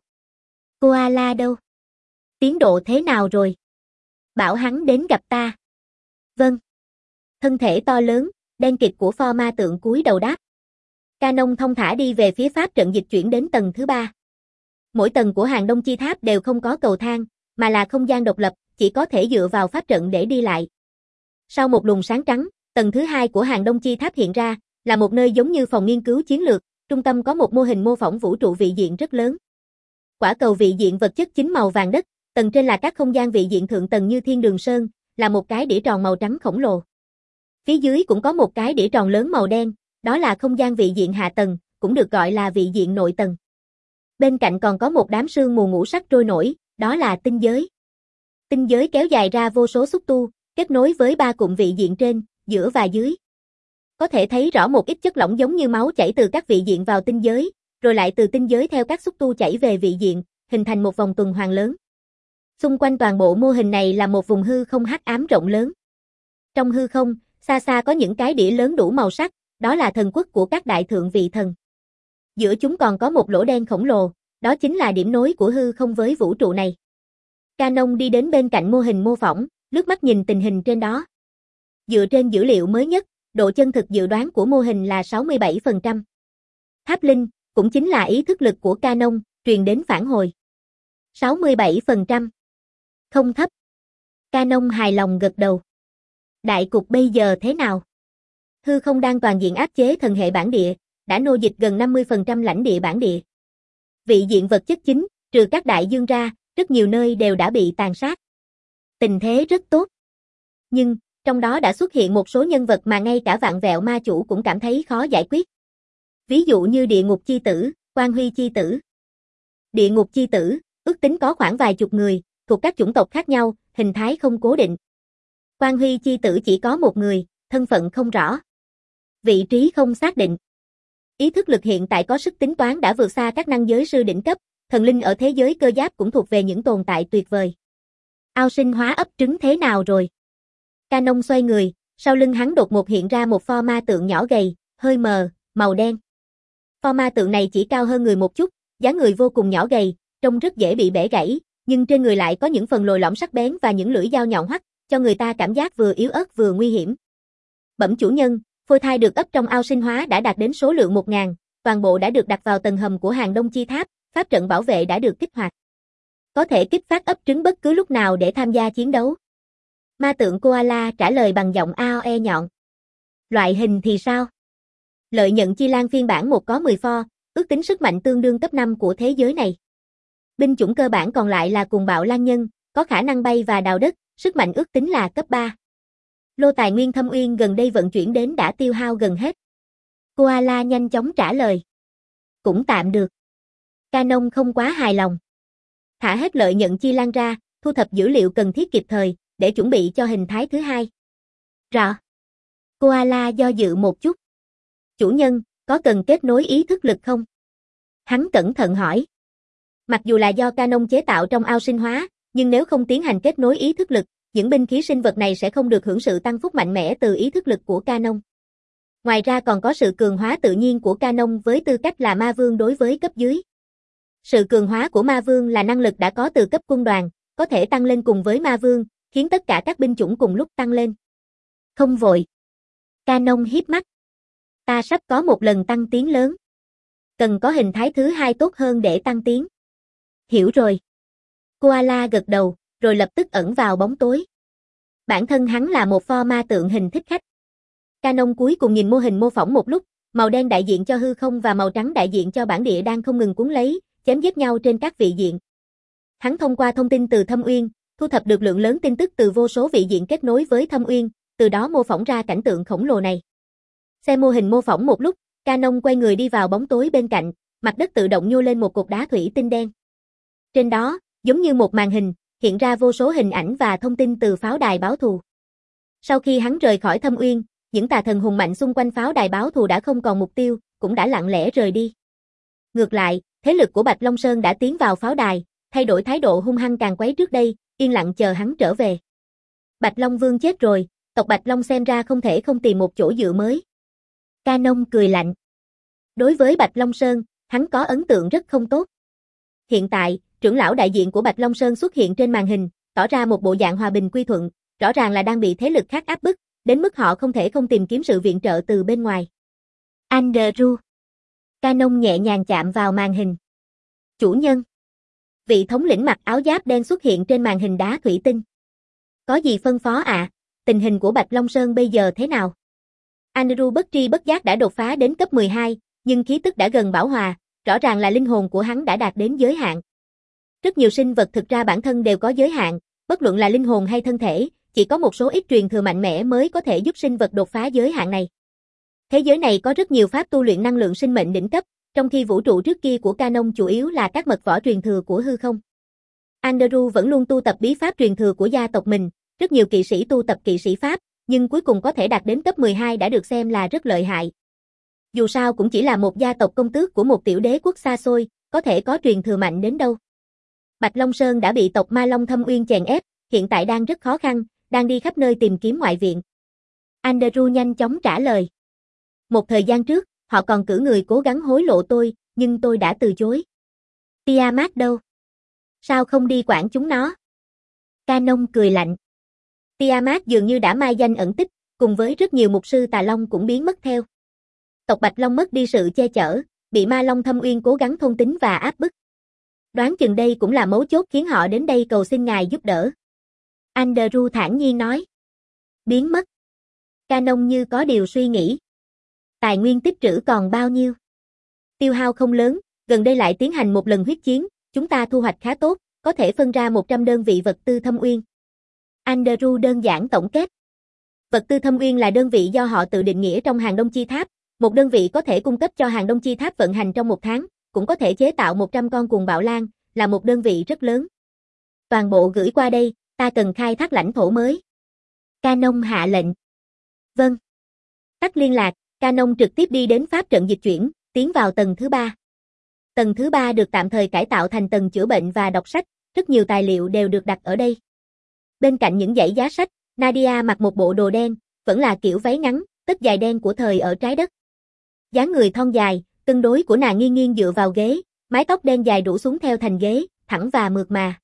Koala đâu? Tiến độ thế nào rồi? Bảo hắn đến gặp ta. Vâng. Thân thể to lớn, đen kịt của pho ma tượng cúi đầu đáp. Canon thông thả đi về phía pháp trận dịch chuyển đến tầng thứ ba. Mỗi tầng của Hàng Đông Chi Tháp đều không có cầu thang, mà là không gian độc lập, chỉ có thể dựa vào pháp trận để đi lại. Sau một luồng sáng trắng, tầng thứ hai của Hàng Đông Chi Tháp hiện ra, là một nơi giống như phòng nghiên cứu chiến lược, trung tâm có một mô hình mô phỏng vũ trụ vị diện rất lớn. Quả cầu vị diện vật chất chính màu vàng đất, tầng trên là các không gian vị diện thượng tầng như Thiên Đường Sơn, là một cái đĩa tròn màu trắng khổng lồ. Phía dưới cũng có một cái đĩa tròn lớn màu đen, đó là không gian vị diện hạ tầng, cũng được gọi là vị diện nội tầng. Bên cạnh còn có một đám sương mù ngũ sắc trôi nổi, đó là tinh giới. Tinh giới kéo dài ra vô số xúc tu, kết nối với ba cụm vị diện trên, giữa và dưới. Có thể thấy rõ một ít chất lỏng giống như máu chảy từ các vị diện vào tinh giới, rồi lại từ tinh giới theo các xúc tu chảy về vị diện, hình thành một vòng tuần hoàn lớn. Xung quanh toàn bộ mô hình này là một vùng hư không hắc ám rộng lớn. Trong hư không, xa xa có những cái đĩa lớn đủ màu sắc, đó là thần quốc của các đại thượng vị thần. Giữa chúng còn có một lỗ đen khổng lồ, đó chính là điểm nối của hư không với vũ trụ này. Canon đi đến bên cạnh mô hình mô phỏng, lướt mắt nhìn tình hình trên đó. Dựa trên dữ liệu mới nhất, độ chân thực dự đoán của mô hình là sáu mươi bảy phần trăm. Tháp linh, cũng chính là ý thức lực của Canon, truyền đến phản hồi. sáu mươi bảy phần trăm. Không thấp. Canon hài lòng gật đầu. Đại cục bây giờ thế nào? Hư không đang toàn diện áp chế thần hệ bản địa, đã nô dịch gần năm mươi phần trăm lãnh địa bản địa. Vị diện vật chất chính, trừ các đại dương ra, rất nhiều nơi đều đã bị tàn sát. Tình thế rất tốt. Nhưng, trong đó đã xuất hiện một số nhân vật mà ngay cả vạn vẹo ma chủ cũng cảm thấy khó giải quyết. Ví dụ như địa ngục chi tử, Quan Huy chi tử. Địa ngục chi tử, ước tính có khoảng vài chục người, thuộc các chủng tộc khác nhau, hình thái không cố định. Quan Huy chi tử chỉ có một người, thân phận không rõ. Vị trí không xác định. Ý thức lực hiện tại có sức tính toán đã vượt xa các năng giới sư đỉnh cấp, thần linh ở thế giới cơ giáp cũng thuộc về những tồn tại tuyệt vời. Ao sinh hóa ấp trứng thế nào rồi? Canon xoay người, sau lưng hắn đột ngột hiện ra một pho ma tượng nhỏ gầy, hơi mờ, màu đen. Pho ma tượng này chỉ cao hơn người một chút, dáng người vô cùng nhỏ gầy, trông rất dễ bị bẻ gãy, nhưng trên người lại có những phần lồi lõm sắc bén và những lưỡi dao nhọn hoắt, cho người ta cảm giác vừa yếu ớt vừa nguy hiểm. Bẩm chủ nhân, phôi thai được ấp trong ao sinh hóa đã đạt đến số lượng một nghìn, toàn bộ đã được đặt vào tầng hầm của Hàng Đông Chi Tháp, pháp trận bảo vệ đã được kích hoạt. Có thể kích phát ấp trứng bất cứ lúc nào để tham gia chiến đấu. Ma tượng Koala trả lời bằng giọng a o e nhọn. Loại hình thì sao? Lợi nhận chi lan phiên bản một có mười pho, ước tính sức mạnh tương đương cấp năm của thế giới này. Binh chủng cơ bản còn lại là cuồng bạo lang nhân, có khả năng bay và đào đất, sức mạnh ước tính là cấp ba. Lô tài nguyên thâm uyên gần đây vận chuyển đến đã tiêu hao gần hết. Koala nhanh chóng trả lời. Cũng tạm được. Canon không quá hài lòng. Thả hết lợi nhận chi lan ra, thu thập dữ liệu cần thiết kịp thời, để chuẩn bị cho hình thái thứ hai. Rõ. Koala do dự một chút. Chủ nhân, có cần kết nối ý thức lực không? Hắn cẩn thận hỏi. Mặc dù là do Canon chế tạo trong ao sinh hóa, nhưng nếu không tiến hành kết nối ý thức lực, những binh khí sinh vật này sẽ không được hưởng sự tăng phúc mạnh mẽ từ ý thức lực của Canon. Ngoài ra còn có sự cường hóa tự nhiên của Canon với tư cách là ma vương đối với cấp dưới. Sự cường hóa của ma vương là năng lực đã có từ cấp quân đoàn, có thể tăng lên cùng với ma vương, khiến tất cả các binh chủng cùng lúc tăng lên. Không vội. Canon híp mắt. Ta sắp có một lần tăng tiến lớn. Cần có hình thái thứ hai tốt hơn để tăng tiến. Hiểu rồi. Koala gật đầu, rồi lập tức ẩn vào bóng tối. Bản thân hắn là một pho ma tượng hình thích khách. Canon cuối cùng nhìn mô hình mô phỏng một lúc, màu đen đại diện cho hư không và màu trắng đại diện cho bản địa đang không ngừng cuốn lấy, chém giết nhau trên các vị diện. Hắn thông qua thông tin từ Thâm Uyên, thu thập được lượng lớn tin tức từ vô số vị diện kết nối với Thâm Uyên, từ đó mô phỏng ra cảnh tượng khổng lồ này. Xem mô hình mô phỏng một lúc, Canon quay người đi vào bóng tối bên cạnh, mặt đất tự động nhô lên một cột đá thủy tinh đen. Trên đó, giống như một màn hình, hiện ra vô số hình ảnh và thông tin từ pháo đài báo thù. Sau khi hắn rời khỏi Thâm Uyên, những tà thần hùng mạnh xung quanh pháo đài báo thù đã không còn mục tiêu, cũng đã lặng lẽ rời đi. Ngược lại, thế lực của Bạch Long Sơn đã tiến vào pháo đài, thay đổi thái độ hung hăng càng quấy trước đây, yên lặng chờ hắn trở về. Bạch Long Vương chết rồi, tộc Bạch Long xem ra không thể không tìm một chỗ dựa mới. Canon cười lạnh. Đối với Bạch Long Sơn, hắn có ấn tượng rất không tốt. Hiện tại, trưởng lão đại diện của Bạch Long Sơn xuất hiện trên màn hình, tỏ ra một bộ dạng hòa bình quy thuận, rõ ràng là đang bị thế lực khác áp bức, đến mức họ không thể không tìm kiếm sự viện trợ từ bên ngoài. Andrew. Canon nhẹ nhàng chạm vào màn hình. Chủ nhân. Vị thống lĩnh mặc áo giáp đen xuất hiện trên màn hình đá thủy tinh. Có gì phân phó ạ? À? Tình hình của Bạch Long Sơn bây giờ thế nào? Andrew bất tri bất giác đã đột phá đến cấp mười hai, nhưng khí tức đã gần bão hòa, rõ ràng là linh hồn của hắn đã đạt đến giới hạn. Rất nhiều sinh vật thực ra bản thân đều có giới hạn, bất luận là linh hồn hay thân thể, chỉ có một số ít truyền thừa mạnh mẽ mới có thể giúp sinh vật đột phá giới hạn này. Thế giới này có rất nhiều pháp tu luyện năng lượng sinh mệnh đỉnh cấp, trong khi vũ trụ trước kia của Canon chủ yếu là các mật võ truyền thừa của hư không. Andrew vẫn luôn tu tập bí pháp truyền thừa của gia tộc mình, rất nhiều kỵ sĩ tu tập kỵ sĩ pháp, nhưng cuối cùng có thể đạt đến cấp mười hai đã được xem là rất lợi hại. Dù sao cũng chỉ là một gia tộc công tước của một tiểu đế quốc xa xôi, có thể có truyền thừa mạnh đến đâu. Bạch Long Sơn đã bị tộc Ma Long Thâm Uyên chèn ép, hiện tại đang rất khó khăn, đang đi khắp nơi tìm kiếm ngoại viện. Andrew nhanh chóng trả lời. Một thời gian trước, họ còn cử người cố gắng hối lộ tôi, nhưng tôi đã từ chối. Tiamat đâu? Sao không đi quản chúng nó? Canon cười lạnh. Tiamat dường như đã mai danh ẩn tích, cùng với rất nhiều mục sư tà long cũng biến mất theo. Tộc Bạch Long mất đi sự che chở, bị Ma Long Thâm Uyên cố gắng thôn tính và áp bức. Đoán chừng đây cũng là mấu chốt khiến họ đến đây cầu xin ngài giúp đỡ. Andrew thản nhiên nói. Biến mất. Canon như có điều suy nghĩ. Tài nguyên tích trữ còn bao nhiêu? Tiêu hao không lớn, gần đây lại tiến hành một lần huyết chiến, chúng ta thu hoạch khá tốt, có thể phân ra một trăm đơn vị vật tư Thâm Uyên. Andrew đơn giản tổng kết. Vật tư Thâm Uyên là đơn vị do họ tự định nghĩa trong hàng đông chi tháp, một đơn vị có thể cung cấp cho hàng đông chi tháp vận hành trong một tháng, cũng có thể chế tạo một trăm con cuồng bạo lang, là một đơn vị rất lớn. Toàn bộ gửi qua đây, ta cần khai thác lãnh thổ mới. Canon hạ lệnh. Vâng. Tắt liên lạc, Canon trực tiếp đi đến pháp trận dịch chuyển, tiến vào tầng thứ ba. Tầng thứ ba được tạm thời cải tạo thành tầng chữa bệnh và đọc sách, rất nhiều tài liệu đều được đặt ở đây. Bên cạnh những dãy giá sách, Nadia mặc một bộ đồ đen, vẫn là kiểu váy ngắn, tất dài đen của thời ở trái đất. Dáng người thon dài, cân đối của nàng nghiêng nghiêng dựa vào ghế, mái tóc đen dài rủ xuống theo thành ghế, thẳng và mượt mà.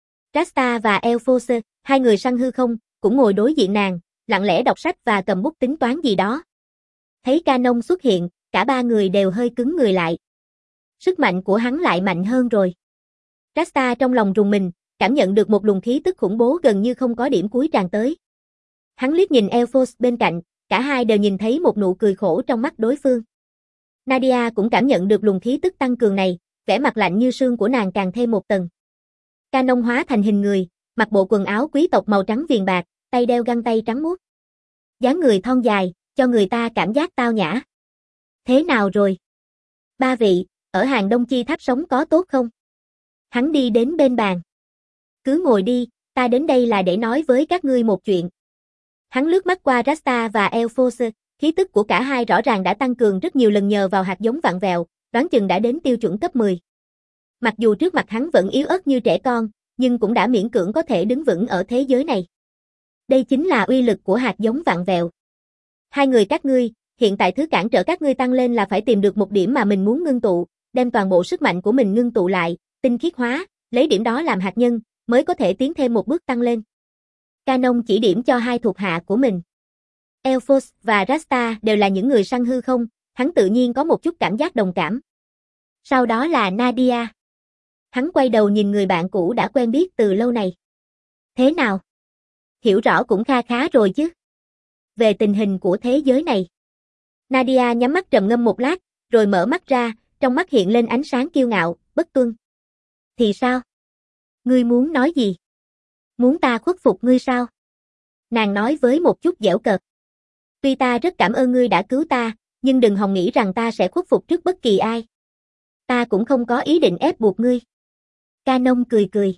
Rasta và Elphose, hai người săn hư không, cũng ngồi đối diện nàng, lặng lẽ đọc sách và cầm bút tính toán gì đó. Thấy Canon xuất hiện, cả ba người đều hơi cứng người lại. Sức mạnh của hắn lại mạnh hơn rồi. Rasta trong lòng rùng mình, cảm nhận được một luồng khí tức khủng bố gần như không có điểm cuối tràn tới. Hắn liếc nhìn Elphose bên cạnh, cả hai đều nhìn thấy một nụ cười khổ trong mắt đối phương. Nadia cũng cảm nhận được luồng khí tức tăng cường này, vẻ mặt lạnh như sương của nàng càng thêm một tầng. Canon hóa thành hình người, mặc bộ quần áo quý tộc màu trắng viền bạc, tay đeo găng tay trắng muốt. Dáng người thon dài, cho người ta cảm giác tao nhã. Thế nào rồi? Ba vị, ở hàng Đông Chi Tháp sống có tốt không? Hắn đi đến bên bàn. Cứ ngồi đi, ta đến đây là để nói với các ngươi một chuyện. Hắn lướt mắt qua Rasta và Elphos, khí tức của cả hai rõ ràng đã tăng cường rất nhiều lần nhờ vào hạt giống vặn vẹo, đoán chừng đã đến tiêu chuẩn cấp mười. Mặc dù trước mặt hắn vẫn yếu ớt như trẻ con, nhưng cũng đã miễn cưỡng có thể đứng vững ở thế giới này. Đây chính là uy lực của hạt giống vặn vẹo. Hai người các ngươi, hiện tại thứ cản trở các ngươi tăng lên là phải tìm được một điểm mà mình muốn ngưng tụ, đem toàn bộ sức mạnh của mình ngưng tụ lại, tinh khiết hóa, lấy điểm đó làm hạt nhân, mới có thể tiến thêm một bước tăng lên. Canon chỉ điểm cho hai thuộc hạ của mình. Elphos và Rasta đều là những người săn hư không, hắn tự nhiên có một chút cảm giác đồng cảm. Sau đó là Nadia. Hắn quay đầu nhìn người bạn cũ đã quen biết từ lâu này. Thế nào? Hiểu rõ cũng kha khá rồi chứ. Về tình hình của thế giới này. Nadia nhắm mắt trầm ngâm một lát, rồi mở mắt ra, trong mắt hiện lên ánh sáng kiêu ngạo, bất tuân. Thì sao? Ngươi muốn nói gì? Muốn ta khuất phục ngươi sao? Nàng nói với một chút giễu cợt. Tuy ta rất cảm ơn ngươi đã cứu ta, nhưng đừng hòng nghĩ rằng ta sẽ khuất phục trước bất kỳ ai. Ta cũng không có ý định ép buộc ngươi. Canon cười cười.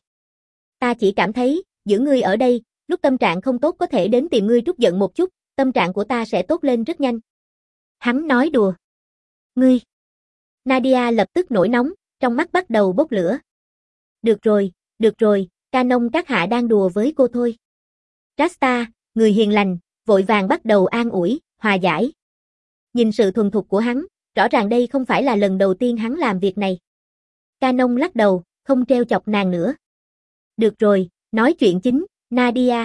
Ta chỉ cảm thấy, giữ ngươi ở đây, lúc tâm trạng không tốt có thể đến tìm ngươi trút giận một chút, tâm trạng của ta sẽ tốt lên rất nhanh. Hắn nói đùa. Ngươi. Nadia lập tức nổi nóng, trong mắt bắt đầu bốc lửa. Được rồi, được rồi, Canon các hạ đang đùa với cô thôi. Rasta, người hiền lành, vội vàng bắt đầu an ủi, hòa giải. Nhìn sự thuần thục của hắn, rõ ràng đây không phải là lần đầu tiên hắn làm việc này. Canon lắc đầu, không trêu chọc nàng nữa. Được rồi, nói chuyện chính, Nadia.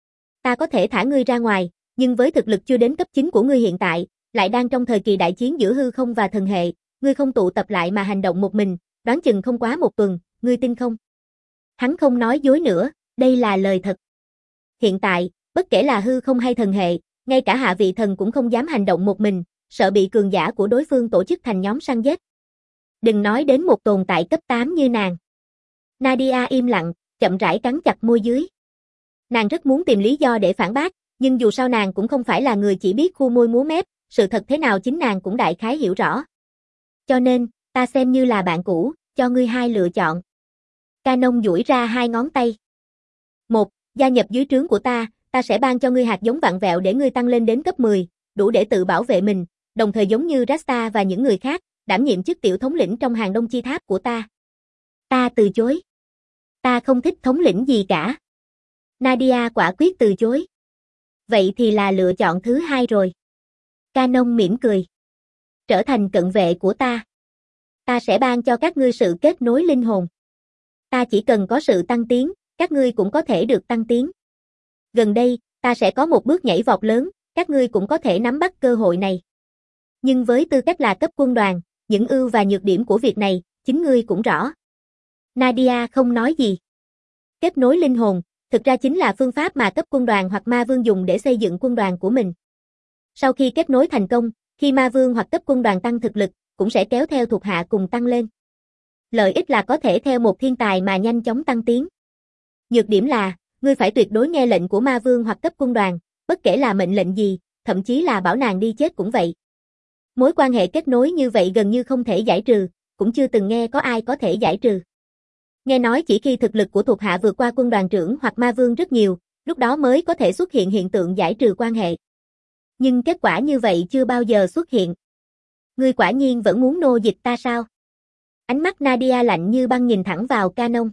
Ta có thể thả ngươi ra ngoài, nhưng với thực lực chưa đến cấp chín của ngươi hiện tại, lại đang trong thời kỳ đại chiến giữa hư không và thần hệ, ngươi không tụ tập lại mà hành động một mình, đoán chừng không quá một tuần, ngươi tin không? Hắn không nói dối nữa, đây là lời thật. Hiện tại, bất kể là hư không hay thần hệ, ngay cả hạ vị thần cũng không dám hành động một mình, sợ bị cường giả của đối phương tổ chức thành nhóm săn giết. Đừng nói đến một tồn tại cấp tám như nàng. Nadia im lặng, chậm rãi cắn chặt môi dưới. Nàng rất muốn tìm lý do để phản bác, nhưng dù sao nàng cũng không phải là người chỉ biết khu môi múa mép, sự thật thế nào chính nàng cũng đại khái hiểu rõ. Cho nên, ta xem như là bạn cũ, cho ngươi hai lựa chọn. Canon duỗi ra hai ngón tay. Một, gia nhập dưới trướng của ta, ta sẽ ban cho ngươi hạt giống vặn vẹo để ngươi tăng lên đến cấp mười, đủ để tự bảo vệ mình, đồng thời giống như Rasta và những người khác, đảm nhiệm chức tiểu thống lĩnh trong hàng Đông Chi Tháp của ta. Ta từ chối. Ta không thích thống lĩnh gì cả. Nadia quả quyết từ chối. Vậy thì là lựa chọn thứ hai rồi. Canon mỉm cười. Trở thành cận vệ của ta. Ta sẽ ban cho các ngươi sự kết nối linh hồn. Ta chỉ cần có sự tăng tiến, các ngươi cũng có thể được tăng tiến. Gần đây, ta sẽ có một bước nhảy vọt lớn, các ngươi cũng có thể nắm bắt cơ hội này. Nhưng với tư cách là cấp quân đoàn, những ưu và nhược điểm của việc này, chính ngươi cũng rõ. Nadia không nói gì. Kết nối linh hồn, thực ra chính là phương pháp mà cấp quân đoàn hoặc ma vương dùng để xây dựng quân đoàn của mình. Sau khi kết nối thành công, khi ma vương hoặc cấp quân đoàn tăng thực lực, cũng sẽ kéo theo thuộc hạ cùng tăng lên. Lợi ích là có thể theo một thiên tài mà nhanh chóng tăng tiến. Nhược điểm là, ngươi phải tuyệt đối nghe lệnh của ma vương hoặc cấp quân đoàn, bất kể là mệnh lệnh gì, thậm chí là bảo nàng đi chết cũng vậy. Mối quan hệ kết nối như vậy gần như không thể giải trừ, cũng chưa từng nghe có ai có thể giải trừ. Nghe nói chỉ khi thực lực của thuộc hạ vượt qua quân đoàn trưởng hoặc ma vương rất nhiều, lúc đó mới có thể xuất hiện hiện tượng giải trừ quan hệ. Nhưng kết quả như vậy chưa bao giờ xuất hiện. Ngươi quả nhiên vẫn muốn nô dịch ta sao? Ánh mắt Nadia lạnh như băng nhìn thẳng vào Canon.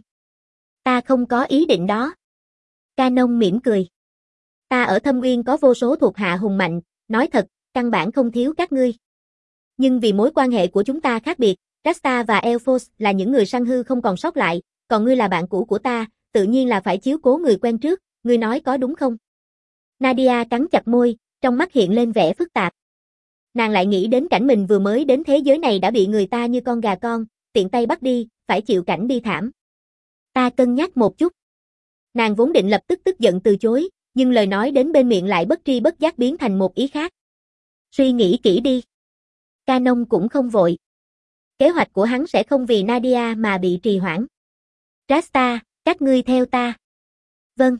Ta không có ý định đó. Canon mỉm cười. Ta ở Thâm Uyên có vô số thuộc hạ hùng mạnh, nói thật, căn bản không thiếu các ngươi. Nhưng vì mối quan hệ của chúng ta khác biệt, Rasta và Elphos là những người săn hư không còn sót lại, còn ngươi là bạn cũ của ta, tự nhiên là phải chiếu cố người quen trước, ngươi nói có đúng không? Nadia cắn chặt môi, trong mắt hiện lên vẻ phức tạp. Nàng lại nghĩ đến cảnh mình vừa mới đến thế giới này đã bị người ta như con gà con, tiện tay bắt đi, phải chịu cảnh bi thảm. Ta cân nhắc một chút. Nàng vốn định lập tức tức giận từ chối, nhưng lời nói đến bên miệng lại bất tri bất giác biến thành một ý khác. Suy nghĩ kỹ đi. Canon cũng không vội. Kế hoạch của hắn sẽ không vì Nadia mà bị trì hoãn. Rasta, các ngươi theo ta. Vâng.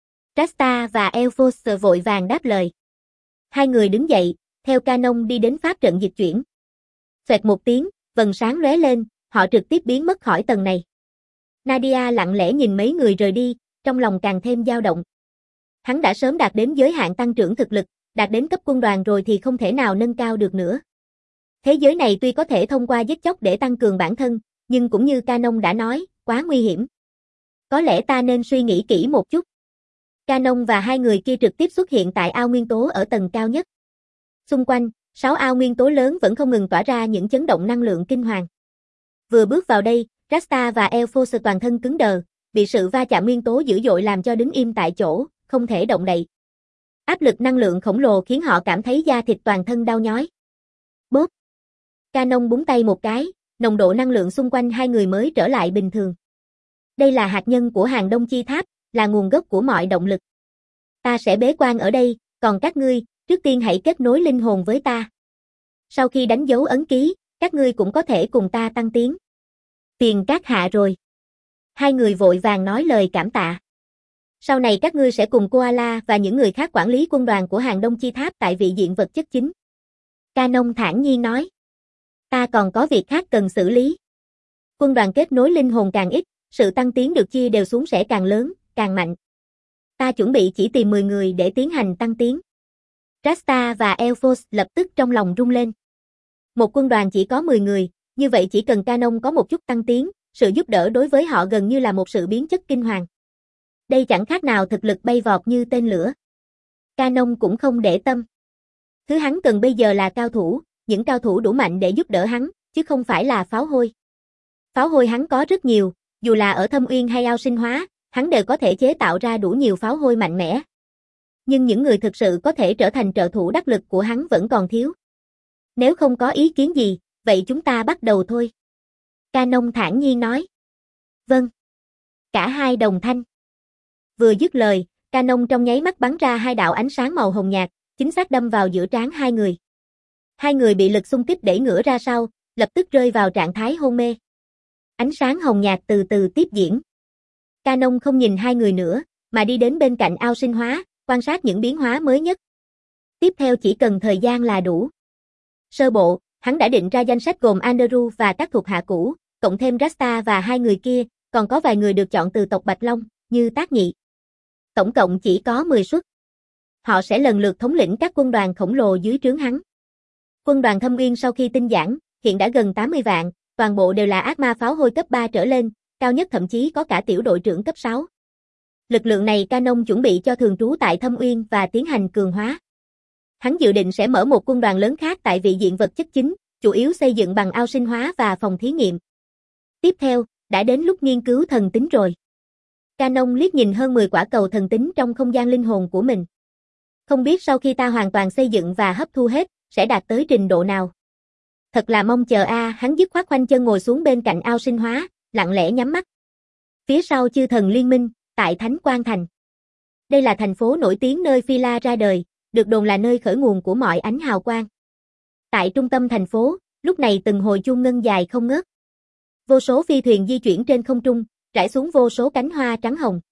Rasta và Elphos vội vàng đáp lời. Hai người đứng dậy, theo Canon đi đến pháp trận dịch chuyển. Xoẹt một tiếng, vầng sáng lóe lên, họ trực tiếp biến mất khỏi tầng này. Nadia lặng lẽ nhìn mấy người rời đi, trong lòng càng thêm dao động. Hắn đã sớm đạt đến giới hạn tăng trưởng thực lực, đạt đến cấp quân đoàn rồi thì không thể nào nâng cao được nữa. Thế giới này tuy có thể thông qua giết chóc để tăng cường bản thân, nhưng cũng như Canon đã nói, quá nguy hiểm. Có lẽ ta nên suy nghĩ kỹ một chút. Canon và hai người kia trực tiếp xuất hiện tại ao nguyên tố ở tầng cao nhất. Xung quanh, sáu ao nguyên tố lớn vẫn không ngừng tỏa ra những chấn động năng lượng kinh hoàng. Vừa bước vào đây, Rasta và Elphos toàn thân cứng đờ, bị sự va chạm nguyên tố dữ dội làm cho đứng im tại chỗ, không thể động đậy. Áp lực năng lượng khổng lồ khiến họ cảm thấy da thịt toàn thân đau nhói. Bốp. Canon búng tay một cái, nồng độ năng lượng xung quanh hai người mới trở lại bình thường. Đây là hạt nhân của Hàng Đông Chi Tháp, là nguồn gốc của mọi động lực. Ta sẽ bế quan ở đây, còn các ngươi, trước tiên hãy kết nối linh hồn với ta. Sau khi đánh dấu ấn ký, các ngươi cũng có thể cùng ta tăng tiến. Tiền các hạ rồi. Hai người vội vàng nói lời cảm tạ. Sau này các ngươi sẽ cùng Koala và những người khác quản lý quân đoàn của Hàng Đông Chi Tháp tại vị diện vật chất chính. Canon thản nhiên nói. Ta còn có việc khác cần xử lý. Quân đoàn kết nối linh hồn càng ít, sự tăng tiến được chia đều xuống sẽ càng lớn, càng mạnh. Ta chuẩn bị chỉ tìm mười người để tiến hành tăng tiến. Rasta và Elphos lập tức trong lòng rung lên. Một quân đoàn chỉ có mười người, như vậy chỉ cần Canon có một chút tăng tiến, sự giúp đỡ đối với họ gần như là một sự biến chất kinh hoàng. Đây chẳng khác nào thực lực bay vọt như tên lửa. Canon cũng không để tâm. Thứ hắn cần bây giờ là cao thủ, những cao thủ đủ mạnh để giúp đỡ hắn, chứ không phải là pháo hôi. Pháo hôi hắn có rất nhiều, dù là ở Thâm Uyên hay ao sinh hóa, hắn đều có thể chế tạo ra đủ nhiều pháo hôi mạnh mẽ. Nhưng những người thực sự có thể trở thành trợ thủ đắc lực của hắn vẫn còn thiếu. Nếu không có ý kiến gì, vậy chúng ta bắt đầu thôi. Canon thản nhiên nói. Vâng. Cả hai đồng thanh. Vừa dứt lời, Canon trong nháy mắt bắn ra hai đạo ánh sáng màu hồng nhạt, chính xác đâm vào giữa trán hai người. Hai người bị lực xung kích đẩy ngửa ra sau, lập tức rơi vào trạng thái hôn mê. Ánh sáng hồng nhạt từ từ tiếp diễn. Canon không nhìn hai người nữa, mà đi đến bên cạnh ao sinh hóa, quan sát những biến hóa mới nhất. Tiếp theo chỉ cần thời gian là đủ. Sơ bộ, hắn đã định ra danh sách gồm Andrew và các thuộc hạ cũ, cộng thêm Rasta và hai người kia, còn có vài người được chọn từ tộc Bạch Long, như Tác Nhị. Tổng cộng chỉ có mười suất. Họ sẽ lần lượt thống lĩnh các quân đoàn khổng lồ dưới trướng hắn. Quân đoàn Thâm Uyên sau khi tinh giản, hiện đã gần tám mươi vạn, toàn bộ đều là ác ma pháo hôi cấp ba trở lên, cao nhất thậm chí có cả tiểu đội trưởng cấp sáu. Lực lượng này Canon chuẩn bị cho thường trú tại Thâm Uyên và tiến hành cường hóa. Hắn dự định sẽ mở một quân đoàn lớn khác tại vị diện vật chất chính, chủ yếu xây dựng bằng ao sinh hóa và phòng thí nghiệm. Tiếp theo, đã đến lúc nghiên cứu thần tính rồi. Canon liếc nhìn hơn mười quả cầu thần tính trong không gian linh hồn của mình. Không biết sau khi ta hoàn toàn xây dựng và hấp thu hết, sẽ đạt tới trình độ nào. Thật là mong chờ a, à, hắn dứt khoát khoanh chân ngồi xuống bên cạnh ao sinh hóa, lặng lẽ nhắm mắt. Phía sau chư thần liên minh, tại Thánh Quang Thành. Đây là thành phố nổi tiếng nơi Phi-la ra đời, được đồn là nơi khởi nguồn của mọi ánh hào quang. Tại trung tâm thành phố, lúc này từng hồi chuông ngân dài không ngớt. Vô số phi thuyền di chuyển trên không trung, rải xuống vô số cánh hoa trắng hồng.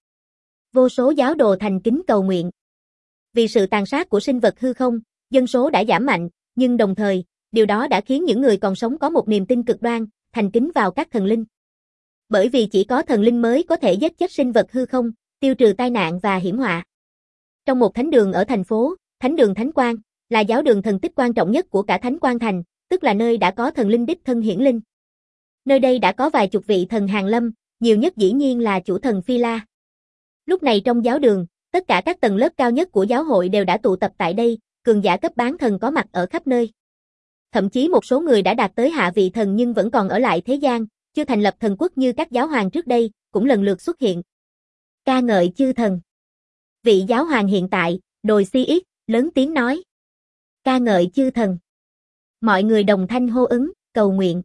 Vô số giáo đồ thành kính cầu nguyện. Vì sự tàn sát của sinh vật hư không, dân số đã giảm mạnh, nhưng đồng thời, điều đó đã khiến những người còn sống có một niềm tin cực đoan, thành kính vào các thần linh. Bởi vì chỉ có thần linh mới có thể giết chết sinh vật hư không, tiêu trừ tai nạn và hiểm họa. Trong một thánh đường ở thành phố, Thánh đường Thánh Quang, là giáo đường thần tích quan trọng nhất của cả Thánh Quang Thành, tức là nơi đã có thần linh đích thân hiển linh. Nơi đây đã có vài chục vị thần hàng lâm, nhiều nhất dĩ nhiên là chủ thần Phi-la. Lúc này trong giáo đường, tất cả các tầng lớp cao nhất của giáo hội đều đã tụ tập tại đây, cường giả cấp bán thần có mặt ở khắp nơi. Thậm chí một số người đã đạt tới hạ vị thần nhưng vẫn còn ở lại thế gian, chưa thành lập thần quốc như các giáo hoàng trước đây, cũng lần lượt xuất hiện. Ca ngợi chư thần. Vị giáo hoàng hiện tại, Đồi xê ích, lớn tiếng nói. Ca ngợi chư thần. Mọi người đồng thanh hô ứng, cầu nguyện.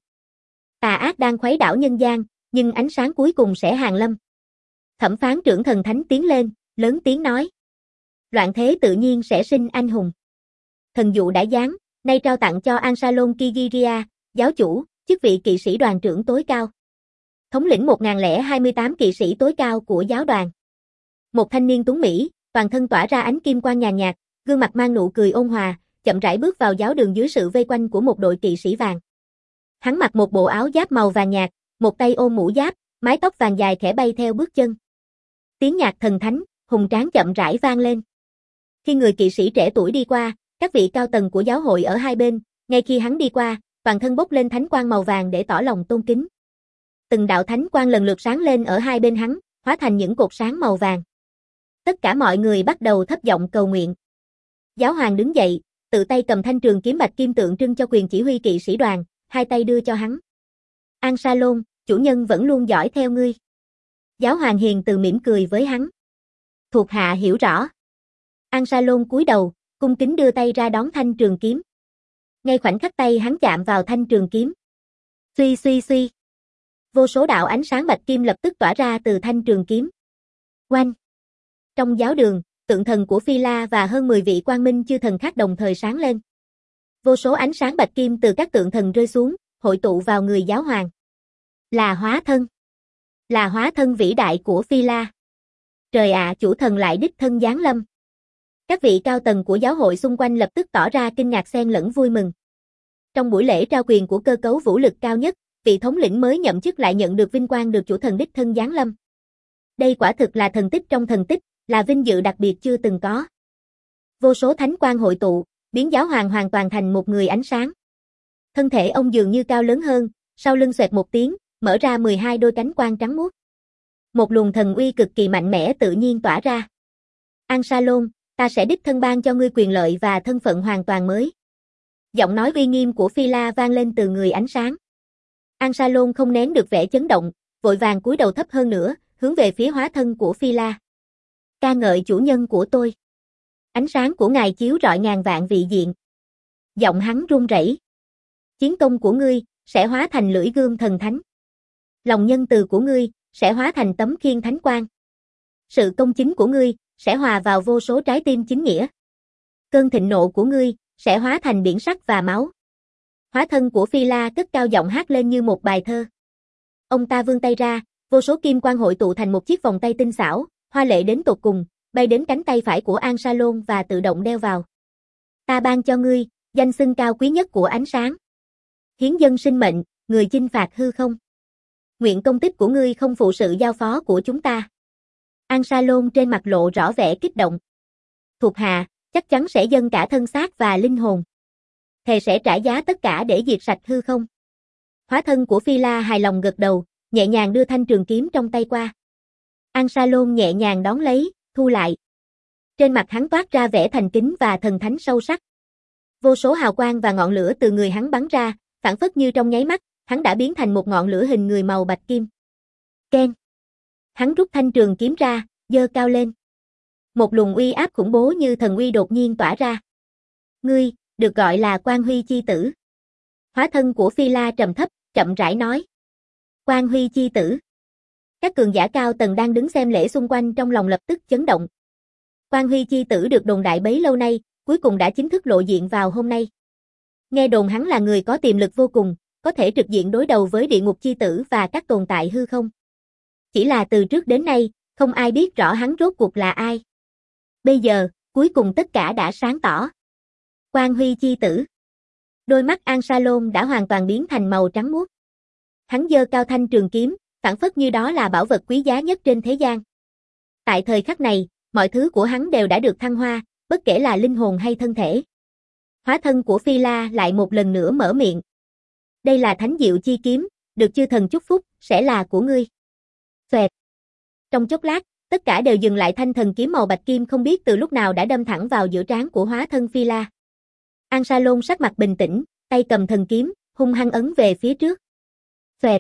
Tà ác đang khuấy đảo nhân gian, nhưng ánh sáng cuối cùng sẽ hàng lâm. Thẩm phán trưởng thần thánh tiến lên, lớn tiếng nói. Loạn thế tự nhiên sẽ sinh anh hùng. Thần dụ đã giáng, Nay trao tặng cho Ansalon Kigiria, giáo chủ, chức vị kỵ sĩ đoàn trưởng tối cao. Thống lĩnh một nghìn lẻ hai mươi tám kỵ sĩ tối cao của giáo đoàn. Một thanh niên tuấn Mỹ, toàn thân tỏa ra ánh kim quang nhàn nhạt, gương mặt mang nụ cười ôn hòa, chậm rãi bước vào giáo đường dưới sự vây quanh của một đội kỵ sĩ vàng. Hắn mặc một bộ áo giáp màu vàng nhạt, một tay ôm mũ giáp, mái tóc vàng dài khẽ bay theo bước chân. Tiếng nhạc thần thánh, hùng tráng chậm rãi vang lên. Khi người kỵ sĩ trẻ tuổi đi qua, các vị cao tầng của giáo hội ở hai bên, ngay khi hắn đi qua, toàn thân bốc lên thánh quang màu vàng để tỏ lòng tôn kính. Từng đạo thánh quang lần lượt sáng lên ở hai bên hắn, hóa thành những cột sáng màu vàng. Tất cả mọi người bắt đầu thấp giọng cầu nguyện. Giáo hoàng đứng dậy, tự tay cầm thanh trường kiếm bạch kim tượng trưng cho quyền chỉ huy kỵ sĩ đoàn, hai tay đưa cho hắn. Ansalon, chủ nhân vẫn luôn dõi theo ngươi. Giáo hoàng hiền từ mỉm cười với hắn. Thuộc hạ hiểu rõ. Ansalon cúi đầu, cung kính đưa tay ra đón thanh trường kiếm. Ngay khoảnh khắc tay hắn chạm vào thanh trường kiếm. Suy suy suy. Vô số đạo ánh sáng bạch kim lập tức tỏa ra từ thanh trường kiếm. Oanh. Trong giáo đường, tượng thần của Phi La và hơn mười vị quang minh chư thần khác đồng thời sáng lên. Vô số ánh sáng bạch kim từ các tượng thần rơi xuống, hội tụ vào người giáo hoàng. Là hóa thân. Là hóa thân vĩ đại của Phi La. Trời ạ, chủ thần lại đích thân giáng lâm. Các vị cao tầng của giáo hội xung quanh lập tức tỏ ra kinh ngạc xen lẫn vui mừng. Trong buổi lễ trao quyền của cơ cấu vũ lực cao nhất, vị thống lĩnh mới nhậm chức lại nhận được vinh quang được chủ thần đích thân giáng lâm. Đây quả thực là thần tích trong thần tích, là vinh dự đặc biệt chưa từng có. Vô số thánh quang hội tụ, biến giáo hoàng hoàn toàn thành một người ánh sáng. Thân thể ông dường như cao lớn hơn, sau lưng xoẹt một tiếng, mở ra mười hai đôi cánh quang trắng muốt. Một luồng thần uy cực kỳ mạnh mẽ tự nhiên tỏa ra. Ansalon, ta sẽ đích thân ban cho ngươi quyền lợi và thân phận hoàn toàn mới. Giọng nói uy nghiêm của Phi La vang lên từ người ánh sáng. Ansalon không nén được vẻ chấn động, vội vàng cúi đầu thấp hơn nữa, hướng về phía hóa thân của Phi La. Ca ngợi chủ nhân của tôi. Ánh sáng của ngài chiếu rọi ngàn vạn vị diện. Giọng hắn run rẩy. Chiến công của ngươi sẽ hóa thành lưỡi gươm thần thánh. Lòng nhân từ của ngươi sẽ hóa thành tấm khiên thánh quang. Sự công chính của ngươi sẽ hòa vào vô số trái tim chính nghĩa. Cơn thịnh nộ của ngươi sẽ hóa thành biển sắt và máu. Hóa thân của Phi La cất cao giọng hát lên như một bài thơ. Ông ta vươn tay ra, vô số kim quang hội tụ thành một chiếc vòng tay tinh xảo, hoa lệ đến tột cùng, bay đến cánh tay phải của Ansalon và tự động đeo vào. Ta ban cho ngươi danh xưng cao quý nhất của ánh sáng. Hiến dâng sinh mệnh, người chinh phạt hư không. Nguyện công tích của ngươi không phụ sự giao phó của chúng ta. Ansalon trên mặt lộ rõ vẻ kích động. Thuộc hạ, chắc chắn sẽ dâng cả thân xác và linh hồn. Thề sẽ trả giá tất cả để diệt sạch hư không. Hóa thân của Phi La hài lòng gật đầu, nhẹ nhàng đưa thanh trường kiếm trong tay qua. Ansalon nhẹ nhàng đón lấy, thu lại. Trên mặt hắn toát ra vẻ thành kính và thần thánh sâu sắc. Vô số hào quang và ngọn lửa từ người hắn bắn ra, phảng phất như trong nháy mắt, hắn đã biến thành một ngọn lửa hình người màu bạch kim. Keng. Hắn rút thanh trường kiếm ra, giơ cao lên. Một luồng uy áp khủng bố như thần uy đột nhiên tỏa ra. Ngươi, được gọi là Quang Huy chi tử. Hóa thân của Phi La trầm thấp, chậm rãi nói. Quang Huy chi tử. Các cường giả cao tầng đang đứng xem lễ xung quanh trong lòng lập tức chấn động. Quang Huy chi tử được đồn đại bấy lâu nay, cuối cùng đã chính thức lộ diện vào hôm nay. Nghe đồn hắn là người có tiềm lực vô cùng, có thể trực diện đối đầu với địa ngục chi tử và các tồn tại hư không. Chỉ là từ trước đến nay, không ai biết rõ hắn rốt cuộc là ai. Bây giờ, cuối cùng tất cả đã sáng tỏ. Quang Huy chi tử. Đôi mắt Ansalon đã hoàn toàn biến thành màu trắng muốt. Hắn giơ cao thanh trường kiếm, phảng phất như đó là bảo vật quý giá nhất trên thế gian. Tại thời khắc này, mọi thứ của hắn đều đã được thăng hoa, bất kể là linh hồn hay thân thể. Hóa thân của Phi La lại một lần nữa mở miệng. Đây là thánh diệu chi kiếm, được chư thần chúc phúc, sẽ là của ngươi. Xoẹt. Trong chốc lát, tất cả đều dừng lại, thanh thần kiếm màu bạch kim không biết từ lúc nào đã đâm thẳng vào giữa trán của hóa thân Phi La. Ansalon sắc mặt bình tĩnh, tay cầm thần kiếm, hung hăng ấn về phía trước. Xoẹt.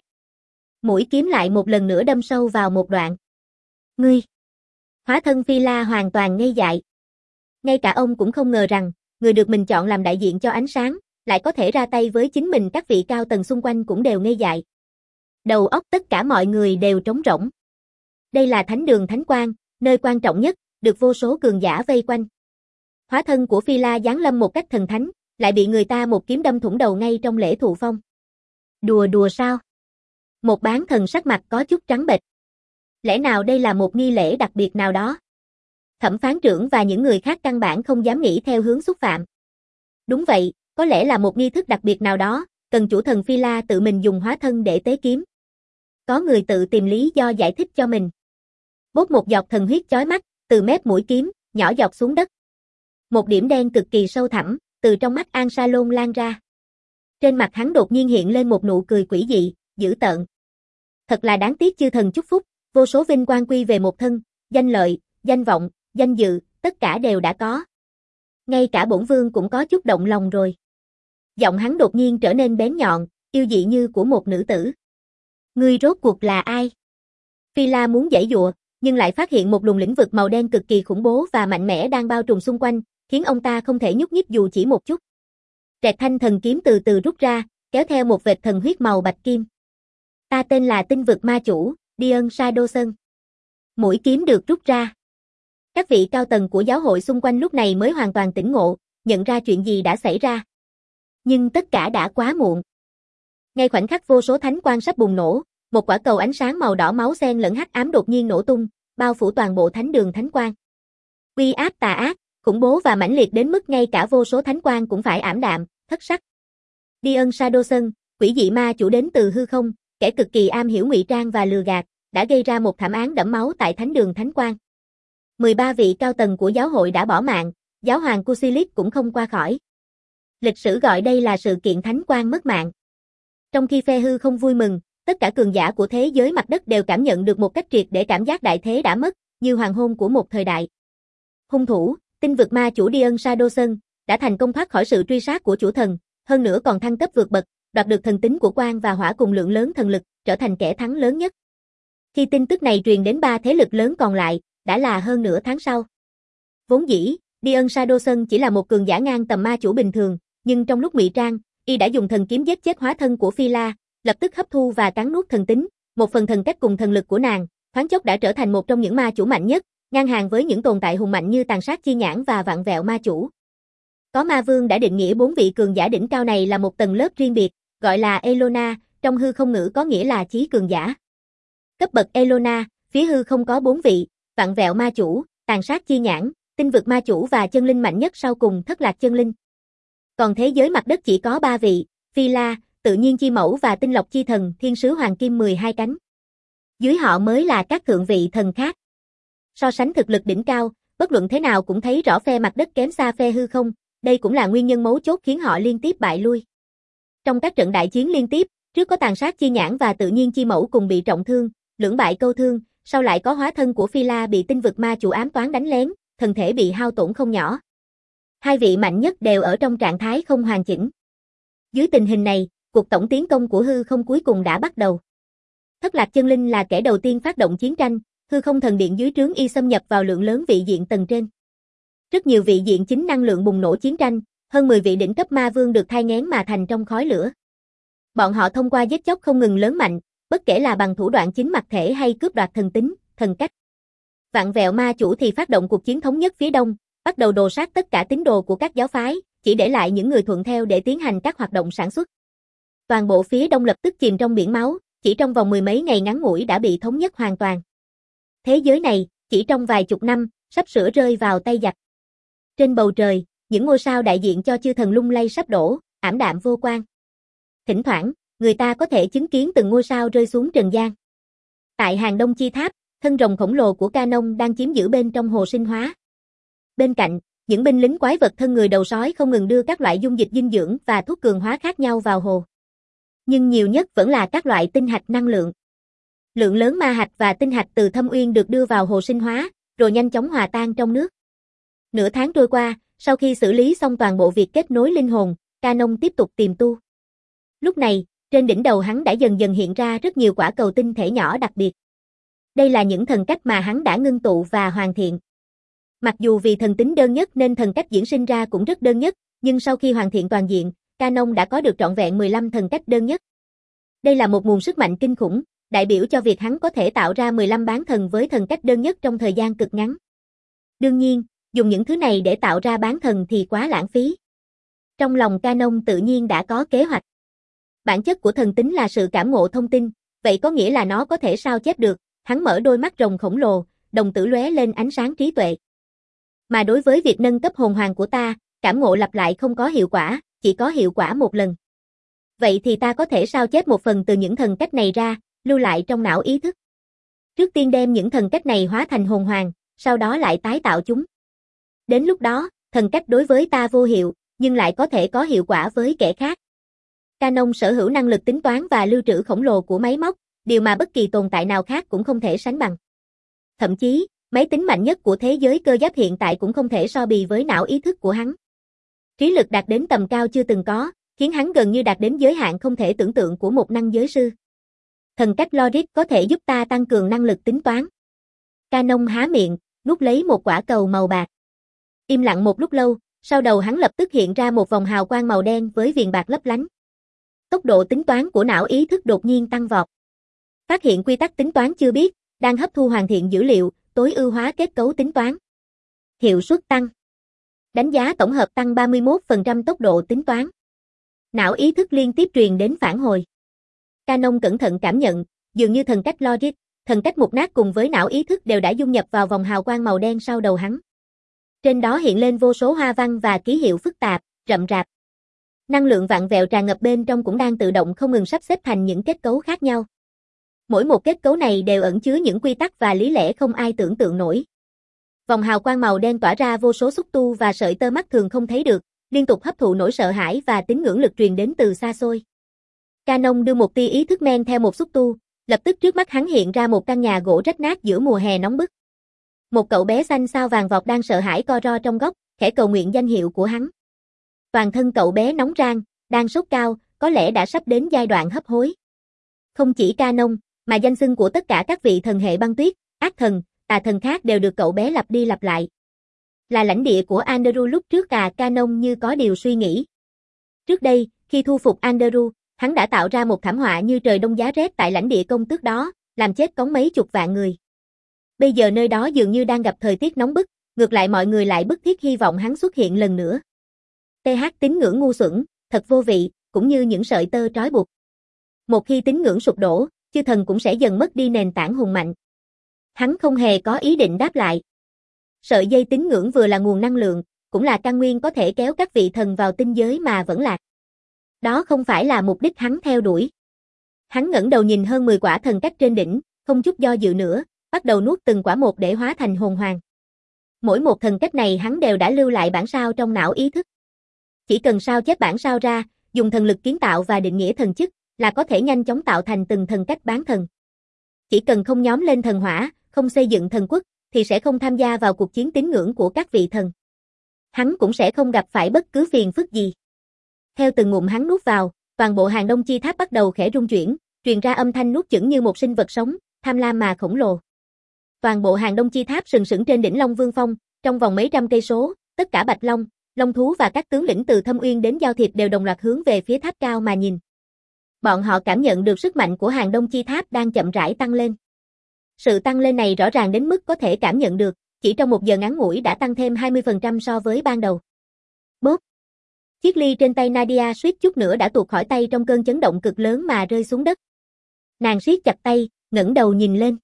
Mũi kiếm lại một lần nữa đâm sâu vào một đoạn. Ngươi. Hóa thân Phi La hoàn toàn ngây dại. Ngay cả ông cũng không ngờ rằng, người được mình chọn làm đại diện cho ánh sáng, lại có thể ra tay với chính mình. Các vị cao tầng xung quanh cũng đều ngây dại. Đầu óc tất cả mọi người đều trống rỗng. Đây là thánh đường thánh quang, nơi quan trọng nhất, được vô số cường giả vây quanh. Hóa thân của Phi La giáng lâm một cách thần thánh, Lại bị người ta một kiếm đâm thủng đầu ngay trong lễ thụ phong. Đùa đùa sao? Một bán thần sắc mặt có chút trắng bệch. Lẽ nào đây là một nghi lễ đặc biệt nào đó? Thẩm phán trưởng và những người khác căn bản không dám nghĩ theo hướng xúc phạm. Đúng vậy, có lẽ là một nghi thức đặc biệt nào đó, cần chủ thần Phi La tự mình dùng hóa thân để tế kiếm. Có người tự tìm lý do giải thích cho mình. Bốt một giọt thần huyết chói mắt, từ mép mũi kiếm, nhỏ giọt xuống đất. Một điểm đen cực kỳ sâu thẳm, từ trong mắt An Salon lan ra. Trên mặt hắn đột nhiên hiện lên một nụ cười quỷ dị, dữ tợn. Thật là đáng tiếc chư thần chúc phúc, vô số vinh quang quy về một thân, danh lợi, danh vọng, danh dự, tất cả đều đã có. Ngay cả bổn vương cũng có chút động lòng rồi. Giọng hắn đột nhiên trở nên bén nhọn, yêu dị như của một nữ tử. Ngươi rốt cuộc là ai? Phi La muốn giãy giụa, nhưng lại phát hiện một luồng lĩnh vực màu đen cực kỳ khủng bố và mạnh mẽ đang bao trùm xung quanh, khiến ông ta không thể nhúc nhích dù chỉ một chút. Rẹt thanh thần kiếm từ từ rút ra, kéo theo một vệt thần huyết màu bạch kim. Ta tên là Tinh vực ma chủ, Dion Shadowson. Mũi kiếm được rút ra. Các vị cao tầng của giáo hội xung quanh lúc này mới hoàn toàn tỉnh ngộ, nhận ra chuyện gì đã xảy ra. Nhưng tất cả đã quá muộn. Ngay khoảnh khắc vô số thánh quang sắp bùng nổ, một quả cầu ánh sáng màu đỏ máu xen lẫn hắc ám đột nhiên nổ tung, bao phủ toàn bộ thánh đường thánh quang. Uy áp tà ác, khủng bố và mãnh liệt đến mức ngay cả vô số thánh quang cũng phải ảm đạm, thất sắc. Dion Shadowson, quỷ dị ma chủ đến từ hư không, kẻ cực kỳ am hiểu ngụy trang và lừa gạt, đã gây ra một thảm án đẫm máu tại thánh đường thánh quang. mười ba vị cao tầng của giáo hội đã bỏ mạng, giáo hoàng Kusilis cũng không qua khỏi. Lịch sử gọi đây là sự kiện thánh quang mất mạng. Trong khi phe hư không vui mừng, tất cả cường giả của thế giới mặt đất đều cảm nhận được một cách triệt để cảm giác đại thế đã mất, như hoàng hôn của một thời đại. Hung thủ, tinh vực ma chủ Dion Shadowson, đã thành công thoát khỏi sự truy sát của chủ thần, hơn nữa còn thăng cấp vượt bậc, đoạt được thần tính của quang và hỏa cùng lượng lớn thần lực, trở thành kẻ thắng lớn nhất. Khi tin tức này truyền đến ba thế lực lớn còn lại, đã là hơn nửa tháng sau. Vốn dĩ, Dion Shadowson chỉ là một cường giả ngang tầm ma chủ bình thường, nhưng trong lúc ngụy trang, y đã dùng thần kiếm giết chết hóa thân của Phi La, lập tức hấp thu và cắn nuốt thần tính, một phần thần cách cùng thần lực của nàng, thoáng chốc đã trở thành một trong những ma chủ mạnh nhất, ngang hàng với những tồn tại hùng mạnh như Tàn Sát Chi Nhãn và Vạn Vẹo ma chủ. Có ma vương đã định nghĩa bốn vị cường giả đỉnh cao này là một tầng lớp riêng biệt, gọi là Elona, trong hư không ngữ có nghĩa là chí cường giả. Cấp bậc Elona, phía hư không có bốn vị, Vạn Vẹo ma chủ, Tàn Sát Chi Nhãn, Tinh vực ma chủ và chân linh mạnh nhất sau cùng Thất Lạc chân linh. Còn thế giới mặt đất chỉ có ba vị, Phi La, Tự nhiên chi mẫu và Tinh lộc chi thần, thiên sứ hoàng kim mười hai cánh. Dưới họ mới là các thượng vị thần khác. So sánh thực lực đỉnh cao, bất luận thế nào cũng thấy rõ phe mặt đất kém xa phe hư không, đây cũng là nguyên nhân mấu chốt khiến họ liên tiếp bại lui. Trong các trận đại chiến liên tiếp, trước có Tàn Sát Chi Nhãn và Tự nhiên chi mẫu cùng bị trọng thương, lưỡng bại câu thương, sau lại có hóa thân của Phi La bị tinh vực ma chủ ám toán đánh lén, thân thể bị hao tổn không nhỏ. Hai vị mạnh nhất đều ở trong trạng thái không hoàn chỉnh. Dưới tình hình này, cuộc tổng tiến công của hư không cuối cùng đã bắt đầu. Thất Lạc chân linh là kẻ đầu tiên phát động chiến tranh, hư không thần điện dưới trướng y xâm nhập vào lượng lớn vị diện tầng trên. Rất nhiều vị diện chính năng lượng bùng nổ chiến tranh, hơn mười vị đỉnh cấp ma vương được thai nghén mà thành trong khói lửa. Bọn họ thông qua giết chóc không ngừng lớn mạnh, bất kể là bằng thủ đoạn chính mặt thể hay cướp đoạt thần tính, thần cách. Vạn Vẹo ma chủ thì phát động cuộc chiến thống nhất phía đông, bắt đầu đồ sát tất cả tín đồ của các giáo phái, chỉ để lại những người thuận theo để tiến hành các hoạt động sản xuất. Toàn bộ phía đông lập tức chìm trong biển máu, chỉ trong vòng mười mấy ngày ngắn ngủi đã bị thống nhất hoàn toàn. Thế giới này, chỉ trong vài chục năm, sắp sửa rơi vào tay giặc. Trên bầu trời, những ngôi sao đại diện cho chư thần lung lay sắp đổ, ảm đạm vô quang. Thỉnh thoảng, người ta có thể chứng kiến từng ngôi sao rơi xuống trần gian. Tại hàng đông chi tháp, thân rồng khổng lồ của Canon đang chiếm giữ bên trong hồ sinh hóa. Bên cạnh, những binh lính quái vật thân người đầu sói không ngừng đưa các loại dung dịch dinh dưỡng và thuốc cường hóa khác nhau vào hồ. Nhưng nhiều nhất vẫn là các loại tinh hạch năng lượng. Lượng lớn ma hạch và tinh hạch từ thâm uyên được đưa vào hồ sinh hóa, rồi nhanh chóng hòa tan trong nước. Nửa tháng trôi qua, sau khi xử lý xong toàn bộ việc kết nối linh hồn, Canon tiếp tục tìm tu. Lúc này, trên đỉnh đầu hắn đã dần dần hiện ra rất nhiều quả cầu tinh thể nhỏ đặc biệt. Đây là những thần cách mà hắn đã ngưng tụ và hoàn thiện. Mặc dù vì thần tính đơn nhất nên thần cách diễn sinh ra cũng rất đơn nhất, nhưng sau khi hoàn thiện toàn diện, Canon đã có được trọn vẹn mười lăm thần cách đơn nhất. Đây là một nguồn sức mạnh kinh khủng, đại biểu cho việc hắn có thể tạo ra mười lăm bán thần với thần cách đơn nhất trong thời gian cực ngắn. Đương nhiên, dùng những thứ này để tạo ra bán thần thì quá lãng phí. Trong lòng Canon tự nhiên đã có kế hoạch. Bản chất của thần tính là sự cảm ngộ thông tin, vậy có nghĩa là nó có thể sao chép được. Hắn mở đôi mắt rồng khổng lồ, đồng tử lóe lên ánh sáng trí tuệ. Mà đối với việc nâng cấp hồn hoàng của ta, cảm ngộ lặp lại không có hiệu quả, chỉ có hiệu quả một lần. Vậy thì ta có thể sao chép một phần từ những thần cách này ra, lưu lại trong não ý thức. Trước tiên đem những thần cách này hóa thành hồn hoàng, sau đó lại tái tạo chúng. Đến lúc đó, thần cách đối với ta vô hiệu, nhưng lại có thể có hiệu quả với kẻ khác. Canon sở hữu năng lực tính toán và lưu trữ khổng lồ của máy móc, điều mà bất kỳ tồn tại nào khác cũng không thể sánh bằng. Thậm chí, máy tính mạnh nhất của thế giới cơ giáp hiện tại cũng không thể so bì với não ý thức của hắn. Trí lực đạt đến tầm cao chưa từng có, khiến hắn gần như đạt đến giới hạn không thể tưởng tượng của một năng giới sư. Thần cách logic có thể giúp ta tăng cường năng lực tính toán. Canon há miệng, nuốt lấy một quả cầu màu bạc. Im lặng một lúc lâu, sau đầu hắn lập tức hiện ra một vòng hào quang màu đen với viền bạc lấp lánh. Tốc độ tính toán của não ý thức đột nhiên tăng vọt. Phát hiện quy tắc tính toán chưa biết, đang hấp thu hoàn thiện dữ liệu, tối ưu hóa kết cấu tính toán. Hiệu suất tăng. Đánh giá tổng hợp tăng ba mươi mốt phần trăm tốc độ tính toán. Não ý thức liên tiếp truyền đến phản hồi. Canon cẩn thận cảm nhận, dường như thần cách logic, thần cách mục nát cùng với não ý thức đều đã dung nhập vào vòng hào quang màu đen sau đầu hắn. Trên đó hiện lên vô số hoa văn và ký hiệu phức tạp, rậm rạp. Năng lượng vặn vẹo tràn ngập bên trong cũng đang tự động không ngừng sắp xếp thành những kết cấu khác nhau. Mỗi một kết cấu này đều ẩn chứa những quy tắc và lý lẽ không ai tưởng tượng nổi. Vòng hào quang màu đen tỏa ra vô số xúc tu và sợi tơ mắt thường không thấy được, liên tục hấp thụ nỗi sợ hãi và tín ngưỡng lực truyền đến từ xa xôi. Canon đưa một tia ý thức men theo một xúc tu, lập tức trước mắt hắn hiện ra một căn nhà gỗ rách nát giữa mùa hè nóng bức. Một cậu bé xanh sao vàng vọt đang sợ hãi co ro trong góc, khẽ cầu nguyện danh hiệu của hắn. Toàn thân cậu bé nóng rang, đang sốt cao, có lẽ đã sắp đến giai đoạn hấp hối. Không chỉ Canon, mà danh xưng của tất cả các vị thần hệ băng tuyết, ác thần, tà thần khác đều được cậu bé lặp đi lặp lại. Là lãnh địa của Anderu lúc trước à? Canon như có điều suy nghĩ. Trước đây, khi thu phục Anderu, hắn đã tạo ra một thảm họa như trời đông giá rét tại lãnh địa công tước đó, làm chết cóng mấy chục vạn người. Bây giờ nơi đó dường như đang gặp thời tiết nóng bức, ngược lại mọi người lại bức thiết hy vọng hắn xuất hiện lần nữa. tê hát tín ngưỡng ngu xuẩn, thật vô vị, cũng như những sợi tơ trói buộc. Một khi tín ngưỡng sụp đổ, chư thần cũng sẽ dần mất đi nền tảng hùng mạnh. Hắn không hề có ý định đáp lại. Sợi dây tín ngưỡng vừa là nguồn năng lượng, cũng là căn nguyên có thể kéo các vị thần vào tinh giới mà vẫn lạc. Đó không phải là mục đích hắn theo đuổi. Hắn ngẩng đầu nhìn hơn mười quả thần cách trên đỉnh, không chút do dự nữa, bắt đầu nuốt từng quả một để hóa thành hồn hoàng. Mỗi một thần cách này hắn đều đã lưu lại bản sao trong não ý thức. Chỉ cần sao chép bản sao ra, dùng thần lực kiến tạo và định nghĩa thần chức, là có thể nhanh chóng tạo thành từng thần cách bán thần. Chỉ cần không nhóm lên thần hỏa, không xây dựng thần quốc, thì sẽ không tham gia vào cuộc chiến tín ngưỡng của các vị thần. Hắn cũng sẽ không gặp phải bất cứ phiền phức gì. Theo từng ngụm hắn nuốt vào, toàn bộ hàng đông chi tháp bắt đầu khẽ rung chuyển, truyền ra âm thanh nuốt chửng như một sinh vật sống, tham lam mà khổng lồ. Toàn bộ hàng đông chi tháp sừng sững trên đỉnh Long Vương Phong, trong vòng mấy trăm cây số, tất cả bạch long, long thú và các tướng lĩnh từ Thâm Uyên đến Giao Thiệp đều đồng loạt hướng về phía tháp cao mà nhìn. Bọn họ cảm nhận được sức mạnh của hàng đông chi tháp đang chậm rãi tăng lên. Sự tăng lên này rõ ràng đến mức có thể cảm nhận được, chỉ trong một giờ ngắn ngủi đã tăng thêm hai mươi phần trăm so với ban đầu. Bốp! Chiếc ly trên tay Nadia suýt chút nữa đã tuột khỏi tay trong cơn chấn động cực lớn mà rơi xuống đất. Nàng siết chặt tay, ngẩng đầu nhìn lên.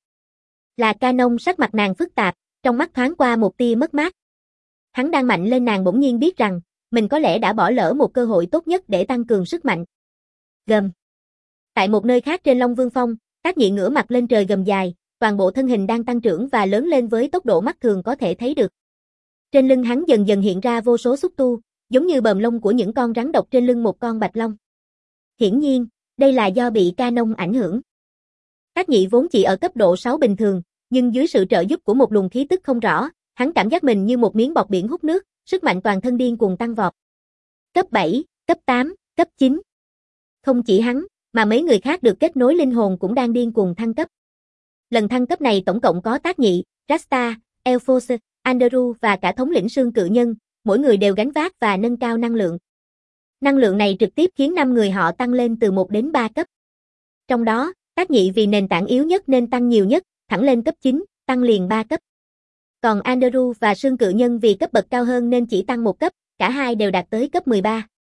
Là Canon. Sắc mặt nàng phức tạp, trong mắt thoáng qua một tia mất mát. Hắn đang mạnh lên, nàng bỗng nhiên biết rằng, mình có lẽ đã bỏ lỡ một cơ hội tốt nhất để tăng cường sức mạnh. Gầm. Tại một nơi khác trên Long Vương Phong, Tác Nhị ngửa mặt lên trời gầm dài, toàn bộ thân hình đang tăng trưởng và lớn lên với tốc độ mắt thường có thể thấy được. Trên lưng hắn dần dần hiện ra vô số xúc tu, giống như bờm lông của những con rắn độc trên lưng một con bạch long. Hiển nhiên, đây là do bị Canon ảnh hưởng. Tác Nhị vốn chỉ ở cấp độ sáu bình thường, nhưng dưới sự trợ giúp của một luồng khí tức không rõ, hắn cảm giác mình như một miếng bọt biển hút nước, sức mạnh toàn thân điên cuồng tăng vọt. Cấp bảy, cấp tám, cấp chín. Không chỉ hắn, mà mấy người khác được kết nối linh hồn cũng đang điên cuồng thăng cấp. Lần thăng cấp này tổng cộng có Tác Nhị, Rasta, Elphos, Anderu và cả thống lĩnh Sương Cự Nhân, mỗi người đều gánh vác và nâng cao năng lượng. Năng lượng này trực tiếp khiến năm người họ tăng lên từ một đến ba cấp. Trong đó, Tác Nhị vì nền tảng yếu nhất nên tăng nhiều nhất, thẳng lên cấp chín, tăng liền ba cấp. Còn Anderu và Sương Cự Nhân vì cấp bậc cao hơn nên chỉ tăng một cấp, cả hai đều đạt tới cấp mười ba.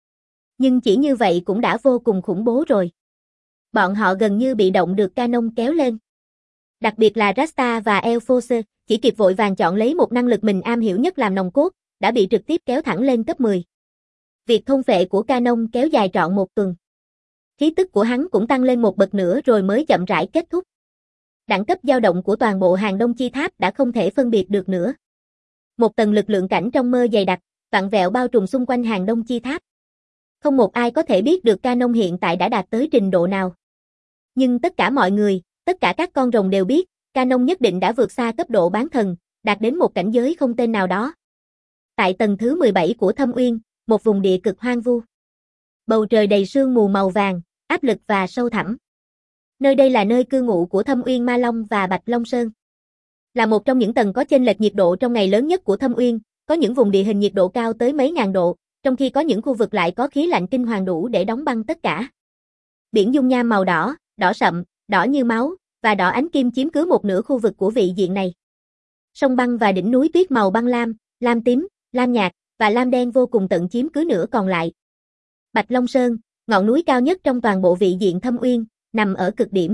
Nhưng chỉ như vậy cũng đã vô cùng khủng bố rồi. Bọn họ gần như bị động được Canon kéo lên. Đặc biệt là Rasta và Elforce, chỉ kịp vội vàng chọn lấy một năng lực mình am hiểu nhất làm nòng cốt, đã bị trực tiếp kéo thẳng lên cấp mười. Việc thôn phệ của Canon kéo dài trọn một tuần. Khí tức của hắn cũng tăng lên một bậc nữa rồi mới chậm rãi kết thúc. Đẳng cấp dao động của toàn bộ hàng đông chi tháp đã không thể phân biệt được nữa. Một tầng lực lượng cảnh trong mơ dày đặc, vặn vẹo bao trùm xung quanh hàng đông chi tháp. Không một ai có thể biết được Canon hiện tại đã đạt tới trình độ nào. Nhưng tất cả mọi người, tất cả các con rồng đều biết, Canon nhất định đã vượt xa cấp độ bán thần, đạt đến một cảnh giới không tên nào đó. Tại tầng thứ mười bảy của Thâm Uyên, một vùng địa cực hoang vu. Bầu trời đầy sương mù màu vàng, áp lực và sâu thẳm. Nơi đây là nơi cư ngụ của Thâm Uyên Ma Long và Bạch Long Sơn. Là một trong những tầng có chênh lệch nhiệt độ trong ngày lớn nhất của Thâm Uyên, có những vùng địa hình nhiệt độ cao tới mấy ngàn độ, trong khi có những khu vực lại có khí lạnh kinh hoàng đủ để đóng băng tất cả. Biển dung nham màu đỏ, đỏ sậm, đỏ như máu, và đỏ ánh kim chiếm cứ một nửa khu vực của vị diện này. Sông băng và đỉnh núi tuyết màu băng lam, lam tím, lam nhạt, và lam đen vô cùng tận chiếm cứ nửa còn lại. Bạch Long Sơn, ngọn núi cao nhất trong toàn bộ vị diện Thâm Uyên, nằm ở cực điểm.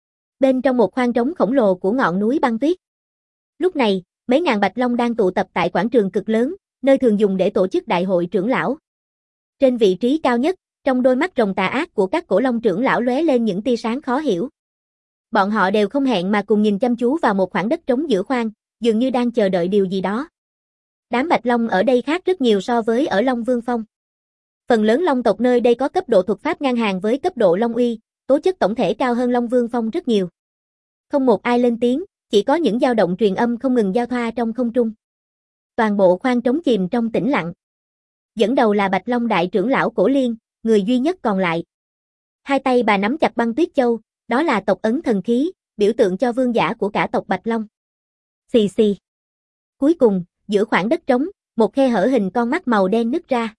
Bên trong một khoang trống khổng lồ của ngọn núi băng tuyết. Lúc này, mấy ngàn bạch long đang tụ tập tại quảng trường cực lớn, nơi thường dùng để tổ chức đại hội trưởng lão. Trên vị trí cao nhất, trong đôi mắt rồng tà ác của các cổ long trưởng lão lóe lên những tia sáng khó hiểu. Bọn họ đều không hẹn mà cùng nhìn chăm chú vào một khoảng đất trống giữa khoang, dường như đang chờ đợi điều gì đó. Đám bạch long ở đây khác rất nhiều so với ở Long Vương Phong. Phần lớn long tộc nơi đây có cấp độ thuật pháp ngang hàng với cấp độ long uy, tố chất tổng thể cao hơn Long Vương Phong rất nhiều. Không một ai lên tiếng, chỉ có những dao động truyền âm không ngừng giao thoa trong không trung. Toàn bộ khoang trống chìm trong tĩnh lặng. Dẫn đầu là Bạch Long đại trưởng lão Cổ Liên, người duy nhất còn lại. Hai tay bà nắm chặt băng tuyết châu, đó là tộc ấn thần khí, biểu tượng cho vương giả của cả tộc Bạch Long. Xì xì. Cuối cùng, giữa khoảng đất trống, một khe hở hình con mắt màu đen nứt ra.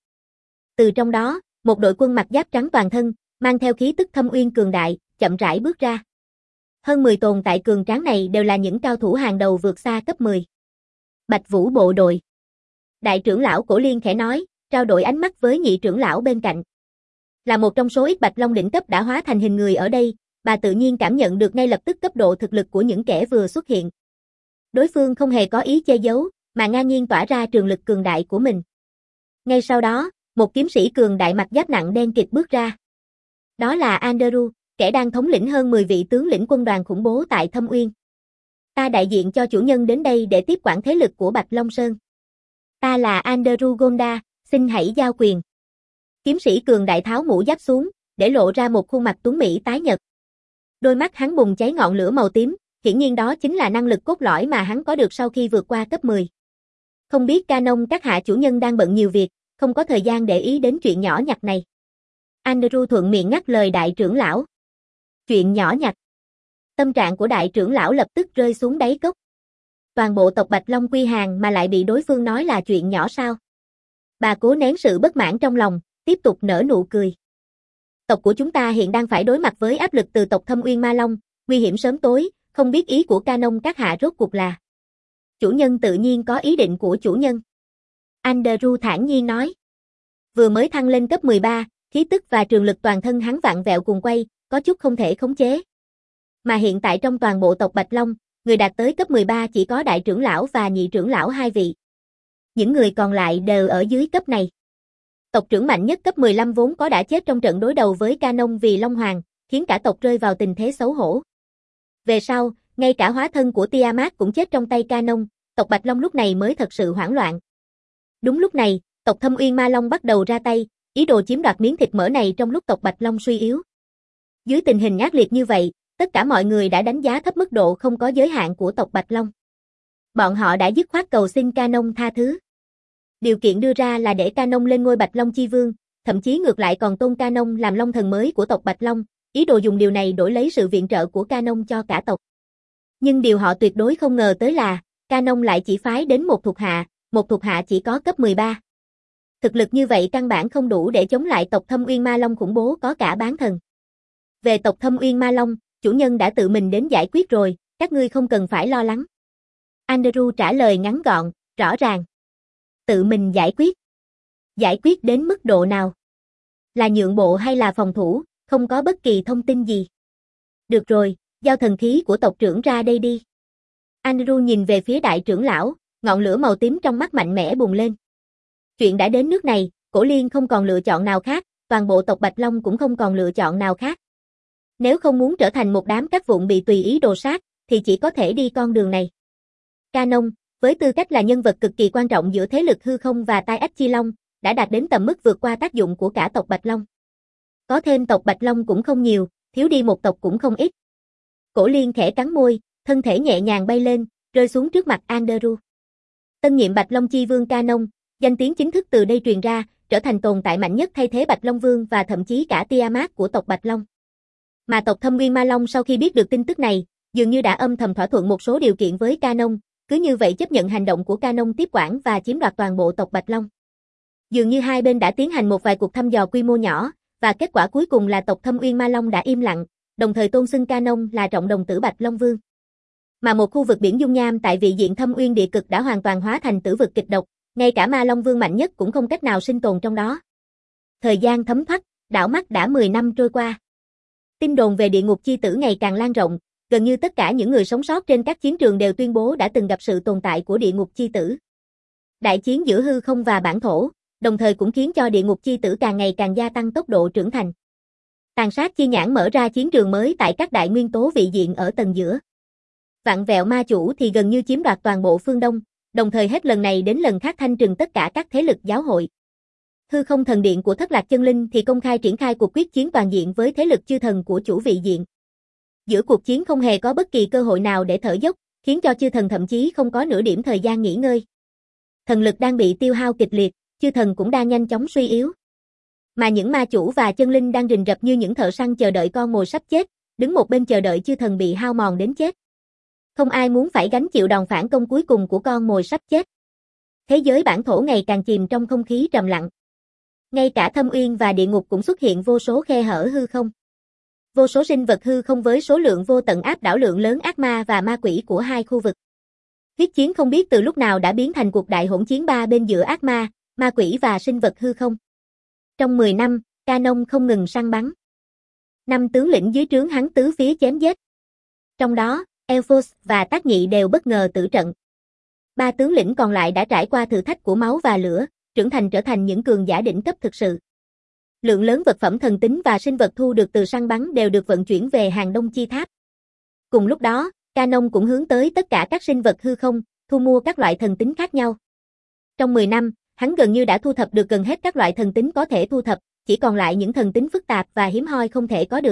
Từ trong đó, một đội quân mặc giáp trắng toàn thân, mang theo khí tức thâm uyên cường đại, chậm rãi bước ra. Hơn mười tồn tại cường tráng này đều là những cao thủ hàng đầu vượt xa cấp mười. Bạch Vũ bộ đội. Đại trưởng lão Cổ Liên khẽ nói, trao đổi ánh mắt với nhị trưởng lão bên cạnh. Là một trong số ít Bạch Long đỉnh cấp đã hóa thành hình người ở đây, bà tự nhiên cảm nhận được ngay lập tức cấp độ thực lực của những kẻ vừa xuất hiện. Đối phương không hề có ý che giấu, mà ngang nhiên tỏa ra trường lực cường đại của mình. Ngay sau đó, một kiếm sĩ cường đại mặc giáp nặng đen kịt bước ra. Đó là Andrew, kẻ đang thống lĩnh hơn mười vị tướng lĩnh quân đoàn khủng bố tại Thâm Uyên. Ta đại diện cho chủ nhân đến đây để tiếp quản thế lực của Bạch Long Sơn. Ta là Andrew Gonda, xin hãy giao quyền. Kiếm sĩ cường đại tháo mũ giáp xuống, để lộ ra một khuôn mặt tuấn mỹ tái nhợt. Đôi mắt hắn bùng cháy ngọn lửa màu tím, hiển nhiên đó chính là năng lực cốt lõi mà hắn có được sau khi vượt qua cấp mười. Không biết Canon các hạ chủ nhân đang bận nhiều việc, không có thời gian để ý đến chuyện nhỏ nhặt này. Andrew thuận miệng ngắt lời đại trưởng lão. Chuyện nhỏ nhặt. Tâm trạng của đại trưởng lão lập tức rơi xuống đáy cốc. Toàn bộ tộc Bạch Long quy hàng mà lại bị đối phương nói là chuyện nhỏ sao? Bà cố nén sự bất mãn trong lòng, tiếp tục nở nụ cười. Tộc của chúng ta hiện đang phải đối mặt với áp lực từ tộc Thâm Uyên Ma Long, nguy hiểm sớm tối, không biết ý của Canon các hạ rốt cuộc là. Chủ nhân tự nhiên có ý định của chủ nhân. Andrew thản nhiên nói. Vừa mới thăng lên cấp mười ba, khí tức và trường lực toàn thân hắn vặn vẹo cuồng quay, có chút không thể khống chế. Mà hiện tại trong toàn bộ tộc Bạch Long, người đạt tới cấp mười ba chỉ có đại trưởng lão và nhị trưởng lão hai vị. Những người còn lại đều ở dưới cấp này. Tộc trưởng mạnh nhất cấp mười lăm vốn có đã chết trong trận đối đầu với Canon vì Long Hoàng, khiến cả tộc rơi vào tình thế xấu hổ. Về sau, ngay cả hóa thân của Tiamat cũng chết trong tay Canon, tộc Bạch Long lúc này mới thật sự hoảng loạn. Đúng lúc này, tộc Thâm Uyên Ma Long bắt đầu ra tay, ý đồ chiếm đoạt miếng thịt mỡ này trong lúc tộc Bạch Long suy yếu. Dưới tình hình ác liệt như vậy, tất cả mọi người đã đánh giá thấp mức độ không có giới hạn của tộc Bạch Long. Bọn họ đã dứt khoát cầu xin Canon tha thứ. Điều kiện đưa ra là để Canon lên ngôi Bạch Long chi vương, thậm chí ngược lại còn tôn Canon làm Long thần mới của tộc Bạch Long, ý đồ dùng điều này đổi lấy sự viện trợ của Canon cho cả tộc. Nhưng điều họ tuyệt đối không ngờ tới là, Canon lại chỉ phái đến một thuộc hạ, một thuộc hạ chỉ có cấp mười ba. Thực lực như vậy căn bản không đủ để chống lại tộc Thâm Uyên Ma Long khủng bố có cả bán thần. Về tộc Thâm Uyên Ma Long, chủ nhân đã tự mình đến giải quyết rồi, các ngươi không cần phải lo lắng. Andrew trả lời ngắn gọn, rõ ràng. Tự mình giải quyết. Giải quyết đến mức độ nào? Là nhượng bộ hay là phòng thủ, không có bất kỳ thông tin gì. Được rồi, giao thần khí của tộc trưởng ra đây đi. Andrew nhìn về phía đại trưởng lão, ngọn lửa màu tím trong mắt mạnh mẽ bùng lên. Chuyện đã đến nước này, Cổ Liên không còn lựa chọn nào khác, toàn bộ tộc Bạch Long cũng không còn lựa chọn nào khác. Nếu không muốn trở thành một đám cát vụn bị tùy ý đồ sát, thì chỉ có thể đi con đường này. Canon, với tư cách là nhân vật cực kỳ quan trọng giữa thế lực hư không và tai ách chi long, đã đạt đến tầm mức vượt qua tác dụng của cả tộc Bạch Long. Có thêm tộc Bạch Long cũng không nhiều, thiếu đi một tộc cũng không ít. Cổ Liên khẽ cắn môi, thân thể nhẹ nhàng bay lên, rơi xuống trước mặt Andrew. Tân nhiệm Bạch Long Chi Vương Canon, danh tiếng chính thức từ đây truyền ra, trở thành tồn tại mạnh nhất thay thế Bạch Long Vương và thậm chí cả Tiamat của tộc Bạch Long. Mà tộc Thâm Nguyên Ma Long sau khi biết được tin tức này, dường như đã âm thầm thỏa thuận một số điều kiện với Canon, cứ như vậy chấp nhận hành động của Canon tiếp quản và chiếm đoạt toàn bộ tộc Bạch Long. Dường như hai bên đã tiến hành một vài cuộc thăm dò quy mô nhỏ, và kết quả cuối cùng là tộc Thâm Uyên Ma Long đã im lặng, đồng thời tôn xưng Canon là trọng đồng tử Bạch Long Vương. Mà một khu vực biển dung nham tại vị diện Thâm Uyên địa cực đã hoàn toàn hóa thành tử vực kịch độc, ngay cả Ma Long Vương mạnh nhất cũng không cách nào sinh tồn trong đó. Thời gian thấm thoát, đảo mắt đã mười năm trôi qua. Tin đồn về địa ngục chi tử ngày càng lan rộng, gần như tất cả những người sống sót trên các chiến trường đều tuyên bố đã từng gặp sự tồn tại của địa ngục chi tử. Đại chiến giữa hư không và bản thổ, đồng thời cũng khiến cho địa ngục chi tử càng ngày càng gia tăng tốc độ trưởng thành. Tàn sát chi nhãn mở ra chiến trường mới tại các đại nguyên tố vị diện ở tầng giữa. Vạn vẹo ma chủ thì gần như chiếm đoạt toàn bộ phương Đông, đồng thời hết lần này đến lần khác thanh trừng tất cả các thế lực giáo hội. Hư không thần điện của Thất Lạc Chân Linh thì công khai triển khai cuộc quyết chiến toàn diện với thế lực chư thần của chủ vị diện. Giữa cuộc chiến không hề có bất kỳ cơ hội nào để thở dốc, khiến cho chư thần thậm chí không có nửa điểm thời gian nghỉ ngơi. Thần lực đang bị tiêu hao kịch liệt, chư thần cũng đang nhanh chóng suy yếu. Mà những ma chủ và chân linh đang rình rập như những thợ săn chờ đợi con mồi sắp chết, đứng một bên chờ đợi chư thần bị hao mòn đến chết. Không ai muốn phải gánh chịu đòn phản công cuối cùng của con mồi sắp chết. Thế giới bản thổ ngày càng chìm trong không khí trầm lặng. Ngay cả Thâm Uyên và địa ngục cũng xuất hiện vô số khe hở hư không. Vô số sinh vật hư không với số lượng vô tận áp đảo lượng lớn ác ma và ma quỷ của hai khu vực. Huyết chiến không biết từ lúc nào đã biến thành cuộc đại hỗn chiến ba bên giữa ác ma, ma quỷ và sinh vật hư không. Trong mười năm, Canon không ngừng săn bắn. Năm tướng lĩnh dưới trướng hắn tứ phía chém giết. Trong đó, Elphos và Tác Nhị đều bất ngờ tử trận. Ba tướng lĩnh còn lại đã trải qua thử thách của máu và lửa, trưởng thành trở thành những cường giả đỉnh cấp thực sự. Lượng lớn vật phẩm thần tính và sinh vật thu được từ săn bắn đều được vận chuyển về hàng Đông Chi Tháp. Cùng lúc đó, Canon cũng hướng tới tất cả các sinh vật hư không, thu mua các loại thần tính khác nhau. Trong mười năm, hắn gần như đã thu thập được gần hết các loại thần tính có thể thu thập, chỉ còn lại những thần tính phức tạp và hiếm hoi không thể có được.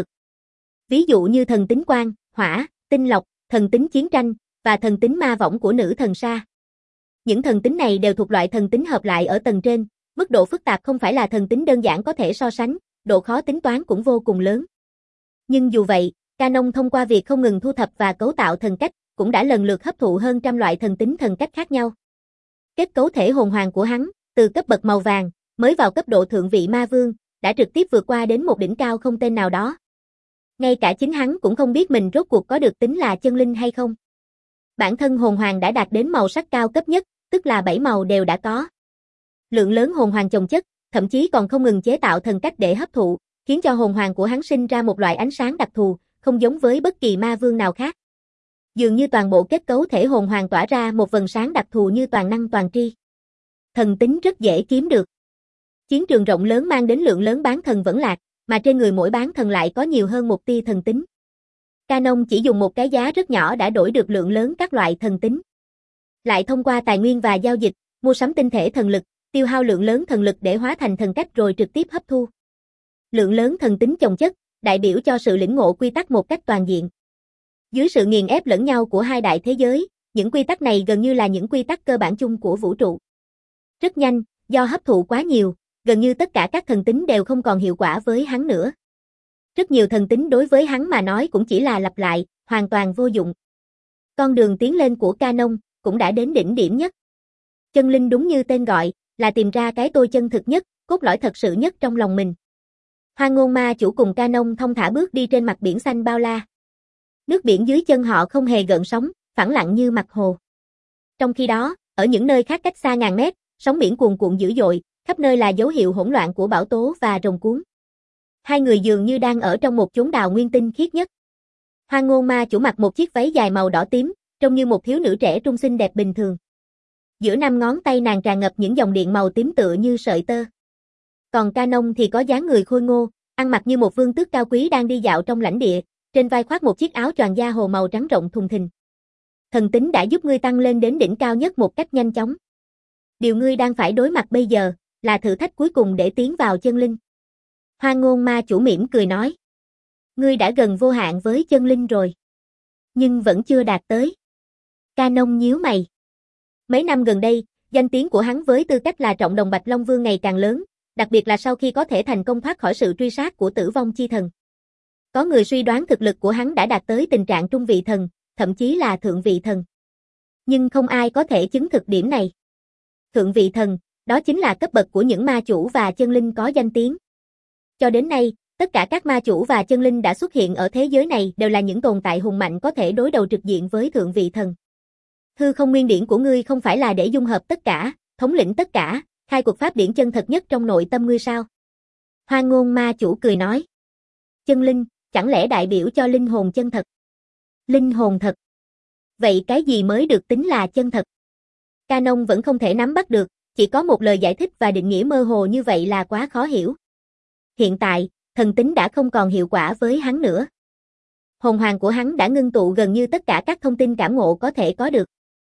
Ví dụ như thần tính quang, hỏa, tinh lọc, thần tính chiến tranh, và thần tính ma võng của nữ thần Sa. Những thần tính này đều thuộc loại thần tính hợp lại ở tầng trên, mức độ phức tạp không phải là thần tính đơn giản có thể so sánh, độ khó tính toán cũng vô cùng lớn. Nhưng dù vậy, Canon thông qua việc không ngừng thu thập và cấu tạo thần cách, cũng đã lần lượt hấp thụ hơn trăm loại thần tính thần cách khác nhau. Kết cấu thể hồn hoàng của hắn, từ cấp bậc màu vàng, mới vào cấp độ thượng vị ma vương, đã trực tiếp vượt qua đến một đỉnh cao không tên nào đó. Ngay cả chính hắn cũng không biết mình rốt cuộc có được tính là chân linh hay không. Bản thân hồn hoàng đã đạt đến màu sắc cao cấp nhất, tức là bảy màu đều đã có. Lượng lớn hồn hoàng chồng chất, thậm chí còn không ngừng chế tạo thần cách để hấp thụ, khiến cho hồn hoàng của hắn sinh ra một loại ánh sáng đặc thù, không giống với bất kỳ ma vương nào khác. Dường như toàn bộ kết cấu thể hồn hoàng tỏa ra một vầng sáng đặc thù như toàn năng toàn tri. Thần tính rất dễ kiếm được. Chiến trường rộng lớn mang đến lượng lớn bán thần vẫn lạc, mà trên người mỗi bán thần lại có nhiều hơn một tia thần tính. Canon chỉ dùng một cái giá rất nhỏ đã đổi được lượng lớn các loại thần tính. Lại thông qua tài nguyên và giao dịch, mua sắm tinh thể thần lực, tiêu hao lượng lớn thần lực để hóa thành thần cách rồi trực tiếp hấp thu. Lượng lớn thần tính chồng chất, đại biểu cho sự lĩnh ngộ quy tắc một cách toàn diện. Dưới sự nghiền ép lẫn nhau của hai đại thế giới, những quy tắc này gần như là những quy tắc cơ bản chung của vũ trụ. Rất nhanh, do hấp thụ quá nhiều, gần như tất cả các thần tính đều không còn hiệu quả với hắn nữa. Rất nhiều thần tính đối với hắn mà nói cũng chỉ là lặp lại, hoàn toàn vô dụng. Con đường tiến lên của Canon cũng đã đến đỉnh điểm nhất. Chân linh đúng như tên gọi, là tìm ra cái tôi chân thực nhất, cốt lõi thật sự nhất trong lòng mình. Hoang Ngôn Ma Chủ cùng Canon thong thả bước đi trên mặt biển xanh bao la. Nước biển dưới chân họ không hề gợn sóng, phẳng lặng như mặt hồ. Trong khi đó, ở những nơi khác cách xa ngàn mét, sóng biển cuồn cuộn dữ dội, khắp nơi là dấu hiệu hỗn loạn của bão tố và rồng cuốn. Hai người dường như đang ở trong một chốn đào nguyên tinh khiết nhất. Hoang Ngôn Ma Chủ mặc một chiếc váy dài màu đỏ tím, trông như một thiếu nữ trẻ trung xinh đẹp bình thường. Giữa năm ngón tay nàng tràn ngập những dòng điện màu tím tựa như sợi tơ. Còn Canon thì có dáng người khôi ngô, ăn mặc như một vương tước cao quý đang đi dạo trong lãnh địa, trên vai khoác một chiếc áo choàng da hồ màu trắng rộng thùng thình. Thần tính đã giúp ngươi tăng lên đến đỉnh cao nhất một cách nhanh chóng. Điều ngươi đang phải đối mặt bây giờ là thử thách cuối cùng để tiến vào chân linh. Hoang Ngôn Ma Chủ mỉm cười nói. Ngươi đã gần vô hạn với chân linh rồi. Nhưng vẫn chưa đạt tới. Canon nhíu mày. Mấy năm gần đây, danh tiếng của hắn với tư cách là trọng đồng Bạch Long Vương ngày càng lớn, đặc biệt là sau khi có thể thành công thoát khỏi sự truy sát của Tử Vong Chi Thần. Có người suy đoán thực lực của hắn đã đạt tới tình trạng trung vị thần, thậm chí là thượng vị thần. Nhưng không ai có thể chứng thực điểm này. Thượng vị thần, đó chính là cấp bậc của những ma chủ và chân linh có danh tiếng. Cho đến nay, tất cả các ma chủ và chân linh đã xuất hiện ở thế giới này đều là những tồn tại hùng mạnh có thể đối đầu trực diện với thượng vị thần. Hư không nguyên điển của ngươi không phải là để dung hợp tất cả, thống lĩnh tất cả, khai cuộc pháp điển chân thật nhất trong nội tâm ngươi sao? Hoang Ngôn Ma Chủ cười nói. Chân linh, chẳng lẽ đại biểu cho linh hồn chân thật? Linh hồn thật. Vậy cái gì mới được tính là chân thật? Canon vẫn không thể nắm bắt được, chỉ có một lời giải thích và định nghĩa mơ hồ như vậy là quá khó hiểu. Hiện tại, thần tính đã không còn hiệu quả với hắn nữa. Hồn hoàng của hắn đã ngưng tụ gần như tất cả các thông tin cảm ngộ có thể có được.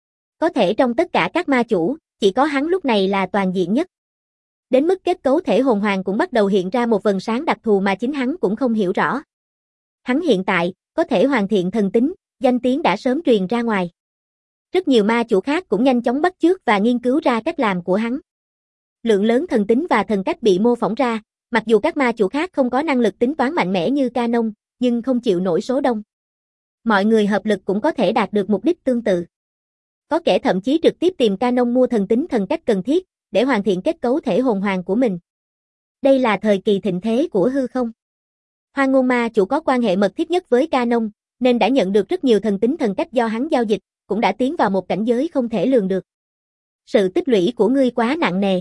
Có thể trong tất cả các ma chủ, chỉ có hắn lúc này là toàn diện nhất. Đến mức kết cấu thể hồn hoàng cũng bắt đầu hiện ra một vầng sáng đặc thù mà chính hắn cũng không hiểu rõ. Hắn hiện tại, có thể hoàn thiện thần tính, danh tiếng đã sớm truyền ra ngoài. Rất nhiều ma chủ khác cũng nhanh chóng bắt chước và nghiên cứu ra cách làm của hắn. Lượng lớn thần tính và thần cách bị mô phỏng ra, mặc dù các ma chủ khác không có năng lực tính toán mạnh mẽ như Canon, nhưng không chịu nổi số đông. Mọi người hợp lực cũng có thể đạt được mục đích tương tự. Có kẻ thậm chí trực tiếp tìm Canon mua thần tính thần cách cần thiết, để hoàn thiện kết cấu thể hồn hoàng của mình. Đây là thời kỳ thịnh thế của hư không. Hoang Ngôn Ma Chủ có quan hệ mật thiết nhất với Canon, nên đã nhận được rất nhiều thần tính thần cách do hắn giao dịch, cũng đã tiến vào một cảnh giới không thể lường được. Sự tích lũy của ngươi quá nặng nề.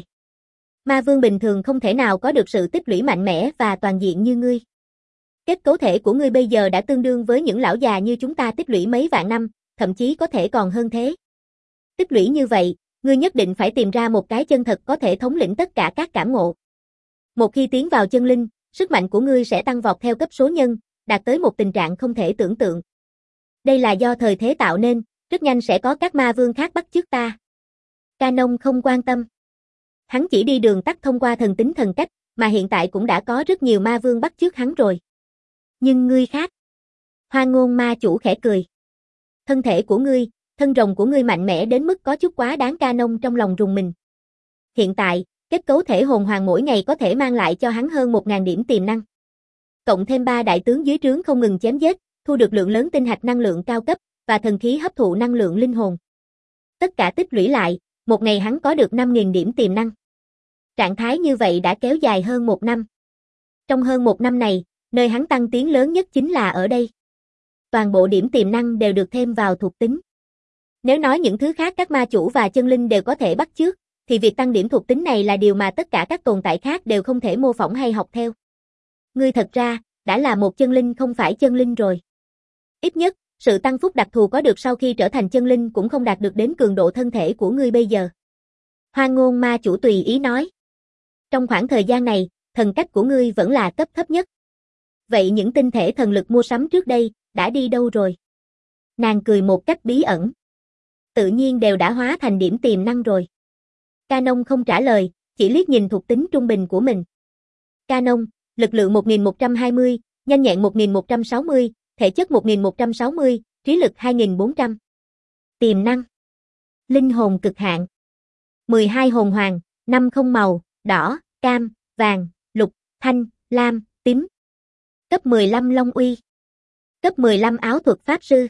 Ma vương bình thường không thể nào có được sự tích lũy mạnh mẽ và toàn diện như ngươi. Kết cấu thể của ngươi bây giờ đã tương đương với những lão già như chúng ta tích lũy mấy vạn năm, thậm chí có thể còn hơn thế. Tích lũy như vậy, ngươi nhất định phải tìm ra một cái chân thật có thể thống lĩnh tất cả các cảm ngộ. Một khi tiến vào chân linh, sức mạnh của ngươi sẽ tăng vọt theo cấp số nhân, đạt tới một tình trạng không thể tưởng tượng. Đây là do thời thế tạo nên, rất nhanh sẽ có các ma vương khác bắt chước ta. Canon không quan tâm. Hắn chỉ đi đường tắt thông qua thần tính thần cách, mà hiện tại cũng đã có rất nhiều ma vương bắt chước hắn rồi. Nhưng ngươi khác. Hoang Ngôn Ma Chủ khẽ cười. Thân thể của ngươi, thân rồng của ngươi mạnh mẽ đến mức có chút quá đáng. Canon trong lòng rùng mình. Hiện tại, kết cấu thể hồn hoàng mỗi ngày có thể mang lại cho hắn hơn một nghìn điểm tiềm năng. Cộng thêm ba đại tướng dưới trướng không ngừng chém giết, thu được lượng lớn tinh hạch năng lượng cao cấp, và thần khí hấp thụ năng lượng linh hồn. Tất cả tích lũy lại, một ngày hắn có được năm nghìn điểm tiềm năng. Trạng thái như vậy đã kéo dài hơn một năm. Trong hơn một năm này, nơi hắn tăng tiến lớn nhất chính là ở đây. Toàn bộ điểm tiềm năng đều được thêm vào thuộc tính. Nếu nói những thứ khác các ma chủ và chân linh đều có thể bắt chước, thì việc tăng điểm thuộc tính này là điều mà tất cả các tồn tại khác đều không thể mô phỏng hay học theo. Ngươi thật ra, đã là một chân linh không phải chân linh rồi. Ít nhất, sự tăng phúc đặc thù có được sau khi trở thành chân linh cũng không đạt được đến cường độ thân thể của ngươi bây giờ. Hoang Ngôn Ma Chủ tùy ý nói. Trong khoảng thời gian này, thần cách của ngươi vẫn là cấp thấp nhất. Vậy những tinh thể thần lực mua sắm trước đây, đã đi đâu rồi? Nàng cười một cách bí ẩn. Tự nhiên đều đã hóa thành điểm tiềm năng rồi. Canon không trả lời, chỉ liếc nhìn thuộc tính trung bình của mình. Canon, lực lượng một nghìn một trăm hai mươi, nhanh nhẹn một nghìn một trăm sáu mươi, thể chất một nghìn một trăm sáu mươi, trí lực hai nghìn bốn trăm. Tiềm năng. Linh hồn cực hạn. mười hai hồn hoàng, năm không màu, đỏ, cam, vàng, lục, thanh, lam, tím. Cấp mười lăm Long Uy. Cấp mười lăm Áo thuật Pháp Sư.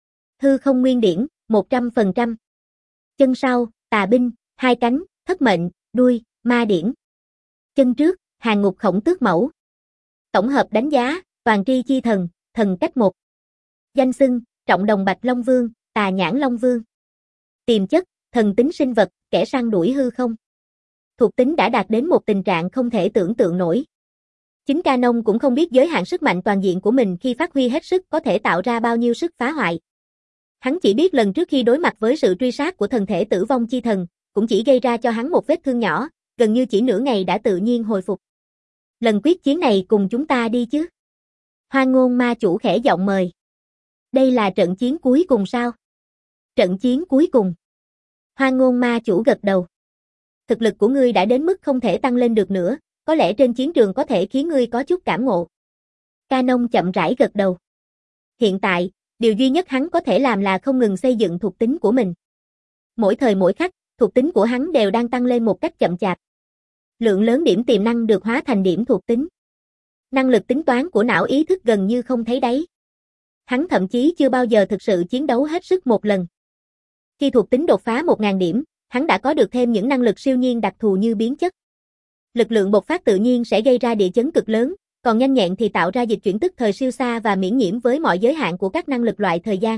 Hư không nguyên điển, một trăm phần trăm. Chân sau, tà binh, hai cánh, thất mệnh, đuôi, ma điển. Chân trước, hàng ngục khổng tước mẫu. Tổng hợp đánh giá, toàn tri chi thần, thần cách một. Danh xưng, trọng đồng Bạch Long Vương, tà nhãn Long Vương. Tiềm chất, thần tính sinh vật, kẻ săn đuổi hư không. Thuộc tính đã đạt đến một tình trạng không thể tưởng tượng nổi. Chính Canon cũng không biết giới hạn sức mạnh toàn diện của mình khi phát huy hết sức có thể tạo ra bao nhiêu sức phá hoại. Hắn chỉ biết lần trước khi đối mặt với sự truy sát của thần thể tử vong chi thần, cũng chỉ gây ra cho hắn một vết thương nhỏ, gần như chỉ nửa ngày đã tự nhiên hồi phục. Lần quyết chiến này cùng chúng ta đi chứ? Hoang Ngôn Ma Chủ khẽ giọng mời. Đây là trận chiến cuối cùng sao? Trận chiến cuối cùng. Hoang Ngôn Ma Chủ gật đầu. Thực lực của ngươi đã đến mức không thể tăng lên được nữa, có lẽ trên chiến trường có thể khiến ngươi có chút cảm ngộ. Canon chậm rãi gật đầu. Hiện tại, điều duy nhất hắn có thể làm là không ngừng xây dựng thuộc tính của mình. Mỗi thời mỗi khắc, thuộc tính của hắn đều đang tăng lên một cách chậm chạp. Lượng lớn điểm tiềm năng được hóa thành điểm thuộc tính. Năng lực tính toán của não ý thức gần như không thấy đáy. Hắn thậm chí chưa bao giờ thực sự chiến đấu hết sức một lần. Khi thuộc tính đột phá một nghìn điểm, hắn đã có được thêm những năng lực siêu nhiên đặc thù như biến chất. Lực lượng bộc phát tự nhiên sẽ gây ra địa chấn cực lớn, còn nhanh nhẹn thì tạo ra dịch chuyển tức thời siêu xa và miễn nhiễm với mọi giới hạn của các năng lực loại thời gian.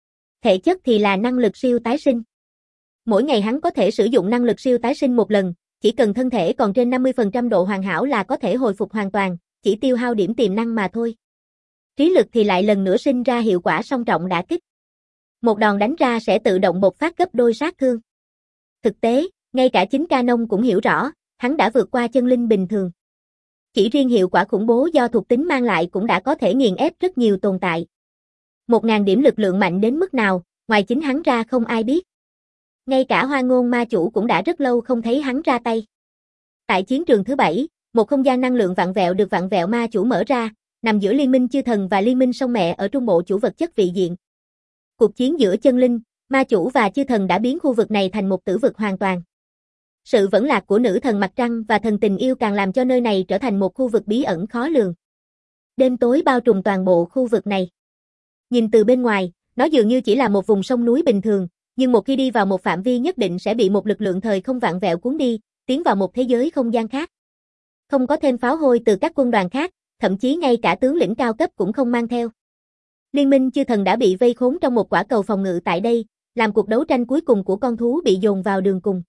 Thể chất thì là năng lực siêu tái sinh. Mỗi ngày hắn có thể sử dụng năng lực siêu tái sinh một lần, chỉ cần thân thể còn trên năm mươi phần trăm độ hoàn hảo là có thể hồi phục hoàn toàn, chỉ tiêu hao điểm tiềm năng mà thôi. Trí lực thì lại lần nữa sinh ra hiệu quả song trọng đả kích. Một đòn đánh ra sẽ tự động bộc phát gấp đôi sát thương. Thực tế, ngay cả chính Canon cũng hiểu rõ, hắn đã vượt qua chân linh bình thường. Chỉ riêng hiệu quả khủng bố do thuộc tính mang lại cũng đã có thể nghiền ép rất nhiều tồn tại. Một ngàn điểm lực lượng mạnh đến mức nào, ngoài chính hắn ra không ai biết. Ngay cả Hoang Ngôn Ma Chủ cũng đã rất lâu không thấy hắn ra tay. Tại chiến trường thứ bảy, một không gian năng lượng vặn vẹo được Vặn Vẹo Ma Chủ mở ra, nằm giữa Liên minh Chư Thần và Liên minh Sông Mẹ ở trung bộ chủ vật chất vị diện. Cuộc chiến giữa chân linh, ma chủ và chư thần đã biến khu vực này thành một tử vực hoàn toàn. Sự vẫn lạc của nữ thần mặt trăng và thần tình yêu càng làm cho nơi này trở thành một khu vực bí ẩn khó lường. Đêm tối bao trùm toàn bộ khu vực này. Nhìn từ bên ngoài, nó dường như chỉ là một vùng sông núi bình thường, nhưng một khi đi vào một phạm vi nhất định sẽ bị một lực lượng thời không vặn vẹo cuốn đi, tiến vào một thế giới không gian khác. Không có thêm pháo hôi từ các quân đoàn khác, thậm chí ngay cả tướng lĩnh cao cấp cũng không mang theo. Liên minh chư thần đã bị vây khốn trong một quả cầu phòng ngự tại đây, làm cuộc đấu tranh cuối cùng của con thú bị dồn vào đường cùng.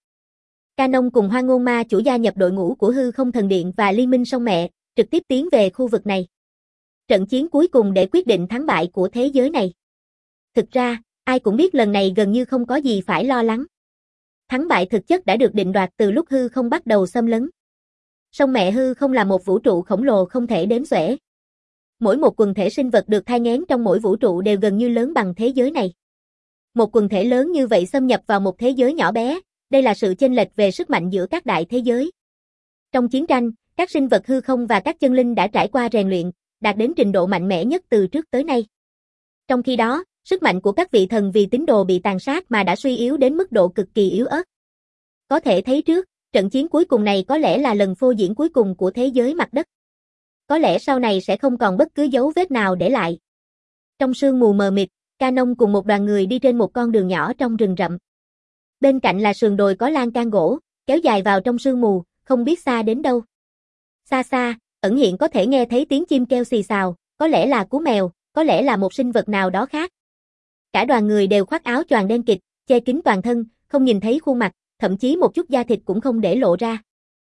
Canon cùng Hoang Ngôn Ma Chủ gia nhập đội ngũ của Hư Không Thần Điện và Liên minh Sông Mẹ, trực tiếp tiến về khu vực này. Trận chiến cuối cùng để quyết định thắng bại của thế giới này. Thực ra, ai cũng biết lần này gần như không có gì phải lo lắng. Thắng bại thực chất đã được định đoạt từ lúc hư không bắt đầu xâm lấn. Sông Mẹ hư không là một vũ trụ khổng lồ không thể đếm xuể. Mỗi một quần thể sinh vật được thai nghén trong mỗi vũ trụ đều gần như lớn bằng thế giới này. Một quần thể lớn như vậy xâm nhập vào một thế giới nhỏ bé, đây là sự chênh lệch về sức mạnh giữa các đại thế giới. Trong chiến tranh, các sinh vật hư không và các chân linh đã trải qua rèn luyện, đạt đến trình độ mạnh mẽ nhất từ trước tới nay. Trong khi đó, sức mạnh của các vị thần vì tín đồ bị tàn sát mà đã suy yếu đến mức độ cực kỳ yếu ớt. Có thể thấy trước, trận chiến cuối cùng này có lẽ là lần phô diễn cuối cùng của thế giới mặt đất. Có lẽ sau này sẽ không còn bất cứ dấu vết nào để lại. Trong sương mù mờ mịt, Canon cùng một đoàn người đi trên một con đường nhỏ trong rừng rậm. Bên cạnh là sườn đồi có lan can gỗ, kéo dài vào trong sương mù, không biết xa đến đâu. Xa xa, ẩn hiện có thể nghe thấy tiếng chim kêu xì xào, có lẽ là cú mèo, có lẽ là một sinh vật nào đó khác. Cả đoàn người đều khoác áo choàng đen kịt, che kín toàn thân, không nhìn thấy khuôn mặt, thậm chí một chút da thịt cũng không để lộ ra.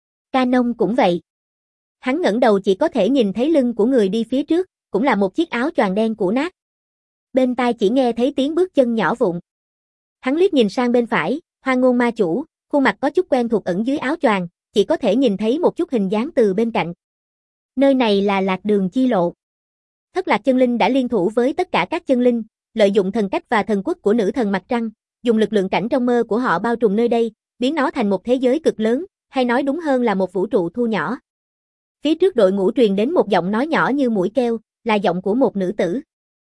Canon cũng vậy. Hắn ngẩng đầu chỉ có thể nhìn thấy lưng của người đi phía trước, cũng là một chiếc áo choàng đen cũ nát. Bên tai chỉ nghe thấy tiếng bước chân nhỏ vụn. Hắn liếc nhìn sang bên phải, Hoang Ngôn Ma Chủ, khuôn mặt có chút quen thuộc ẩn dưới áo choàng, chỉ có thể nhìn thấy một chút hình dáng từ bên cạnh. Nơi này là Lạc Đường Chi Lộ. Thất Lạc chân linh đã liên thủ với tất cả các chân linh, lợi dụng thần cách và thần quốc của nữ thần mặt trăng, dùng lực lượng cảnh trong mơ của họ bao trùm nơi đây, biến nó thành một thế giới cực lớn, hay nói đúng hơn là một vũ trụ thu nhỏ. Phía trước đội ngũ truyền đến một giọng nói nhỏ như mũi kêu, là giọng của một nữ tử.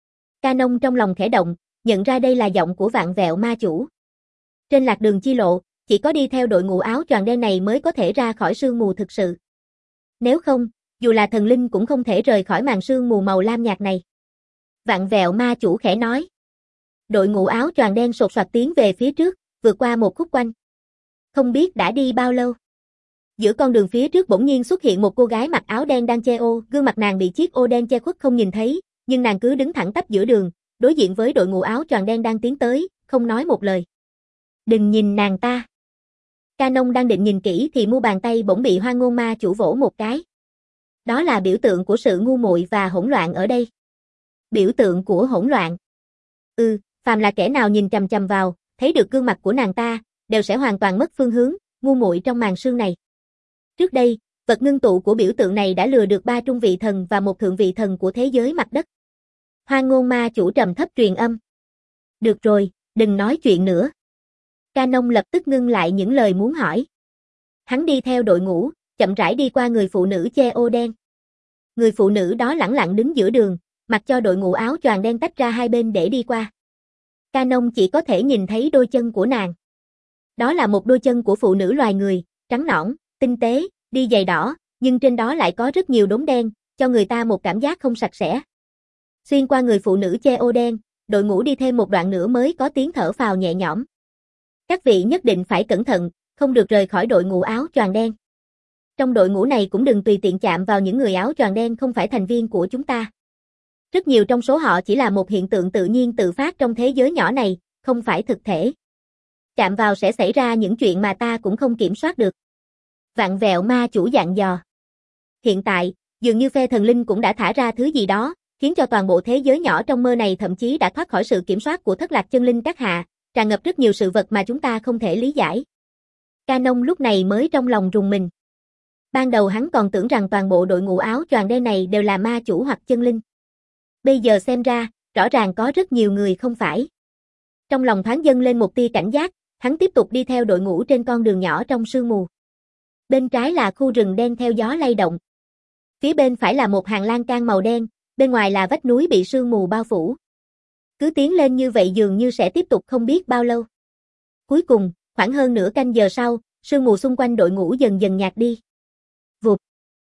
Canon trong lòng khẽ động, nhận ra đây là giọng của Vặn Vẹo Ma Chủ. Trên Lạc Đường Chi Lộ, chỉ có đi theo đội ngũ áo choàng đen này mới có thể ra khỏi sương mù thực sự. Nếu không, dù là thần linh cũng không thể rời khỏi màn sương mù màu lam nhạt này. Vặn Vẹo Ma Chủ khẽ nói. Đội ngũ áo choàng đen sột soạt tiến về phía trước, vượt qua một khúc quanh. Không biết đã đi bao lâu. Giữa con đường phía trước bỗng nhiên xuất hiện một cô gái mặc áo đen đang che ô, gương mặt nàng bị chiếc ô đen che khuất không nhìn thấy, nhưng nàng cứ đứng thẳng tắp giữa đường, đối diện với đội ngũ áo choàng đen đang tiến tới, không nói một lời. Đừng nhìn nàng ta. Canon đang định nhìn kỹ thì mu bàn tay bỗng bị Hoang Ngôn Ma Chủ vỗ một cái. Đó là biểu tượng của sự ngu muội và hỗn loạn ở đây. Biểu tượng của hỗn loạn. Ừ, phàm là kẻ nào nhìn chằm chằm vào, thấy được gương mặt của nàng ta, đều sẽ hoàn toàn mất phương hướng, ngu muội trong màn sương này. Trước đây, vật ngưng tụ của biểu tượng này đã lừa được ba trung vị thần và một thượng vị thần của thế giới mặt đất. Hoang Ngôn Ma Chủ trầm thấp truyền âm. Được rồi, đừng nói chuyện nữa. Canon lập tức ngưng lại những lời muốn hỏi. Hắn đi theo đội ngũ, chậm rãi đi qua người phụ nữ che ô đen. Người phụ nữ đó lẳng lặng đứng giữa đường, mặc cho đội ngũ áo choàng đen tách ra hai bên để đi qua. Canon chỉ có thể nhìn thấy đôi chân của nàng. Đó là một đôi chân của phụ nữ loài người, trắng nõn, tinh tế, đi giày đỏ, nhưng trên đó lại có rất nhiều đốm đen, cho người ta một cảm giác không sạch sẽ. Xuyên qua người phụ nữ che ô đen, đội ngũ đi thêm một đoạn nữa mới có tiếng thở phào nhẹ nhõm. Các vị nhất định phải cẩn thận, không được rời khỏi đội ngũ áo choàng đen. Trong đội ngũ này cũng đừng tùy tiện chạm vào những người áo choàng đen không phải thành viên của chúng ta. Rất nhiều trong số họ chỉ là một hiện tượng tự nhiên tự phát trong thế giới nhỏ này, không phải thực thể. Chạm vào sẽ xảy ra những chuyện mà ta cũng không kiểm soát được. Vạn Vẹo Ma Chủ dặn dò. Hiện tại, dường như phe thần linh cũng đã thả ra thứ gì đó, khiến cho toàn bộ thế giới nhỏ trong mơ này thậm chí đã thoát khỏi sự kiểm soát của Thất Lạc Chân Linh các hạ, tràn ngập rất nhiều sự vật mà chúng ta không thể lý giải. Canon lúc này mới trong lòng rùng mình. Ban đầu hắn còn tưởng rằng toàn bộ đội ngũ áo choàng đen này đều là ma chủ hoặc chân linh. Bây giờ xem ra, rõ ràng có rất nhiều người không phải. Trong lòng thoáng dâng lên một tia cảnh giác, hắn tiếp tục đi theo đội ngũ trên con đường nhỏ trong sương mù. Bên trái là khu rừng đen theo gió lay động. Phía bên phải là một hàng lan can màu đen, bên ngoài là vách núi bị sương mù bao phủ. Cứ tiến lên như vậy dường như sẽ tiếp tục không biết bao lâu. Cuối cùng, khoảng hơn nửa canh giờ sau, sương mù xung quanh đội ngũ dần dần nhạt đi. Vụt.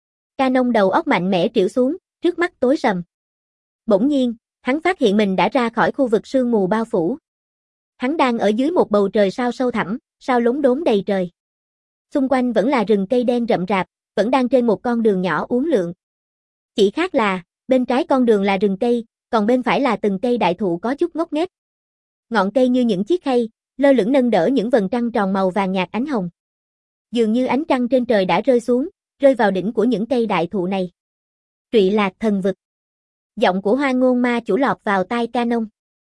Canon đầu óc mạnh mẽ trĩu xuống, trước mắt tối sầm. Bỗng nhiên, hắn phát hiện mình đã ra khỏi khu vực sương mù bao phủ. Hắn đang ở dưới một bầu trời sao sâu thẳm, sao lốm đốm đầy trời. Xung quanh vẫn là rừng cây đen rậm rạp, vẫn đang trên một con đường nhỏ uốn lượn. Chỉ khác là, bên trái con đường là rừng cây, còn bên phải là từng cây đại thụ có chút ngóc nghếch. Ngọn cây như những chiếc khay, lơ lửng nâng đỡ những vầng trăng tròn màu vàng nhạt ánh hồng. Dường như ánh trăng trên trời đã rơi xuống, rơi vào đỉnh của những cây đại thụ này. Trụy Lạc Thần Vực. Giọng của Hoang Ngôn Ma Chủ lọt vào tai Canon.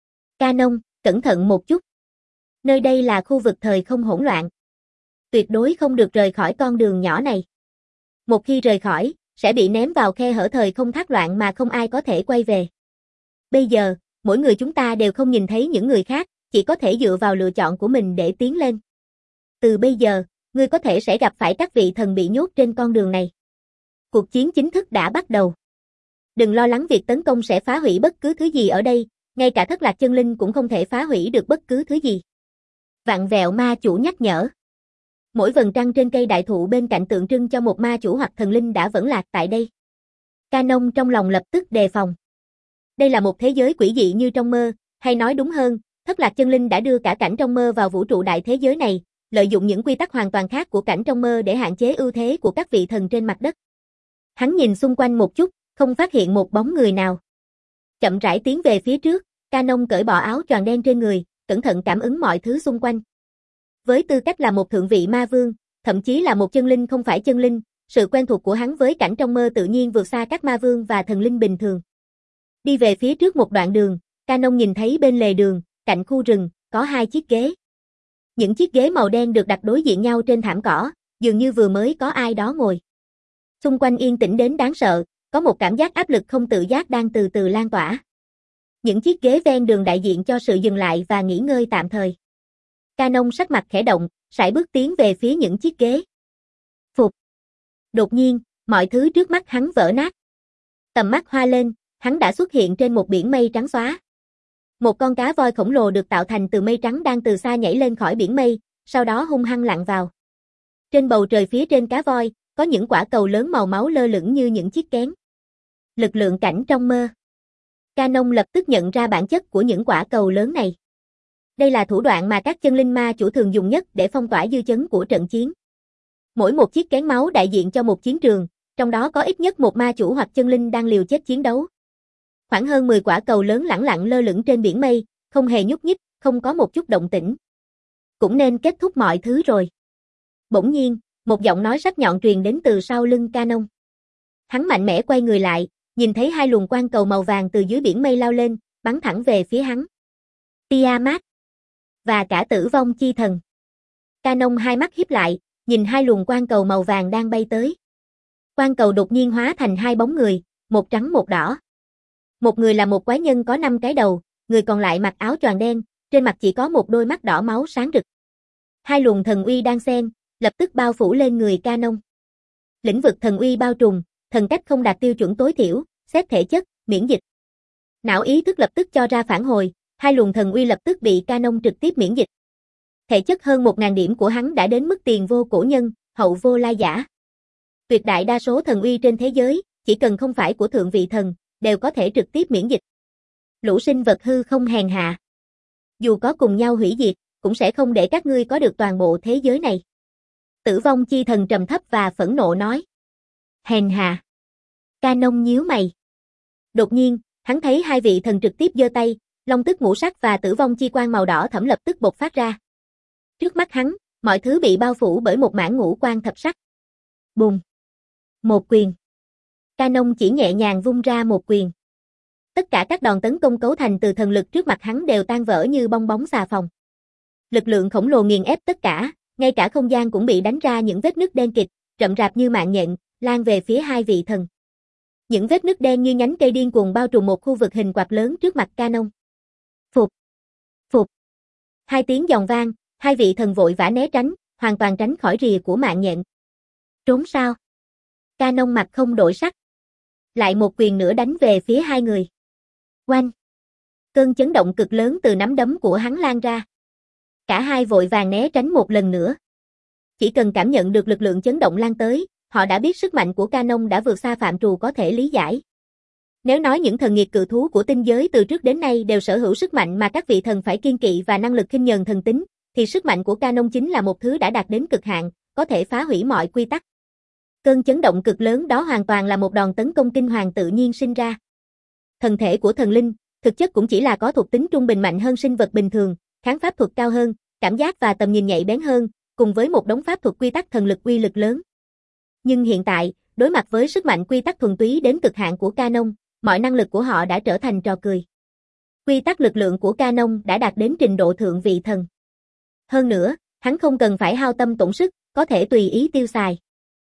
Canon, cẩn thận một chút. Nơi đây là khu vực thời không hỗn loạn. Tuyệt đối không được rời khỏi con đường nhỏ này. Một khi rời khỏi, sẽ bị ném vào khe hở thời không thác loạn mà không ai có thể quay về. Bây giờ, mỗi người chúng ta đều không nhìn thấy những người khác, chỉ có thể dựa vào lựa chọn của mình để tiến lên. Từ bây giờ, ngươi có thể sẽ gặp phải các vị thần bị nhốt trên con đường này. Cuộc chiến chính thức đã bắt đầu. Đừng lo lắng việc tấn công sẽ phá hủy bất cứ thứ gì ở đây, ngay cả Thất Lạc Chân Linh cũng không thể phá hủy được bất cứ thứ gì. Vạn Vẹo Ma Chủ nhắc nhở. Mỗi vầng trăng trên cây đại thụ bên cạnh tượng trưng cho một ma chủ hoặc thần linh đã vẫn lạc tại đây. Canon trong lòng lập tức đề phòng. Đây là một thế giới quỷ dị như trong mơ, hay nói đúng hơn, Thất Lạc Chân Linh đã đưa cả cảnh trong mơ vào vũ trụ đại thế giới này, lợi dụng những quy tắc hoàn toàn khác của cảnh trong mơ để hạn chế ưu thế của các vị thần trên mặt đất. Hắn nhìn xung quanh một chút, không phát hiện một bóng người nào. Chậm rãi tiến về phía trước, Canon cởi bỏ áo choàng đen trên người, cẩn thận cảm ứng mọi thứ xung quanh. Với tư cách là một thượng vị ma vương, thậm chí là một chân linh không phải chân linh, sự quen thuộc của hắn với cảnh trong mơ tự nhiên vượt xa các ma vương và thần linh bình thường. Đi về phía trước một đoạn đường, Canon nhìn thấy bên lề đường, cạnh khu rừng, có hai chiếc ghế. Những chiếc ghế màu đen được đặt đối diện nhau trên thảm cỏ, dường như vừa mới có ai đó ngồi. Xung quanh yên tĩnh đến đáng sợ, có một cảm giác áp lực không tự giác đang từ từ lan tỏa. Những chiếc ghế ven đường đại diện cho sự dừng lại và nghỉ ngơi tạm thời. Canon sắc mặt khẽ động, sải bước tiến về phía những chiếc ghế. Phục. Đột nhiên, mọi thứ trước mắt hắn vỡ nát. Tầm mắt hoa lên, hắn đã xuất hiện trên một biển mây trắng xóa. Một con cá voi khổng lồ được tạo thành từ mây trắng đang từ xa nhảy lên khỏi biển mây, sau đó hung hăng lặn vào. Trên bầu trời phía trên cá voi, có những quả cầu lớn màu máu lơ lửng như những chiếc kén. Lực lượng cảnh trong mơ. Canon lập tức nhận ra bản chất của những quả cầu lớn này. Đây là thủ đoạn mà các chân linh ma chủ thường dùng nhất để phong tỏa dư chấn của trận chiến. Mỗi một chiếc kén máu đại diện cho một chiến trường, trong đó có ít nhất một ma chủ hoặc chân linh đang liều chết chiến đấu. Khoảng hơn mười quả cầu lớn lẳng lặng lơ lửng trên biển mây, không hề nhúc nhích, không có một chút động tĩnh. Cũng nên kết thúc mọi thứ rồi. Bỗng nhiên, một giọng nói sắc nhọn truyền đến từ sau lưng Canon. Hắn mạnh mẽ quay người lại, nhìn thấy hai luồng quang cầu màu vàng từ dưới biển mây lao lên, bắn thẳng về phía hắn. Tiamat và cả Tử Vong Chi Thần. Canon hai mắt híp lại, nhìn hai luồng quang cầu màu vàng đang bay tới. Quang cầu đột nhiên hóa thành hai bóng người, một trắng một đỏ. Một người là một quái nhân có năm cái đầu, người còn lại mặc áo choàng đen, trên mặt chỉ có một đôi mắt đỏ máu sáng rực. Hai luồng thần uy đang xen, lập tức bao phủ lên người Canon. Lĩnh vực thần uy bao trùm, thần cách không đạt tiêu chuẩn tối thiểu, xét thể chất, miễn dịch. Não ý thức lập tức cho ra phản hồi, hai luồng thần uy lập tức bị Canon trực tiếp miễn dịch. Thể chất hơn một nghìn điểm của hắn đã đến mức tiền vô cổ nhân, hậu vô lai giả. Tuyệt đại đa số thần uy trên thế giới, chỉ cần không phải của thượng vị thần, đều có thể trực tiếp miễn dịch. Lũ sinh vật hư không hèn hạ. Dù có cùng nhau hủy diệt, cũng sẽ không để các ngươi có được toàn bộ thế giới này. Tử Vong Chi Thần trầm thấp và phẫn nộ nói. Hèn hạ. Canon nhíu mày. Đột nhiên, hắn thấy hai vị thần trực tiếp giơ tay, long tức ngũ sắc và tử vong chi quang màu đỏ thẫm lập tức bộc phát ra. Trước mắt hắn, mọi thứ bị bao phủ bởi một mảng ngũ quang thập sắc. Bùng. Một quyền. Canon chỉ nhẹ nhàng vung ra một quyền. Tất cả các đòn tấn công cấu thành từ thần lực trước mặt hắn đều tan vỡ như bong bóng xà phòng. Lực lượng khổng lồ nghiền ép tất cả, ngay cả không gian cũng bị đánh ra những vết nứt đen kịt, rậm rạp như mạng nhện, lan về phía hai vị thần. Những vết nứt đen như nhánh cây điên cuồng bao trùm một khu vực hình quạt lớn trước mặt Canon. Phục! Phục! Hai tiếng giòn vang, hai vị thần vội vã né tránh, hoàn toàn tránh khỏi rìa của mạng nhện. Trốn sao? Canon mặt không đổi sắc. Lại một quyền nữa đánh về phía hai người. Oanh! Cơn chấn động cực lớn từ nắm đấm của hắn lan ra. Cả hai vội vàng né tránh một lần nữa. Chỉ cần cảm nhận được lực lượng chấn động lan tới, họ đã biết sức mạnh của Canon đã vượt xa phạm trù có thể lý giải. Nếu nói những thần nghiệt cự thú của tinh giới từ trước đến nay đều sở hữu sức mạnh mà các vị thần phải kiêng kỵ và năng lực khinh nhờn thần tính, thì sức mạnh của Canon chính là một thứ đã đạt đến cực hạn, có thể phá hủy mọi quy tắc. Cơn chấn động cực lớn đó hoàn toàn là một đòn tấn công kinh hoàng tự nhiên sinh ra. Thần thể của thần linh, thực chất cũng chỉ là có thuộc tính trung bình mạnh hơn sinh vật bình thường, kháng pháp thuật cao hơn, cảm giác và tầm nhìn nhạy bén hơn, cùng với một đống pháp thuật quy tắc thần lực uy lực lớn. Nhưng hiện tại, đối mặt với sức mạnh quy tắc thuần túy đến cực hạn của Canon, mọi năng lực của họ đã trở thành trò cười. Quy tắc lực lượng của Canon đã đạt đến trình độ thượng vị thần. Hơn nữa, hắn không cần phải hao tâm tổn sức, có thể tùy ý tiêu xài.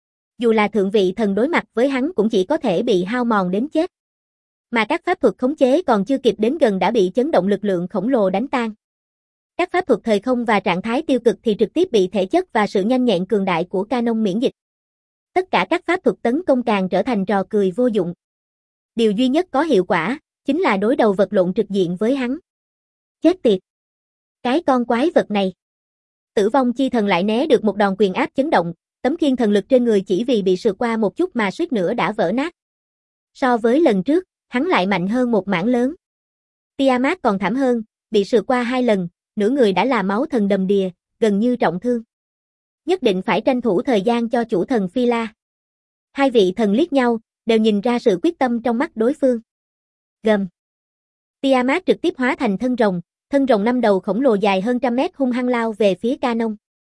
Dù là thượng vị thần đối mặt với hắn cũng chỉ có thể bị hao mòn đến chết. Mà các pháp thuật khống chế còn chưa kịp đến gần đã bị chấn động lực lượng khổng lồ đánh tan. Các pháp thuật thời không và trạng thái tiêu cực thì trực tiếp bị thể chất và sự nhanh nhẹn cường đại của Canon miễn dịch. Tất cả các pháp thuật tấn công càng trở thành trò cười vô dụng. Điều duy nhất có hiệu quả, chính là đối đầu vật lộn trực diện với hắn. Chết tiệt! Cái con quái vật này! Tử Vong Chi Thần lại né được một đòn quyền áp chấn động, tấm khiên thần lực trên người chỉ vì bị sượt qua một chút mà suýt nữa đã vỡ nát. So với lần trước, hắn lại mạnh hơn một mảng lớn. Tiamat còn thảm hơn, bị sượt qua hai lần, nửa người đã là máu thần đầm đìa, gần như trọng thương. Nhất định phải tranh thủ thời gian cho chủ thần Phi La. Hai vị thần liếc nhau, đều nhìn ra sự quyết tâm trong mắt đối phương. Gầm. Tiamat trực tiếp hóa thành thân rồng, thân rồng năm đầu khổng lồ dài hơn trăm mét hung hăng lao về phía Canon.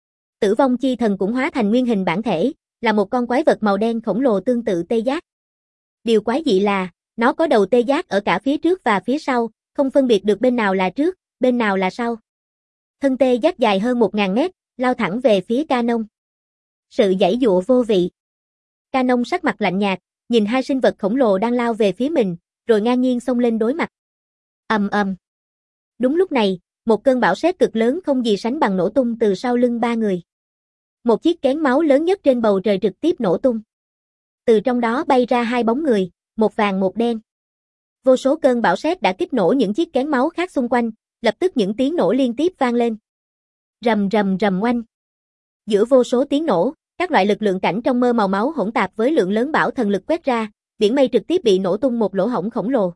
Tử Vong Chi Thần cũng hóa thành nguyên hình bản thể, là một con quái vật màu đen khổng lồ tương tự tê giác. Điều quái dị là, nó có đầu tê giác ở cả phía trước và phía sau, không phân biệt được bên nào là trước, bên nào là sau. Thân tê giác dài hơn một nghìn mét, lao thẳng về phía Canon. Sự giãy giụa vô vị. Canon sắc mặt lạnh nhạt, nhìn hai sinh vật khổng lồ đang lao về phía mình, rồi ngang nhiên xông lên đối mặt. Ầm ầm. Đúng lúc này, một cơn bão sét cực lớn không gì sánh bằng nổ tung từ sau lưng ba người. Một chiếc kén máu lớn nhất trên bầu trời trực tiếp nổ tung. Từ trong đó bay ra hai bóng người, một vàng một đen. Vô số cơn bão sét đã kích nổ những chiếc kén máu khác xung quanh, lập tức những tiếng nổ liên tiếp vang lên. Rầm rầm rầm oanh. Giữa vô số tiếng nổ, các loại lực lượng cảnh trong mơ màu máu hỗn tạp với lượng lớn bão thần lực quét ra, biển mây trực tiếp bị nổ tung một lỗ hổng khổng lồ.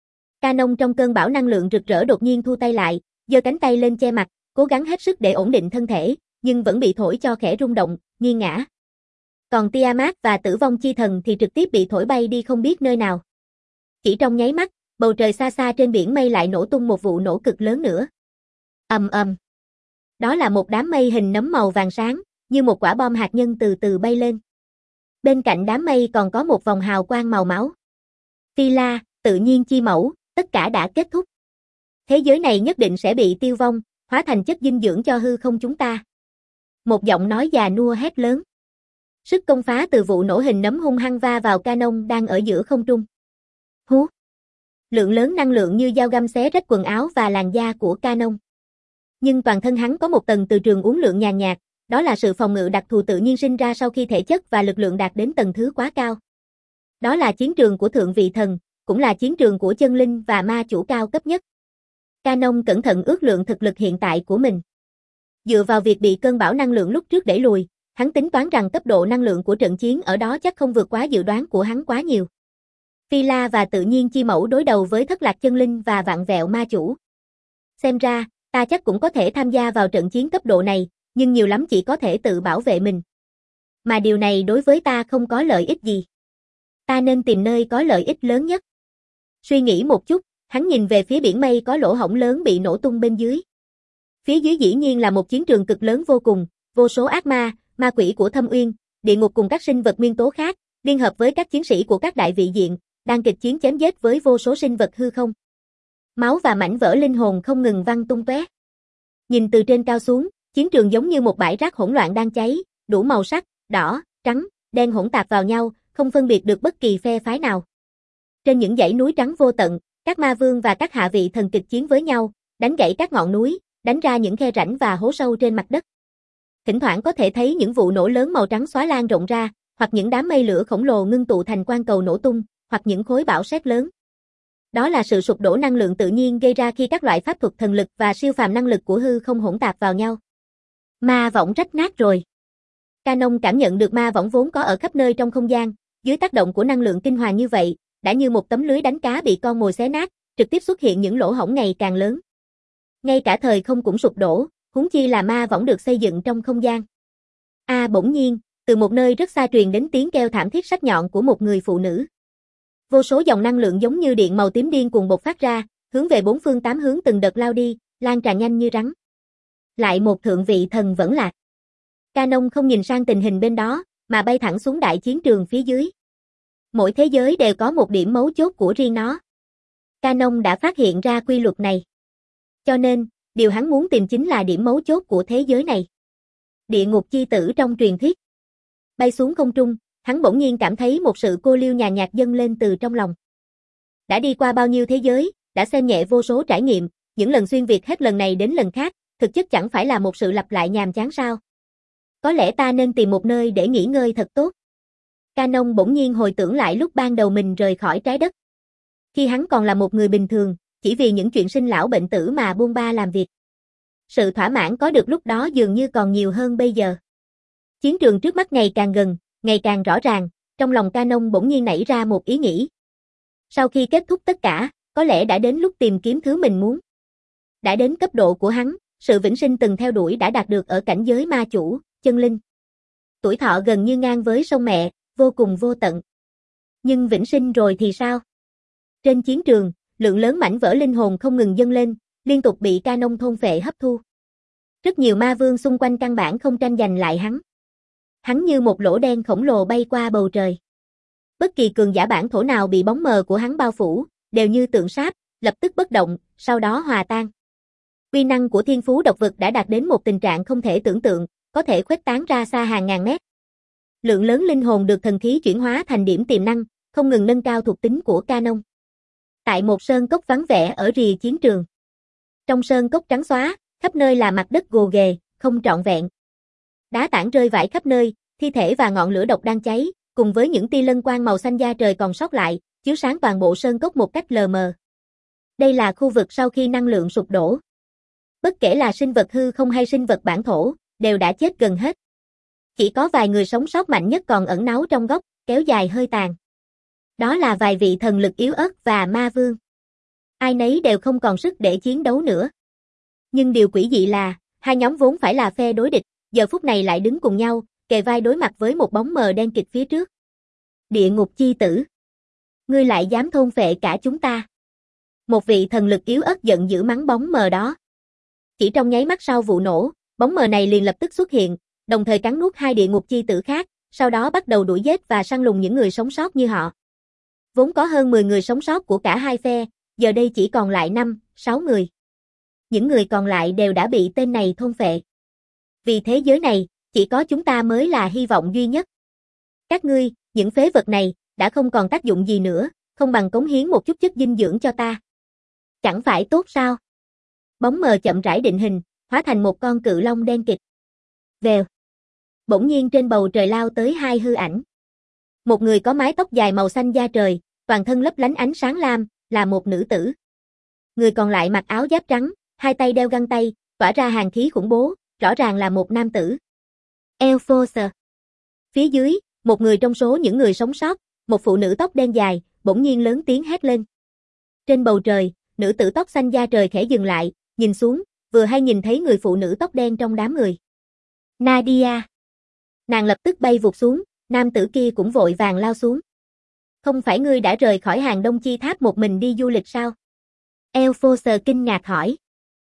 Canon trong cơn bão năng lượng rực rỡ đột nhiên thu tay lại, giơ cánh tay lên che mặt, cố gắng hết sức để ổn định thân thể, nhưng vẫn bị thổi cho khẽ rung động, nghiêng ngã. Còn Tiamat và Tử Vong Chi Thần thì trực tiếp bị thổi bay đi không biết nơi nào. Chỉ trong nháy mắt, bầu trời xa xa trên biển mây lại nổ tung một vụ nổ cực lớn nữa. Ầm ầm. Đó là một đám mây hình nấm màu vàng sáng, như một quả bom hạt nhân từ từ bay lên. Bên cạnh đám mây còn có một vòng hào quang màu máu. Phi La, tự nhiên chi mẫu, tất cả đã kết thúc. Thế giới này nhất định sẽ bị tiêu vong, hóa thành chất dinh dưỡng cho hư không chúng ta. Một giọng nói già nua hét lớn. Sức công phá từ vụ nổ hình nấm hung hăng va vào Canon đang ở giữa không trung. Hú! Lượng lớn năng lượng như dao găm xé rách quần áo và làn da của Canon. Nhưng toàn thân hắn có một tầng từ trường uốn lượn nhàn nhạt, đó là sự phòng ngự đặc thù tự nhiên sinh ra sau khi thể chất và lực lượng đạt đến tầng thứ quá cao. Đó là chiến trường của thượng vị thần, cũng là chiến trường của chân linh và ma chủ cao cấp nhất. Canon cẩn thận ước lượng thực lực hiện tại của mình. Dựa vào việc bị cơn bão năng lượng lúc trước đẩy lùi, hắn tính toán rằng cấp độ năng lượng của trận chiến ở đó chắc không vượt quá dự đoán của hắn quá nhiều. Phi La và tự nhiên chi mẫu đối đầu với thất lạc chân linh và vạn vẹo ma chủ. Xem ra, ta chắc cũng có thể tham gia vào trận chiến cấp độ này, nhưng nhiều lắm chỉ có thể tự bảo vệ mình. Mà điều này đối với ta không có lợi ích gì. Ta nên tìm nơi có lợi ích lớn nhất. Suy nghĩ một chút, hắn nhìn về phía biển mây có lỗ hổng lớn bị nổ tung bên dưới. Phía dưới dĩ nhiên là một chiến trường cực lớn vô cùng, vô số ác ma, ma quỷ của thâm uyên, địa ngục cùng các sinh vật nguyên tố khác, liên hợp với các chiến sĩ của các đại vị diện, đang kịch chiến chém giết với vô số sinh vật hư không. Máu và mảnh vỡ linh hồn không ngừng văng tung tóe. Nhìn từ trên cao xuống, chiến trường giống như một bãi rác hỗn loạn đang cháy, đủ màu sắc, đỏ, trắng, đen hỗn tạp vào nhau, không phân biệt được bất kỳ phe phái nào. Trên những dãy núi trắng vô tận, các ma vương và các hạ vị thần kịch chiến với nhau, đánh gãy các ngọn núi, đánh ra những khe rãnh và hố sâu trên mặt đất. Thỉnh thoảng có thể thấy những vụ nổ lớn màu trắng xóa lan rộng ra, hoặc những đám mây lửa khổng lồ ngưng tụ thành quang cầu nổ tung, hoặc những khối bão sét lớn. Đó là sự sụp đổ năng lượng tự nhiên gây ra khi các loại pháp thuật thần lực và siêu phàm năng lực của hư không hỗn tạp vào nhau. Ma võng rách nát rồi. Canon cảm nhận được ma võng vốn có ở khắp nơi trong không gian, dưới tác động của năng lượng kinh hoàng như vậy, đã như một tấm lưới đánh cá bị con mồi xé nát, trực tiếp xuất hiện những lỗ hổng ngày càng lớn. Ngay cả thời không cũng sụp đổ, huống chi là ma võng được xây dựng trong không gian. A à, bỗng nhiên, từ một nơi rất xa truyền đến tiếng kêu thảm thiết sắc nhọn của một người phụ nữ. Vô số dòng năng lượng giống như điện màu tím điên cuồng bộc phát ra, hướng về bốn phương tám hướng từng đợt lao đi, lan tràn nhanh như rắn. Lại một thượng vị thần vẫn lạc. Canon không nhìn sang tình hình bên đó, mà bay thẳng xuống đại chiến trường phía dưới. Mỗi thế giới đều có một điểm mấu chốt của riêng nó. Canon đã phát hiện ra quy luật này. Cho nên, điều hắn muốn tìm chính là điểm mấu chốt của thế giới này. Địa ngục chi tử trong truyền thuyết. Bay xuống không trung, hắn bỗng nhiên cảm thấy một sự cô liêu nhàn nhạt dâng lên từ trong lòng. Đã đi qua bao nhiêu thế giới, đã xem nhẹ vô số trải nghiệm, những lần xuyên việt hết lần này đến lần khác, thực chất chẳng phải là một sự lặp lại nhàm chán sao? Có lẽ ta nên tìm một nơi để nghỉ ngơi thật tốt. Canon bỗng nhiên hồi tưởng lại lúc ban đầu mình rời khỏi trái đất. Khi hắn còn là một người bình thường, chỉ vì những chuyện sinh lão bệnh tử mà buông ba làm việc. Sự thỏa mãn có được lúc đó dường như còn nhiều hơn bây giờ. Chiến trường trước mắt ngày càng gần, ngày càng rõ ràng, trong lòng Canon bỗng nhiên nảy ra một ý nghĩ. Sau khi kết thúc tất cả, có lẽ đã đến lúc tìm kiếm thứ mình muốn. Đã đến cấp độ của hắn, sự vĩnh sinh từng theo đuổi đã đạt được ở cảnh giới ma chủ, chân linh. Tuổi thọ gần như ngang với sông mẹ, vô cùng vô tận. Nhưng vĩnh sinh rồi thì sao? Trên chiến trường, lượng lớn mảnh vỡ linh hồn không ngừng dâng lên, liên tục bị Canon thôn phệ hấp thu. Rất nhiều ma vương xung quanh căn bản không tranh giành lại hắn. Hắn như một lỗ đen khổng lồ bay qua bầu trời. Bất kỳ cường giả bản thổ nào bị bóng mờ của hắn bao phủ, đều như tượng sáp, lập tức bất động, sau đó hòa tan. Uy năng của thiên phú độc vật đã đạt đến một tình trạng không thể tưởng tượng, có thể khuếch tán ra xa hàng ngàn mét. Lượng lớn linh hồn được thần khí chuyển hóa thành điểm tiềm năng, không ngừng nâng cao thuộc tính của Canon. Tại một sơn cốc vắng vẻ ở rìa chiến trường. Trong sơn cốc trắng xóa, khắp nơi là mặt đất gồ ghề, không trọn vẹn. Đá tảng rơi vãi khắp nơi, thi thể và ngọn lửa độc đang cháy, cùng với những tia lân quang màu xanh da trời còn sót lại, chiếu sáng toàn bộ sơn cốc một cách lờ mờ. Đây là khu vực sau khi năng lượng sụp đổ. Bất kể là sinh vật hư không hay sinh vật bản thổ, đều đã chết gần hết. Chỉ có vài người sống sót mạnh nhất còn ẩn náu trong góc, kéo dài hơi tàn. Đó là vài vị thần lực yếu ớt và ma vương. Ai nấy đều không còn sức để chiến đấu nữa. Nhưng điều quỷ dị là, hai nhóm vốn phải là phe đối địch, giờ phút này lại đứng cùng nhau, kề vai đối mặt với một bóng mờ đen kịt phía trước. Địa ngục chi tử. Ngươi lại dám thôn phệ cả chúng ta. Một vị thần lực yếu ớt giận dữ mắng bóng mờ đó. Chỉ trong nháy mắt sau vụ nổ, bóng mờ này liền lập tức xuất hiện, đồng thời cắn nuốt hai địa ngục chi tử khác, sau đó bắt đầu đuổi giết và săn lùng những người sống sót như họ. Vốn có hơn mười người sống sót của cả hai phe, giờ đây chỉ còn lại năm, sáu người. Những người còn lại đều đã bị tên này thôn phệ. Vì thế giới này, chỉ có chúng ta mới là hy vọng duy nhất. Các ngươi, những phế vật này, đã không còn tác dụng gì nữa, không bằng cống hiến một chút chất dinh dưỡng cho ta. Chẳng phải tốt sao? Bóng mờ chậm rãi định hình, hóa thành một con cự long đen kịt. Vèo. Bỗng nhiên trên bầu trời lao tới hai hư ảnh. Một người có mái tóc dài màu xanh da trời, toàn thân lấp lánh ánh sáng lam, là một nữ tử. Người còn lại mặc áo giáp trắng, hai tay đeo găng tay, tỏa ra hàn khí khủng bố, rõ ràng là một nam tử. Enforcer. Phía dưới, một người trong số những người sống sót, một phụ nữ tóc đen dài, bỗng nhiên lớn tiếng hét lên. Trên bầu trời, nữ tử tóc xanh da trời khẽ dừng lại, nhìn xuống, vừa hay nhìn thấy người phụ nữ tóc đen trong đám người. Nadia. Nàng lập tức bay vụt xuống, nam tử kia cũng vội vàng lao xuống. Không phải ngươi đã rời khỏi hàng Đông Chi Tháp một mình đi du lịch sao? Enforcer kinh ngạc hỏi.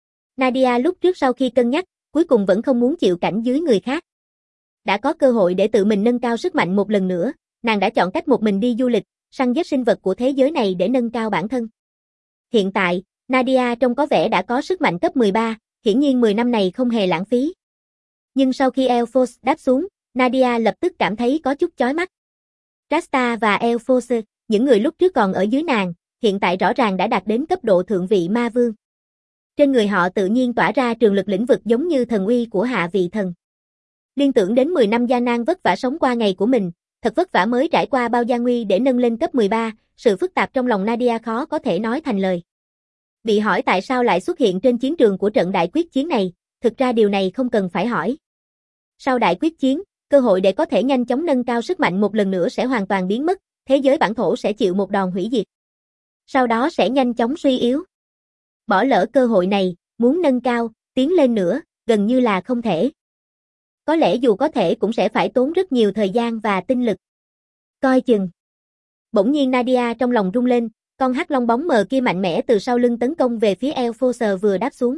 Nadia lúc trước sau khi cân nhắc, cuối cùng vẫn không muốn chịu cảnh dưới người khác. Đã có cơ hội để tự mình nâng cao sức mạnh một lần nữa, nàng đã chọn cách một mình đi du lịch, săn giết sinh vật của thế giới này để nâng cao bản thân. Hiện tại, Nadia trông có vẻ đã có sức mạnh cấp mười ba, hiển nhiên mười năm này không hề lãng phí. Nhưng sau khi Enforcer đáp xuống, Nadia lập tức cảm thấy có chút chói mắt. Rasta và Enforcer, những người lúc trước còn ở dưới nàng, hiện tại rõ ràng đã đạt đến cấp độ thượng vị ma vương. Trên người họ tự nhiên tỏa ra trường lực lĩnh vực giống như thần uy của hạ vị thần. Liên tưởng đến mười năm gian nan vất vả sống qua ngày của mình, thật vất vả mới trải qua bao gian nguy để nâng lên cấp mười ba, sự phức tạp trong lòng Nadia khó có thể nói thành lời. Bị hỏi tại sao lại xuất hiện trên chiến trường của trận đại quyết chiến này, thực ra điều này không cần phải hỏi. Sau đại quyết chiến, cơ hội để có thể nhanh chóng nâng cao sức mạnh một lần nữa sẽ hoàn toàn biến mất, thế giới bản thổ sẽ chịu một đòn hủy diệt. Sau đó sẽ nhanh chóng suy yếu. Bỏ lỡ cơ hội này, muốn nâng cao, tiến lên nữa, gần như là không thể. Có lẽ dù có thể cũng sẽ phải tốn rất nhiều thời gian và tinh lực. Coi chừng. Bỗng nhiên Nadia trong lòng rung lên, con hắc long bóng mờ kia mạnh mẽ từ sau lưng tấn công về phía Enforcer vừa đáp xuống.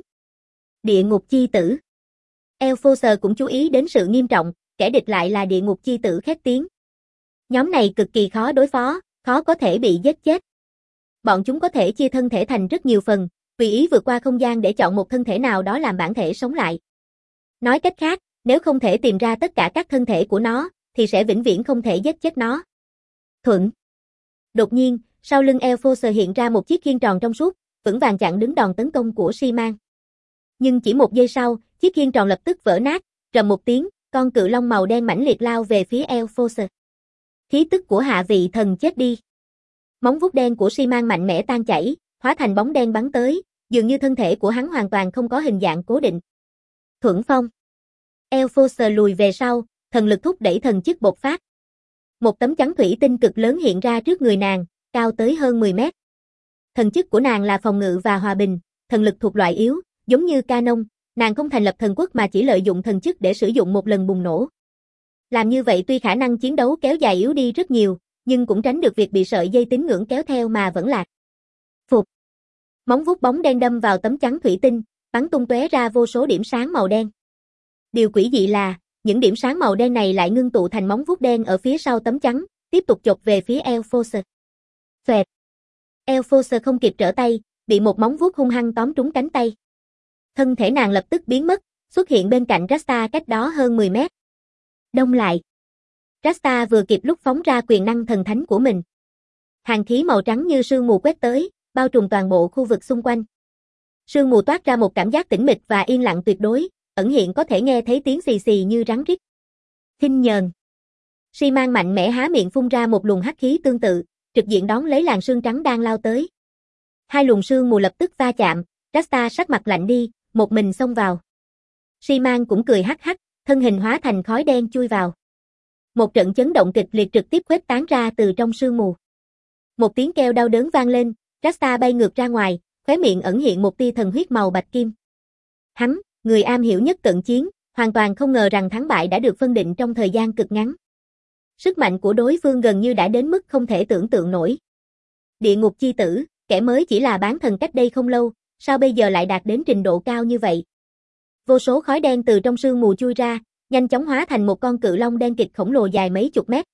Địa ngục chi tử. Enforcer cũng chú ý đến sự nghiêm trọng, kẻ địch lại là địa ngục chi tử khét tiếng. Nhóm này cực kỳ khó đối phó, khó có thể bị giết chết. Bọn chúng có thể chia thân thể thành rất nhiều phần, tùy ý vượt qua không gian để chọn một thân thể nào đó làm bản thể sống lại. Nói cách khác, nếu không thể tìm ra tất cả các thân thể của nó, thì sẽ vĩnh viễn không thể giết chết nó. Thuận. Đột nhiên, sau lưng Enforcer hiện ra một chiếc khiên tròn trong suốt, vững vàng chặn đứng đòn tấn công của Xi-Man. Nhưng chỉ một giây sau, chiếc khiên tròn lập tức vỡ nát, rầm một tiếng, con cự long màu đen mãnh liệt lao về phía Enforcer. Khí tức của hạ vị thần chết đi. Móng vuốt đen của Xi-Man mạnh mẽ tan chảy, hóa thành bóng đen bắn tới, dường như thân thể của hắn hoàn toàn không có hình dạng cố định. Thuẫn phong. Enforcer lùi về sau, thần lực thúc đẩy thần chức bộc phát. Một tấm chắn thủy tinh cực lớn hiện ra trước người nàng, cao tới hơn mười mét. Thần chức của nàng là phòng ngự và hòa bình, thần lực thuộc loại yếu, giống như Canon, nàng không thành lập thần quốc mà chỉ lợi dụng thần chức để sử dụng một lần bùng nổ. Làm như vậy tuy khả năng chiến đấu kéo dài yếu đi rất nhiều, nhưng cũng tránh được việc bị sợi dây tín ngưỡng kéo theo mà vẫn lạc. Phục. Móng vuốt bóng đen đâm vào tấm chắn thủy tinh, bắn tung tóe ra vô số điểm sáng màu đen. Điều quỷ dị là, những điểm sáng màu đen này lại ngưng tụ thành móng vuốt đen ở phía sau tấm chắn, tiếp tục chộp về phía Enforcer. Xoẹt. Enforcer không kịp trở tay, bị một móng vuốt hung hăng tóm trúng cánh tay. Thân thể nàng lập tức biến mất, xuất hiện bên cạnh Rasta cách đó hơn mười mét. Đông lại. Rasta vừa kịp lúc phóng ra quyền năng thần thánh của mình. Hàn khí màu trắng như sương mù quét tới, bao trùm toàn bộ khu vực xung quanh. Sương mù toát ra một cảm giác tĩnh mịch và yên lặng tuyệt đối, ẩn hiện có thể nghe thấy tiếng xì xì như rắn rít. Khinh nhờn. Xi-Man mạnh mẽ há miệng phun ra một luồng hắc khí tương tự, trực diện đón lấy làn sương trắng đang lao tới. Hai luồng sương mù lập tức va chạm, Rasta sắc mặt lạnh đi, một mình xông vào. Xi-Man cũng cười hắc hắc, thân hình hóa thành khói đen chui vào. Một trận chấn động kịch liệt trực tiếp khuếch tán ra từ trong sương mù. Một tiếng kêu đau đớn vang lên, Rasta bay ngược ra ngoài, khóe miệng ẩn hiện một tia thần huyết màu bạch kim. Hắn, người am hiểu nhất cận chiến, hoàn toàn không ngờ rằng thắng bại đã được phân định trong thời gian cực ngắn. Sức mạnh của đối phương gần như đã đến mức không thể tưởng tượng nổi. Địa ngục chi tử, kẻ mới chỉ là bán thần cách đây không lâu, sao bây giờ lại đạt đến trình độ cao như vậy? Vô số khói đen từ trong sương mù chui ra, nhanh chóng hóa thành một con cự long đen kịt khổng lồ dài mấy chục mét.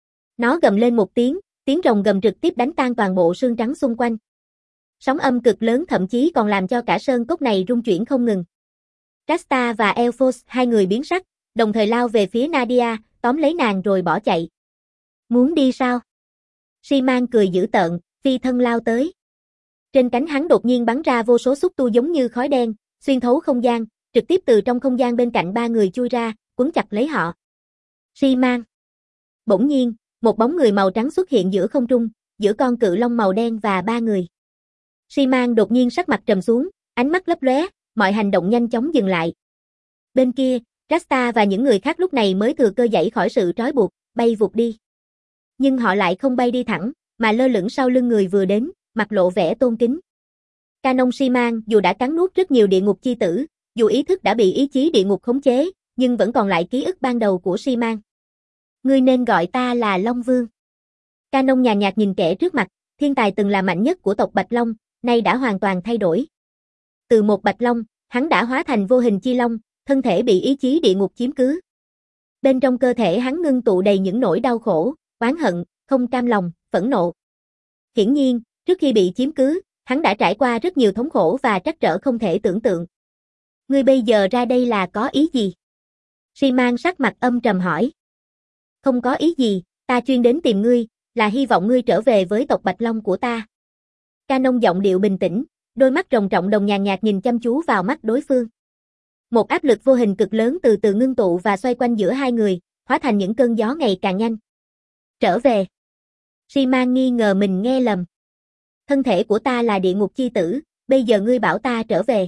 Nó gầm lên một tiếng, tiếng rồng gầm trực tiếp đánh tan toàn bộ sương trắng xung quanh. Sóng âm cực lớn thậm chí còn làm cho cả sơn cốc này rung chuyển không ngừng. Rasta và Elphos, hai người biến sắc, đồng thời lao về phía Nadia, tóm lấy nàng rồi bỏ chạy. Muốn đi sao? Shi-Man cười dữ tợn, phi thân lao tới. Trên cánh hắn đột nhiên bắn ra vô số xúc tu giống như khói đen, xuyên thấu không gian, trực tiếp từ trong không gian bên cạnh ba người chui ra, quấn chặt lấy họ. Shi-Man. Bỗng nhiên, một bóng người màu trắng xuất hiện giữa không trung, giữa con cự long màu đen và ba người. Shi-Man đột nhiên sắc mặt trầm xuống, ánh mắt lấp lóe, mọi hành động nhanh chóng dừng lại. Bên kia, Rasta và những người khác lúc này mới thừa cơ giãy khỏi sự trói buộc, bay vụt đi. Nhưng họ lại không bay đi thẳng, mà lơ lửng sau lưng người vừa đến, mặt lộ vẻ tôn kính. Canon Shi-Man dù đã cắn nuốt rất nhiều địa ngục chi tử, dù ý thức đã bị ý chí địa ngục khống chế, nhưng vẫn còn lại ký ức ban đầu của Shi-Man. Ngươi nên gọi ta là Long Vương. Canon nhàn nhạt nhìn kẻ trước mặt, thiên tài từng là mạnh nhất của tộc Bạch Long, nay đã hoàn toàn thay đổi. Từ một Bạch Long, hắn đã hóa thành vô hình chi long, thân thể bị ý chí địa ngục chiếm cứ. Bên trong cơ thể hắn ngưng tụ đầy những nỗi đau khổ, oán hận, không cam lòng, phẫn nộ. Hiển nhiên, trước khi bị chiếm cứ, hắn đã trải qua rất nhiều thống khổ và trắc trở không thể tưởng tượng. Ngươi bây giờ ra đây là có ý gì? Shi-Man sắc mặt âm trầm hỏi. Không có ý gì, ta chuyên đến tìm ngươi, là hy vọng ngươi trở về với tộc Bạch Long của ta. Canon giọng điệu bình tĩnh, đôi mắt rồng trọng đồng nhàn nhạt nhìn chăm chú vào mắt đối phương. Một áp lực vô hình cực lớn từ từ ngưng tụ và xoay quanh giữa hai người, hóa thành những cơn gió ngày càng nhanh. Trở về. Shi-Man nghi ngờ mình nghe lầm. Thân thể của ta là địa ngục chi tử, bây giờ ngươi bảo ta trở về.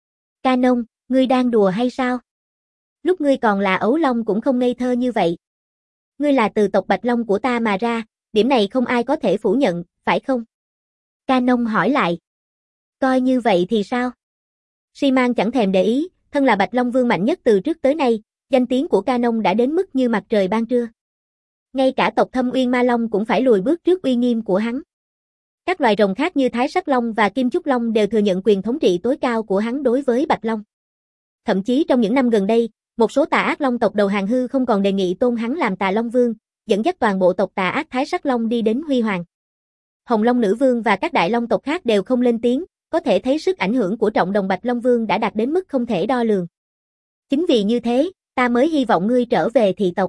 Canon, ngươi đang đùa hay sao? Lúc ngươi còn là ấu long cũng không ngây thơ như vậy. Ngươi là từ tộc Bạch Long của ta mà ra, điểm này không ai có thể phủ nhận, phải không? Canon hỏi lại. Coi như vậy thì sao? Shi-Man chẳng thèm để ý, thân là Bạch Long Vương mạnh nhất từ trước tới nay, danh tiếng của Canon đã đến mức như mặt trời ban trưa. Ngay cả tộc Thâm Uyên Ma Long cũng phải lùi bước trước uy nghiêm của hắn. Các loài rồng khác như Thái Sắc Long và Kim Trúc Long đều thừa nhận quyền thống trị tối cao của hắn đối với Bạch Long. Thậm chí trong những năm gần đây, một số tà ác long tộc đầu hàng hư không còn đề nghị tôn hắn làm Tà Long Vương, dẫn dắt toàn bộ tộc tà ác Thái Sắc Long đi đến huy hoàng. Hồng Long Nữ Vương và các đại long tộc khác đều không lên tiếng, có thể thấy sức ảnh hưởng của trọng đồng Bạch Long Vương đã đạt đến mức không thể đo lường. Chính vì như thế, ta mới hy vọng ngươi trở về thị tộc.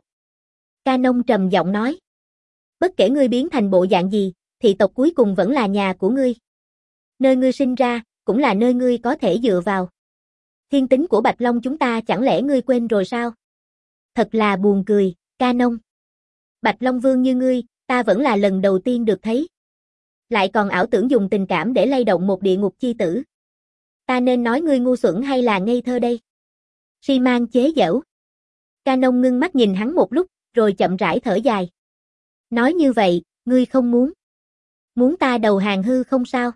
Canon trầm giọng nói. Bất kể ngươi biến thành bộ dạng gì, thị tộc cuối cùng vẫn là nhà của ngươi. Nơi ngươi sinh ra, cũng là nơi ngươi có thể dựa vào. Thiên tính của Bạch Long chúng ta chẳng lẽ ngươi quên rồi sao? Thật là buồn cười, Canon. Bạch Long Vương như ngươi, ta vẫn là lần đầu tiên được thấy. Lại còn ảo tưởng dùng tình cảm để lay động một địa ngục chi tử. Ta nên nói ngươi ngu xuẩn hay là ngây thơ đây? Shi-Man chế giễu. Canon ngưng mắt nhìn hắn một lúc, rồi chậm rãi thở dài. Nói như vậy, ngươi không muốn. Muốn ta đầu hàng hư không sao?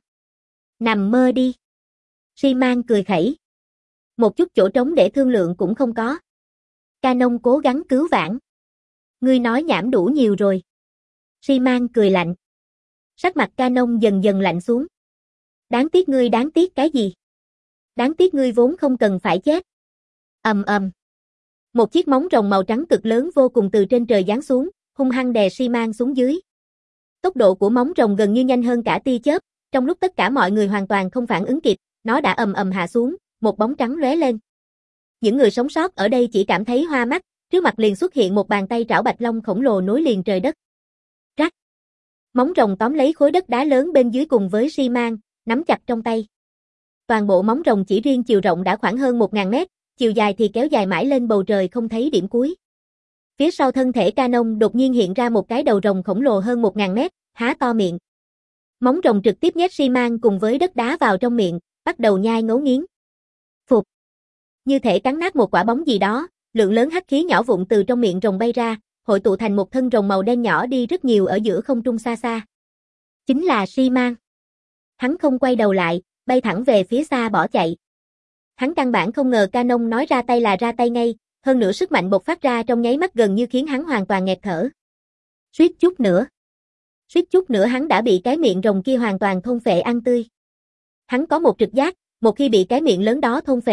Nằm mơ đi. Shi-Man cười khẩy. Một chút chỗ trống để thương lượng cũng không có. Canon cố gắng cứu vãn. Ngươi nói nhảm đủ nhiều rồi. Shi-Man cười lạnh. Sắc mặt Canon dần dần lạnh xuống. Đáng tiếc ngươi đáng tiếc cái gì? Đáng tiếc ngươi vốn không cần phải chết. Ầm ầm. Một chiếc móng rồng màu trắng cực lớn vô cùng từ trên trời giáng xuống, hung hăng đè Shi-Man xuống dưới. Tốc độ của móng rồng gần như nhanh hơn cả tia chớp, trong lúc tất cả mọi người hoàn toàn không phản ứng kịp, nó đã ầm ầm hạ xuống, một bóng trắng lóe lên. Những người sống sót ở đây chỉ cảm thấy hoa mắt, trước mặt liền xuất hiện một bàn tay trảo bạch long khổng lồ nối liền trời đất. Rắc. Móng rồng tóm lấy khối đất đá lớn bên dưới cùng với Shi-Man, nắm chặt trong tay. Toàn bộ móng rồng chỉ riêng chiều rộng đã khoảng hơn một nghìn mét, chiều dài thì kéo dài mãi lên bầu trời không thấy điểm cuối. Phía sau thân thể Canon đột nhiên hiện ra một cái đầu rồng khổng lồ hơn một nghìn mét, há to miệng. Móng rồng trực tiếp nhét Shi-Man cùng với đất đá vào trong miệng, bắt đầu nhai ngấu nghiến. Phụt. Như thể cắn nát một quả bóng gì đó, lượng lớn hắc khí nhỏ vụn từ trong miệng rồng bay ra, hội tụ thành một thân rồng màu đen nhỏ đi rất nhiều ở giữa không trung xa xa. Chính là Shi-Man. Hắn không quay đầu lại, bay thẳng về phía xa bỏ chạy. Hắn căn bản không ngờ Canon nói ra tay là ra tay ngay, hơn nữa sức mạnh bộc phát ra trong nháy mắt gần như khiến hắn hoàn toàn nghẹt thở. Suýt chút nữa. Suýt chút nữa hắn đã bị cái miệng rồng kia hoàn toàn thôn phệ ăn tươi. Hắn có một trực giác, một khi bị cái miệng lớn đó thôn phệ,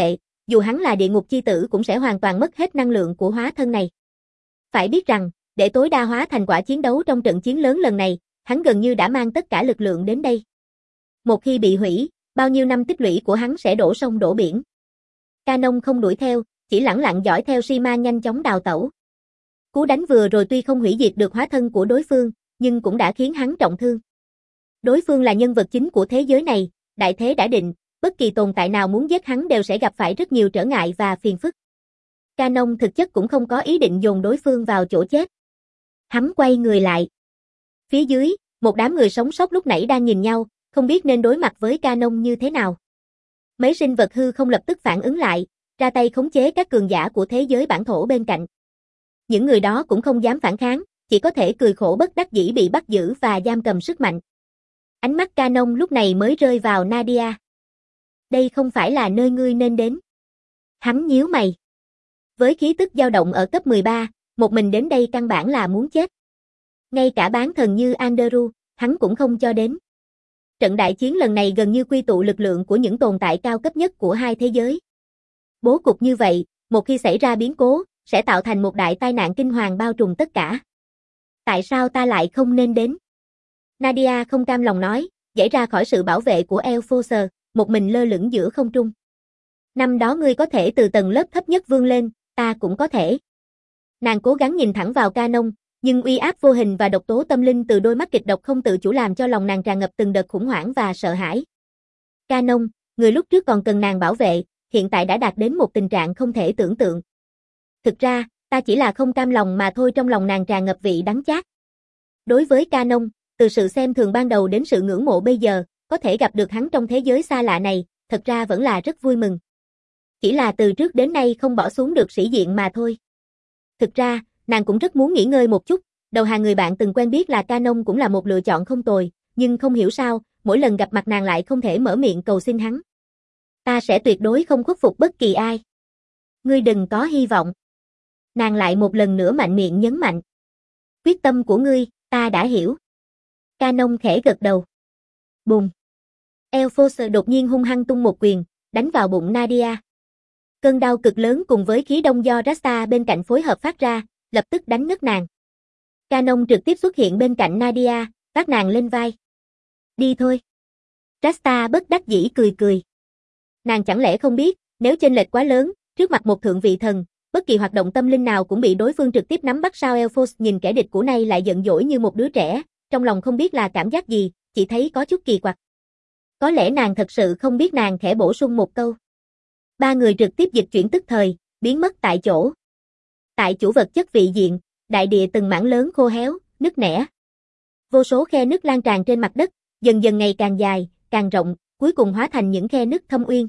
dù hắn là địa ngục chi tử cũng sẽ hoàn toàn mất hết năng lượng của hóa thân này. Phải biết rằng, để tối đa hóa thành quả chiến đấu trong trận chiến lớn lần này, hắn gần như đã mang tất cả lực lượng đến đây. Một khi bị hủy, bao nhiêu năm tích lũy của hắn sẽ đổ sông đổ biển. Canon không đuổi theo, chỉ lẳng lặng dõi theo Sima nhanh chóng đào tẩu. Cú đánh vừa rồi tuy không hủy diệt được hóa thân của đối phương, nhưng cũng đã khiến hắn trọng thương. Đối phương là nhân vật chính của thế giới này, đại thế đã định, bất kỳ tồn tại nào muốn giết hắn đều sẽ gặp phải rất nhiều trở ngại và phiền phức. Canon thực chất cũng không có ý định dồn đối phương vào chỗ chết. Hắn quay người lại. Phía dưới, một đám người sống sót lúc nãy đang nhìn nhau, không biết nên đối mặt với Canon như thế nào. Mấy sinh vật hư không lập tức phản ứng lại, ra tay khống chế các cường giả của thế giới bản thổ bên cạnh. Những người đó cũng không dám phản kháng, chỉ có thể cười khổ bất đắc dĩ bị bắt giữ và giam cầm sức mạnh. Ánh mắt Canon lúc này mới rơi vào Nadia. Đây không phải là nơi ngươi nên đến. Hắn nhíu mày. Với khí tức dao động ở cấp mười ba, một mình đến đây căn bản là muốn chết. Ngay cả bán thần như Anderu, hắn cũng không cho đến. Trận đại chiến lần này gần như quy tụ lực lượng của những tồn tại cao cấp nhất của hai thế giới. Bố cục như vậy, một khi xảy ra biến cố, sẽ tạo thành một đại tai nạn kinh hoàng bao trùm tất cả. Tại sao ta lại không nên đến? Nadia không cam lòng nói, nhảy ra khỏi sự bảo vệ của Elfoser, một mình lơ lửng giữa không trung. Năm đó ngươi có thể từ tầng lớp thấp nhất vươn lên, ta cũng có thể. Nàng cố gắng nhìn thẳng vào Canon, nhưng uy áp vô hình và độc tố tâm linh từ đôi mắt kịch độc không tự chủ làm cho lòng nàng tràn ngập từng đợt khủng hoảng và sợ hãi. Canon, người lúc trước còn cần nàng bảo vệ, hiện tại đã đạt đến một tình trạng không thể tưởng tượng. Thực ra, ta chỉ là không cam lòng mà thôi. Trong lòng nàng tràn ngập vị đắng chát. Đối với Canon, từ sự xem thường ban đầu đến sự ngưỡng mộ bây giờ, có thể gặp được hắn trong thế giới xa lạ này, thật ra vẫn là rất vui mừng. Chỉ là từ trước đến nay không bỏ xuống được sĩ diện mà thôi. Thực ra, nàng cũng rất muốn nghỉ ngơi một chút, đầu hàng người bạn từng quen biết là Canon cũng là một lựa chọn không tồi, nhưng không hiểu sao, mỗi lần gặp mặt nàng lại không thể mở miệng cầu xin hắn. Ta sẽ tuyệt đối không khuất phục bất kỳ ai. Ngươi đừng có hy vọng. Nàng lại một lần nữa mạnh miệng nhấn mạnh. Quyết tâm của ngươi, ta đã hiểu. Canon khẽ gật đầu. Bùm. Elfoser đột nhiên hung hăng tung một quyền, đánh vào bụng Nadia. Cơn đau cực lớn cùng với khí đông do Rasta bên cạnh phối hợp phát ra, lập tức đánh ngất nàng. Canon trực tiếp xuất hiện bên cạnh Nadia, vác nàng lên vai. Đi thôi. Rasta bất đắc dĩ cười cười. Nàng chẳng lẽ không biết, nếu chênh lệch quá lớn, trước mặt một thượng vị thần, bất kỳ hoạt động tâm linh nào cũng bị đối phương trực tiếp nắm bắt sao? Elphos nhìn kẻ địch của này lại giận dỗi như một đứa trẻ, trong lòng không biết là cảm giác gì, chỉ thấy có chút kỳ quặc. Có lẽ nàng thật sự không biết, nàng khẽ bổ sung một câu. Ba người trực tiếp dịch chuyển tức thời, biến mất tại chỗ. Tại chủ vật chất vị diện, đại địa từng mảng lớn khô héo, nứt nẻ. Vô số khe nứt lan tràn trên mặt đất, dần dần ngày càng dài, càng rộng, cuối cùng hóa thành những khe nứt thâm uyên.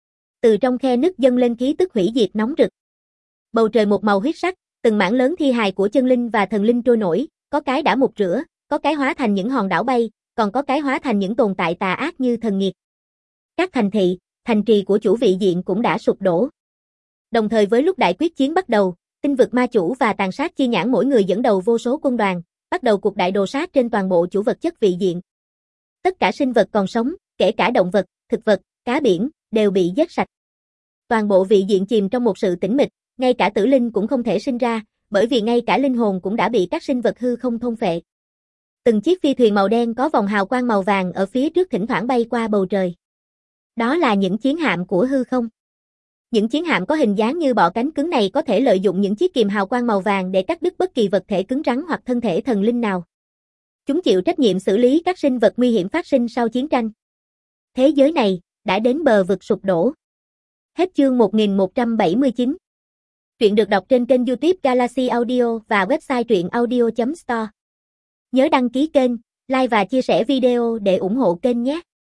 Từ trong khe nứt dâng lên khí tức hủy diệt nóng rực. Bầu trời một màu huyết sắc, từng mảng lớn thi hài của chân linh và thần linh trôi nổi, có cái đã mục rửa, có cái hóa thành những hòn đảo bay, còn có cái hóa thành những tồn tại tà ác như thần nghiệt. Các thành thị, thành trì của chủ vị diện cũng đã sụp đổ. Đồng thời với lúc đại quyết chiến bắt đầu, tinh vực ma chủ và tàn sát chi nhãn mỗi người dẫn đầu vô số quân đoàn, bắt đầu cuộc đại đồ sát trên toàn bộ chủ vật chất vị diện. Tất cả sinh vật còn sống, kể cả động vật, thực vật, cá biển, đều bị giết sạch. Toàn bộ vị diện chìm trong một sự tĩnh mịch, ngay cả tử linh cũng không thể sinh ra, bởi vì ngay cả linh hồn cũng đã bị các sinh vật hư không thôn phệ. Từng chiếc phi thuyền màu đen có vòng hào quang màu vàng ở phía trước thỉnh thoảng bay qua bầu trời. Đó là những chiến hạm của hư không. Những chiến hạm có hình dáng như bọ cánh cứng này có thể lợi dụng những chiếc kìm hào quang màu vàng để cắt đứt bất kỳ vật thể cứng rắn hoặc thân thể thần linh nào. Chúng chịu trách nhiệm xử lý các sinh vật nguy hiểm phát sinh sau chiến tranh. Thế giới này đã đến bờ vực sụp đổ. Hết chương một nghìn một trăm bảy mươi chín. Truyện được đọc trên kênh YouTube Galaxy Audio và website truyện audio chấm store. Nhớ đăng ký kênh, like và chia sẻ video để ủng hộ kênh nhé.